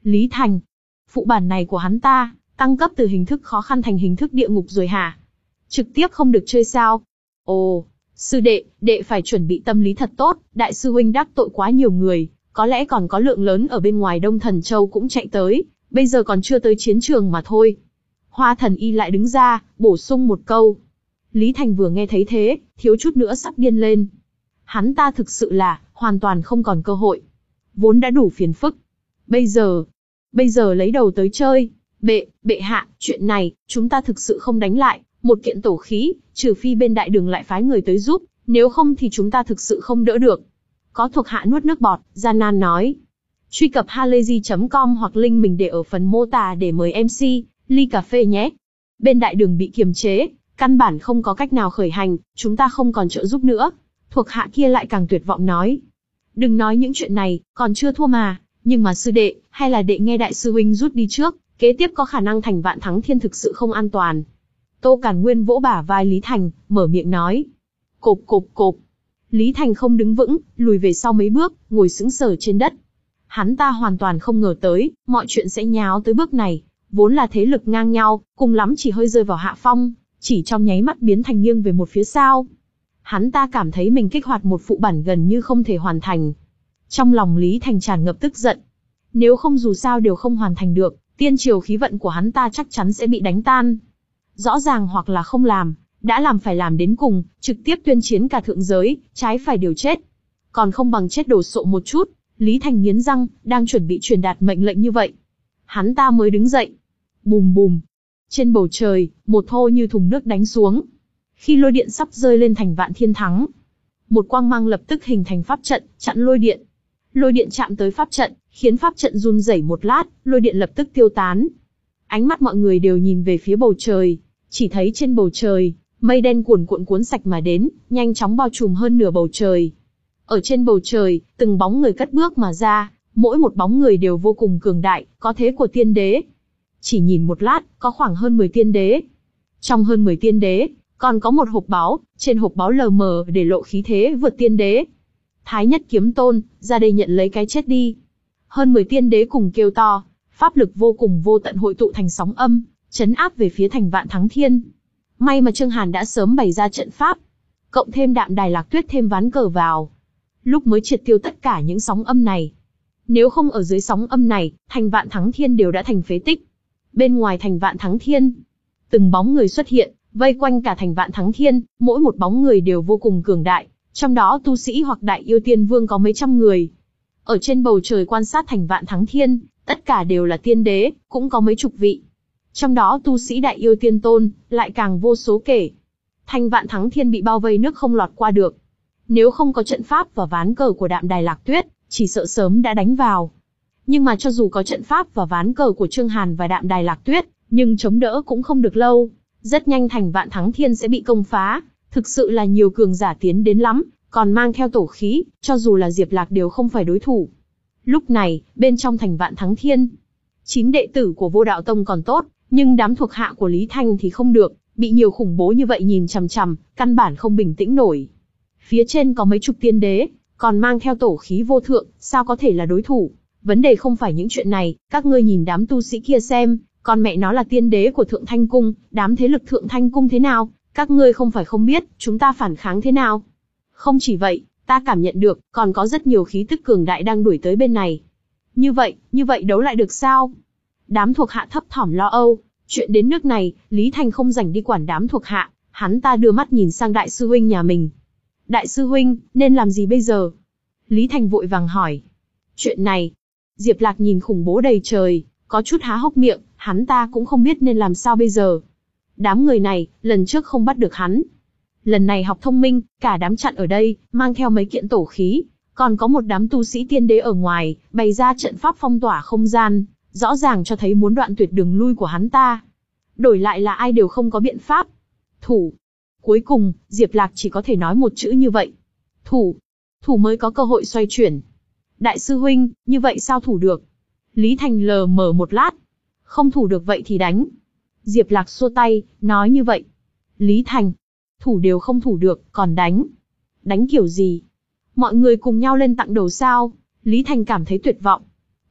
Lý Thành, phụ bản này của hắn ta, tăng cấp từ hình thức khó khăn thành hình thức địa ngục rồi hả? Trực tiếp không được chơi sao? Ồ, sư đệ, đệ phải chuẩn bị tâm lý thật tốt, đại sư huynh đắc tội quá nhiều người, có lẽ còn có lượng lớn ở bên ngoài Đông Thần Châu cũng chạy tới, bây giờ còn chưa tới chiến trường mà thôi. Hoa Thần Y lại đứng ra, bổ sung một câu. Lý Thành vừa nghe thấy thế, thiếu chút nữa sắp điên lên. Hắn ta thực sự là, hoàn toàn không còn cơ hội. Vốn đã đủ phiền phức. Bây giờ, bây giờ lấy đầu tới chơi. Bệ, bệ hạ, chuyện này, chúng ta thực sự không đánh lại. Một kiện tổ khí, trừ phi bên đại đường lại phái người tới giúp, nếu không thì chúng ta thực sự không đỡ được. Có thuộc hạ nuốt nước bọt, gian nan nói. Truy cập halayzi chấm com hoặc link mình để ở phần mô tả để mời em xê, ly cà phê nhé. Bên đại đường bị kiềm chế, căn bản không có cách nào khởi hành, chúng ta không còn trợ giúp nữa. Thuộc hạ kia lại càng tuyệt vọng nói. Đừng nói những chuyện này, còn chưa thua mà, nhưng mà sư đệ, hay là đệ nghe đại sư huynh rút đi trước, kế tiếp có khả năng thành vạn thắng thiên thực sự không an toàn. Tô Càn Nguyên vỗ bả vai Lý Thành, mở miệng nói. Cộp cộp cộp. Lý Thành không đứng vững, lùi về sau mấy bước, ngồi sững sờ trên đất. Hắn ta hoàn toàn không ngờ tới, mọi chuyện sẽ nháo tới bước này. Vốn là thế lực ngang nhau, cùng lắm chỉ hơi rơi vào hạ phong, chỉ trong nháy mắt biến thành nghiêng về một phía sau. Hắn ta cảm thấy mình kích hoạt một phụ bản gần như không thể hoàn thành. Trong lòng Lý Thành tràn ngập tức giận. Nếu không dù sao đều không hoàn thành được, tiên triều khí vận của hắn ta chắc chắn sẽ bị đánh tan. Rõ ràng hoặc là không làm, đã làm phải làm đến cùng, trực tiếp tuyên chiến cả thượng giới, trái phải đều chết. Còn không bằng chết đổ sộ một chút. Lý Thành nghiến răng, đang chuẩn bị truyền đạt mệnh lệnh như vậy. Hắn ta mới đứng dậy. Bùm bùm. Trên bầu trời, một thô như thùng nước đánh xuống. Khi lôi điện sắp rơi lên thành Vạn Thiên Thắng, một quang mang lập tức hình thành pháp trận, chặn lôi điện. Lôi điện chạm tới pháp trận, khiến pháp trận run rẩy một lát, lôi điện lập tức tiêu tán. Ánh mắt mọi người đều nhìn về phía bầu trời, chỉ thấy trên bầu trời, mây đen cuồn cuộn cuốn sạch mà đến, nhanh chóng bao trùm hơn nửa bầu trời. Ở trên bầu trời, từng bóng người cất bước mà ra, mỗi một bóng người đều vô cùng cường đại, có thế của tiên đế. Chỉ nhìn một lát, có khoảng hơn mười tiên đế. Trong hơn mười tiên đế, còn có một hộp báu, trên hộp báu lờ mờ để lộ khí thế vượt tiên đế. Thái Nhất Kiếm Tôn, ra đây nhận lấy cái chết đi. Hơn mười tiên đế cùng kêu to, pháp lực vô cùng vô tận hội tụ thành sóng âm, chấn áp về phía thành Vạn Thắng Thiên. May mà Trương Hàn đã sớm bày ra trận pháp, cộng thêm Đạm Đài Lạc Tuyết thêm ván cờ vào, lúc mới triệt tiêu tất cả những sóng âm này. Nếu không ở dưới sóng âm này, thành Vạn Thắng Thiên đều đã thành phế tích. Bên ngoài thành Vạn Thắng Thiên, từng bóng người xuất hiện, vây quanh cả thành Vạn Thắng Thiên, mỗi một bóng người đều vô cùng cường đại, trong đó tu sĩ hoặc đại yêu tiên vương có mấy trăm người. Ở trên bầu trời quan sát thành Vạn Thắng Thiên, tất cả đều là tiên đế, cũng có mấy chục vị. Trong đó tu sĩ đại yêu tiên tôn, lại càng vô số kể. Thành Vạn Thắng Thiên bị bao vây nước không lọt qua được. Nếu không có trận pháp và ván cờ của Đạm Đài Lạc Tuyết, chỉ sợ sớm đã đánh vào. Nhưng mà cho dù có trận pháp và ván cờ của Trương Hàn và Đạm Đài Lạc Tuyết, nhưng chống đỡ cũng không được lâu. Rất nhanh thành Vạn Thắng Thiên sẽ bị công phá. Thực sự là nhiều cường giả tiến đến lắm, còn mang theo tổ khí, cho dù là Diệp Lạc đều không phải đối thủ. Lúc này, bên trong thành Vạn Thắng Thiên, chín đệ tử của Vô Đạo Tông còn tốt, nhưng đám thuộc hạ của Lý Thanh thì không được, bị nhiều khủng bố như vậy nhìn chằm chằm, căn bản không bình tĩnh nổi. Phía trên có mấy chục tiên đế, còn mang theo tổ khí vô thượng, sao có thể là đối thủ? Vấn đề không phải những chuyện này, các ngươi nhìn đám tu sĩ kia xem, con mẹ nó là tiên đế của Thượng Thanh Cung, đám thế lực Thượng Thanh Cung thế nào? Các ngươi không phải không biết, chúng ta phản kháng thế nào? Không chỉ vậy, ta cảm nhận được, còn có rất nhiều khí tức cường đại đang đuổi tới bên này. Như vậy, như vậy đấu lại được sao? Đám thuộc hạ thấp thỏm lo âu, chuyện đến nước này, Lý Thanh không rảnh đi quản đám thuộc hạ, hắn ta đưa mắt nhìn sang đại sư huynh nhà mình. Đại sư huynh, nên làm gì bây giờ? Lý Thanh vội vàng hỏi. Chuyện này, Diệp Lạc nhìn khủng bố đầy trời, có chút há hốc miệng, hắn ta cũng không biết nên làm sao bây giờ. Đám người này, lần trước không bắt được hắn. Lần này học thông minh, cả đám chặn ở đây, mang theo mấy kiện tổ khí, còn có một đám tu sĩ tiên đế ở ngoài, bày ra trận pháp phong tỏa không gian, rõ ràng cho thấy muốn đoạn tuyệt đường lui của hắn ta. Đổi lại là ai đều không có biện pháp. Thủ. Cuối cùng, Diệp Lạc chỉ có thể nói một chữ như vậy. Thủ. Thủ mới có cơ hội xoay chuyển. Đại sư huynh, như vậy sao thủ được? Lý Thành lờ mờ một lát. Không thủ được vậy thì đánh. Diệp Lạc xua tay, nói như vậy. Lý Thành. Thủ đều không thủ được, còn đánh. Đánh kiểu gì? Mọi người cùng nhau lên tặng đầu sao? Lý Thành cảm thấy tuyệt vọng.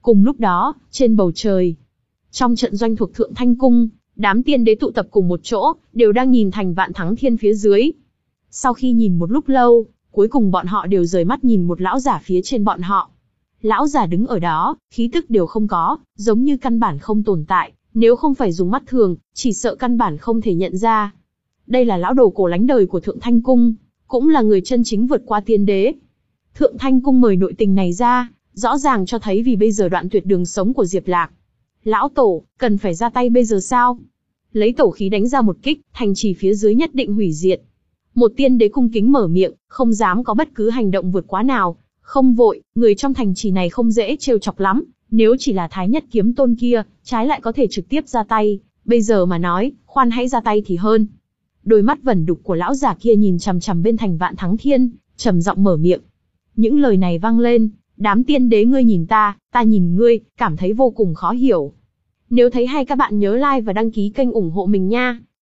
Cùng lúc đó, trên bầu trời, trong trận doanh thuộc Thượng Thanh Cung, đám tiên đế tụ tập cùng một chỗ, đều đang nhìn thành Vạn Thắng Thiên phía dưới. Sau khi nhìn một lúc lâu, cuối cùng bọn họ đều rời mắt nhìn một lão giả phía trên bọn họ. Lão giả đứng ở đó, khí tức đều không có, giống như căn bản không tồn tại, nếu không phải dùng mắt thường, chỉ sợ căn bản không thể nhận ra. Đây là lão đồ cổ lánh đời của Thượng Thanh Cung, cũng là người chân chính vượt qua tiên đế. Thượng Thanh Cung mời nội tình này ra, rõ ràng cho thấy vì bây giờ đoạn tuyệt đường sống của Diệp Lạc. Lão tổ, cần phải ra tay bây giờ sao? Lấy tổ khí đánh ra một kích, thành trì phía dưới nhất định hủy diệt. Một tiên đế cung kính mở miệng, không dám có bất cứ hành động vượt quá nào. Không vội, người trong thành trì này không dễ trêu chọc lắm, nếu chỉ là Thái Nhất Kiếm Tôn kia, trái lại có thể trực tiếp ra tay, bây giờ mà nói, khoan hãy ra tay thì hơn. Đôi mắt vẩn đục của lão giả kia nhìn chằm chằm bên thành Vạn Thắng Thiên, trầm giọng mở miệng. Những lời này vang lên, đám tiên đế ngươi nhìn ta, ta nhìn ngươi, cảm thấy vô cùng khó hiểu. Nếu thấy hay các bạn nhớ like và đăng ký kênh ủng hộ mình nha.